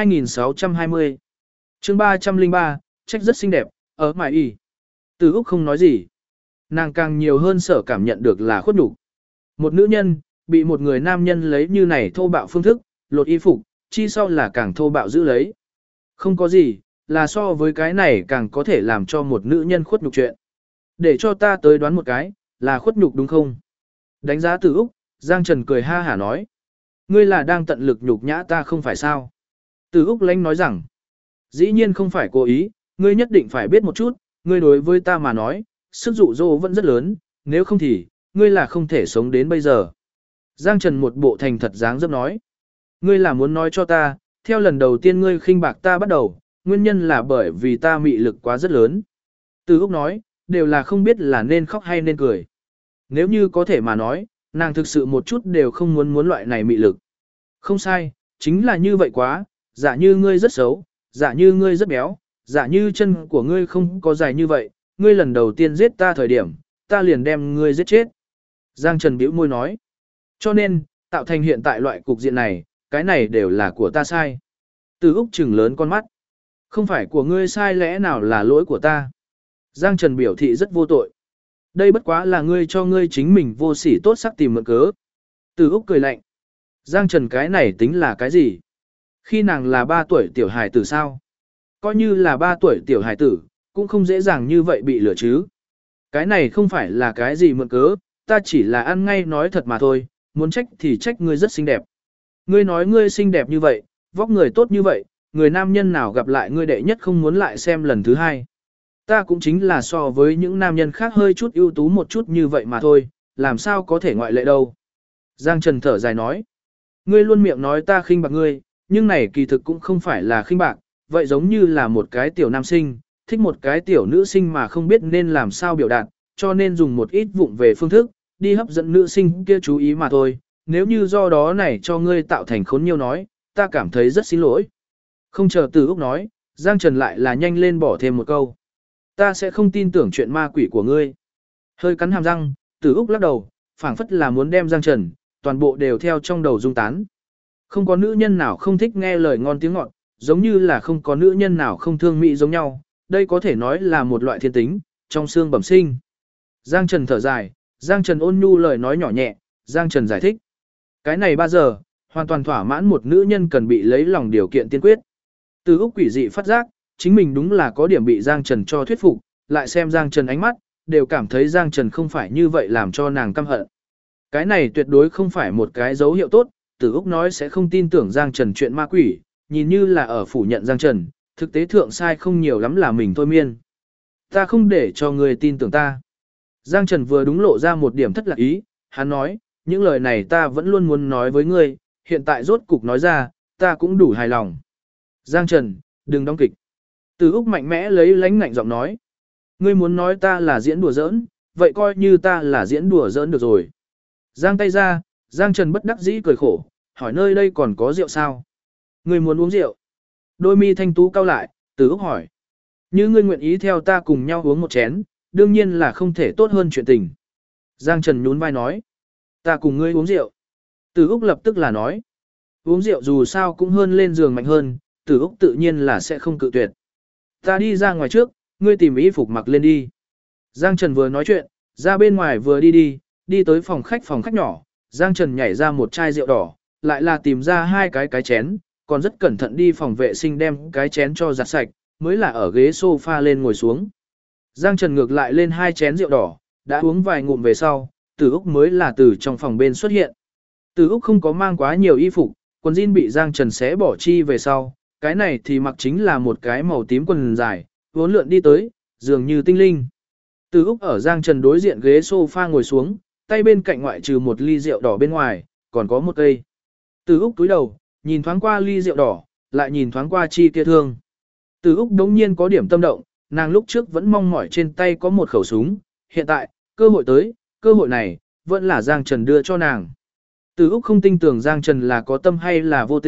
2620. Chương 303, trách rất xinh đẹp, ở mải y. Tử Úc không nói gì. Nàng càng nhiều hơn sở cảm nhận được là khuất nhục. Một nữ nhân, bị một người nam nhân lấy như này thô bạo phương thức, lột y phục, chi sau là càng thô bạo giữ lấy. Không có gì, là so với cái này càng có thể làm cho một nữ nhân khuất nhục chuyện. Để cho ta tới đoán một cái, là khuất nhục đúng không? Đánh giá Tử Úc, Giang Trần cười ha hả nói. Ngươi là đang tận lực nhục nhã ta không phải sao? Tử Úc lánh nói rằng, dĩ nhiên không phải cố ý, ngươi nhất định phải biết một chút, ngươi đối với ta mà nói, sức dụ dỗ vẫn rất lớn, nếu không thì, ngươi là không thể sống đến bây giờ. Giang Trần một bộ thành thật dáng dấp nói, ngươi là muốn nói cho ta, theo lần đầu tiên ngươi khinh bạc ta bắt đầu, nguyên nhân là bởi vì ta mị lực quá rất lớn. Tử Úc nói, đều là không biết là nên khóc hay nên cười. Nếu như có thể mà nói, nàng thực sự một chút đều không muốn loại này mị lực. Không sai, chính là như vậy quá, giả như ngươi rất xấu, giả như ngươi rất béo, giả như chân của ngươi không có dài như vậy, ngươi lần đầu tiên giết ta thời điểm, ta liền đem ngươi giết chết. Giang Trần bĩu môi nói, cho nên, tạo thành hiện tại loại cục diện này, cái này đều là của ta sai. Từ Úc trừng lớn con mắt, không phải của ngươi sai lẽ nào là lỗi của ta. Giang Trần biểu thị rất vô tội. Đây bất quá là ngươi cho ngươi chính mình vô sỉ tốt sắc tìm mượn cớ. Từ Úc cười lạnh. Giang Trần cái này tính là cái gì? Khi nàng là 3 tuổi tiểu hài tử sao? Coi như là 3 tuổi tiểu hài tử, cũng không dễ dàng như vậy bị lừa chứ. Cái này không phải là cái gì mượn cớ, ta chỉ là ăn ngay nói thật mà thôi, muốn trách thì trách ngươi rất xinh đẹp. Ngươi nói ngươi xinh đẹp như vậy, vóc người tốt như vậy, người nam nhân nào gặp lại ngươi đệ nhất không muốn lại xem lần thứ hai. Ta cũng chính là so với những nam nhân khác hơi chút ưu tú một chút như vậy mà thôi, làm sao có thể ngoại lệ đâu. Giang Trần thở dài nói, ngươi luôn miệng nói ta khinh bạc ngươi, nhưng này kỳ thực cũng không phải là khinh bạc, vậy giống như là một cái tiểu nam sinh, thích một cái tiểu nữ sinh mà không biết nên làm sao biểu đạt, cho nên dùng một ít vụng về phương thức, đi hấp dẫn nữ sinh kia chú ý mà thôi, nếu như do đó này cho ngươi tạo thành khốn nhiều nói, ta cảm thấy rất xin lỗi. Không chờ Từ Úc nói, Giang Trần lại là nhanh lên bỏ thêm một câu. Ta sẽ không tin tưởng chuyện ma quỷ của ngươi. Hơi cắn hàm răng, Từ Úc lắc đầu, phảng phất là muốn đem Giang Trần, toàn bộ đều theo trong đầu dung tán. Không có nữ nhân nào không thích nghe lời ngon tiếng ngọt, giống như là không có nữ nhân nào không thương mỹ giống nhau, đây có thể nói là một loại thiên tính, trong xương bẩm sinh. Giang Trần thở dài, Giang Trần ôn nhu lời nói nhỏ nhẹ, Giang Trần giải thích. Cái này 3 giờ, hoàn toàn thỏa mãn một nữ nhân cần bị lấy lòng điều kiện tiên quyết. Từ Úc quỷ dị phát giác, chính mình đúng là có điểm bị Giang Trần cho thuyết phục, lại xem Giang Trần ánh mắt, đều cảm thấy Giang Trần không phải như vậy làm cho nàng căm hận. Cái này tuyệt đối không phải một cái dấu hiệu tốt, Từ Úc nói sẽ không tin tưởng Giang Trần chuyện ma quỷ, nhìn như là ở phủ nhận Giang Trần, thực tế thượng sai không nhiều lắm là mình thôi miên. Ta không để cho người tin tưởng ta. Giang Trần vừa đúng lộ ra một điểm thất lạc ý, hắn nói, những lời này ta vẫn luôn muốn nói với ngươi, hiện tại rốt cục nói ra, ta cũng đủ hài lòng. Giang Trần, đừng đóng kịch. Từ Úc mạnh mẽ lấy lánh ngạnh giọng nói. Ngươi muốn nói ta là diễn đùa giỡn, vậy coi như ta là diễn đùa giỡn được rồi. Giang tay ra, Giang Trần bất đắc dĩ cười khổ, hỏi nơi đây còn có rượu sao? Ngươi muốn uống rượu? Đôi mi thanh tú cau lại, Từ Úc hỏi. Như ngươi nguyện ý theo ta cùng nhau uống một chén, đương nhiên là không thể tốt hơn chuyện tình. Giang Trần nhún vai nói. Ta cùng ngươi uống rượu. Từ Úc lập tức là nói. Uống rượu dù sao cũng hơn lên giường mạnh hơn, Từ Úc tự nhiên là sẽ không cự tuyệt. Ta đi ra ngoài trước, ngươi tìm y phục mặc lên đi. Giang Trần vừa nói chuyện, ra bên ngoài vừa đi tới phòng khách nhỏ. Giang Trần nhảy ra một chai rượu đỏ, lại là tìm ra 2 cái chén, còn rất cẩn thận đi phòng vệ sinh đem cái chén cho giặt sạch, mới là ở ghế sofa lên ngồi xuống. Giang Trần ngược lại lên 2 chén rượu đỏ, đã uống vài ngụm về sau, Từ Úc mới là từ trong phòng bên xuất hiện. Từ Úc không có mang quá nhiều y phục, quần jean bị Giang Trần xé bỏ chi về sau, cái này thì mặc chính là một cái màu tím quần dài, vốn lượn đi tới, dường như tinh linh. Từ Úc ở Giang Trần đối diện ghế sofa ngồi xuống, tay bên cạnh ngoại trừ một ly rượu đỏ bên ngoài, còn có một cây. Từ Úc túi đầu, nhìn thoáng qua ly rượu đỏ, lại nhìn thoáng qua chi kia thương. Từ Úc đống nhiên có điểm tâm động, nàng lúc trước vẫn mong mỏi trên tay có một khẩu súng, hiện tại, cơ hội tới, cơ hội này, vẫn là Giang Trần đưa cho nàng. Từ Úc không tin tưởng Giang Trần là có tâm hay là vô tình,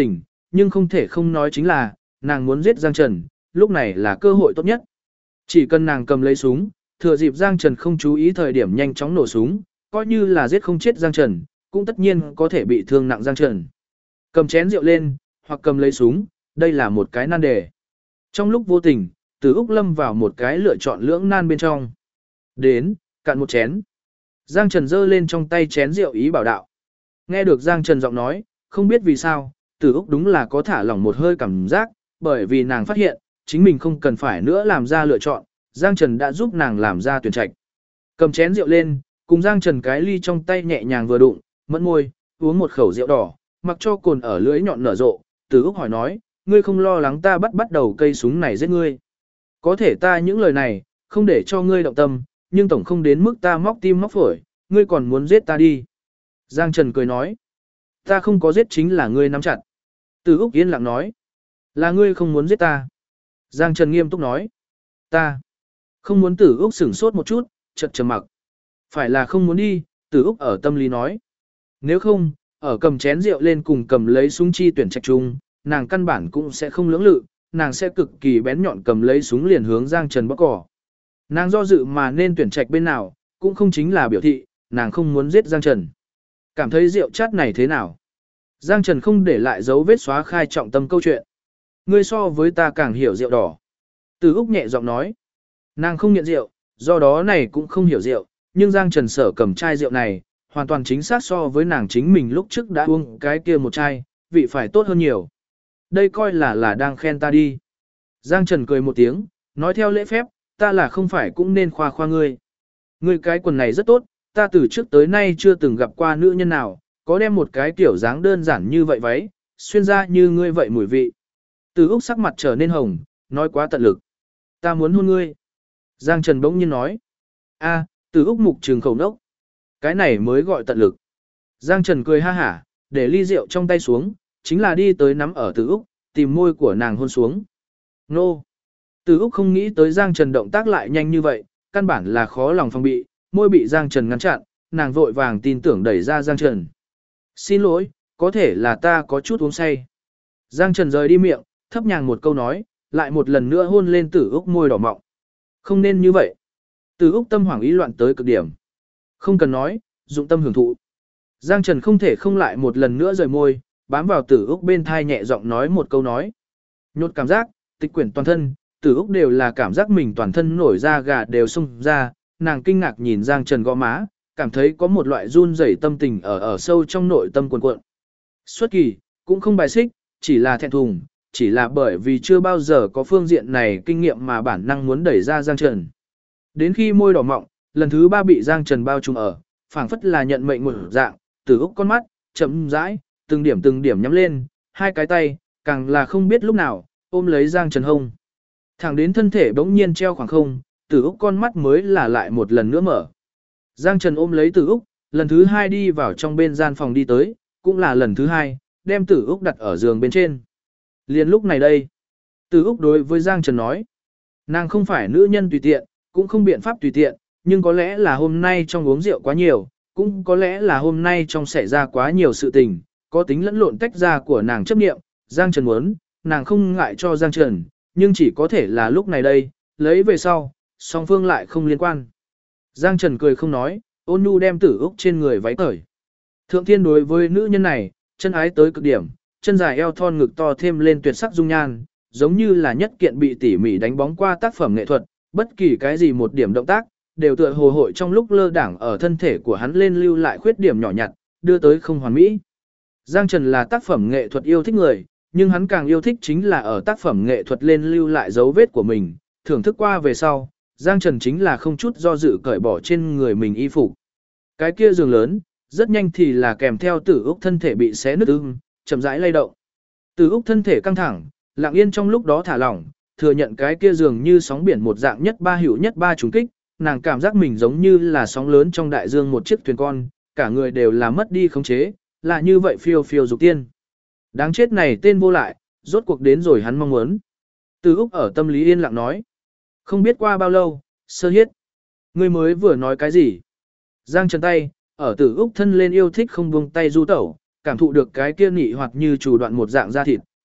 nhưng không thể không nói chính là, nàng muốn giết Giang Trần, lúc này là cơ hội tốt nhất. Chỉ cần nàng cầm lấy súng, thừa dịp Giang Trần không chú ý thời điểm nhanh chóng nổ súng, coi như là giết không chết Giang Trần, cũng tất nhiên có thể bị thương nặng Giang Trần. Cầm chén rượu lên, hoặc cầm lấy súng, đây là một cái nan đề. Trong lúc vô tình, Từ Úc lâm vào một cái lựa chọn lưỡng nan bên trong. Đến, cạn một chén. Giang Trần giơ lên trong tay chén rượu ý bảo đạo. Nghe được Giang Trần giọng nói, không biết vì sao, Từ Úc đúng là có thả lỏng một hơi cảm giác, bởi vì nàng phát hiện, chính mình không cần phải nữa làm ra lựa chọn, Giang Trần đã giúp nàng làm ra tuyển trạch. Cầm chén rượu lên, cùng Giang Trần cái ly trong tay nhẹ nhàng vừa đụng, mẫn môi, uống một khẩu rượu đỏ, mặc cho cồn ở lưỡi nhọn nở rộ, Từ Úc hỏi nói, ngươi không lo lắng ta bắt đầu cây súng này giết ngươi. Có thể ta những lời này, không để cho ngươi động tâm, nhưng tổng không đến mức ta móc tim móc phổi, ngươi còn muốn giết ta đi. Giang Trần cười nói, ta không có giết chính là ngươi nắm chặt. Từ Úc yên lặng nói, là ngươi không muốn giết ta. Giang Trần nghiêm túc nói, ta không muốn. Từ Úc sửng sốt một chút, chợt trầm mặc. Phải là không muốn đi, Từ Úc ở tâm lý nói. Nếu không, ở cầm chén rượu lên cùng cầm lấy súng chi tuyển trạch chung, nàng căn bản cũng sẽ không lưỡng lự, nàng sẽ cực kỳ bén nhọn cầm lấy súng liền hướng Giang Trần bóc cỏ. Nàng do dự mà nên tuyển trạch bên nào, cũng không chính là biểu thị, nàng không muốn giết Giang Trần. Cảm thấy rượu chát này thế nào? Giang Trần không để lại dấu vết xóa khai trọng tâm câu chuyện. Ngươi so với ta càng hiểu rượu đỏ. Từ Úc nhẹ giọng nói. Nàng không nghiện rượu, do đó này cũng không hiểu rượu, nhưng Giang Trần sở cầm chai rượu này, hoàn toàn chính xác so với nàng chính mình lúc trước đã uống cái kia một chai, vị phải tốt hơn nhiều. Đây coi là đang khen ta đi. Giang Trần cười một tiếng, nói theo lễ phép, ta là không phải cũng nên khoa khoa ngươi. Ngươi cái quần này rất tốt, ta từ trước tới nay chưa từng gặp qua nữ nhân nào, có đem một cái kiểu dáng đơn giản như vậy váy, xuyên ra như ngươi vậy mùi vị. Từ Úc sắc mặt trở nên hồng, nói quá tận lực. Ta muốn hôn ngươi. Giang Trần bỗng nhiên nói. A, Từ Úc mục trường khẩu nốc. Cái này mới gọi tận lực. Giang Trần cười ha hả, để ly rượu trong tay xuống, chính là đi tới nắm ở Từ Úc, tìm môi của nàng hôn xuống. Nô! Từ Úc không nghĩ tới Giang Trần động tác lại nhanh như vậy, căn bản là khó lòng phòng bị, môi bị Giang Trần ngăn chặn, nàng vội vàng tin tưởng đẩy ra Giang Trần. Xin lỗi, có thể là ta có chút uống say. Giang Trần rời đi miệng, thấp nhàng một câu nói, lại một lần nữa hôn lên Từ Úc môi đỏ mọng. Không nên như vậy. Từ Úc tâm hoảng ý loạn tới cực điểm. Không cần nói, dụng tâm hưởng thụ. Giang Trần không thể không lại một lần nữa rời môi, bám vào Từ Úc bên thai nhẹ giọng nói một câu nói. Nhột cảm giác, tịch quyển toàn thân, Từ Úc đều là cảm giác mình toàn thân nổi da gà đều xông ra, nàng kinh ngạc nhìn Giang Trần gõ má, cảm thấy có một loại run rẩy tâm tình ở sâu trong nội tâm cuồn cuộn. Xuất kỳ, cũng không bài xích, chỉ là thẹn thùng, chỉ là bởi vì chưa bao giờ có phương diện này kinh nghiệm mà bản năng muốn đẩy ra Giang Trần. Đến khi môi đỏ mọng, lần thứ 3 bị Giang Trần bao trùm ở, phảng phất là nhận mệnh một dạng, Từ Úc con mắt, chậm rãi, từng điểm nhắm lên, hai cái tay, càng là không biết lúc nào, ôm lấy Giang Trần hông. Thẳng đến thân thể bỗng nhiên treo khoảng không, Từ Úc con mắt mới là lại một lần nữa mở. Giang Trần ôm lấy Từ Úc, lần thứ 2 đi vào trong bên gian phòng đi tới, cũng là lần thứ 2, đem Từ Úc đặt ở giường bên trên. Liền lúc này đây, Từ Úc đối với Giang Trần nói, nàng không phải nữ nhân tùy tiện, cũng không biện pháp tùy tiện, nhưng có lẽ là hôm nay trong uống rượu quá nhiều, cũng có lẽ là hôm nay trong xảy ra quá nhiều sự tình, có tính lẫn lộn tách ra của nàng chấp niệm, Giang Trần muốn, nàng không ngại cho Giang Trần, nhưng chỉ có thể là lúc này đây, lấy về sau, song phương lại không liên quan. Giang Trần cười không nói, ôn nhu đem Từ Úc trên người váy cởi. Thượng thiên đối với nữ nhân này, chân ái tới cực điểm, chân dài eo thon ngực to thêm lên tuyệt sắc dung nhan, giống như là nhất kiện bị tỉ mỉ đánh bóng qua tác phẩm nghệ thuật, bất kỳ cái gì một điểm động tác, đều tựa hồ hội trong lúc lơ đảng ở thân thể của hắn lên lưu lại khuyết điểm nhỏ nhặt, đưa tới không hoàn mỹ. Giang Trần là tác phẩm nghệ thuật yêu thích người, nhưng hắn càng yêu thích chính là ở tác phẩm nghệ thuật lên lưu lại dấu vết của mình, thưởng thức qua về sau, Giang Trần chính là không chút do dự cởi bỏ trên người mình y phục. Cái kia giường lớn, rất nhanh thì là kèm theo Từ Úc thân thể bị xé nứt chậm rãi lay động. Từ Úc thân thể căng thẳng, lặng yên trong lúc đó thả lỏng, thừa nhận cái kia giường như sóng biển một dạng nhất ba hữu nhất ba trùng kích, nàng cảm giác mình giống như là sóng lớn trong đại dương một chiếc thuyền con, cả người đều là mất đi khống chế, là như vậy phiêu phiêu dục tiên. Đáng chết này tên vô lại, rốt cuộc đến rồi hắn mong muốn. Từ Úc ở tâm lý yên lặng nói. Không biết qua bao lâu, sơ hiết. Ngươi mới vừa nói cái gì? Giang Trần tay, ở Từ Úc thân lên yêu thích không buông tay du tẩu, cảm thụ được cái kia nị hoặc như chủ đoạn một dạng da thịt,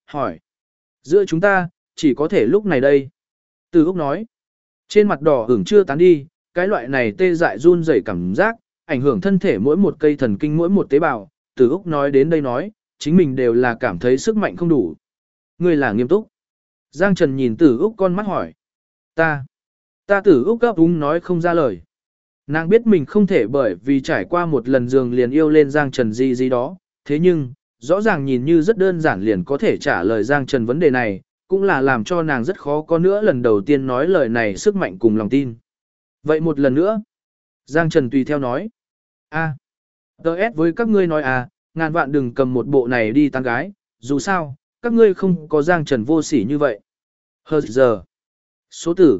hỏi. Giữa chúng ta, chỉ có thể lúc này đây. Từ Úc nói. Trên mặt đỏ ửng chưa tán đi, cái loại này tê dại run rẩy cảm giác, ảnh hưởng thân thể mỗi một cây thần kinh mỗi một tế bào. Từ Úc nói đến đây nói, chính mình đều là cảm thấy sức mạnh không đủ. Ngươi là nghiêm túc. Giang Trần nhìn Từ Úc con mắt hỏi. Ta Từ Úc gấp úng nói không ra lời. Nàng biết mình không thể bởi vì trải qua một lần giường liền yêu lên Giang Trần gì đó, thế nhưng, rõ ràng nhìn như rất đơn giản liền có thể trả lời Giang Trần vấn đề này, cũng là làm cho nàng rất khó có nữa lần đầu tiên nói lời này sức mạnh cùng lòng tin. Vậy một lần nữa, Giang Trần tùy theo nói, DS với các ngươi nói ngàn vạn đừng cầm một bộ này đi tán gái, dù sao, các ngươi không có Giang Trần vô sỉ như vậy. Hờ giờ, số tử,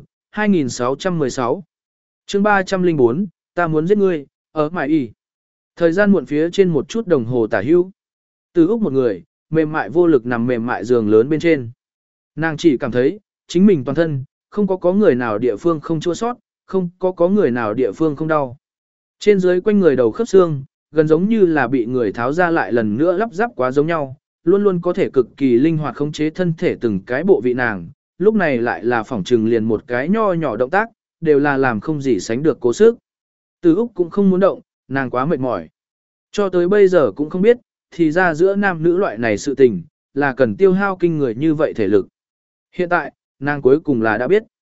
2616, chương 304, ta muốn giết ngươi, ở mải y. Thời gian muộn phía trên một chút đồng hồ tả hữu. Từ Úc một người, mềm mại vô lực nằm mềm mại giường lớn bên trên. Nàng chỉ cảm thấy, chính mình toàn thân, không có người nào địa phương không chua sót, không có người nào địa phương không đau. Trên dưới quanh người đầu khớp xương, gần giống như là bị người tháo ra lại lần nữa lắp ráp quá giống nhau, luôn luôn có thể cực kỳ linh hoạt khống chế thân thể từng cái bộ vị nàng, lúc này lại là phỏng trừng liền một cái nho nhỏ động tác, đều là làm không gì sánh được cố sức. Từ Úc cũng không muốn động, nàng quá mệt mỏi. Cho tới bây giờ cũng không biết, thì ra giữa nam nữ loại này sự tình, là cần tiêu hao kinh người như vậy thể lực. Hiện tại, nàng cuối cùng là đã biết.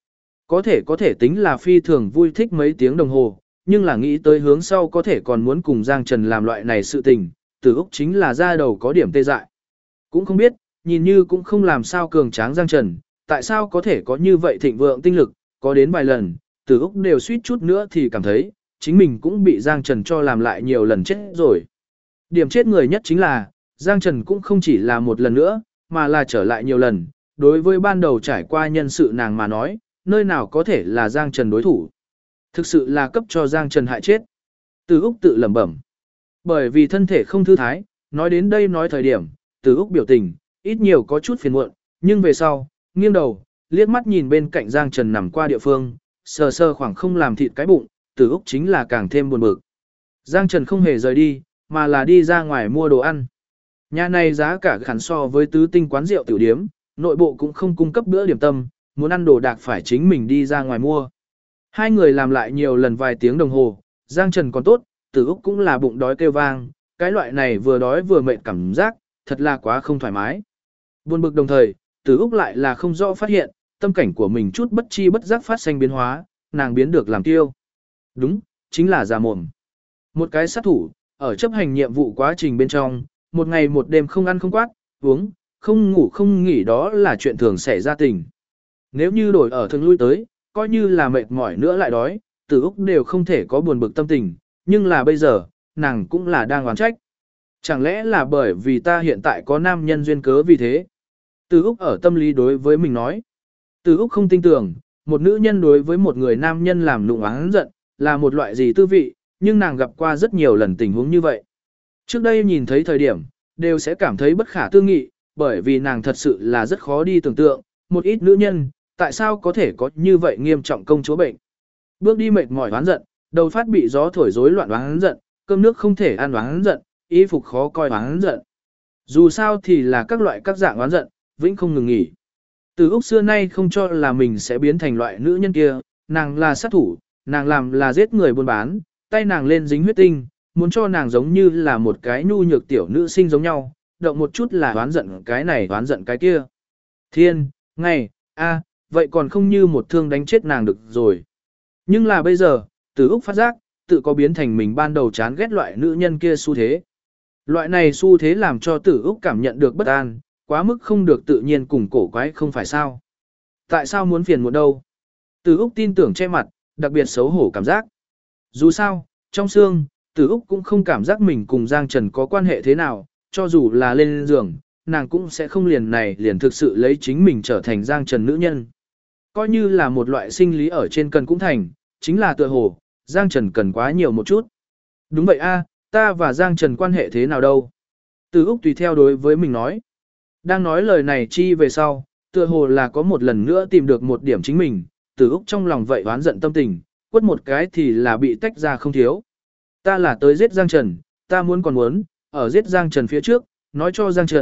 Có thể tính là phi thường vui thích mấy tiếng đồng hồ, nhưng là nghĩ tới hướng sau có thể còn muốn cùng Giang Trần làm loại này sự tình, Từ Úc chính là ra đầu có điểm tê dại. Cũng không biết, nhìn như cũng không làm sao cường tráng Giang Trần, tại sao có thể có như vậy thịnh vượng tinh lực, có đến vài lần, Từ Úc đều suýt chút nữa thì cảm thấy, chính mình cũng bị Giang Trần cho làm lại nhiều lần chết rồi. Điểm chết người nhất chính là, Giang Trần cũng không chỉ là một lần nữa, mà là trở lại nhiều lần, đối với ban đầu trải qua nhân sự nàng mà nói, nơi nào có thể là Giang Trần đối thủ. Thực sự là cấp cho Giang Trần hại chết. Từ Úc tự lẩm bẩm. Bởi vì thân thể không thư thái, nói đến đây nói thời điểm, Từ Úc biểu tình, ít nhiều có chút phiền muộn, nhưng về sau, nghiêng đầu, liếc mắt nhìn bên cạnh Giang Trần nằm qua địa phương, sờ sờ khoảng không làm thịt cái bụng, Từ Úc chính là càng thêm buồn bực. Giang Trần không hề rời đi, mà là đi ra ngoài mua đồ ăn. Nhà này giá cả khẳng so với tứ tinh quán rượu tiểu điếm, nội bộ cũng không cung cấp bữa điểm tâm, muốn ăn đồ đạc phải chính mình đi ra ngoài mua. Hai người làm lại nhiều lần vài tiếng đồng hồ, Giang Trần còn tốt, Từ Úc cũng là bụng đói kêu vang, cái loại này vừa đói vừa mệt cảm giác, thật là quá không thoải mái. Buồn bực đồng thời, Từ Úc lại là không rõ phát hiện, tâm cảnh của mình chút bất chi bất giác phát sinh biến hóa, nàng biến được làm tiêu. Đúng, chính là già mồm. Một cái sát thủ, ở chấp hành nhiệm vụ quá trình bên trong, một ngày một đêm không ăn không quát, uống, không ngủ không nghỉ đó là chuyện thường xảy ra tình. Nếu như đổi ở thường lui tới, coi như là mệt mỏi nữa lại đói, Từ Úc đều không thể có buồn bực tâm tình, nhưng là bây giờ, nàng cũng là đang oán trách. Chẳng lẽ là bởi vì ta hiện tại có nam nhân duyên cớ vì thế? Từ Úc ở tâm lý đối với mình nói. Từ Úc không tin tưởng, một nữ nhân đối với một người nam nhân làm nụng oán giận, là một loại gì tư vị, nhưng nàng gặp qua rất nhiều lần tình huống như vậy. Trước đây nhìn thấy thời điểm, đều sẽ cảm thấy bất khả tư nghị, bởi vì nàng thật sự là rất khó đi tưởng tượng, một ít nữ nhân, tại sao có thể có như vậy nghiêm trọng công chúa bệnh. Bước đi mệt mỏi oán giận, đầu phát bị gió thổi rối loạn oán giận, cơm nước không thể ăn oán giận, y phục khó coi oán giận. Dù sao thì là các loại các dạng oán giận, vĩnh không ngừng nghỉ. Từ Úc xưa nay không cho là mình sẽ biến thành loại nữ nhân kia, nàng là sát thủ, nàng làm là giết người buôn bán, tay nàng lên dính huyết tinh, muốn cho nàng giống như là một cái nhu nhược tiểu nữ sinh giống nhau, động một chút là oán giận cái này oán giận cái kia. Thiên, ngày, vậy còn không như một thương đánh chết nàng được rồi. Nhưng là bây giờ, Từ Úc phát giác, tự có biến thành mình ban đầu chán ghét loại nữ nhân kia xu thế. Loại này xu thế làm cho Từ Úc cảm nhận được bất an, quá mức không được tự nhiên cùng cổ quái không phải sao. Tại sao muốn phiền muộn đâu? Từ Úc tin tưởng che mặt, đặc biệt xấu hổ cảm giác. Dù sao, trong xương, Từ Úc cũng không cảm giác mình cùng Giang Trần có quan hệ thế nào, cho dù là lên giường, nàng cũng sẽ không liền thực sự lấy chính mình trở thành Giang Trần nữ nhân. Coi như là một loại sinh lý ở trên cần cũng thành, chính là tựa hồ, Giang Trần cần quá nhiều một chút. Đúng vậy ta và Giang Trần quan hệ thế nào đâu? Từ Úc tùy theo đối với mình nói. Đang nói lời này chi về sau, tựa hồ là có một lần nữa tìm được một điểm chính mình, Từ Úc trong lòng vậy oán giận tâm tình, quất một cái thì là bị tách ra không thiếu. Ta là tới giết Giang Trần, ta muốn, ở giết Giang Trần phía trước, nói cho Giang Trần,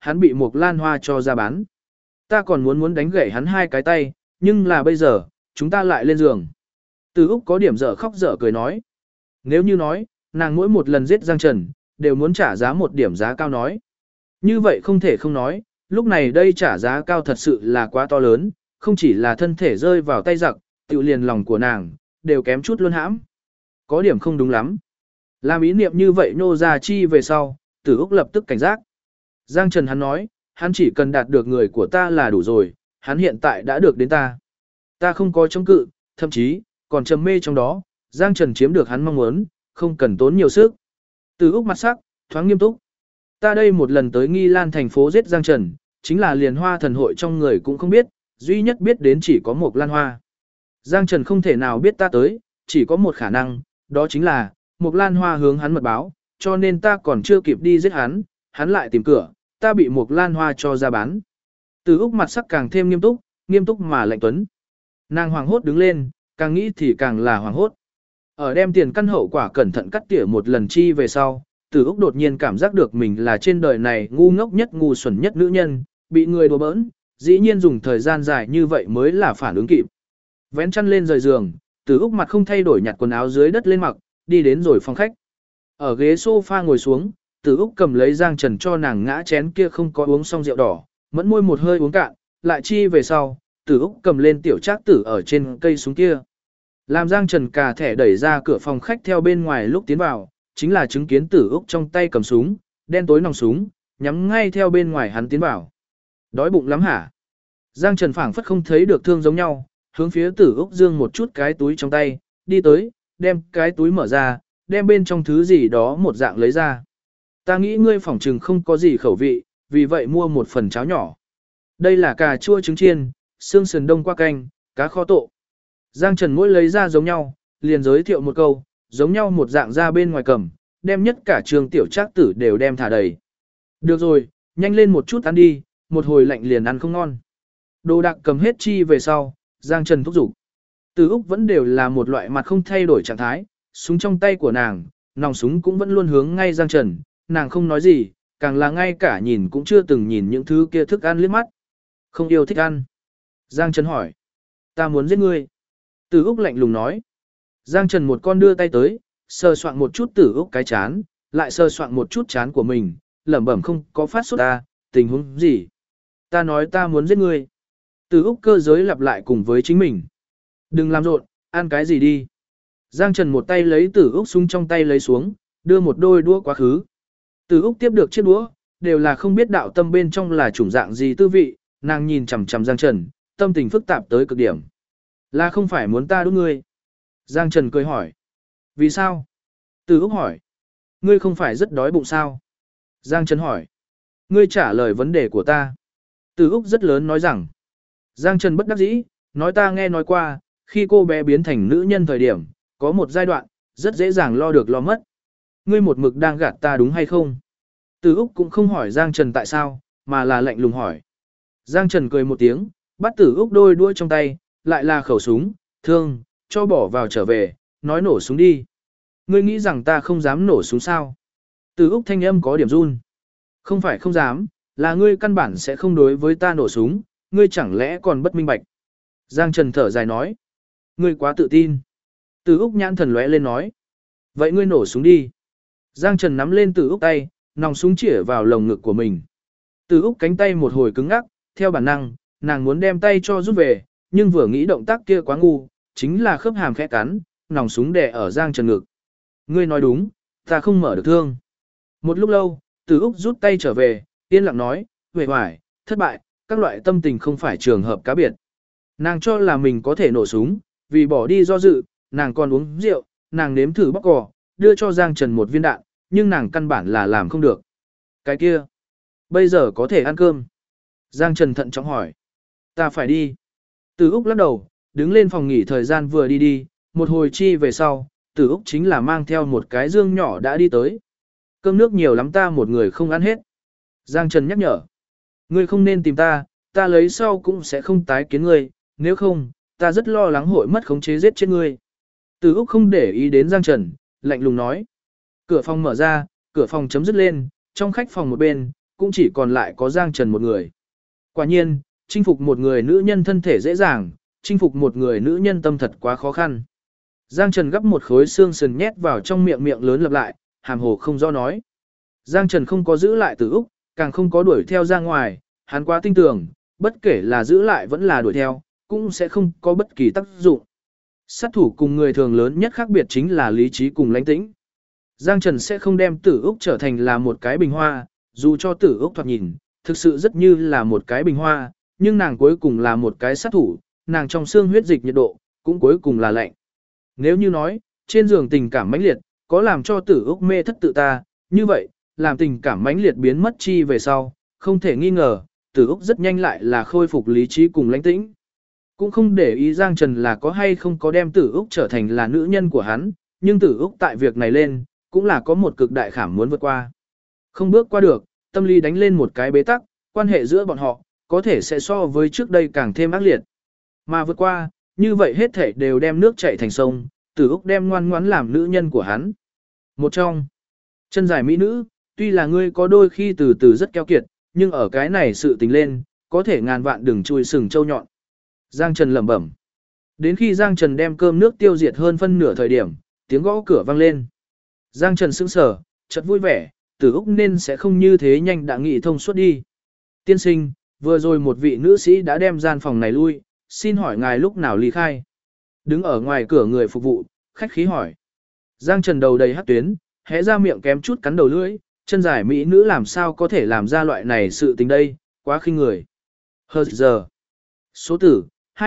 hắn bị Mộc Lan Hoa cho ra bán. Ta còn muốn đánh gãy hắn 2 cái tay, nhưng là bây giờ, chúng ta lại lên giường. Từ Úc có điểm dở khóc dở cười nói. Nếu như nói, nàng mỗi một lần giết Giang Trần, đều muốn trả giá một điểm giá cao nói. Như vậy không thể không nói, lúc này đây trả giá cao thật sự là quá to lớn, không chỉ là thân thể rơi vào tay giặc, tự liền lòng của nàng, đều kém chút luôn hãm. Có điểm không đúng lắm. Làm ý niệm như vậy nô ra chi về sau, Tử Úc lập tức cảnh giác. Giang Trần hắn nói, hắn chỉ cần đạt được người của ta là đủ rồi, hắn hiện tại đã được đến ta. Ta không có chống cự, thậm chí, còn trầm mê trong đó, Giang Trần chiếm được hắn mong muốn, không cần tốn nhiều sức. Tử Úc mặt sắc, thoáng nghiêm túc. Ta đây một lần tới Nghi Lan thành phố giết Giang Trần, chính là liền hoa thần hội trong người cũng không biết, duy nhất biết đến chỉ có một Lan Hoa. Giang Trần không thể nào biết ta tới, chỉ có một khả năng, đó chính là, một Lan Hoa hướng hắn mật báo, cho nên ta còn chưa kịp đi giết hắn, hắn lại tìm cửa, ta bị một Lan Hoa cho ra bán. Từ Úc mặt sắc càng thêm nghiêm túc mà lạnh tuấn. Nàng hoàng hốt đứng lên, càng nghĩ thì càng là hoàng hốt. Ở đem tiền căn hậu quả cẩn thận cắt tỉa một lần chi về sau, Từ Úc đột nhiên cảm giác được mình là trên đời này ngu ngốc nhất ngu xuẩn nhất nữ nhân, bị người đùa bỡn, dĩ nhiên dùng thời gian dài như vậy mới là phản ứng kịp. Vén chăn lên rời giường, Từ Úc mặt không thay đổi nhặt quần áo dưới đất lên mặc, đi đến rồi phòng khách. Ở ghế sofa ngồi xuống, Từ Úc cầm lấy Giang Trần cho nàng ngã chén kia không có uống xong rượu đỏ, mẫn môi một hơi uống cạn, lại chi về sau, Từ Úc cầm lên tiểu trác tử ở trên cây súng kia. Làm Giang Trần cà thẻ đẩy ra cửa phòng khách theo bên ngoài lúc tiến vào, chính là chứng kiến Từ Úc trong tay cầm súng, đen tối nòng súng, nhắm ngay theo bên ngoài hắn tiến vào. Đói bụng lắm hả? Giang Trần phảng phất không thấy được thương giống nhau, hướng phía Từ Úc dương một chút cái túi trong tay, đi tới, đem cái túi mở ra, đem bên trong thứ gì đó một dạng lấy ra. Ta nghĩ ngươi phỏng trừng không có gì khẩu vị, vì vậy mua một phần cháo nhỏ. Đây là cà chua trứng chiên, xương sườn đông qua canh, cá kho tộ. Giang Trần mỗi lấy ra giống nhau, liền giới thiệu một câu, giống nhau một dạng ra bên ngoài cầm, đem nhất cả trường tiểu trác tử đều đem thả đầy. Được rồi, nhanh lên một chút ăn đi, một hồi lạnh liền ăn không ngon. Đồ đạc cầm hết chi về sau, Giang Trần thúc giục. Từ Úc vẫn đều là một loại mặt không thay đổi trạng thái, súng trong tay của nàng, nòng súng cũng vẫn luôn hướng ngay Giang Trần, nàng không nói gì, càng là ngay cả nhìn cũng chưa từng nhìn những thứ kia thức ăn liếc mắt. Không yêu thích ăn. Giang Trần hỏi. Ta muốn giết ngươi. Từ Úc lạnh lùng nói. Giang Trần một con đưa tay tới, sờ soạn một chút Từ Úc cái chán, lại sờ soạn một chút chán của mình, lẩm bẩm không có phát sốt ta, tình huống gì. Ta nói ta muốn giết ngươi. Từ Úc cơ giới lặp lại cùng với chính mình. Đừng làm rộn, ăn cái gì đi. Giang Trần một tay lấy Từ Úc súng trong tay lấy xuống, đưa một đôi đũa quá khứ. Từ Úc tiếp được chiếc đũa, đều là không biết đạo tâm bên trong là chủng dạng gì tư vị, nàng nhìn chằm chằm Giang Trần, tâm tình phức tạp tới cực điểm. Là không phải muốn ta đút ngươi? Giang Trần cười hỏi. Vì sao? Từ Úc hỏi. Ngươi không phải rất đói bụng sao? Giang Trần hỏi. Ngươi trả lời vấn đề của ta. Từ Úc rất lớn nói rằng. Giang Trần bất đắc dĩ, nói ta nghe nói qua, khi cô bé biến thành nữ nhân thời điểm, có một giai đoạn, rất dễ dàng lo được lo mất. Ngươi một mực đang gạt ta đúng hay không? Từ Úc cũng không hỏi Giang Trần tại sao, mà là lạnh lùng hỏi. Giang Trần cười một tiếng, bắt Từ Úc đôi đuôi trong tay, lại là khẩu súng, thương, cho bỏ vào trở về, nói nổ súng đi. Ngươi nghĩ rằng ta không dám nổ súng sao? Từ Úc thanh âm có điểm run. Không phải không dám, là ngươi căn bản sẽ không đối với ta nổ súng, ngươi chẳng lẽ còn bất minh bạch. Giang Trần thở dài nói. Ngươi quá tự tin. Từ Úc nhãn thần lóe lên nói. Vậy ngươi nổ súng đi. Giang Trần nắm lên Từ Úc tay, nòng súng chĩa vào lồng ngực của mình. Từ Úc cánh tay một hồi cứng ngắc, theo bản năng, nàng muốn đem tay cho rút về, nhưng vừa nghĩ động tác kia quá ngu, chính là khớp hàm khẽ cắn, nòng súng đè ở Giang Trần ngực. Ngươi nói đúng, ta không mở được thương. Một lúc lâu, Từ Úc rút tay trở về, yên lặng nói, huệ hoài, thất bại, các loại tâm tình không phải trường hợp cá biệt. Nàng cho là mình có thể nổ súng, vì bỏ đi do dự, nàng còn uống rượu, nàng nếm thử bóc cò, đưa cho Giang Trần một viên đạn, nhưng nàng căn bản là làm không được. Cái kia, bây giờ có thể ăn cơm. Giang Trần thận trọng hỏi. Ta phải đi. Từ Úc lắc đầu, đứng lên phòng nghỉ thời gian vừa đi, một hồi chi về sau, Từ Úc chính là mang theo một cái dương nhỏ đã đi tới. Cơm nước nhiều lắm ta một người không ăn hết. Giang Trần nhắc nhở. Ngươi không nên tìm ta, ta lấy sau cũng sẽ không tái kiến ngươi, nếu không, ta rất lo lắng hội mất khống chế giết chết ngươi. Từ Úc không để ý đến Giang Trần, lạnh lùng nói. Cửa phòng mở ra, cửa phòng chấm dứt lên, trong khách phòng một bên, cũng chỉ còn lại có Giang Trần một người. Quả nhiên, chinh phục một người nữ nhân thân thể dễ dàng, chinh phục một người nữ nhân tâm thật quá khó khăn. Giang Trần gắp một khối xương sườn nhét vào trong miệng miệng lớn lặp lại, hàm hồ không do nói. Giang Trần không có giữ lại Tử Úc, càng không có đuổi theo ra ngoài, hắn quá tin tưởng, bất kể là giữ lại vẫn là đuổi theo, cũng sẽ không có bất kỳ tác dụng. Sát thủ cùng người thường lớn nhất khác biệt chính là lý trí cùng lãnh tĩnh. Giang Trần sẽ không đem Tử Úc trở thành là một cái bình hoa, dù cho Tử Úc thoạt nhìn, thực sự rất như là một cái bình hoa, nhưng nàng cuối cùng là một cái sát thủ, nàng trong xương huyết dịch nhiệt độ, cũng cuối cùng là lạnh. Nếu như nói, trên giường tình cảm mãnh liệt, có làm cho Tử Úc mê thất tự ta, như vậy, làm tình cảm mãnh liệt biến mất chi về sau, không thể nghi ngờ, Tử Úc rất nhanh lại là khôi phục lý trí cùng lãnh tĩnh. Cũng không để ý Giang Trần là có hay không có đem Tử Úc trở thành là nữ nhân của hắn, nhưng Tử Úc tại việc này lên, cũng là có một cực đại khảm muốn vượt qua. Không bước qua được, tâm lý đánh lên một cái bế tắc, quan hệ giữa bọn họ, có thể sẽ so với trước đây càng thêm ác liệt. Mà vượt qua, như vậy hết thể đều đem nước chảy thành sông, Tử Úc đem ngoan ngoãn làm nữ nhân của hắn. Một trong, chân dài mỹ nữ, tuy là ngươi có đôi khi từ từ rất keo kiệt, nhưng ở cái này sự tình lên, có thể ngàn vạn đừng chui sừng châu nhọn. Giang Trần lẩm bẩm. Đến khi Giang Trần đem cơm nước tiêu diệt hơn phân nửa thời điểm, tiếng gõ cửa vang lên. Giang Trần sững sờ, chợt vui vẻ, Tử Úc nên sẽ không như thế nhanh đã nghị thông suốt đi. Tiên sinh, vừa rồi một vị nữ sĩ đã đem gian phòng này lui, xin hỏi ngài lúc nào ly khai. Đứng ở ngoài cửa người phục vụ, khách khí hỏi. Giang Trần đầu đầy hắc tuyến, hé ra miệng kém chút cắn đầu lưỡi, chân dài mỹ nữ làm sao có thể làm ra loại này sự tình đây, quá khinh người. Hờ giờ. Số tử,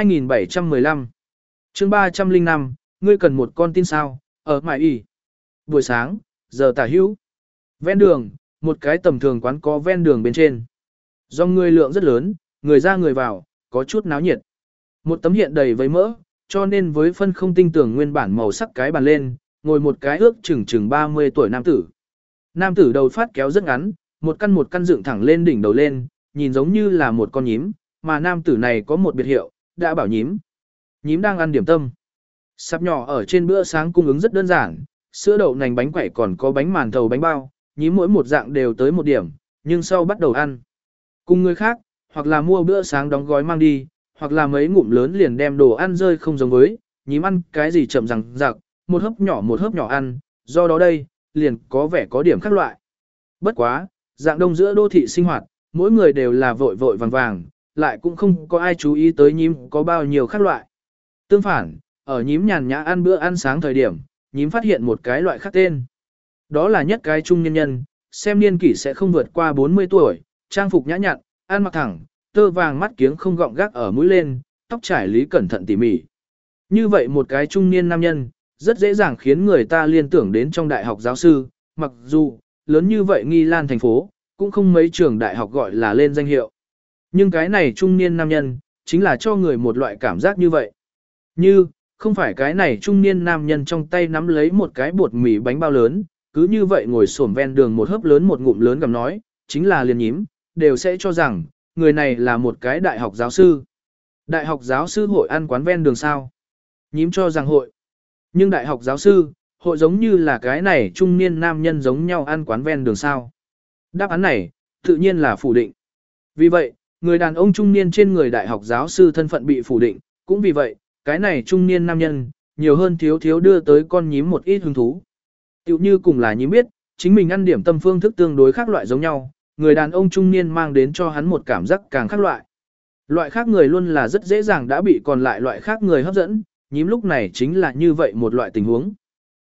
2715. Chương 305, ngươi cần một con tin sao, ở mại y. Buổi sáng, giờ tả hữu. Ven đường, một cái tầm thường quán có ven đường bên trên. Do người lượng rất lớn, người ra người vào, có chút náo nhiệt. Một tấm hiện đầy với mỡ, cho nên với phân không tinh tưởng nguyên bản màu sắc cái bàn lên, ngồi một cái ước chừng 30 tuổi nam tử. Nam tử đầu phát kéo rất ngắn, một căn dựng thẳng lên đỉnh đầu lên, nhìn giống như là một con nhím, mà nam tử này có một biệt hiệu, đã bảo nhím. Nhím đang ăn điểm tâm. Sạp nhỏ ở trên bữa sáng cung ứng rất đơn giản, sữa đậu nành bánh quẩy còn có bánh màn thầu bánh bao, nhím mỗi một dạng đều tới một điểm, nhưng sau bắt đầu ăn. Cùng người khác, hoặc là mua bữa sáng đóng gói mang đi, hoặc là mấy ngụm lớn liền đem đồ ăn rơi không giống với, nhím ăn cái gì chậm rằng rạc, một hớp nhỏ ăn, do đó đây, liền có vẻ có điểm khác loại. Bất quá, dạng đông giữa đô thị sinh hoạt, mỗi người đều là vội vội vàng vàng, lại cũng không có ai chú ý tới nhím có bao nhiêu khác loại. Tương phản, ở nhím nhàn nhã ăn bữa ăn sáng thời điểm, nhím phát hiện một cái loại khác tên. Đó là nhất cái trung niên nhân, xem niên kỷ sẽ không vượt qua 40 tuổi, trang phục nhã nhặn, ăn mặc thẳng, tơ vàng mắt kiếng không gọng gác ở mũi lên, tóc trải lý cẩn thận tỉ mỉ. Như vậy một cái trung niên nam nhân, rất dễ dàng khiến người ta liên tưởng đến trong đại học giáo sư, mặc dù, lớn như vậy Nghi Lan thành phố, cũng không mấy trường đại học gọi là lên danh hiệu. Nhưng cái này trung niên nam nhân, chính là cho người một loại cảm giác như vậy. Như, không phải cái này trung niên nam nhân trong tay nắm lấy một cái bột mì bánh bao lớn, cứ như vậy ngồi xổm ven đường một hớp lớn một ngụm lớn gầm nói, chính là liền nhím, đều sẽ cho rằng, người này là một cái đại học giáo sư. Đại học giáo sư hội ăn quán ven đường sao? Nhím cho rằng hội. Nhưng đại học giáo sư, hội giống như là cái này trung niên nam nhân giống nhau ăn quán ven đường sao? Đáp án này, tự nhiên là phủ định. Vì vậy, người đàn ông trung niên trên người đại học giáo sư thân phận bị phủ định, cũng vì vậy, cái này trung niên nam nhân, nhiều hơn thiếu thiếu đưa tới con nhím một ít hứng thú. Tiểu như cùng là nhím biết, chính mình ăn điểm tâm phương thức tương đối khác loại giống nhau, người đàn ông trung niên mang đến cho hắn một cảm giác càng khác loại. Loại khác người luôn là rất dễ dàng đã bị còn lại loại khác người hấp dẫn, nhím lúc này chính là như vậy một loại tình huống.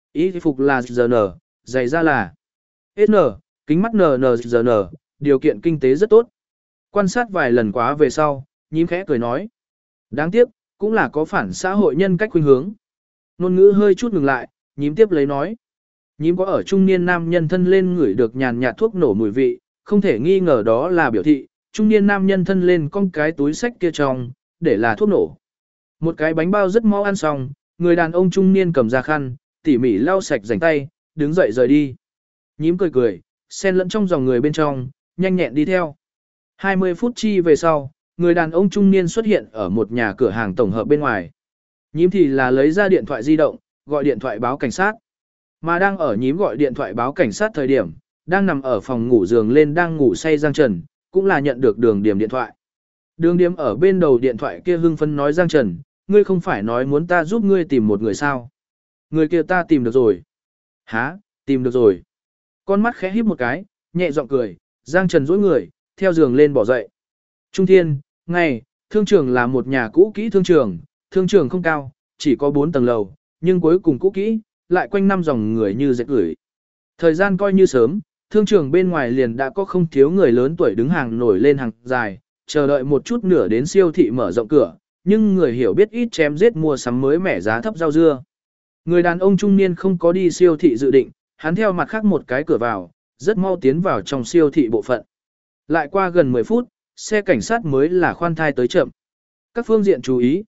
Y phục là GN, giày da là SN, kính mắt NNGN, điều kiện kinh tế rất tốt. Quan sát vài lần quá về sau, nhím khẽ cười nói. Đáng tiếc, cũng là có phản xã hội nhân cách khuynh hướng. Ngôn ngữ hơi chút ngừng lại, nhím tiếp lấy nói. Nhím có ở trung niên nam nhân thân lên ngửi được nhàn nhạt thuốc nổ mùi vị, không thể nghi ngờ đó là biểu thị, trung niên nam nhân thân lên con cái túi sách kia trong, để là thuốc nổ. Một cái bánh bao rất mau ăn xong, người đàn ông trung niên cầm ra khăn, tỉ mỉ lau sạch rảnh tay, đứng dậy rời đi. Nhím cười cười, xen lẫn trong dòng người bên trong, nhanh nhẹn đi theo. 20 phút chi về sau, người đàn ông trung niên xuất hiện ở một nhà cửa hàng tổng hợp bên ngoài. Nhím thì là lấy ra điện thoại di động, gọi điện thoại báo cảnh sát. Mà đang ở nhím gọi điện thoại báo cảnh sát thời điểm, đang nằm ở phòng ngủ giường lên đang ngủ say Giang Trần, cũng là nhận được Đường Điềm điện thoại. Đường Điềm ở bên đầu điện thoại kia hưng phấn nói Giang Trần, ngươi không phải nói muốn ta giúp ngươi tìm một người sao? Người kia ta tìm được rồi. Hả, tìm được rồi. Con mắt khẽ híp một cái, nhẹ giọng cười, Giang Trần duỗi người, theo giường lên bỏ dậy. Trung Thiên, ngày, thương trường là một nhà cũ kỹ thương trường không cao, chỉ có 4 tầng lầu, nhưng cuối cùng cũ kỹ, lại quanh năm dòng người như dệt gửi. Thời gian coi như sớm, thương trường bên ngoài liền đã có không thiếu người lớn tuổi đứng hàng nổi lên hàng dài, chờ đợi một chút nửa đến siêu thị mở rộng cửa, nhưng người hiểu biết ít chém giết mua sắm mới mẻ giá thấp rau dưa. Người đàn ông trung niên không có đi siêu thị dự định, hắn theo mặt khác một cái cửa vào, rất mau tiến vào trong siêu thị bộ phận. Lại qua gần 10 phút, xe cảnh sát mới là khoan thai tới chậm. Các phương diện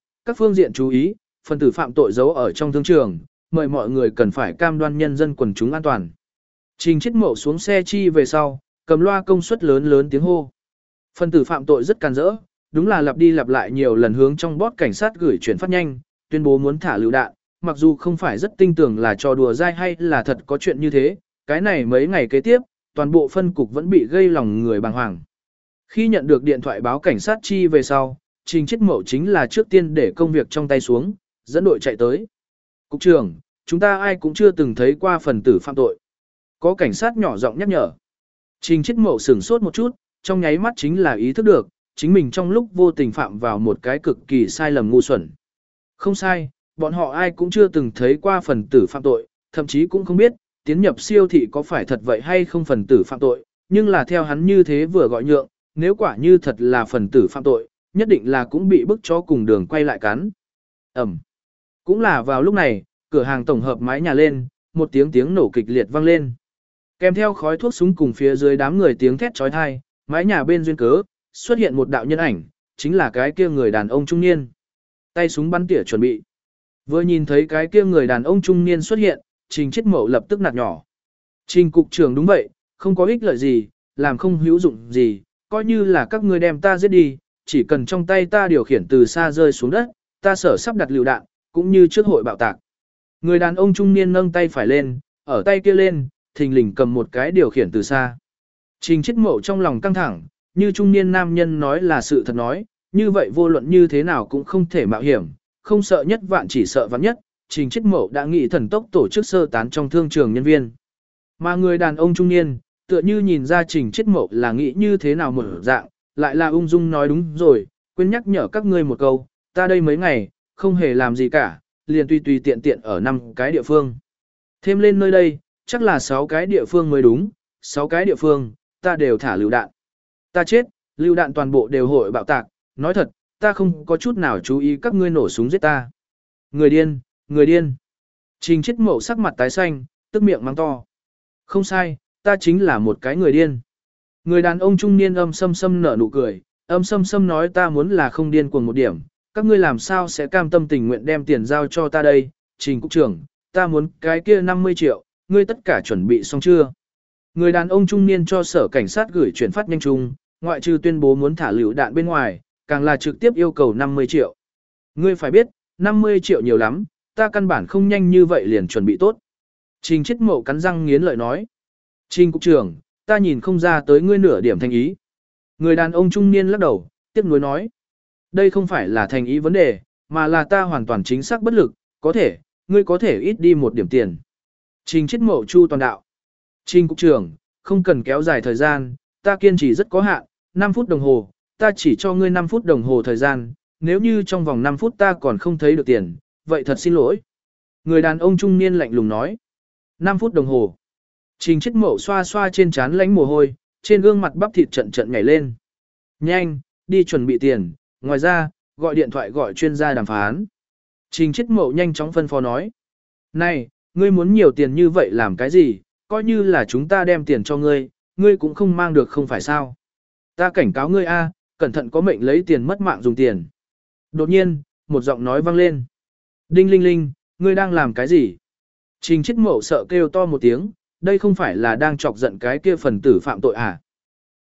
chú ý, phần tử phạm tội giấu ở trong thương trường, mời mọi người cần phải cam đoan nhân dân quần chúng an toàn. Trình Chiết Mậu xuống xe chi về sau, cầm loa công suất lớn lớn tiếng hô. Phần tử phạm tội rất can dỡ, đúng là lặp đi lặp lại nhiều lần hướng trong bót cảnh sát gửi chuyển phát nhanh, tuyên bố muốn thả lựu đạn, mặc dù không phải rất tin tưởng là trò đùa dai hay là thật có chuyện như thế, cái này mấy ngày kế tiếp, toàn bộ phân cục vẫn bị gây lòng người bàng hoàng. Khi nhận được điện thoại báo cảnh sát chi về sau, Trình Chiết Mậu chính là trước tiên để công việc trong tay xuống, dẫn đội chạy tới. Cục trưởng, chúng ta ai cũng chưa từng thấy qua phần tử phạm tội. Có cảnh sát nhỏ giọng nhắc nhở. Trình Chiết Mậu sửng sốt một chút, trong nháy mắt chính là ý thức được, chính mình trong lúc vô tình phạm vào một cái cực kỳ sai lầm ngu xuẩn. Không sai, bọn họ ai cũng chưa từng thấy qua phần tử phạm tội, thậm chí cũng không biết, tiến nhập siêu thị có phải thật vậy hay không phần tử phạm tội, nhưng là theo hắn như thế vừa gọi nhượng, nếu quả như thật là phần tử phạm tội, nhất định là cũng bị bức cho cùng đường quay lại cắn. Ẩm. Cũng là vào lúc này, cửa hàng tổng hợp mái nhà lên, một tiếng nổ kịch liệt vang lên. Kèm theo khói thuốc súng cùng phía dưới đám người tiếng thét chói tai, mái nhà bên duyên cớ, xuất hiện một đạo nhân ảnh, chính là cái kia người đàn ông trung niên. Tay súng bắn tỉa chuẩn bị. Vừa nhìn thấy cái kia người đàn ông trung niên xuất hiện, Trình Chiết Mậu lập tức nạt nhỏ. Trình cục trưởng đúng vậy, không có ích lợi gì, làm không hữu dụng gì, coi như là các ngươi đem ta giết đi, chỉ cần trong tay ta điều khiển từ xa rơi xuống đất, ta sở sắp đặt lựu đạn, cũng như trước hội bạo tạc. Người đàn ông trung niên nâng tay phải lên, ở tay kia lên, thình lình cầm một cái điều khiển từ xa. Trình Chiết Mậu trong lòng căng thẳng, như trung niên nam nhân nói là sự thật nói, như vậy vô luận như thế nào cũng không thể mạo hiểm, không sợ nhất vạn chỉ sợ vạn nhất, Trình Chiết Mậu đã nghĩ thần tốc tổ chức sơ tán trong thương trường nhân viên. Mà người đàn ông trung niên, tựa như nhìn ra Trình Chiết Mậu là nghĩ như thế nào một dạng, lại là ung dung nói đúng rồi, quên nhắc nhở các ngươi một câu, ta đây mấy ngày, không hề làm gì cả, liền tùy tiện tiện ở 5 cái địa phương. Thêm lên nơi đây, chắc là 6 cái địa phương mới đúng, 6 cái địa phương, ta đều thả lựu đạn. Ta chết, lựu đạn toàn bộ đều hội bạo tạc, nói thật, ta không có chút nào chú ý các ngươi nổ súng giết ta. Người điên, người điên. Trình Chiết Mậu sắc mặt tái xanh, tức miệng mắng to. Không sai, ta chính là một cái người điên. Người đàn ông trung niên âm sâm sâm nở nụ cười, âm sâm sâm nói ta muốn là không điên cuồng một điểm, các ngươi làm sao sẽ cam tâm tình nguyện đem tiền giao cho ta đây, Trình cục trưởng, ta muốn cái kia 50 triệu, ngươi tất cả chuẩn bị xong chưa? Người đàn ông trung niên cho sở cảnh sát gửi chuyển phát nhanh chung, ngoại trừ tuyên bố muốn thả lựu đạn bên ngoài, càng là trực tiếp yêu cầu 50 triệu. Ngươi phải biết, 50 triệu nhiều lắm, ta căn bản không nhanh như vậy liền chuẩn bị tốt. Trình Chiết Mậu cắn răng nghiến lợi nói. Trình cục trưởng, ta nhìn không ra tới ngươi nửa điểm thành ý. Người đàn ông trung niên lắc đầu, tiếc nuối nói. Đây không phải là thành ý vấn đề, mà là ta hoàn toàn chính xác bất lực, có thể, ngươi có thể ít đi một điểm tiền. Trình Chiết Mậu chu toàn đạo. Trình cục trưởng, không cần kéo dài thời gian, ta kiên trì rất có hạn, 5 phút đồng hồ, ta chỉ cho ngươi 5 phút đồng hồ thời gian, nếu như trong vòng 5 phút ta còn không thấy được tiền, vậy thật xin lỗi. Người đàn ông trung niên lạnh lùng nói. 5 phút đồng hồ. Trình Chiết Mậu xoa xoa trên trán lánh mồ hôi, trên gương mặt bắp thịt trận trận nhảy lên. Nhanh, đi chuẩn bị tiền, ngoài ra, gọi điện thoại gọi chuyên gia đàm phán. Trình Chiết Mậu nhanh chóng phân phó nói. Này, ngươi muốn nhiều tiền như vậy làm cái gì, coi như là chúng ta đem tiền cho ngươi, ngươi cũng không mang được không phải sao. Ta cảnh cáo ngươi a, cẩn thận có mệnh lấy tiền mất mạng dùng tiền. Đột nhiên, một giọng nói vang lên. Đinh linh linh, ngươi đang làm cái gì? Trình Chiết Mậu sợ kêu to một tiếng, đây không phải là đang chọc giận cái kia phần tử phạm tội à?